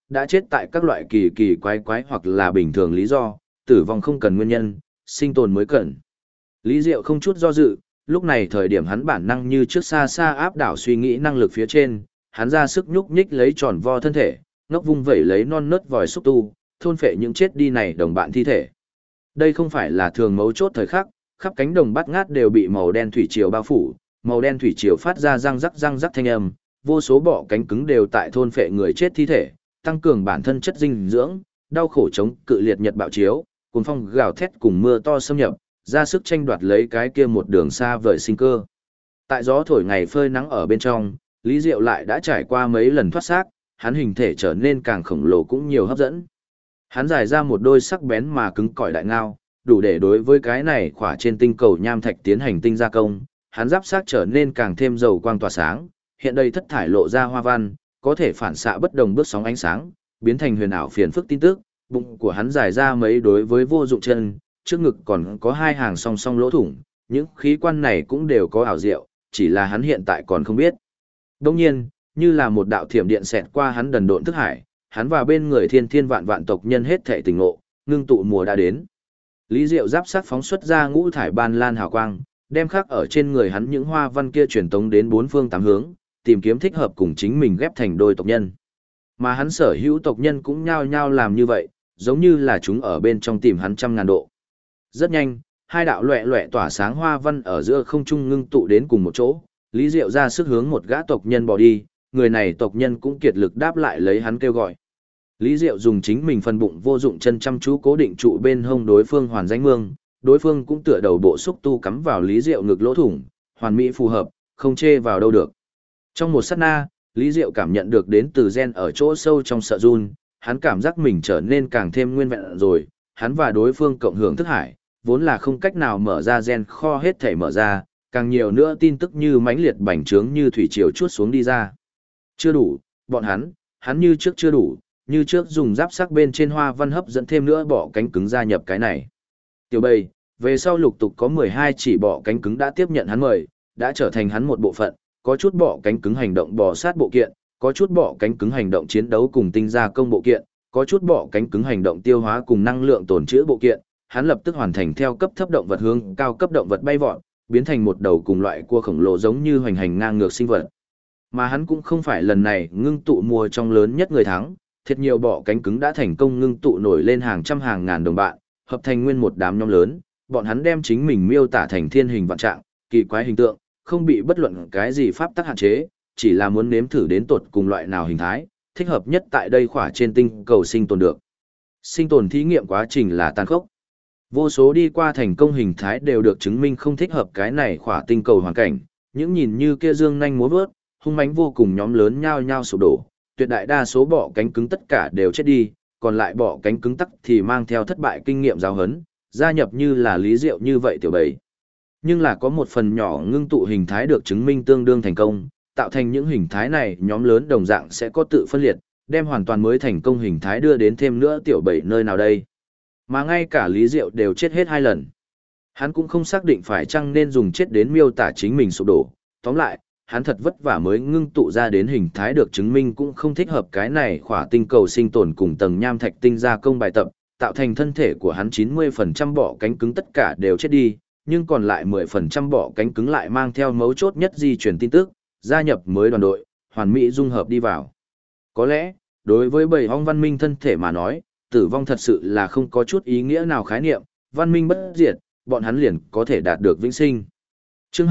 đã chết tại các loại kỳ kỳ quái quái hoặc là bình thường lý do, tử vong không cần nguyên nhân, sinh tồn mới cần. Lý Diệu không chút do dự, lúc này thời điểm hắn bản năng như trước xa xa áp đảo suy nghĩ năng lực phía trên, hắn ra sức nhúc nhích lấy tròn vo thân thể, ngốc vung vẩy lấy non nớt vòi xúc tu, thôn phệ những chết đi này đồng bạn thi thể. Đây không phải là thường mấu chốt thời khắc, khắp cánh đồng bát ngát đều bị màu đen thủy triều bao phủ, màu đen thủy triều phát ra răng rắc thanh âm, vô số bọ cánh cứng đều tại thôn phệ người chết thi thể, tăng cường bản thân chất dinh dưỡng, đau khổ chống cự liệt nhật bạo chiếu, cuồng phong gào thét cùng mưa to xâm nhập, ra sức tranh đoạt lấy cái kia một đường xa vời sinh cơ. Tại gió thổi ngày phơi nắng ở bên trong, Lý Diệu lại đã trải qua mấy lần thoát xác, hắn hình thể trở nên càng khổng lồ cũng nhiều hấp dẫn. Hắn giải ra một đôi sắc bén mà cứng cỏi đại ngao, đủ để đối với cái này khỏa trên tinh cầu nham thạch tiến hành tinh gia công, hắn giáp xác trở nên càng thêm dầu quang tỏa sáng, hiện đây thất thải lộ ra hoa văn, có thể phản xạ bất đồng bước sóng ánh sáng, biến thành huyền ảo phiền phức tin tức, bụng của hắn giải ra mấy đối với vô dụng chân, trước ngực còn có hai hàng song song lỗ thủng, những khí quan này cũng đều có ảo diệu, chỉ là hắn hiện tại còn không biết. Đồng nhiên, như là một đạo thiểm điện xẹt qua hắn đần độn thức hải, hắn và bên người thiên thiên vạn vạn tộc nhân hết thảy tình ngộ, ngưng tụ mùa đã đến. Lý Diệu giáp sát phóng xuất ra ngũ thải ban lan hào quang, đem khắc ở trên người hắn những hoa văn kia truyền tống đến bốn phương tám hướng, tìm kiếm thích hợp cùng chính mình ghép thành đôi tộc nhân. Mà hắn sở hữu tộc nhân cũng nhao nhao làm như vậy, giống như là chúng ở bên trong tìm hắn 100.000 độ. Rất nhanh, hai đạo loẻ loẻ tỏa sáng hoa văn ở giữa không trung ngưng tụ đến cùng một chỗ, Lý Diệu ra sức hướng một gã tộc nhân bỏ đi, người này tộc nhân cũng kiệt lực đáp lại lấy hắn kêu gọi. Lý Diệu dùng chính mình phần bụng vô dụng chân chăm chú cố định trụ bên hông đối phương hoàn danh mương, đối phương cũng tựa đầu bộ xúc tu cắm vào Lý Diệu ngực lỗ thủng, hoàn mỹ phù hợp, không chê vào đâu được. Trong một sát na, Lý Diệu cảm nhận được đến từ gen ở chỗ sâu trong sợ run, hắn cảm giác mình trở nên càng thêm nguyên vẹn rồi, hắn và đối phương cộng hưởng thức hải, vốn là không cách nào mở ra gen kho hết thể mở ra, càng nhiều nữa tin tức như mãnh liệt bành trướng như thủy triều chuốt xuống đi ra. Chưa đủ, bọn hắn như trước chưa đủ, như trước dùng giáp sắc bên trên hoa văn hấp dẫn thêm nữa bọ cánh cứng gia nhập cái này. Tiểu bầy, về sau lục tục có 12 chỉ bọ cánh cứng đã tiếp nhận hắn mời, đã trở thành hắn một bộ phận, có chút bọ cánh cứng hành động bò sát bộ kiện, có chút bọ cánh cứng hành động chiến đấu cùng tinh gia công bộ kiện, có chút bọ cánh cứng hành động tiêu hóa cùng năng lượng tồn trữ bộ kiện, hắn lập tức hoàn thành theo cấp thấp động vật hướng cao cấp động vật bay vọt, biến thành một đầu cùng loại cua khổng lồ giống như hoành hành ngang ngược sinh vật. Mà hắn cũng không phải lần này ngưng tụ mùa trong lớn nhất người thắng, thiệt nhiều bọ cánh cứng đã thành công ngưng tụ nổi lên hàng trăm hàng ngàn đồng bạn, hợp thành nguyên một đám nhóm lớn, bọn hắn đem chính mình miêu tả thành thiên hình vạn trạng, kỳ quái hình tượng, không bị bất luận cái gì pháp tắc hạn chế, chỉ là muốn nếm thử đến tột cùng loại nào hình thái, thích hợp nhất tại đây khỏa trên tinh cầu sinh tồn được. Sinh tồn thí nghiệm quá trình là tàn khốc. Vô số đi qua thành công hình thái đều được chứng minh không thích hợp cái này khỏa tinh cầu hoàn cảnh, những nhìn như kia dương nhanh múa vớt, hung mãnh vô cùng nhóm lớn nhao nhao sụp đổ, tuyệt đại đa số bọ cánh cứng tất cả đều chết đi, còn lại bọ cánh cứng tắc thì mang theo thất bại kinh nghiệm giáo huấn, gia nhập như là Lý Diệu như vậy tiểu bầy. Nhưng là có một phần nhỏ ngưng tụ hình thái được chứng minh tương đương thành công, tạo thành những hình thái này nhóm lớn đồng dạng sẽ có tự phân liệt, đem hoàn toàn mới thành công hình thái đưa đến thêm nữa tiểu bầy nơi nào đây. Mà ngay cả Lý Diệu đều chết hết 2 lần. Hắn cũng không xác định phải chăng nên dùng chết đến miêu tả chính mình sụp đổ. Tóm lại, hắn thật vất vả mới ngưng tụ ra đến hình thái được chứng minh cũng không thích hợp cái này khỏa tinh cầu sinh tồn cùng tầng nham thạch tinh gia công bài tập, tạo thành thân thể của hắn 90% bọ cánh cứng tất cả đều chết đi, nhưng còn lại 10% bọ cánh cứng lại mang theo mấu chốt nhất di truyền tin tức, gia nhập mới đoàn đội, hoàn mỹ dung hợp đi vào. Có lẽ, đối với bầy ong văn minh thân thể mà nói, tử vong thật sự là không có chút ý nghĩa nào khái niệm, văn minh bất diệt, bọn hắn liền có thể đạt được vĩnh sinh. Chương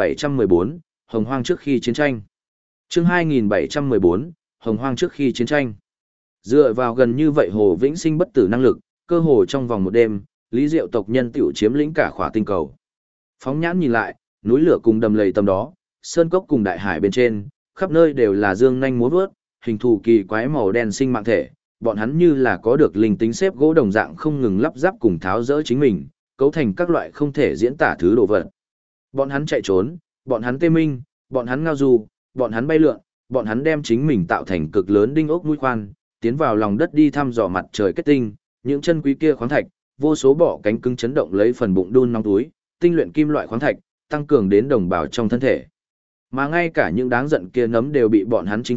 2714, Hồng Hoang trước khi chiến tranh. Chương 2714, Hồng Hoang trước khi chiến tranh. Dựa vào gần như vậy Hồ Vĩnh Sinh bất tử năng lực, cơ hồ trong vòng một đêm, Lý Diệu tộc nhân tiểu chiếm lĩnh cả khỏa tinh cầu. Phóng nhãn nhìn lại, núi lửa cùng đầm lầy tầm đó, sơn cốc cùng đại hải bên trên, khắp nơi đều là dương nhanh múa vớt, hình thù kỳ quái màu đen sinh mạng thể, bọn hắn như là có được linh tính xếp gỗ đồng dạng không ngừng lắp ráp cùng tháo rỡ chính mình, cấu thành các loại không thể diễn tả thứ đồ vật. Bọn hắn chạy trốn, bọn hắn tê minh, bọn hắn ngao du, bọn hắn bay lượn, bọn hắn đem chính mình tạo thành cực lớn đinh ốc mũi khoan, tiến vào lòng đất đi thăm dò mặt trời kết tinh, những chân quý kia khoáng thạch, vô số bọ cánh cứng chấn động lấy phần bụng đun nóng túi, tinh luyện kim loại khoáng thạch, tăng cường đến đồng bào trong thân thể. Mà ngay cả những đáng giận kia nấm đều bị bọn hắn chinh phục,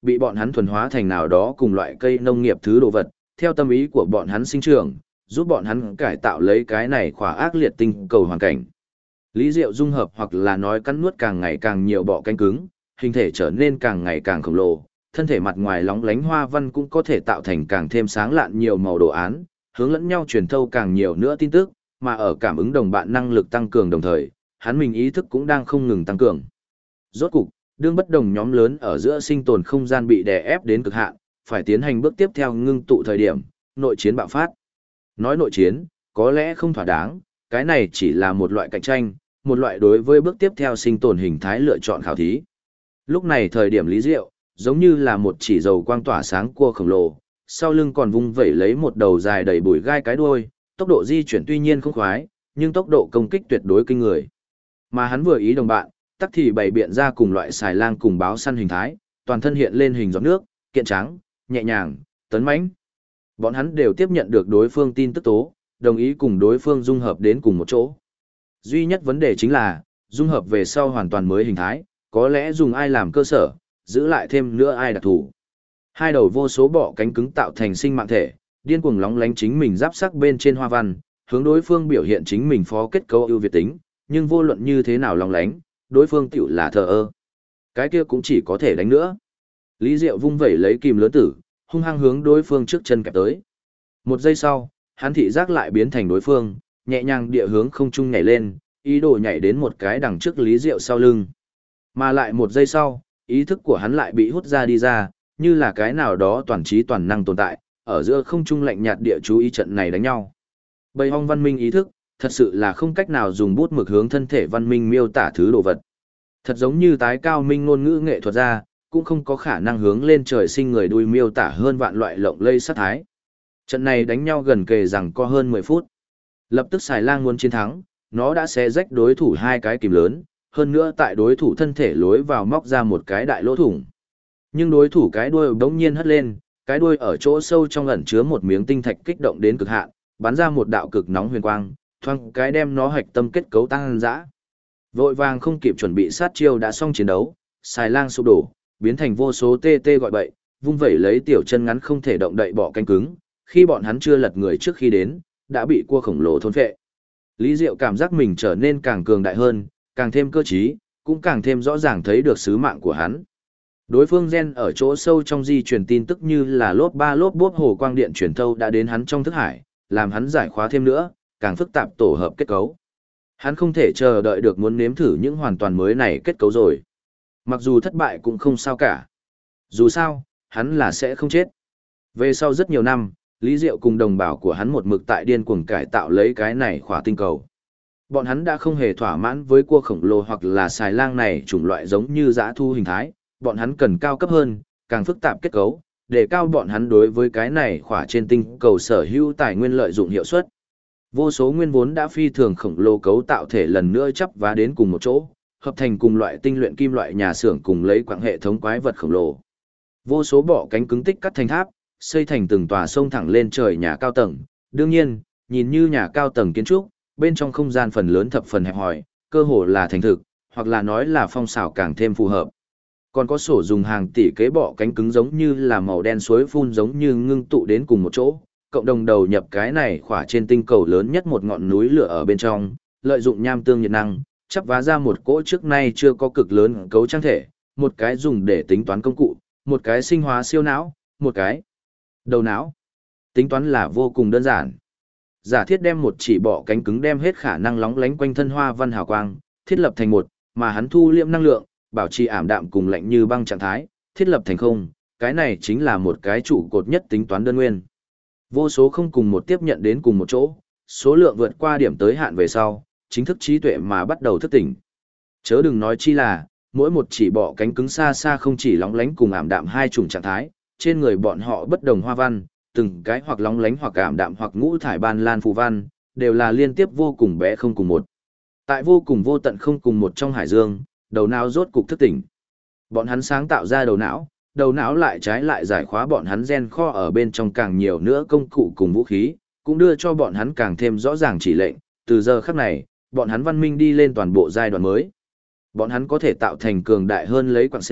bị bọn hắn thuần hóa thành nào đó cùng loại cây nông nghiệp thứ đồ vật, theo tâm ý của bọn hắn sinh trưởng, giúp bọn hắn cải tạo lấy cái này khỏa ác liệt tinh cầu hoàn cảnh. Lý Diệu dung hợp hoặc là nói cắn nuốt càng ngày càng nhiều bọ cánh cứng, hình thể trở nên càng ngày càng khổng lồ, thân thể mặt ngoài lóng lánh hoa văn cũng có thể tạo thành càng thêm sáng lạn nhiều màu đồ án, hướng lẫn nhau truyền thâu càng nhiều nữa tin tức, mà ở cảm ứng đồng bạn năng lực tăng cường đồng thời, hắn mình ý thức cũng đang không ngừng tăng cường. Rốt cục, đương bất đồng nhóm lớn ở giữa sinh tồn không gian bị đè ép đến cực hạn, phải tiến hành bước tiếp theo ngưng tụ thời điểm, nội chiến bạo phát. Nói nội chiến, có lẽ không thỏa đáng, cái này chỉ là một loại cạnh tranh, một loại đối với bước tiếp theo sinh tồn hình thái lựa chọn khảo thí. Lúc này thời điểm Lý Diệu, giống như là một chỉ dầu quang tỏa sáng cua khổng lồ, sau lưng còn vung vẩy lấy một đầu dài đầy bụi gai cái đuôi, tốc độ di chuyển tuy nhiên không khoái, nhưng tốc độ công kích tuyệt đối kinh người. Mà hắn vừa ý đồng bạn, tắc thì bày biện ra cùng loại xài lang cùng báo săn hình thái, toàn thân hiện lên hình giọt nước, kiện trắng, nhẹ nhàng, tấn mãnh. Bọn hắn đều tiếp nhận được đối phương tin tức tố, đồng ý cùng đối phương dung hợp đến cùng một chỗ. Duy nhất vấn đề chính là, dung hợp về sau hoàn toàn mới hình thái, có lẽ dùng ai làm cơ sở, giữ lại thêm nữa ai đặc thủ. Hai đầu vô số bọ cánh cứng tạo thành sinh mạng thể, điên cuồng lóng lánh chính mình giáp sắc bên trên hoa văn, hướng đối phương biểu hiện chính mình phó kết cấu ưu việt tính, nhưng vô luận như thế nào lóng lánh, đối phương tiểu là thờ ơ. Cái kia cũng chỉ có thể đánh nữa. Lý Diệu vung vẩy lấy kìm lớn tử, hung hăng hướng đối phương trước chân kẹp tới. Một giây sau, hắn thị giác lại biến thành đối phương, nhẹ nhàng địa hướng không trung nhảy lên, ý đồ nhảy đến một cái đằng trước Lý Diệu sau lưng. Mà lại một giây sau, ý thức của hắn lại bị hút ra đi ra, như là cái nào đó toàn trí toàn năng tồn tại, ở giữa không trung lạnh nhạt địa chú ý trận này đánh nhau. Bầy ong văn minh ý thức, thật sự là không cách nào dùng bút mực hướng thân thể văn minh miêu tả thứ đồ vật. Thật giống như tái cao minh ngôn ngữ nghệ thuật ra, cũng không có khả năng hướng lên trời sinh người đuôi miêu tả hơn vạn loại lộng lây sát thái. Trận này đánh nhau gần kề rằng có hơn 10 phút. Lập tức xài lang muốn chiến thắng, nó đã xé rách đối thủ hai cái kìm lớn, hơn nữa tại đối thủ thân thể lối vào móc ra một cái đại lỗ thủng. Nhưng đối thủ cái đuôi bỗng nhiên hất lên, cái đuôi ở chỗ sâu trong ẩn chứa một miếng tinh thạch kích động đến cực hạn, bắn ra một đạo cực nóng huyền quang, thoáng cái đem nó hạch tâm kết cấu tăng dã. Vội vàng không kịp chuẩn bị sát chiêu đã xong chiến đấu, xài lang sụp đổ, biến thành vô số tê tê gọi bậy, vung vẩy lấy tiểu chân ngắn không thể động đậy bọ cánh cứng, khi bọn hắn chưa lật người trước khi đến, đã bị cua khổng lồ thôn phệ. Lý Diệu cảm giác mình trở nên càng cường đại hơn, càng thêm cơ trí, cũng càng thêm rõ ràng thấy được sứ mạng của hắn. Đối phương gen ở chỗ sâu trong di truyền tin tức như là lốp ba lốp bốp hồ quang điện truyền thâu đã đến hắn trong thức hải, làm hắn giải khóa thêm nữa, càng phức tạp tổ hợp kết cấu. Hắn không thể chờ đợi được muốn nếm thử những hoàn toàn mới này kết cấu rồi. Mặc dù thất bại cũng không sao cả. Dù sao, hắn là sẽ không chết. Về sau rất nhiều năm, Lý Diệu cùng đồng bào của hắn một mực tại điên cuồng cải tạo lấy cái này khỏa tinh cầu. Bọn hắn đã không hề thỏa mãn với cua khổng lồ hoặc là xài lang này chủng loại giống như dã thu hình thái, bọn hắn cần cao cấp hơn, càng phức tạp kết cấu, để cao bọn hắn đối với cái này khỏa trên tinh cầu sở hữu tài nguyên lợi dụng hiệu suất. Vô số nguyên vốn đã phi thường khổng lồ cấu tạo thể lần nữa chắp vá đến cùng một chỗ, hợp thành cùng loại tinh luyện kim loại nhà xưởng cùng lấy quặng hệ thống quái vật khổng lồ. Vô số bọ cánh cứng tích cắt thành tháp, xây thành từng tòa sông thẳng lên trời nhà cao tầng. Đương nhiên, nhìn như nhà cao tầng kiến trúc, bên trong không gian phần lớn thập phần hẹp hòi, cơ hồ là thành thực, hoặc là nói là phong xảo càng thêm phù hợp. Còn có sổ dùng hàng tỷ kế bọ cánh cứng giống như là màu đen suối phun giống như ngưng tụ đến cùng một chỗ, cộng đồng đầu nhập cái này khỏa trên tinh cầu lớn nhất một ngọn núi lửa ở bên trong, lợi dụng nham tương nhiệt năng, chắp vá ra một cỗ trước nay chưa có cực lớn cấu trang thể, một cái dùng để tính toán công cụ, một cái sinh hóa siêu não, một cái đầu não. Tính toán là vô cùng đơn giản. Giả thiết đem một chỉ bọ cánh cứng đem hết khả năng lóng lánh quanh thân hoa văn hào quang, thiết lập thành một, mà hắn thu liệm năng lượng, bảo trì ảm đạm cùng lạnh như băng trạng thái, thiết lập thành không, cái này chính là một cái trụ cột nhất tính toán đơn nguyên. Vô số không cùng một tiếp nhận đến cùng một chỗ, số lượng vượt qua điểm tới hạn về sau, chính thức trí tuệ mà bắt đầu thức tỉnh. Chớ đừng nói chi là, mỗi một chỉ bọ cánh cứng xa xa không chỉ lóng lánh cùng ảm đạm hai chủng trạng thái, trên người bọn họ bất đồng hoa văn, từng cái hoặc lóng lánh hoặc ảm đạm hoặc ngũ thải ban lan phù văn, đều là liên tiếp vô cùng bé không cùng một. Tại vô cùng vô tận không cùng một trong hải dương, đầu não rốt cục thức tỉnh. Bọn hắn sáng tạo ra đầu não lại trái lại giải khóa bọn hắn gen kho ở bên trong càng nhiều nữa công cụ cùng vũ khí, cũng đưa cho bọn hắn càng thêm rõ ràng chỉ lệnh, từ giờ khắc này, bọn hắn văn minh đi lên toàn bộ giai đoạn mới. Bọn hắn có thể tạo thành cường đại hơn lấy quặng xe,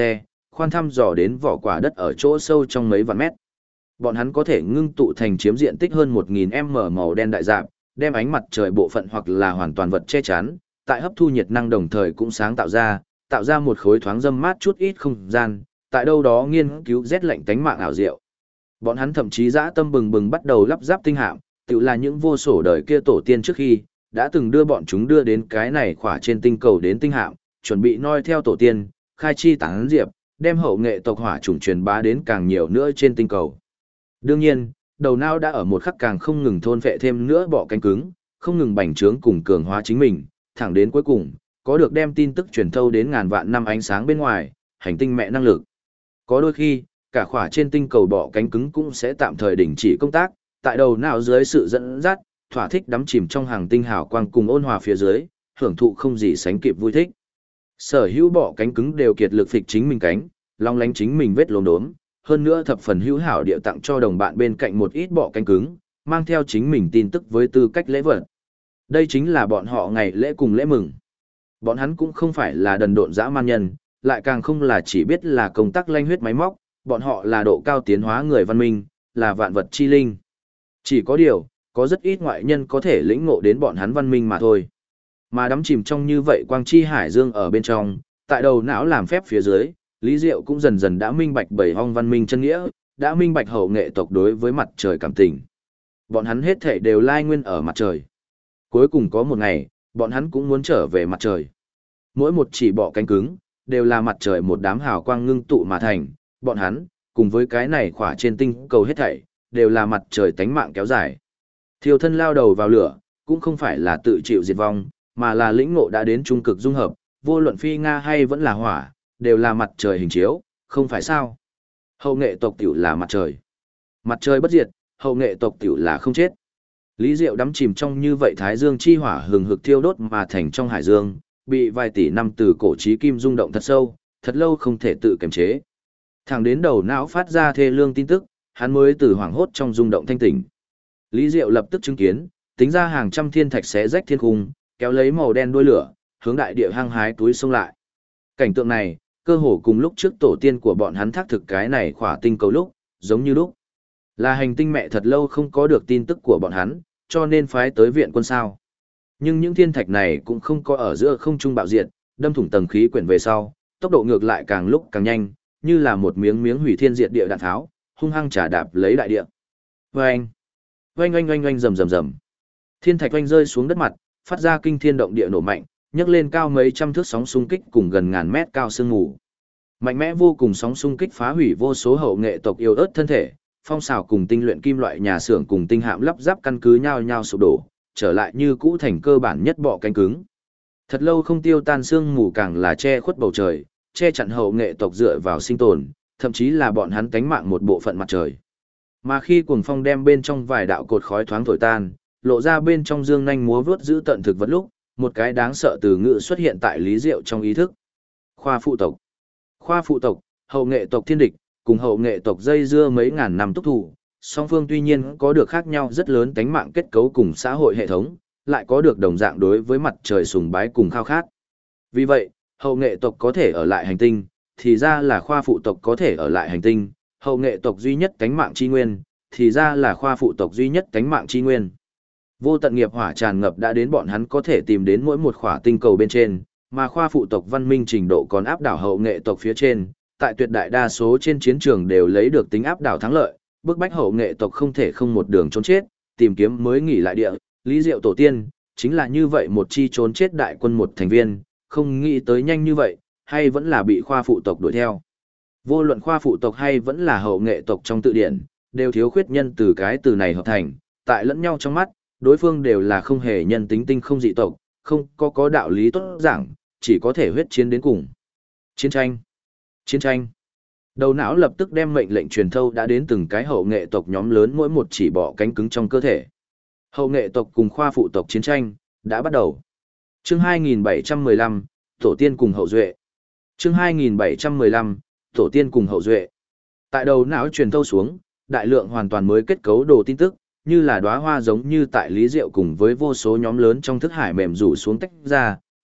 khoan thăm dò đến vỏ quả đất ở chỗ sâu trong mấy vạn mét. Bọn hắn có thể ngưng tụ thành chiếm diện tích hơn 1000m màu đen đại dạp, đem ánh mặt trời bộ phận hoặc là hoàn toàn vật che chắn, tại hấp thu nhiệt năng đồng thời cũng sáng tạo ra một khối thoáng râm mát chút ít không gian, tại đâu đó nghiên cứu rét lạnh tánh mạng ảo diệu. Bọn hắn thậm chí dã tâm bừng bừng bắt đầu lắp ráp tinh hạm, tự là những vô sổ đời kia tổ tiên trước khi đã từng đưa bọn chúng đưa đến cái này khỏa trên tinh cầu đến tinh hạm, chuẩn bị noi theo tổ tiên, khai chi tán diệp, đem hậu nghệ tộc hỏa chủng truyền bá đến càng nhiều nữa trên tinh cầu. Đương nhiên, đầu não đã ở một khắc càng không ngừng thôn phệ thêm nữa bọ cánh cứng, không ngừng bành trướng cùng cường hóa chính mình, thẳng đến cuối cùng, có được đem tin tức truyền thâu đến ngàn vạn năm ánh sáng bên ngoài, hành tinh mẹ năng lực. Có đôi khi, cả khỏa trên tinh cầu bọ cánh cứng cũng sẽ tạm thời đình chỉ công tác, tại đầu não dưới sự dẫn dắt, thỏa thích đắm chìm trong hàng tinh hào quang cùng ôn hòa phía dưới, hưởng thụ không gì sánh kịp vui thích. Sở hữu bọ cánh cứng đều kiệt lực phịch chính mình cánh, long lánh chính mình vết lốm đốm, hơn nữa thập phần hữu hảo địa tặng cho đồng bạn bên cạnh một ít bọ cánh cứng, mang theo chính mình tin tức với tư cách lễ vật. Đây chính là bọn họ ngày lễ cùng lễ mừng. Bọn hắn cũng không phải là đần độn dã man nhân, lại càng không là chỉ biết là công tác lanh huyết máy móc, bọn họ là độ cao tiến hóa người văn minh, là vạn vật chi linh. Chỉ có điều, có rất ít ngoại nhân có thể lĩnh ngộ đến bọn hắn văn minh mà thôi. Mà đắm chìm trong như vậy quang chi hải dương ở bên trong, tại đầu não làm phép phía dưới, Lý Diệu cũng dần dần đã minh bạch bảy hong văn minh chân nghĩa, đã minh bạch hậu nghệ tộc đối với mặt trời cảm tình. Bọn hắn hết thảy đều lai nguyên ở mặt trời. Cuối cùng có một ngày, bọn hắn cũng muốn trở về mặt trời. Mỗi một chỉ bọ cánh cứng, đều là mặt trời một đám hào quang ngưng tụ mà thành, bọn hắn, cùng với cái này khỏa trên tinh cầu hết thảy, đều là mặt trời tánh mạng kéo dài. Thiêu thân lao đầu vào lửa, cũng không phải là tự chịu diệt vong, mà là lĩnh ngộ đã đến trung cực dung hợp, vô luận phi Nga hay vẫn là hỏa, đều là mặt trời hình chiếu, không phải sao. Hậu nghệ tộc tiểu là mặt trời. Mặt trời bất diệt, hậu nghệ tộc tiểu là không chết. Lý Diệu đắm chìm trong như vậy thái dương chi hỏa hừng hực thiêu đốt mà thành trong hải dương, bị vài tỷ năm từ cổ chí kim rung động thật sâu, thật lâu không thể tự kiềm chế. Thẳng đến đầu não phát ra thê lương tin tức, hắn mới từ hoảng hốt trong rung động thanh tỉnh. Lý Diệu lập tức chứng kiến, tính ra hàng trăm thiên thạch xé rách thiên khung, kéo lấy màu đen đuôi lửa, hướng đại địa hăng hái túi sông lại. Cảnh tượng này, cơ hồ cùng lúc trước tổ tiên của bọn hắn thác thực cái này khỏa tinh cầu lúc, giống như lúc. Là hành tinh mẹ thật lâu không có được tin tức của bọn hắn, cho nên phái tới viện quân sao. Nhưng những thiên thạch này cũng không có ở giữa không trung bạo diệt, đâm thủng tầng khí quyển về sau, tốc độ ngược lại càng lúc càng nhanh, như là một miếng miếng hủy thiên diệt địa đạn tháo, hung hăng trả đạp lấy đại địa. Oanh! Oanh oanh oanh oanh rầm rầm rầm. Thiên thạch oanh rơi xuống đất mặt, phát ra kinh thiên động địa nổ mạnh, nhấc lên cao mấy trăm thước sóng xung kích cùng gần ngàn mét cao sương mù. Mạnh mẽ vô cùng sóng xung kích phá hủy vô số hậu nghệ tộc yêu ớt thân thể, phong xào cùng tinh luyện kim loại nhà xưởng cùng tinh hạm lắp ráp căn cứ nhau nhau sụp đổ, trở lại như cũ thành cơ bản nhất bọ cánh cứng. Thật lâu không tiêu tan sương mù càng là che khuất bầu trời, che chặn hậu nghệ tộc dựa vào sinh tồn, thậm chí là bọn hắn cánh mạng một bộ phận mặt trời. Mà khi cuồng phong đem bên trong vài đạo cột khói thoáng thổi tan, lộ ra bên trong dương nhanh múa vớt giữ tận thực vật lúc, một cái đáng sợ từ ngữ xuất hiện tại Lý Diệu trong ý thức. Khoa phụ tộc. Khoa phụ tộc, hậu nghệ tộc thiên địch, cùng hậu nghệ tộc dây dưa mấy ngàn năm túc thủ, song phương tuy nhiên có được khác nhau rất lớn tánh mạng kết cấu cùng xã hội hệ thống, lại có được đồng dạng đối với mặt trời sùng bái cùng khao khát. Vì vậy, hậu nghệ tộc có thể ở lại hành tinh, thì ra là khoa phụ tộc có thể ở lại hành tinh, hậu nghệ tộc duy nhất tánh mạng chi nguyên, thì ra là khoa phụ tộc duy nhất tánh mạng chi nguyên. Vô tận nghiệp hỏa tràn ngập đã đến bọn hắn có thể tìm đến mỗi một khỏa tinh cầu bên trên, mà khoa phụ tộc văn minh trình độ còn áp đảo hậu nghệ tộc phía trên, tại tuyệt đại đa số trên chiến trường đều lấy được tính áp đảo thắng lợi, bức bách hậu nghệ tộc không thể không một đường trốn chết, tìm kiếm mới nghỉ lại địa, Lý Diệu tổ tiên, chính là như vậy một chi trốn chết đại quân một thành viên, không nghĩ tới nhanh như vậy, hay vẫn là bị khoa phụ tộc đuổi theo. Vô luận khoa phụ tộc hay vẫn là hậu nghệ tộc trong tự điển, đều thiếu khuyết nhân từ cái từ này hợp thành, tại lẫn nhau trong mắt, đối phương đều là không hề nhân tính tinh không dị tộc, không có đạo lý tốt giảng, chỉ có thể huyết chiến đến cùng. Chiến tranh. Chiến tranh. Đầu não lập tức đem mệnh lệnh truyền thâu đã đến từng cái hậu nghệ tộc nhóm lớn mỗi một chỉ bọ cánh cứng trong cơ thể. Hậu nghệ tộc cùng khoa phụ tộc chiến tranh đã bắt đầu. Chương 2715, Tổ tiên cùng hậu duệ. Chương 2715, Tổ tiên cùng hậu duệ. Tại đầu não truyền thâu xuống, đại lượng hoàn toàn mới kết cấu đồ tin tức, như là đóa hoa giống như tại Lý Diệu cùng với vô số nhóm lớn trong thức hải mềm rủ xuống tách ra,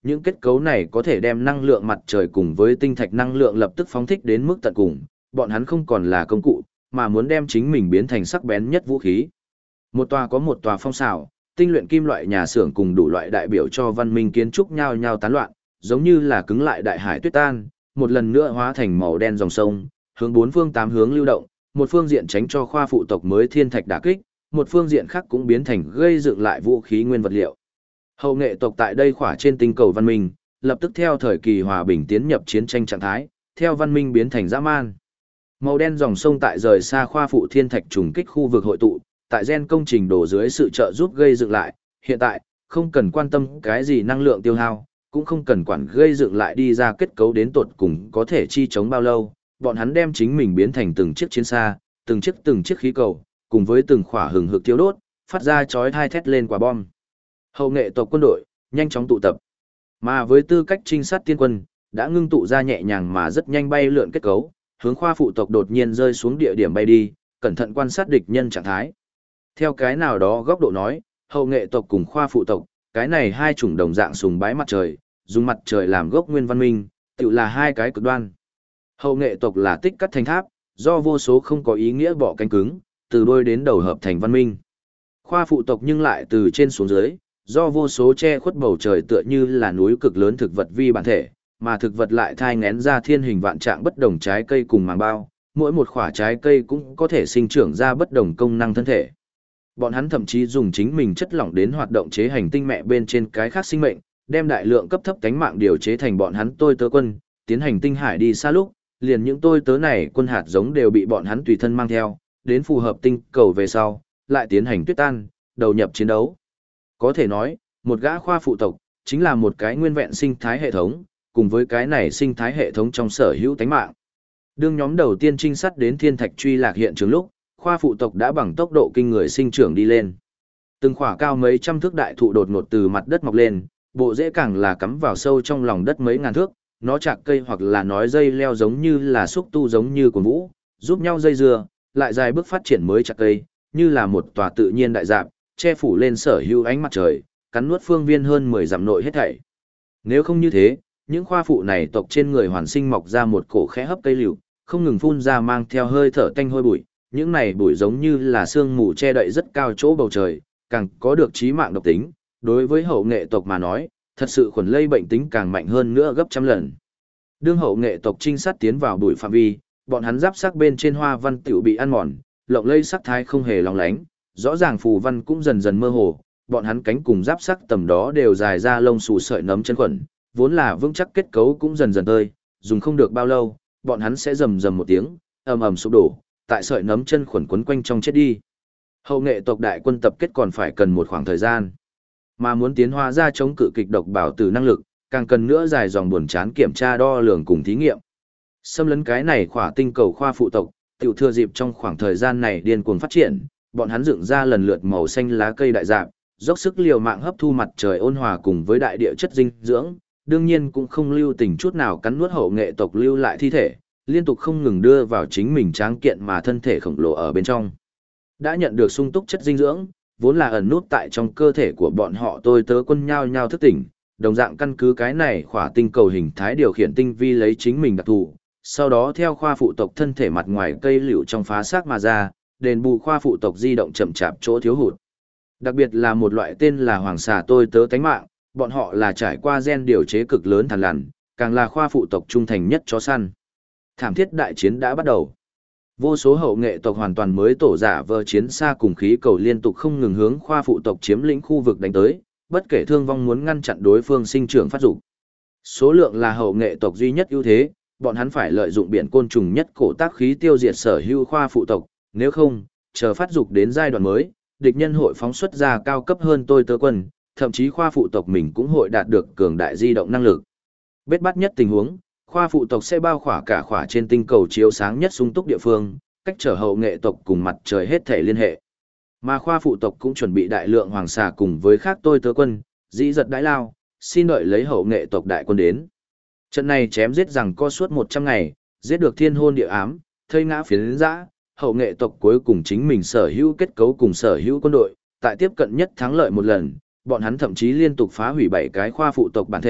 những kết cấu này có thể đem năng lượng mặt trời cùng với tinh thạch năng lượng lập tức phóng thích đến mức tận cùng, bọn hắn không còn là công cụ, mà muốn đem chính mình biến thành sắc bén nhất vũ khí. Một tòa có một tòa phong xào, tinh luyện kim loại nhà xưởng cùng đủ loại đại biểu cho văn minh kiến trúc nhao nhao tán loạn, giống như là cứng lại đại hải tuyết tan, một lần nữa hóa thành màu đen dòng sông, hướng bốn phương tám hướng lưu động, một phương diện tránh cho khoa phụ tộc mới thiên thạch đả kích, một phương diện khác cũng biến thành gây dựng lại vũ khí nguyên vật liệu. Hậu nghệ tộc tại đây khỏa trên tinh cầu văn minh, lập tức theo thời kỳ hòa bình tiến nhập chiến tranh trạng thái, theo văn minh biến thành dã man. Màu đen dòng sông tại rời xa khoa phụ thiên thạch trùng kích khu vực hội tụ, tại gen công trình đổ dưới sự trợ giúp gây dựng lại, hiện tại, không cần quan tâm cái gì năng lượng tiêu hao, cũng không cần quản gây dựng lại đi ra kết cấu đến tột cùng có thể chi chống bao lâu, bọn hắn đem chính mình biến thành từng chiếc chiến xa, từng chiếc khí cầu, cùng với từng khỏa hừng hực thiêu đốt, phát ra chói tai thét lên quả bom. Hậu nghệ tộc quân đội, nhanh chóng tụ tập. Mà với tư cách trinh sát tiên quân, đã ngưng tụ ra nhẹ nhàng mà rất nhanh bay lượn kết cấu, hướng khoa phụ tộc đột nhiên rơi xuống địa điểm bay đi, cẩn thận quan sát địch nhân trạng thái. Theo cái nào đó góc độ nói, hậu nghệ tộc cùng khoa phụ tộc, cái này hai chủng đồng dạng sùng bái mặt trời, dùng mặt trời làm gốc nguyên văn minh, tự là hai cái cực đoan. Hậu nghệ tộc là tích cắt thành tháp, do vô số không có ý nghĩa bỏ cánh cứng, từ đuôi đến đầu hợp thành văn minh. Khoa phụ tộc nhưng lại từ trên xuống dưới, do vô số che khuất bầu trời tựa như là núi cực lớn thực vật vi bản thể, mà thực vật lại thai ngén ra thiên hình vạn trạng bất đồng trái cây cùng màng bao, mỗi một quả trái cây cũng có thể sinh trưởng ra bất đồng công năng thân thể. Bọn hắn thậm chí dùng chính mình chất lỏng đến hoạt động chế hành tinh mẹ bên trên cái khác sinh mệnh, đem đại lượng cấp thấp cánh mạng điều chế thành bọn hắn tôi tớ quân, tiến hành tinh hải đi xa lúc, liền những tôi tớ này quân hạt giống đều bị bọn hắn tùy thân mang theo, đến phù hợp tinh cầu về sau, lại tiến hành tuyết tan, đầu nhập chiến đấu. Có thể nói, một gã khoa phụ tộc, chính là một cái nguyên vẹn sinh thái hệ thống, cùng với cái này sinh thái hệ thống trong sở hữu tánh mạng. Đương nhóm đầu tiên trinh sát đến thiên thạch truy lạc hiện trường lúc, khoa phụ tộc đã bằng tốc độ kinh người sinh trưởng đi lên. Từng khỏa cao mấy trăm thước đại thụ đột ngột từ mặt đất mọc lên, bộ rễ càng là cắm vào sâu trong lòng đất mấy ngàn thước, nó chạc cây hoặc là nói dây leo giống như là xúc tu giống như của vũ, giúp nhau dây dưa, lại dài bước phát triển mới chạc cây, như là một tòa tự nhiên đại dạp, che phủ lên sở hữu ánh mặt trời, cắn nuốt phương viên hơn 10 dặm nội hết thảy. Nếu không như thế, những khoa phụ này tộc trên người hoàn sinh mọc ra một cổ khẽ hấp cây liễu, không ngừng phun ra mang theo hơi thở tanh hôi bụi, những này bụi giống như là sương mù che đậy rất cao chỗ bầu trời, càng có được chí mạng độc tính, đối với hậu nghệ tộc mà nói, thật sự khuẩn lây bệnh tính càng mạnh hơn nữa gấp trăm lần. Đương hậu nghệ tộc trinh sát tiến vào bụi phạm vi, bọn hắn giáp sắc bên trên hoa văn tiểu bị ăn mòn, lộng lây sắc thái không hề lóng lánh, rõ ràng phù văn cũng dần dần mơ hồ, bọn hắn cánh cùng giáp sắc tầm đó đều dài ra lông xù sợi nấm chân khuẩn, vốn là vững chắc kết cấu cũng dần dần tơi, dùng không được bao lâu, bọn hắn sẽ rầm rầm một tiếng, ầm ầm sụp đổ, tại sợi nấm chân khuẩn quấn quanh trong chết đi. Hậu nghệ tộc đại quân tập kết còn phải cần một khoảng thời gian, mà muốn tiến hóa ra chống cự kịch độc bảo tử năng lực, càng cần nữa dài dòng buồn chán kiểm tra đo lường cùng thí nghiệm. Xâm lấn cái này khỏa tinh cầu khoa phụ tộc, tiểu thừa dịp trong khoảng thời gian này điên cuồng phát triển, bọn hắn dựng ra lần lượt màu xanh lá cây đại dạp, dốc sức liều mạng hấp thu mặt trời ôn hòa cùng với đại địa chất dinh dưỡng, đương nhiên cũng không lưu tình chút nào cắn nuốt hậu nghệ tộc lưu lại thi thể, liên tục không ngừng đưa vào chính mình tráng kiện mà thân thể khổng lồ ở bên trong. Đã nhận được sung túc chất dinh dưỡng, vốn là ẩn nút tại trong cơ thể của bọn họ tôi tớ quân nhao nhao thức tỉnh, đồng dạng căn cứ cái này khỏa tinh cầu hình thái điều khiển tinh vi lấy chính mình đặc thù, sau đó theo khoa phụ tộc thân thể mặt ngoài cây liễu trong phá xác mà ra, đền bù khoa phụ tộc di động chậm chạp chỗ thiếu hụt. Đặc biệt là một loại tên là hoàng xà tôi tớ tánh mạng, bọn họ là trải qua gen điều chế cực lớn thằn lằn, càng là khoa phụ tộc trung thành nhất chó săn. Thảm thiết đại chiến đã bắt đầu. Vô số hậu nghệ tộc hoàn toàn mới tổ giả vờ chiến xa cùng khí cầu liên tục không ngừng hướng khoa phụ tộc chiếm lĩnh khu vực đánh tới, bất kể thương vong muốn ngăn chặn đối phương sinh trưởng phát dục. Số lượng là hậu nghệ tộc duy nhất ưu thế, bọn hắn phải lợi dụng biển côn trùng nhất cổ tác khí tiêu diệt sở hữu khoa phụ tộc, nếu không, chờ phát dục đến giai đoạn mới, địch nhân hội phóng xuất ra cao cấp hơn tôi tớ quân, thậm chí khoa phụ tộc mình cũng hội đạt được cường đại di động năng lực. Bết bát nhất tình huống, khoa phụ tộc sẽ bao khỏa cả khỏa trên tinh cầu chiếu sáng nhất sung túc địa phương, cách trở hậu nghệ tộc cùng mặt trời hết thể liên hệ. Mà khoa phụ tộc cũng chuẩn bị đại lượng hoàng xà cùng với khác tôi tớ quân, dĩ giật đãi lao, xin đợi lấy hậu nghệ tộc đại quân đến. Trận này chém giết rằng co suốt 100 ngày, giết được thiên hôn địa ám, thây ngã phiến dã, hậu nghệ tộc cuối cùng chính mình sở hữu kết cấu cùng sở hữu quân đội, tại tiếp cận nhất thắng lợi một lần, bọn hắn thậm chí liên tục phá hủy 7 cái khoa phụ tộc bản thể,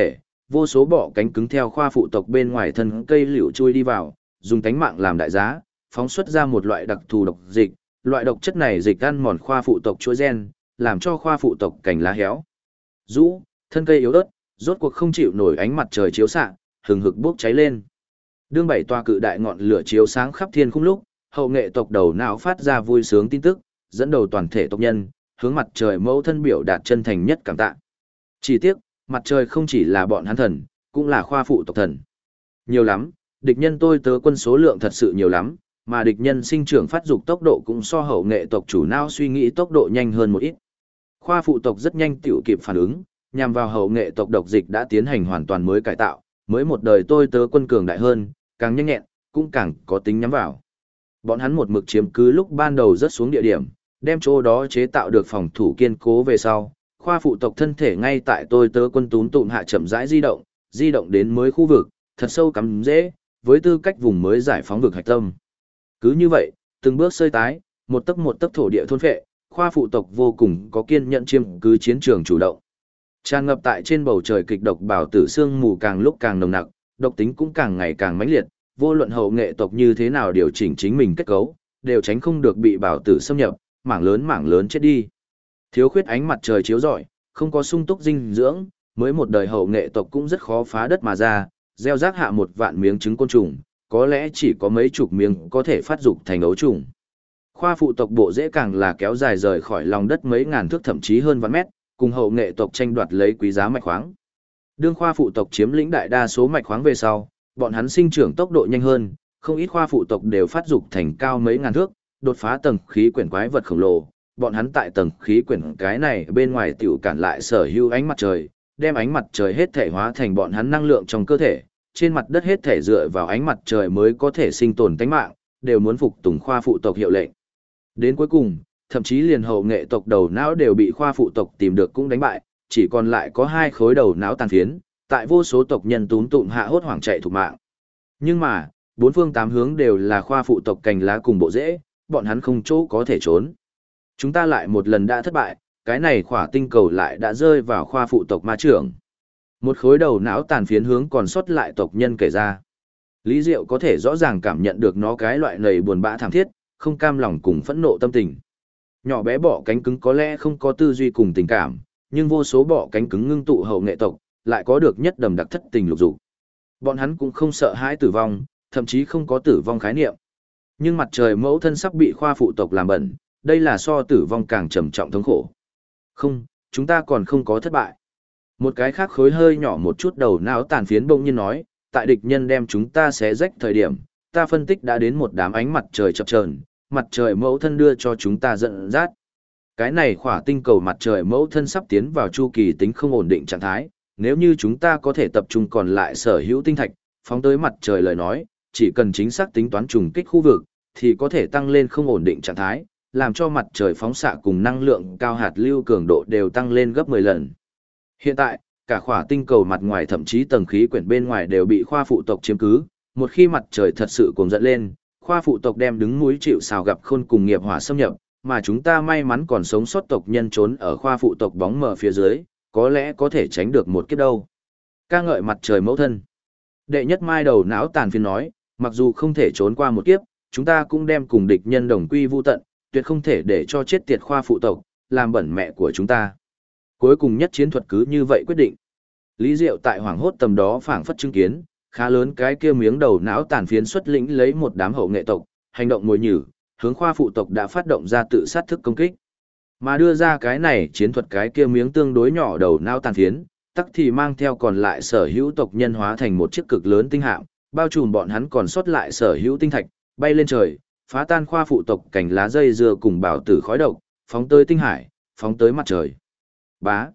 vô số bọ cánh cứng theo khoa phụ tộc bên ngoài thân cây liễu chui đi vào, dùng tánh mạng làm đại giá, phóng xuất ra một loại đặc thù độc dịch, loại độc chất này dịch ăn mòn khoa phụ tộc chuỗi gen, làm cho khoa phụ tộc cành lá héo rũ, thân cây yếu ớt, rốt cuộc không chịu nổi ánh mặt trời chiếu xạ, hừng hực bốc cháy lên. Đương bảy toa cự đại ngọn lửa chiếu sáng khắp thiên khung lúc, hậu nghệ tộc đầu não phát ra vui sướng tin tức, dẫn đầu toàn thể tộc nhân, hướng mặt trời mẫu thân biểu đạt chân thành nhất cảm tạ. Chỉ tiếc, mặt trời không chỉ là bọn hắn thần, cũng là khoa phụ tộc thần. Nhiều lắm, địch nhân tôi tớ quân số lượng thật sự nhiều lắm, mà địch nhân sinh trưởng phát dục tốc độ cũng so hậu nghệ tộc chủ não suy nghĩ tốc độ nhanh hơn một ít. Khoa phụ tộc rất nhanh tiểu kịp phản ứng, nhằm vào hậu nghệ tộc độc dịch đã tiến hành hoàn toàn mới cải tạo, mới một đời tôi tớ quân cường đại hơn, càng nhanh nhẹn, cũng càng có tính nhắm vào. Bọn hắn một mực chiếm cứ lúc ban đầu rất xuống địa điểm, đem chỗ đó chế tạo được phòng thủ kiên cố về sau, khoa phụ tộc thân thể ngay tại tôi tớ quân túm tụm hạ chậm rãi di động đến mới khu vực, thật sâu cắm dễ, với tư cách vùng mới giải phóng vực hạch tâm. Cứ như vậy, từng bước xơi tái, một tấc thổ địa thôn phệ, khoa phụ tộc vô cùng có kiên nhẫn chiếm cứ chiến trường chủ động. Tràn ngập tại trên bầu trời kịch độc bảo tử sương mù càng lúc càng nồng nặc, độc tính cũng càng ngày càng mãnh liệt, vô luận hậu nghệ tộc như thế nào điều chỉnh chính mình kết cấu, đều tránh không được bị bảo tử xâm nhập, mảng lớn chết đi. Thiếu khuyết ánh mặt trời chiếu rọi, không có sung túc dinh dưỡng, mới một đời hậu nghệ tộc cũng rất khó phá đất mà ra, gieo rác hạ 1 vạn miếng trứng côn trùng, có lẽ chỉ có mấy chục miếng có thể phát dục thành ấu trùng. Khoa phụ tộc bộ rễ càng là kéo dài rời khỏi lòng đất mấy ngàn thước thậm chí hơn vạn mét, cùng hậu nghệ tộc tranh đoạt lấy quý giá mạch khoáng. Đương khoa phụ tộc chiếm lĩnh đại đa số mạch khoáng về sau, bọn hắn sinh trưởng tốc độ nhanh hơn, không ít khoa phụ tộc đều phát dục thành cao mấy ngàn thước, đột phá tầng khí quyển quái vật khổng lồ. Bọn hắn tại tầng khí quyển cái này bên ngoài tiểu cản lại sở hữu ánh mặt trời, đem ánh mặt trời hết thể hóa thành bọn hắn năng lượng trong cơ thể, trên mặt đất hết thể dựa vào ánh mặt trời mới có thể sinh tồn tánh mạng, đều muốn phục tùng khoa phụ tộc hiệu lệnh. Đến cuối cùng, thậm chí liền hậu nghệ tộc đầu não đều bị khoa phụ tộc tìm được cũng đánh bại, chỉ còn lại có 2 khối đầu não tàn phiến, tại vô số tộc nhân túm tụm hạ hốt hoảng chạy thục mạng. Nhưng mà, 4 phương 8 hướng đều là khoa phụ tộc cành lá cùng bộ rễ, bọn hắn không chỗ có thể trốn. Chúng ta lại một lần đã thất bại, cái này khỏa tinh cầu lại đã rơi vào khoa phụ tộc ma trưởng. Một khối đầu não tàn phiến hướng còn sót lại tộc nhân kể ra. Lý Diệu có thể rõ ràng cảm nhận được nó cái loại nầy buồn bã thảm thiết, không cam lòng cùng phẫn nộ tâm tình. Nhỏ bé bọ cánh cứng có lẽ không có tư duy cùng tình cảm, nhưng vô số bọ cánh cứng ngưng tụ hậu nghệ tộc, lại có được nhất đầm đặc thất tình lục dục. Bọn hắn cũng không sợ hãi tử vong, thậm chí không có tử vong khái niệm. Nhưng mặt trời mẫu thân sắp bị khoa phụ tộc làm bẩn, đây là so tử vong càng trầm trọng thống khổ. Không, chúng ta còn không có thất bại. Một cái khác khối hơi nhỏ một chút đầu não tàn phiến bỗng nhiên nói, tại địch nhân đem chúng ta xé rách thời điểm, ta phân tích đã đến một đám ánh mặt trời chập chờn, mặt trời mẫu thân đưa cho chúng ta dẫn dắt. Cái này khỏa tinh cầu mặt trời mẫu thân sắp tiến vào chu kỳ tính không ổn định trạng thái, nếu như chúng ta có thể tập trung còn lại sở hữu tinh thạch, phóng tới mặt trời lời nói, chỉ cần chính xác tính toán trùng kích khu vực, thì có thể tăng lên không ổn định trạng thái, làm cho mặt trời phóng xạ cùng năng lượng cao hạt lưu cường độ đều tăng lên gấp 10 lần. Hiện tại, cả khỏa tinh cầu mặt ngoài thậm chí tầng khí quyển bên ngoài đều bị khoa phụ tộc chiếm cứ, một khi mặt trời thật sự cuồng dẫn lên, khoa phụ tộc đem đứng núi chịu sào gặp khôn cùng nghiệp hỏa xâm nhập, mà chúng ta may mắn còn sống sót tộc nhân trốn ở khoa phụ tộc bóng mờ phía dưới, có lẽ có thể tránh được một kiếp đâu. Ca ngợi mặt trời mẫu thân. Đệ nhất mai đầu não tàn phiến nói, mặc dù không thể trốn qua một kiếp, chúng ta cũng đem cùng địch nhân đồng quy vu tận, tuyệt không thể để cho chết tiệt khoa phụ tộc, làm bẩn mẹ của chúng ta. Cuối cùng nhất chiến thuật cứ như vậy quyết định. Lý Diệu tại hoảng hốt tầm đó phảng phất chứng kiến, khá lớn cái kia miếng đầu não tàn phiến xuất lĩnh lấy một đám hậu nghệ tộc, hành động mồi nhử, hướng khoa phụ tộc đã phát động ra tự sát thức công kích. Mà đưa ra cái này chiến thuật cái kia miếng tương đối nhỏ đầu não tàn phiến, tắc thì mang theo còn lại sở hữu tộc nhân hóa thành một chiếc cực lớn tinh hạm, bao trùm bọn hắn còn sót lại sở hữu tinh thạch, bay lên trời, phá tan khoa phụ tộc cành lá dây dưa cùng bảo tử khói độc, phóng tới tinh hải, phóng tới mặt trời. Bá.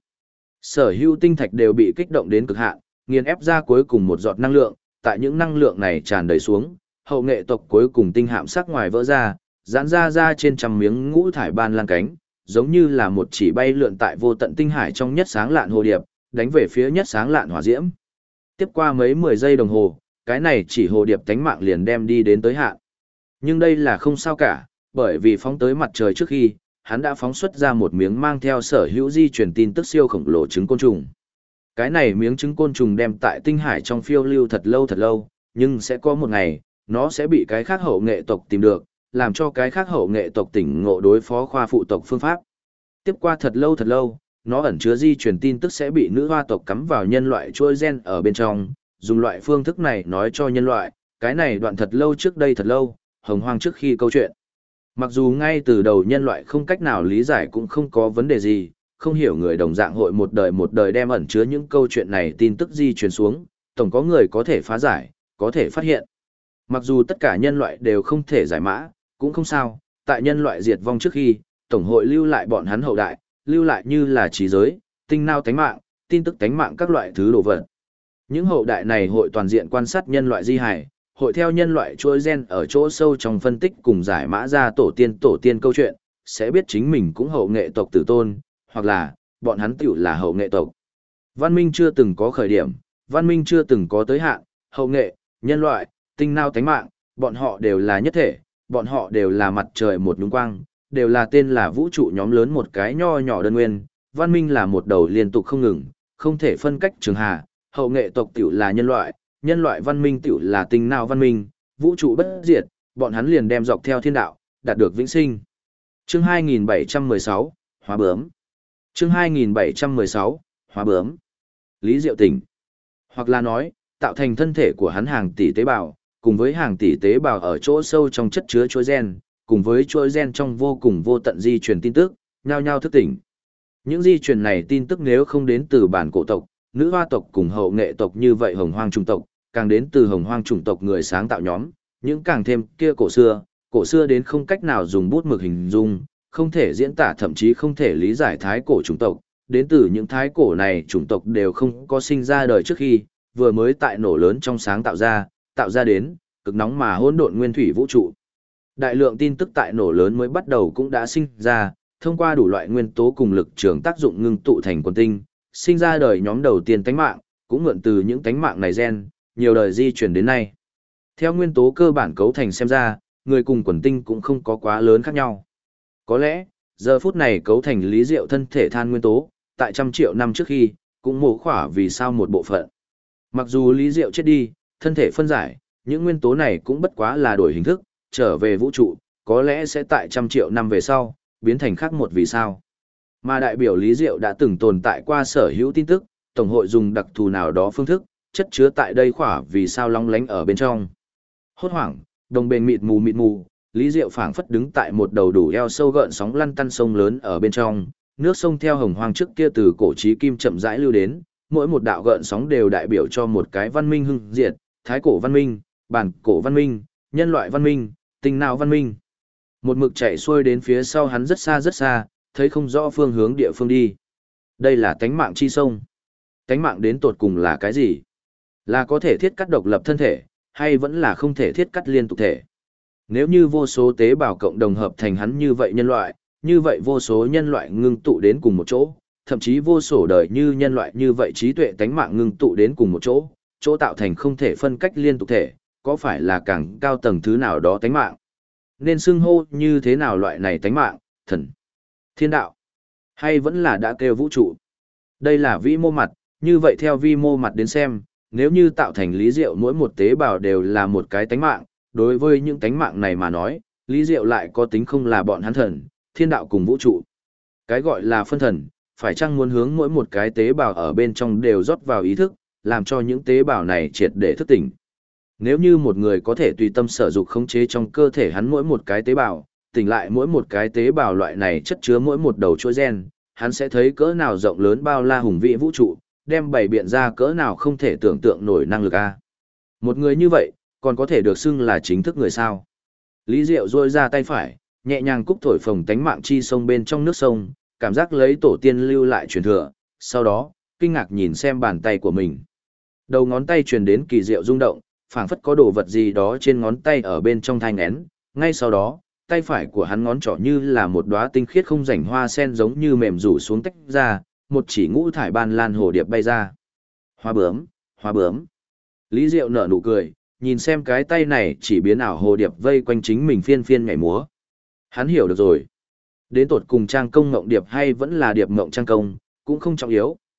Sở hữu tinh thạch đều bị kích động đến cực hạn, nghiền ép ra cuối cùng một giọt năng lượng, tại những năng lượng này tràn đầy xuống, hậu nghệ tộc cuối cùng tinh hạm sắc ngoài vỡ ra, giãn ra trên trăm miếng ngũ thải ban lan cánh, giống như là một chỉ bay lượn tại vô tận tinh hải trong nhất sáng lạn hồ điệp, đánh về phía nhất sáng lạn hỏa diễm. Tiếp qua mấy 10 giây đồng hồ, cái này chỉ hồ điệp tánh mạng liền đem đi đến tới hạn. Nhưng đây là không sao cả, bởi vì phóng tới mặt trời trước khi, hắn đã phóng xuất ra một miếng mang theo sở hữu di truyền tin tức siêu khổng lồ trứng côn trùng. Cái này miếng trứng côn trùng đem tại tinh hải trong phiêu lưu thật lâu, nhưng sẽ có một ngày, nó sẽ bị cái khác hậu nghệ tộc tìm được, làm cho cái khác hậu nghệ tộc tỉnh ngộ đối phó khoa phụ tộc phương pháp. Tiếp qua thật lâu, nó ẩn chứa di truyền tin tức sẽ bị nữ hoa tộc cắm vào nhân loại chuỗi gen ở bên trong, dùng loại phương thức này nói cho nhân loại, cái này đoạn thật lâu trước đây thật lâu, hồng hoang trước khi câu chuyện. Mặc dù ngay từ đầu nhân loại không cách nào lý giải cũng không có vấn đề gì, không hiểu người đồng dạng hội một đời đem ẩn chứa những câu chuyện này tin tức di truyền xuống, tổng có người có thể phá giải, có thể phát hiện. Mặc dù tất cả nhân loại đều không thể giải mã, cũng không sao, tại nhân loại diệt vong trước khi, tổng hội lưu lại bọn hắn hậu đại, lưu lại như là trí giới, tinh nao tánh mạng, tin tức tánh mạng các loại thứ đồ vật. Những hậu đại này hội toàn diện quan sát nhân loại di hải, hội theo nhân loại chuỗi gen ở chỗ sâu trong phân tích cùng giải mã ra tổ tiên câu chuyện, sẽ biết chính mình cũng hậu nghệ tộc tử tôn, hoặc là, bọn hắn tiểu là hậu nghệ tộc. Văn minh chưa từng có khởi điểm, văn minh chưa từng có tới hạn, hậu nghệ, nhân loại, tinh nao tánh mạng, bọn họ đều là nhất thể, bọn họ đều là mặt trời một nhúng quang, đều là tên là vũ trụ nhóm lớn một cái nho nhỏ đơn nguyên, văn minh là một đầu liên tục không ngừng, không thể phân cách trường hà, hậu nghệ tộc tiểu là nhân loại văn minh tiểu là tinh nao văn minh, vũ trụ bất diệt, bọn hắn liền đem dọc theo thiên đạo, đạt được vĩnh sinh. Chương 2716, Hóa bướm. Chương 2716, Hóa bướm. Lý Diệu tỉnh. Hoặc là nói, tạo thành thân thể của hắn hàng tỷ tế bào, cùng với hàng tỷ tế bào ở chỗ sâu trong chất chứa chuỗi gen, cùng với chuỗi gen trong vô cùng vô tận di truyền tin tức, nhao nhao thức tỉnh. Những di truyền này tin tức nếu không đến từ bản cổ tộc, nữ hoa tộc cùng hậu nghệ tộc như vậy hồng hoang chủng tộc, càng đến từ hồng hoang chủng tộc người sáng tạo nhóm, những càng thêm kia cổ xưa đến không cách nào dùng bút mực hình dung, không thể diễn tả thậm chí không thể lý giải thái cổ chủng tộc, đến từ những thái cổ này chủng tộc đều không có sinh ra đời trước khi, vừa mới tại nổ lớn trong sáng tạo ra đến, cực nóng mà hỗn độn nguyên thủy vũ trụ. Đại lượng tin tức tại nổ lớn mới bắt đầu cũng đã sinh ra, thông qua đủ loại nguyên tố cùng lực trường tác dụng ngưng tụ thành quần tinh, sinh ra đời nhóm đầu tiên tánh mạng, cũng mượn từ những tánh mạng này gen, nhiều đời di chuyển đến nay. Theo nguyên tố cơ bản cấu thành xem ra, người cùng quần tinh cũng không có quá lớn khác nhau. Có lẽ, giờ phút này cấu thành Lý Diệu thân thể than nguyên tố, tại trăm triệu năm trước khi, cũng mổ khỏa vì sao một bộ phận. Mặc dù Lý Diệu chết đi, thân thể phân giải, những nguyên tố này cũng bất quá là đổi hình thức, trở về vũ trụ, có lẽ sẽ tại trăm triệu năm về sau, biến thành khác một vì sao. Mà đại biểu Lý Diệu đã từng tồn tại qua sở hữu tin tức, Tổng hội dùng đặc thù nào đó phương thức, chất chứa tại đây khỏa vì sao long lánh ở bên trong. Hốt hoảng, đồng bền mịt mù, Lý Diệu phảng phất đứng tại một đầu đủ eo sâu gợn sóng lăn tăn sông lớn ở bên trong, nước sông theo hồng hoang trước kia từ cổ chí kim chậm rãi lưu đến, mỗi một đạo gợn sóng đều đại biểu cho một cái văn minh hưng diệt, thái cổ văn minh, bản cổ văn minh, nhân loại văn minh, tinh não văn minh. Một mực chạy xuôi đến phía sau hắn rất xa, thấy không rõ phương hướng địa phương đi. Đây là tánh mạng chi sông. Tánh mạng đến tột cùng là cái gì? Là có thể thiết cắt độc lập thân thể, hay vẫn là không thể thiết cắt liên tục thể? Nếu như vô số tế bào cộng đồng hợp thành hắn như vậy nhân loại, như vậy vô số nhân loại ngưng tụ đến cùng một chỗ, thậm chí vô số đời như nhân loại như vậy trí tuệ tánh mạng ngưng tụ đến cùng một chỗ, chỗ tạo thành không thể phân cách liên tục thể, có phải là càng cao tầng thứ nào đó tánh mạng? Nên xưng hô như thế nào loại này tánh mạng, thần, thiên đạo, hay vẫn là đã kêu vũ trụ? Đây là vi mô mặt, như vậy theo vi mô mặt đến xem, nếu như tạo thành Lý Diệu mỗi một tế bào đều là một cái tánh mạng, đối với những tánh mạng này mà nói, Lý Diệu lại có tính không là bọn hắn thần, thiên đạo cùng vũ trụ. Cái gọi là phân thần, phải chăng muốn hướng mỗi một cái tế bào ở bên trong đều rót vào ý thức, làm cho những tế bào này triệt để thức tỉnh. Nếu như một người có thể tùy tâm sở dục khống chế trong cơ thể hắn mỗi một cái tế bào, tỉnh lại mỗi một cái tế bào loại này chất chứa mỗi một đầu chuỗi gen, hắn sẽ thấy cỡ nào rộng lớn bao la hùng vĩ vũ trụ, đem bày biện ra cỡ nào không thể tưởng tượng nổi năng lực a. Một người như vậy, còn có thể được xưng là chính thức người sao? Lý Diệu duỗi ra tay phải, nhẹ nhàng cúc thổi phồng tánh mạng chi sông bên trong nước sông, cảm giác lấy tổ tiên lưu lại truyền thừa, sau đó, kinh ngạc nhìn xem bàn tay của mình. Đầu ngón tay truyền đến kỳ diệu rung động, phảng phất có đồ vật gì đó trên ngón tay ở bên trong thai nghén, ngay sau đó, tay phải của hắn ngón trỏ như là một đóa tinh khiết không rảnh hoa sen giống như mềm rủ xuống tách ra, một chỉ ngũ thải ban lan hồ điệp bay ra. Hoa bướm, hoa bướm. Lý Diệu nở nụ cười, nhìn xem cái tay này chỉ biến ảo hồ điệp vây quanh chính mình phiên phiên nhảy múa. Hắn hiểu được rồi. Đến tột cùng trang công ngộng điệp hay vẫn là điệp ngộng trang công, cũng không trọng yếu,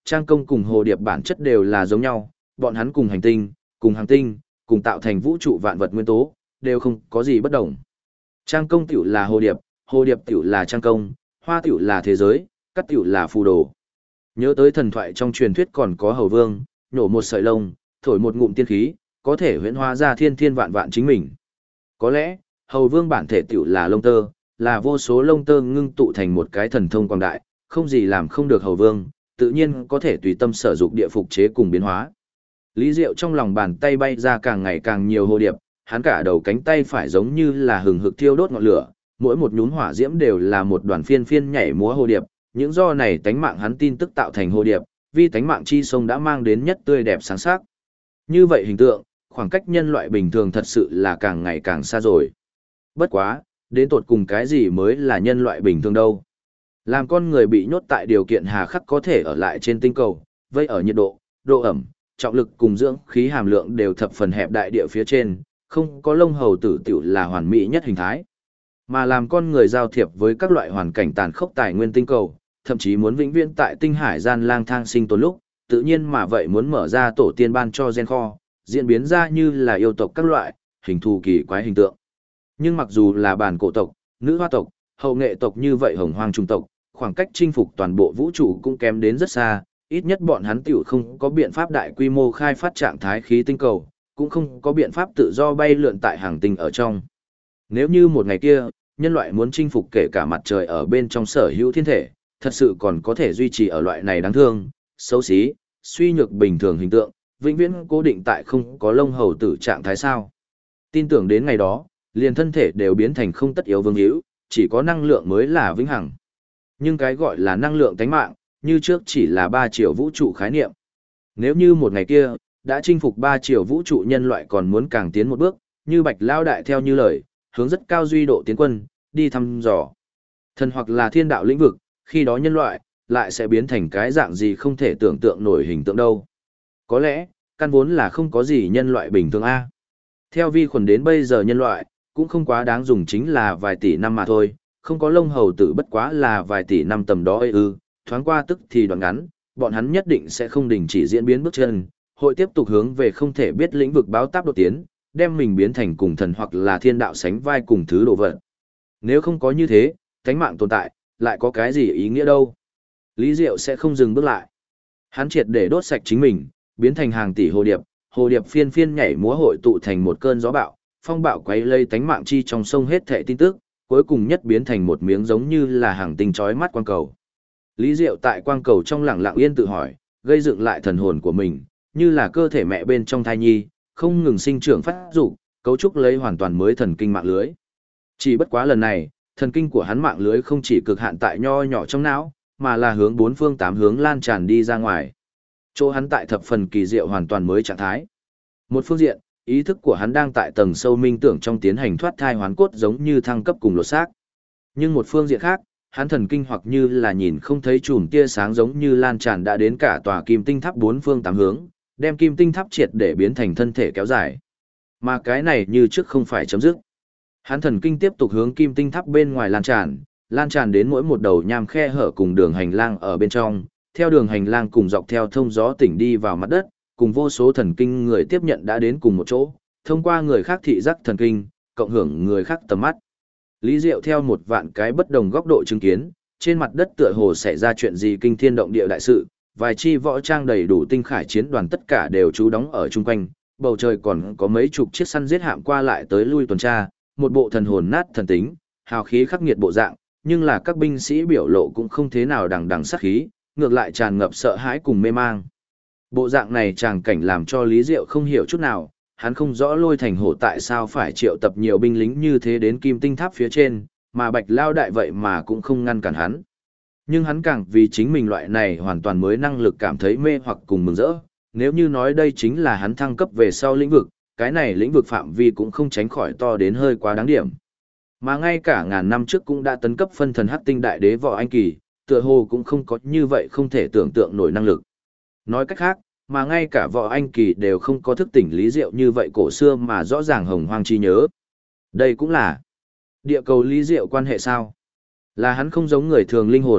trang công cùng hồ điệp bản chất đều là giống nhau, bọn hắn cùng hành tinh, cùng hàng tinh, cùng tạo thành vũ trụ vạn vật nguyên tố, đều không có gì bất đồng. Trang công tiểu là hồ điệp tiểu là trang công, hoa tiểu là thế giới, cắt tiểu là phù đồ. Nhớ tới thần thoại trong truyền thuyết còn có hầu vương, nhổ một sợi lông, thổi một ngụm tiên khí, có thể huyễn hóa ra thiên thiên vạn vạn chính mình. Có lẽ, hầu vương bản thể tiểu là lông tơ, là vô số lông tơ ngưng tụ thành một cái thần thông quang đại, không gì làm không được hầu vương, tự nhiên có thể tùy tâm sở dụng địa phục chế cùng biến hóa. Lý Diệu trong lòng bàn tay bay ra càng ngày càng nhiều hồ điệp, hắn cả đầu cánh tay phải giống như là hừng hực thiêu đốt ngọn lửa, mỗi một nhún hỏa diễm đều là một đoàn phiên phiên nhảy múa hồ điệp, những do này tánh mạng hắn tin tức tạo thành hồ điệp, vì tánh mạng chi sông đã mang đến nhất tươi đẹp sáng sắc. Như vậy hình tượng, khoảng cách nhân loại bình thường thật sự là càng ngày càng xa rồi. Bất quá, đến tột cùng cái gì mới là nhân loại bình thường đâu. Làm con người bị nhốt tại điều kiện hà khắc có thể ở lại trên tinh cầu, vây ở nhiệt độ, độ ẩm, trọng lực cùng dưỡng khí hàm lượng đều thập phần hẹp đại địa phía trên, không có lông hầu tử tiểu là hoàn mỹ nhất hình thái. Mà làm con người giao thiệp với các loại hoàn cảnh tàn khốc tài nguyên tinh cầu, thậm chí muốn vĩnh viễn tại tinh hải gian lang thang sinh tồn lúc, tự nhiên mà vậy muốn mở ra tổ tiên ban cho gen kho, diễn biến ra như là yêu tộc các loại, hình thù kỳ quái hình tượng. Nhưng mặc dù là bản cổ tộc, nữ hoa tộc, hậu nghệ tộc như vậy hồng hoang trung tộc, khoảng cách chinh phục toàn bộ vũ trụ cũng kém đến rất xa, ít nhất bọn hắn tiểu không có biện pháp đại quy mô khai phát trạng thái khí tinh cầu, cũng không có biện pháp tự do bay lượn tại hàng tinh ở trong. Nếu như một ngày kia, nhân loại muốn chinh phục kể cả mặt trời ở bên trong sở hữu thiên thể, thật sự còn có thể duy trì ở loại này đáng thương, xấu xí, suy nhược bình thường hình tượng, vĩnh viễn cố định tại không có lông hầu tử trạng thái sao. Tin tưởng đến ngày đó, liền thân thể đều biến thành không tất yếu vương hữu, chỉ có năng lượng mới là vĩnh hằng. Nhưng cái gọi là năng lượng tánh mạng, như trước chỉ là 3 triệu vũ trụ khái niệm. Nếu như một ngày kia, đã chinh phục 3 triệu vũ trụ nhân loại còn muốn càng tiến một bước, như Bạch Lao Đại theo như lời, hướng rất cao duy độ tiến quân, đi thăm dò. Thần hoặc là thiên đạo lĩnh vực, khi đó nhân loại, lại sẽ biến thành cái dạng gì không thể tưởng tượng nổi hình tượng đâu. Có lẽ, căn vốn là không có gì nhân loại bình thường A. Theo vi khuẩn đến bây giờ nhân loại, cũng không quá đáng dùng chính là vài tỷ năm mà thôi, không có lông hầu tử bất quá là vài tỷ năm tầm đó ư, thoáng qua tức thì đoạn ngắn, bọn hắn nhất định sẽ không đình chỉ diễn biến bước chân, hội tiếp tục hướng về không thể biết lĩnh vực báo táp đột tiến, đem mình biến thành cùng thần hoặc là thiên đạo sánh vai cùng thứ đồ vật. Nếu không có như thế, tánh mạng tồn tại, lại có cái gì ý nghĩa đâu. Lý Diệu sẽ không dừng bước lại. Hắn triệt để đốt sạch chính mình, biến thành hàng tỷ hồ điệp phiên phiên nhảy múa hội tụ thành một cơn gió bạo, phong bạo quấy lây tánh mạng chi trong sông hết thảy tin tức, cuối cùng nhất biến thành một miếng giống như là hàng tinh chói mắt quang cầu. Lý Diệu tại quang cầu trong lặng lặng yên tự hỏi, gây dựng lại thần hồn của mình, như là cơ thể mẹ bên trong thai nhi, không ngừng sinh trưởng phát dục, cấu trúc lấy hoàn toàn mới thần kinh mạng lưới. Chỉ bất quá lần này, thần kinh của hắn mạng lưới không chỉ cực hạn tại nho nhỏ trong não, mà là hướng 4 phương 8 hướng lan tràn đi ra ngoài. Chỗ hắn tại thập phần kỳ diệu hoàn toàn mới trạng thái. Một phương diện, ý thức của hắn đang tại tầng sâu minh tưởng trong tiến hành thoát thai hoán cốt giống như thăng cấp cùng lột xác. Nhưng một phương diện khác, hắn thần kinh hoặc như là nhìn không thấy chùm tia sáng giống như lan tràn đã đến cả tòa kim tinh tháp 4 phương 8 hướng, đem kim tinh tháp triệt để biến thành thân thể kéo dài. Mà cái này như trước không phải chấm dứt. Hắn thần kinh tiếp tục hướng kim tinh tháp bên ngoài lan tràn đến mỗi một đầu nham khe hở cùng đường hành lang ở bên trong, theo đường hành lang cùng dọc theo thông gió tỉnh đi vào mặt đất, cùng vô số thần kinh người tiếp nhận đã đến cùng một chỗ, thông qua người khác thị giác thần kinh, cộng hưởng người khác tầm mắt. Lý Diệu theo một vạn cái bất đồng góc độ chứng kiến, trên mặt đất tựa hồ xảy ra chuyện gì kinh thiên động địa đại sự, vài chi võ trang đầy đủ tinh khải chiến đoàn tất cả đều trú đóng ở chung quanh, bầu trời còn có mấy chục chiếc săn giết hạm qua lại tới lui tuần tra, một bộ thần hồn nát thần tính, hào khí khắc nghiệt bộ dạng, nhưng là các binh sĩ biểu lộ cũng không thế nào đằng đằng sát khí, ngược lại tràn ngập sợ hãi cùng mê mang. Bộ dạng này tràng cảnh làm cho Lý Diệu không hiểu chút nào, hắn không rõ Lôi Thành Hổ tại sao phải triệu tập nhiều binh lính như thế đến kim tinh tháp phía trên, mà Bạch Lao Đại vậy mà cũng không ngăn cản hắn. Nhưng hắn càng vì chính mình loại này hoàn toàn mới năng lực cảm thấy mê hoặc cùng mừng rỡ, nếu như nói đây chính là hắn thăng cấp về sau lĩnh vực, cái này lĩnh vực phạm vi cũng không tránh khỏi to đến hơi quá đáng điểm. Mà ngay cả ngàn năm trước cũng đã tấn cấp phân thần hắc tinh đại đế Võ Anh Kỳ, tựa hồ cũng không có như vậy không thể tưởng tượng nổi năng lực. Nói cách khác, mà ngay cả Võ Anh Kỳ đều không có thức tỉnh Lý Diệu như vậy cổ xưa mà rõ ràng hồng hoang chi nhớ. Đây cũng là địa cầu Lý Diệu quan hệ sao? Là hắn không giống người thường linh hồn,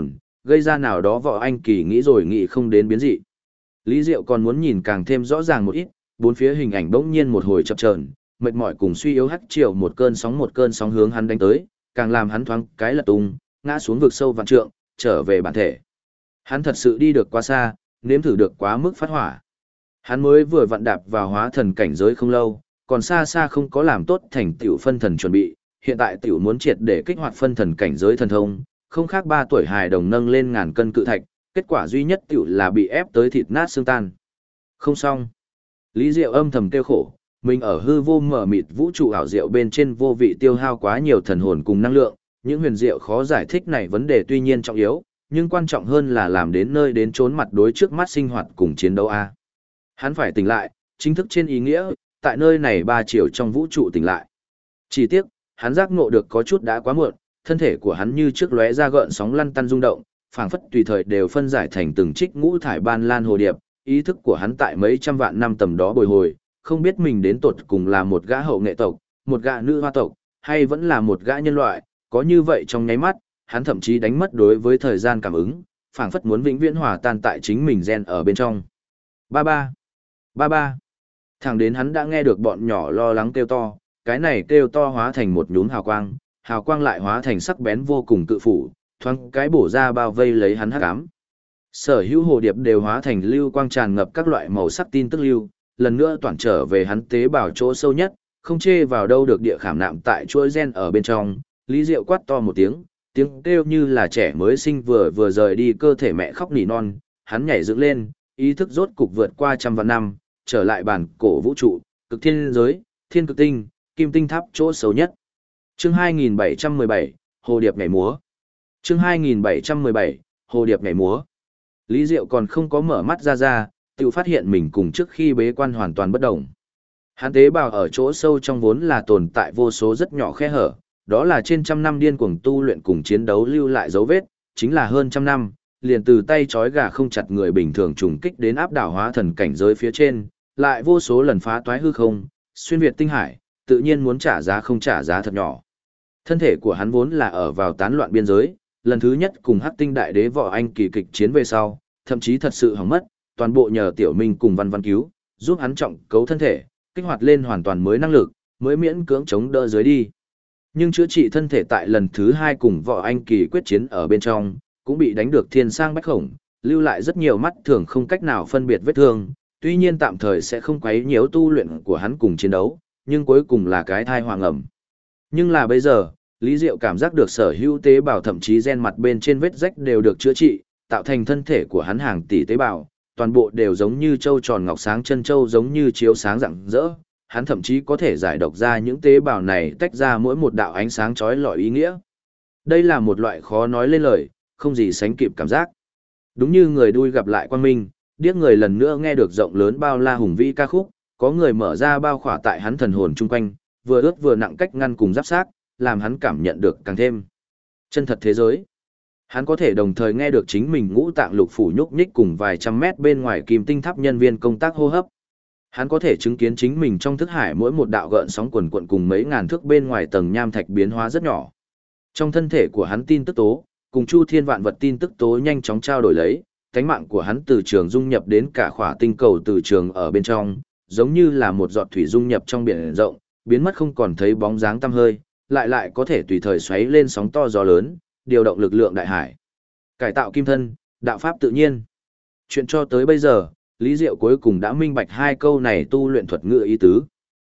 gây ra nào đó Võ Anh Kỳ nghĩ rồi nghĩ không đến biến dị. Lý Diệu còn muốn nhìn càng thêm rõ ràng một ít, bốn phía hình ảnh bỗng nhiên một hồi chập chờn, mệt mỏi cùng suy yếu hắt chiều một cơn sóng hướng hắn đánh tới, càng làm hắn thoáng cái lật tung, ngã xuống vực sâu vạn trượng, trở về bản thể. Hắn thật sự đi được quá xa, nếm thử được quá mức phát hỏa. Hắn mới vừa vặn đạp vào hóa thần cảnh giới không lâu, còn xa xa không có làm tốt thành tiểu phân thần chuẩn bị, hiện tại tiểu muốn triệt để kích hoạt phân thần cảnh giới thần thông, không khác 3 tuổi hài đồng nâng lên ngàn cân cự thạch, kết quả duy nhất tiểu là bị ép tới thịt nát xương tan. Không xong. Lý Diệu âm thầm kêu khổ, mình ở hư vô mở mịt vũ trụ ảo diệu bên trên vô vị tiêu hao quá nhiều thần hồn cùng năng lượng, những huyền diệu khó giải thích này vấn đề tuy nhiên trọng yếu, nhưng quan trọng hơn là làm đến nơi đến chốn mặt đối trước mắt sinh hoạt cùng chiến đấu a. Hắn phải tỉnh lại, chính thức trên ý nghĩa, tại nơi này 3 chiều trong vũ trụ tỉnh lại. Chỉ tiếc, hắn giác ngộ được có chút đã quá muộn, thân thể của hắn như trước lóe ra gợn sóng lăn tăn rung động, phảng phất tùy thời đều phân giải thành từng trích ngũ thải ban lan hồ điệp, ý thức của hắn tại mấy trăm vạn năm tầm đó bồi hồi, không biết mình đến tột cùng là một gã hậu nghệ tộc, một gã nữ hoa tộc, hay vẫn là một gã nhân loại, có như vậy trong nháy mắt, hắn thậm chí đánh mất đối với thời gian cảm ứng, phảng phất muốn vĩnh viễn hòa tan tại chính mình gen ở bên trong. Ba ba, ba ba. Thẳng đến hắn đã nghe được bọn nhỏ lo lắng kêu to, cái này kêu to hóa thành một nhúm hào quang lại hóa thành sắc bén vô cùng cự phủ, thoáng cái bổ ra bao vây lấy hắn hắc ám. Sở hữu hồ điệp đều hóa thành lưu quang tràn ngập các loại màu sắc tin tức lưu, lần nữa toàn trở về hắn tế bào chỗ sâu nhất, không chê vào đâu được địa khảm nạm tại chuỗi gen ở bên trong. Lý Diệu quát to một tiếng, tiếng kêu như là trẻ mới sinh vừa rời đi cơ thể mẹ khóc nỉ non, hắn nhảy dựng lên, ý thức rốt cục vượt qua trăm vạn năm, trở lại bản cổ vũ trụ, cực thiên giới, thiên cực tinh, kim tinh tháp chỗ xấu nhất. Chương 2717, Hồ điệp nhảy múa. Chương 2717, Hồ điệp nhảy múa. Lý Diệu còn không có mở mắt ra, tự phát hiện mình cùng trước khi bế quan hoàn toàn bất động. Hắn tế bào ở chỗ sâu trong vốn là tồn tại vô số rất nhỏ khe hở, đó là trên trăm năm điên cuồng tu luyện cùng chiến đấu lưu lại dấu vết, chính là hơn trăm năm, liền từ tay trói gà không chặt người bình thường trùng kích đến áp đảo hóa thần cảnh giới phía trên, lại vô số lần phá toái hư không, xuyên việt tinh hải, tự nhiên muốn trả giá không trả giá thật nhỏ. Thân thể của hắn vốn là ở vào tán loạn biên giới, lần thứ nhất cùng Hắc Tinh Đại Đế Võ Anh Kỳ kịch chiến về sau, thậm chí thật sự hỏng mất, toàn bộ nhờ Tiểu Minh cùng Văn Văn cứu, giúp hắn trọng cấu thân thể, kích hoạt lên hoàn toàn mới năng lực, mới miễn cưỡng chống đỡ dưới đi. Nhưng chữa trị thân thể tại lần thứ 2 cùng Võ Anh Kỳ quyết chiến ở bên trong, cũng bị đánh được thiên sang bách khổng, lưu lại rất nhiều mắt thường không cách nào phân biệt vết thương, tuy nhiên tạm thời sẽ không quấy nhiễu tu luyện của hắn cùng chiến đấu, nhưng cuối cùng là cái thai hoàng ẩm. Nhưng là bây giờ, Lý Diệu cảm giác được sở hữu tế bào thậm chí gen mặt bên trên vết rách đều được chữa trị, tạo thành thân thể của hắn hàng tỷ tế bào, toàn bộ đều giống như châu tròn ngọc sáng chân châu giống như chiếu sáng rạng rỡ, hắn thậm chí có thể giải độc ra những tế bào này tách ra mỗi một đạo ánh sáng chói lọi ý nghĩa. Đây là một loại khó nói lên lời, không gì sánh kịp cảm giác. Đúng như người đuôi gặp lại quang minh, điếc người lần nữa nghe được rộng lớn bao la hùng vĩ ca khúc, có người mở ra bao khỏa tại hắn thần hồn chung quanh, vừa ướt vừa nặng cách ngăn cùng giáp sát, làm hắn cảm nhận được càng thêm chân thật thế giới. Hắn có thể đồng thời nghe được chính mình ngũ tạng lục phủ nhúc nhích cùng vài trăm mét bên ngoài kim tinh tháp nhân viên công tác hô hấp. Hắn có thể chứng kiến chính mình trong thức hải mỗi một đạo gợn sóng quần quận cùng mấy ngàn thước bên ngoài tầng nham thạch biến hóa rất nhỏ. Trong thân thể của hắn tin tức tố, cùng chu thiên vạn vật tin tức tố nhanh chóng trao đổi lấy, cánh mạng của hắn từ trường dung nhập đến cả khỏa tinh cầu từ trường ở bên trong, giống như là một giọt thủy dung nhập trong biển rộng, biến mất không còn thấy bóng dáng tăm hơi, lại có thể tùy thời xoáy lên sóng to gió lớn, điều động lực lượng đại hải. Cải tạo kim thân, đạo pháp tự nhiên. Chuyện cho tới bây giờ, Lý Diệu cuối cùng đã minh bạch hai câu này tu luyện thuật ngữ ý tứ.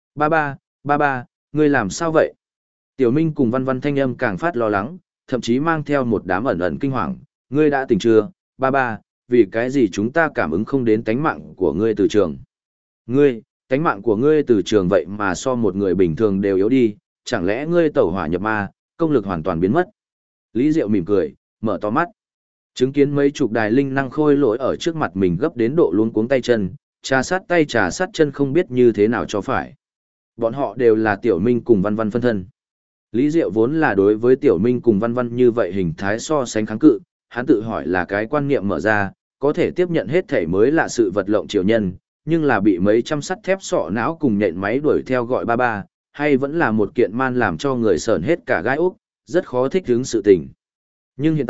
Ba ba, ngươi làm sao vậy? Tiểu Minh cùng Văn Văn thanh âm càng phát lo lắng, thậm chí mang theo một đám ẩn kinh hoàng. Ngươi đã tỉnh chưa, ba, vì cái gì chúng ta cảm ứng không đến tánh mạng của ngươi từ trường? Ngươi, tánh mạng của ngươi từ trường vậy mà so một người bình thường đều yếu đi, chẳng lẽ ngươi tẩu hỏa nhập ma, công lực hoàn toàn biến mất? Lý Diệu mỉm cười, mở to mắt. Chứng kiến mấy chục đài linh năng khôi lỗi ở trước mặt mình gấp đến độ luống cuống tay chân, trà sát tay trà sát chân không biết như thế nào cho phải. Bọn họ đều là Tiểu Minh cùng Văn Văn phân thân. Lý Diệu vốn là đối với Tiểu Minh cùng Văn Văn như vậy hình thái so sánh kháng cự, hắn tự hỏi là cái quan niệm mở ra, có thể tiếp nhận hết thể mới là sự vật lộng triều nhân, nhưng là bị mấy trăm sắt thép sọ não cùng nhện máy đuổi theo gọi ba, hay vẫn là một kiện man làm cho người sởn hết cả gai ốc, rất khó thích ứng sự tình. Nhưng hiện tại,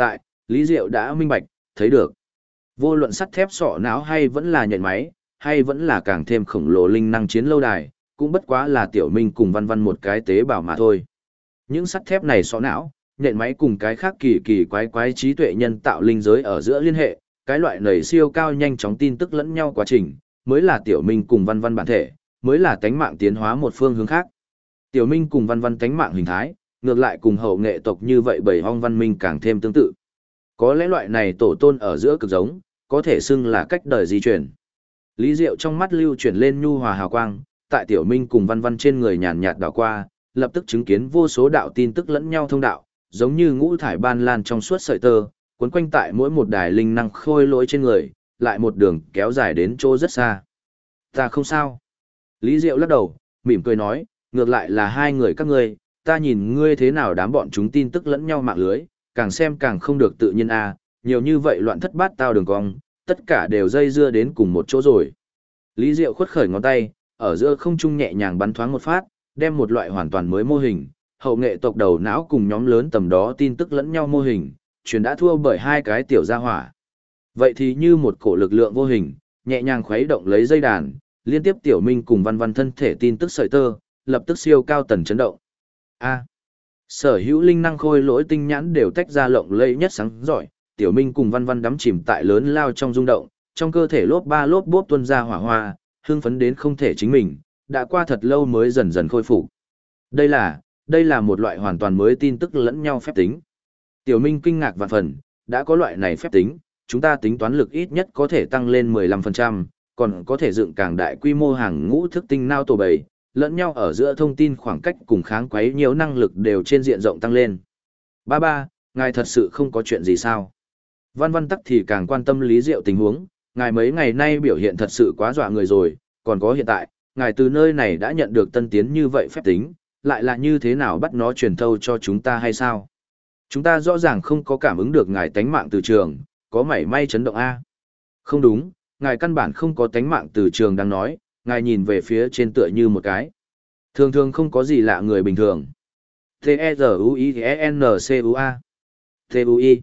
Lý Diệu đã minh bạch, thấy được. Vô luận sắt thép sọ não hay vẫn là nhện máy, hay vẫn là càng thêm khổng lồ linh năng chiến lâu đài, cũng bất quá là Tiểu Minh cùng Văn Văn một cái tế bào mà thôi. Những sắt thép này sọ não, nhện máy cùng cái khác kỳ kỳ quái quái trí tuệ nhân tạo linh giới ở giữa liên hệ, cái loại nầy siêu cao nhanh chóng tin tức lẫn nhau quá trình, mới là Tiểu Minh cùng Văn Văn bản thể, mới là tánh mạng tiến hóa một phương hướng khác. Tiểu Minh cùng Văn Văn tánh mạng hình thái, ngược lại cùng hậu nghệ tộc như vậy bảy hong văn minh càng thêm tương tự. Có lẽ loại này tổ tôn ở giữa cực giống, có thể xưng là cách đời di chuyển. Lý Diệu trong mắt lưu chuyển lên nhu hòa hào quang, tại Tiểu Minh cùng Văn Văn trên người nhàn nhạt đảo qua, lập tức chứng kiến vô số đạo tin tức lẫn nhau thông đạo, giống như ngũ thải ban lan trong suốt sợi tơ, quấn quanh tại mỗi một đài linh năng khôi lỗi trên người, lại một đường kéo dài đến chỗ rất xa. Ta không sao. Lý Diệu lắc đầu, mỉm cười nói, ngược lại là hai người các ngươi, ta nhìn ngươi thế nào đám bọn chúng tin tức lẫn nhau mạng lưới, càng xem càng không được tự nhiên a, nhiều như vậy loạn thất bát tao đường cong, tất cả đều dây dưa đến cùng một chỗ rồi. Lý Diệu khuất khởi ngón tay, ở giữa không trung nhẹ nhàng bắn thoáng một phát, đem một loại hoàn toàn mới mô hình, hậu nghệ tộc đầu não cùng nhóm lớn tầm đó tin tức lẫn nhau mô hình, truyền đã thua bởi hai cái tiểu gia hỏa. Vậy thì như một cổ lực lượng vô hình, nhẹ nhàng khuấy động lấy dây đàn, liên tiếp Tiểu Minh cùng Văn Văn thân thể tin tức sợi tơ, lập tức siêu cao tần chấn động. A. Sở hữu linh năng khôi lỗi tinh nhãn đều tách ra lộng lẫy nhất sáng giỏi, Tiểu Minh cùng Văn Văn đắm chìm tại lớn lao trong rung động, trong cơ thể lốp ba lốp bốp tuôn ra hỏa hoa, hưng phấn đến không thể chính mình, đã qua thật lâu mới dần dần khôi phục. Đây là một loại hoàn toàn mới tin tức lẫn nhau phép tính. Tiểu Minh kinh ngạc vạn phần, đã có loại này phép tính, chúng ta tính toán lực ít nhất có thể tăng lên 15%, còn có thể dựng càng đại quy mô hàng ngũ thức tinh nao tổ bầy, lẫn nhau ở giữa thông tin khoảng cách cùng kháng quấy nhiều năng lực đều trên diện rộng tăng lên. Ba, ngài thật sự không có chuyện gì sao? Văn Văn tắc thì càng quan tâm Lý Diệu tình huống, ngài mấy ngày nay biểu hiện thật sự quá dọa người rồi, còn có hiện tại, ngài từ nơi này đã nhận được tân tiến như vậy phép tính, lại là như thế nào bắt nó truyền thâu cho chúng ta hay sao? Chúng ta rõ ràng không có cảm ứng được ngài tánh mạng từ trường, có mảy may chấn động A. Không đúng, ngài căn bản không có tánh mạng từ trường đang nói, ngài nhìn về phía trên tựa như một cái. Thường thường không có gì lạ người bình thường. T-E-Z-U-I-E-N-C-U-A T-U-I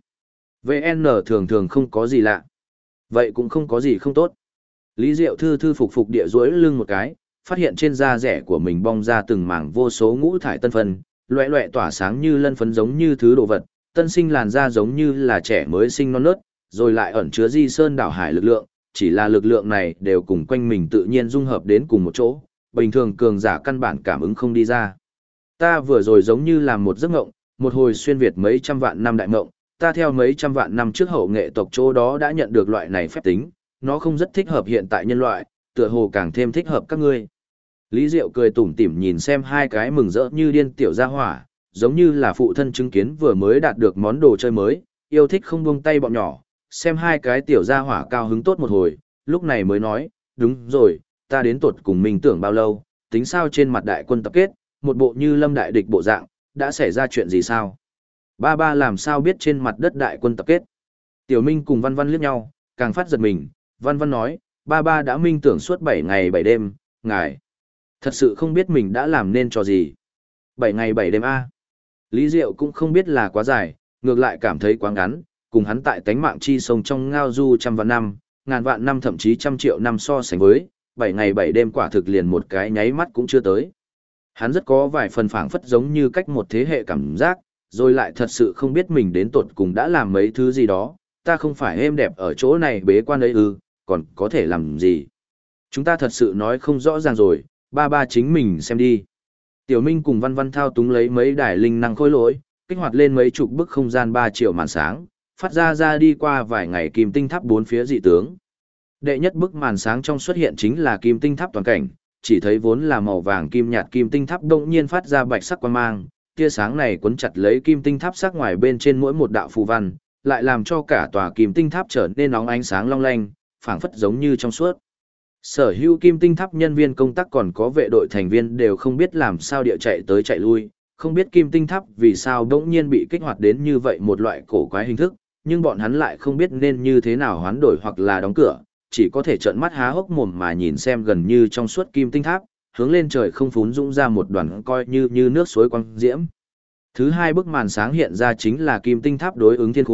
VN thường thường không có gì lạ. Vậy cũng không có gì không tốt. Lý Diệu thư phục phục địa duỗi lưng một cái, phát hiện trên da rẻ của mình bong ra từng mảng vô số ngũ thải tân phân, loẹ loẹ tỏa sáng như lân phấn giống như thứ đồ vật, tân sinh làn da giống như là trẻ mới sinh non nớt, rồi lại ẩn chứa di sơn đảo hải lực lượng, chỉ là lực lượng này đều cùng quanh mình tự nhiên dung hợp đến cùng một chỗ, bình thường cường giả căn bản cảm ứng không đi ra. Ta vừa rồi giống như làm một giấc ngộng, một hồi xuyên việt mấy trăm vạn năm đại ngộng, ta theo mấy trăm vạn năm trước hậu nghệ tộc chỗ đó đã nhận được loại này phép tính, nó không rất thích hợp hiện tại nhân loại, tựa hồ càng thêm thích hợp các ngươi. Lý Diệu cười tủm tỉm nhìn xem hai cái mừng rỡ như điên tiểu gia hỏa, giống như là phụ thân chứng kiến vừa mới đạt được món đồ chơi mới, yêu thích không buông tay bọn nhỏ, xem hai cái tiểu gia hỏa cao hứng tốt một hồi, lúc này mới nói, đúng rồi, ta đến tột cùng mình tưởng bao lâu, tính sao trên mặt đại quân tập kết, một bộ như lâm đại địch bộ dạng, đã xảy ra chuyện gì sao? Ba làm sao biết trên mặt đất đại quân tập kết? Tiểu Minh cùng Văn Văn liếc nhau, càng phát giật mình, Văn Văn nói, ba đã minh tưởng suốt 7 ngày 7 đêm, ngài. Thật sự không biết mình đã làm nên trò gì. 7 ngày 7 đêm A. Lý Diệu cũng không biết là quá dài, ngược lại cảm thấy quá ngắn, cùng hắn tại tánh mạng chi sông trong ngao du trăm vạn năm, ngàn vạn năm thậm chí trăm triệu năm so sánh với, 7 ngày 7 đêm quả thực liền một cái nháy mắt cũng chưa tới. Hắn rất có vài phần phảng phất giống như cách một thế hệ cảm giác, rồi lại thật sự không biết mình đến tột cùng đã làm mấy thứ gì đó, ta không phải êm đẹp ở chỗ này bế quan ấy ư, còn có thể làm gì. Chúng ta thật sự nói không rõ ràng rồi, ba chính mình xem đi. Tiểu Minh cùng Văn Văn thao túng lấy mấy đài linh năng khối lỗi, kích hoạt lên mấy chục bức không gian 3 triệu màn sáng, phát ra đi qua vài ngày kim tinh tháp bốn phía dị tướng. Đệ nhất bức màn sáng trong xuất hiện chính là kim tinh tháp toàn cảnh, chỉ thấy vốn là màu vàng kim nhạt kim tinh tháp đột nhiên phát ra bạch sắc quang mang, tia sáng này quấn chặt lấy kim tinh tháp sắc ngoài bên trên mỗi một đạo phù văn, lại làm cho cả tòa kim tinh tháp trở nên nóng ánh sáng long lanh, phảng phất giống như trong suốt. Sở hữu kim tinh tháp nhân viên công tác còn có vệ đội thành viên đều không biết làm sao địa chạy tới chạy lui, không biết kim tinh tháp vì sao đống nhiên bị kích hoạt đến như vậy một loại cổ quái hình thức, nhưng bọn hắn lại không biết nên như thế nào hoán đổi hoặc là đóng cửa, chỉ có thể trợn mắt há hốc mồm mà nhìn xem gần như trong suốt kim tinh tháp, hướng lên trời không phún dũng ra một đoàn coi như nước suối quang diễm. Thứ hai bức màn sáng hiện ra chính là kim tinh tháp đối ứng thiên khung,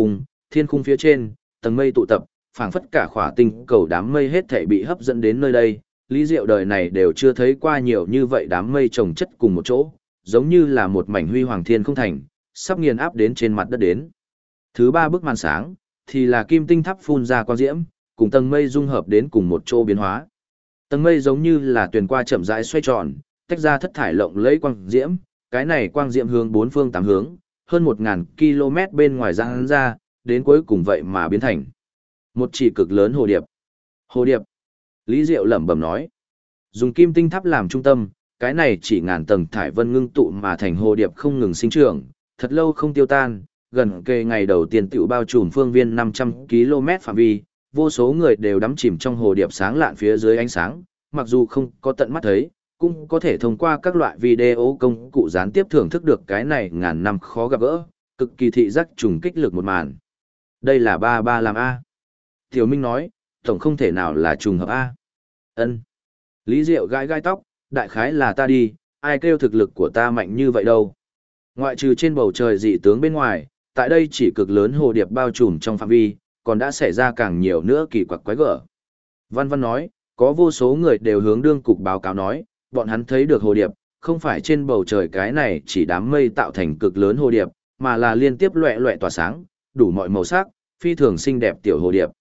thiên khung phía trên, tầng mây tụ tập, phảng phất cả khỏa tinh cầu đám mây hết thảy bị hấp dẫn đến nơi đây. Lý Diệu đời này đều chưa thấy qua nhiều như vậy đám mây chồng chất cùng một chỗ, giống như là một mảnh huy hoàng thiên không thành, sắp nghiền áp đến trên mặt đất đến. Thứ ba bức màn sáng, thì là kim tinh tháp phun ra quang diễm, cùng tầng mây dung hợp đến cùng một chỗ biến hóa. Tầng mây giống như là tuyền qua chậm rãi xoay tròn, tách ra thất thải lộng lẫy quang diễm, cái này quang diễm hướng bốn phương tám hướng, hơn 1000 km bên ngoài giãn ra, đến cuối cùng vậy mà biến thành một chỉ cực lớn hồ điệp. Hồ điệp. Lý Diệu lẩm bẩm nói. Dùng kim tinh tháp làm trung tâm, cái này chỉ ngàn tầng thải vân ngưng tụ mà thành hồ điệp không ngừng sinh trưởng, thật lâu không tiêu tan, gần kề ngày đầu tiên tựu bao trùm phương viên 500 km phạm vi, vô số người đều đắm chìm trong hồ điệp sáng lạn phía dưới ánh sáng, mặc dù không có tận mắt thấy, cũng có thể thông qua các loại video công cụ gián tiếp thưởng thức được cái này ngàn năm khó gặp gỡ, cực kỳ thị giác trùng kích lực một màn. Đây là ba ba làm A. Tiểu Minh nói, tổng không thể nào là trùng hợp A. Ân. Lý Diệu gãi gai tóc, đại khái là ta đi, ai kêu thực lực của ta mạnh như vậy đâu. Ngoại trừ trên bầu trời dị tướng bên ngoài, tại đây chỉ cực lớn hồ điệp bao trùm trong phạm vi, còn đã xảy ra càng nhiều nữa kỳ quặc quái gở. Văn Văn nói, có vô số người đều hướng đương cục báo cáo nói, bọn hắn thấy được hồ điệp, không phải trên bầu trời cái này chỉ đám mây tạo thành cực lớn hồ điệp, mà là liên tiếp loẹ loẹ tỏa sáng, đủ mọi màu sắc, phi thường xinh đẹp tiểu hồ điệp.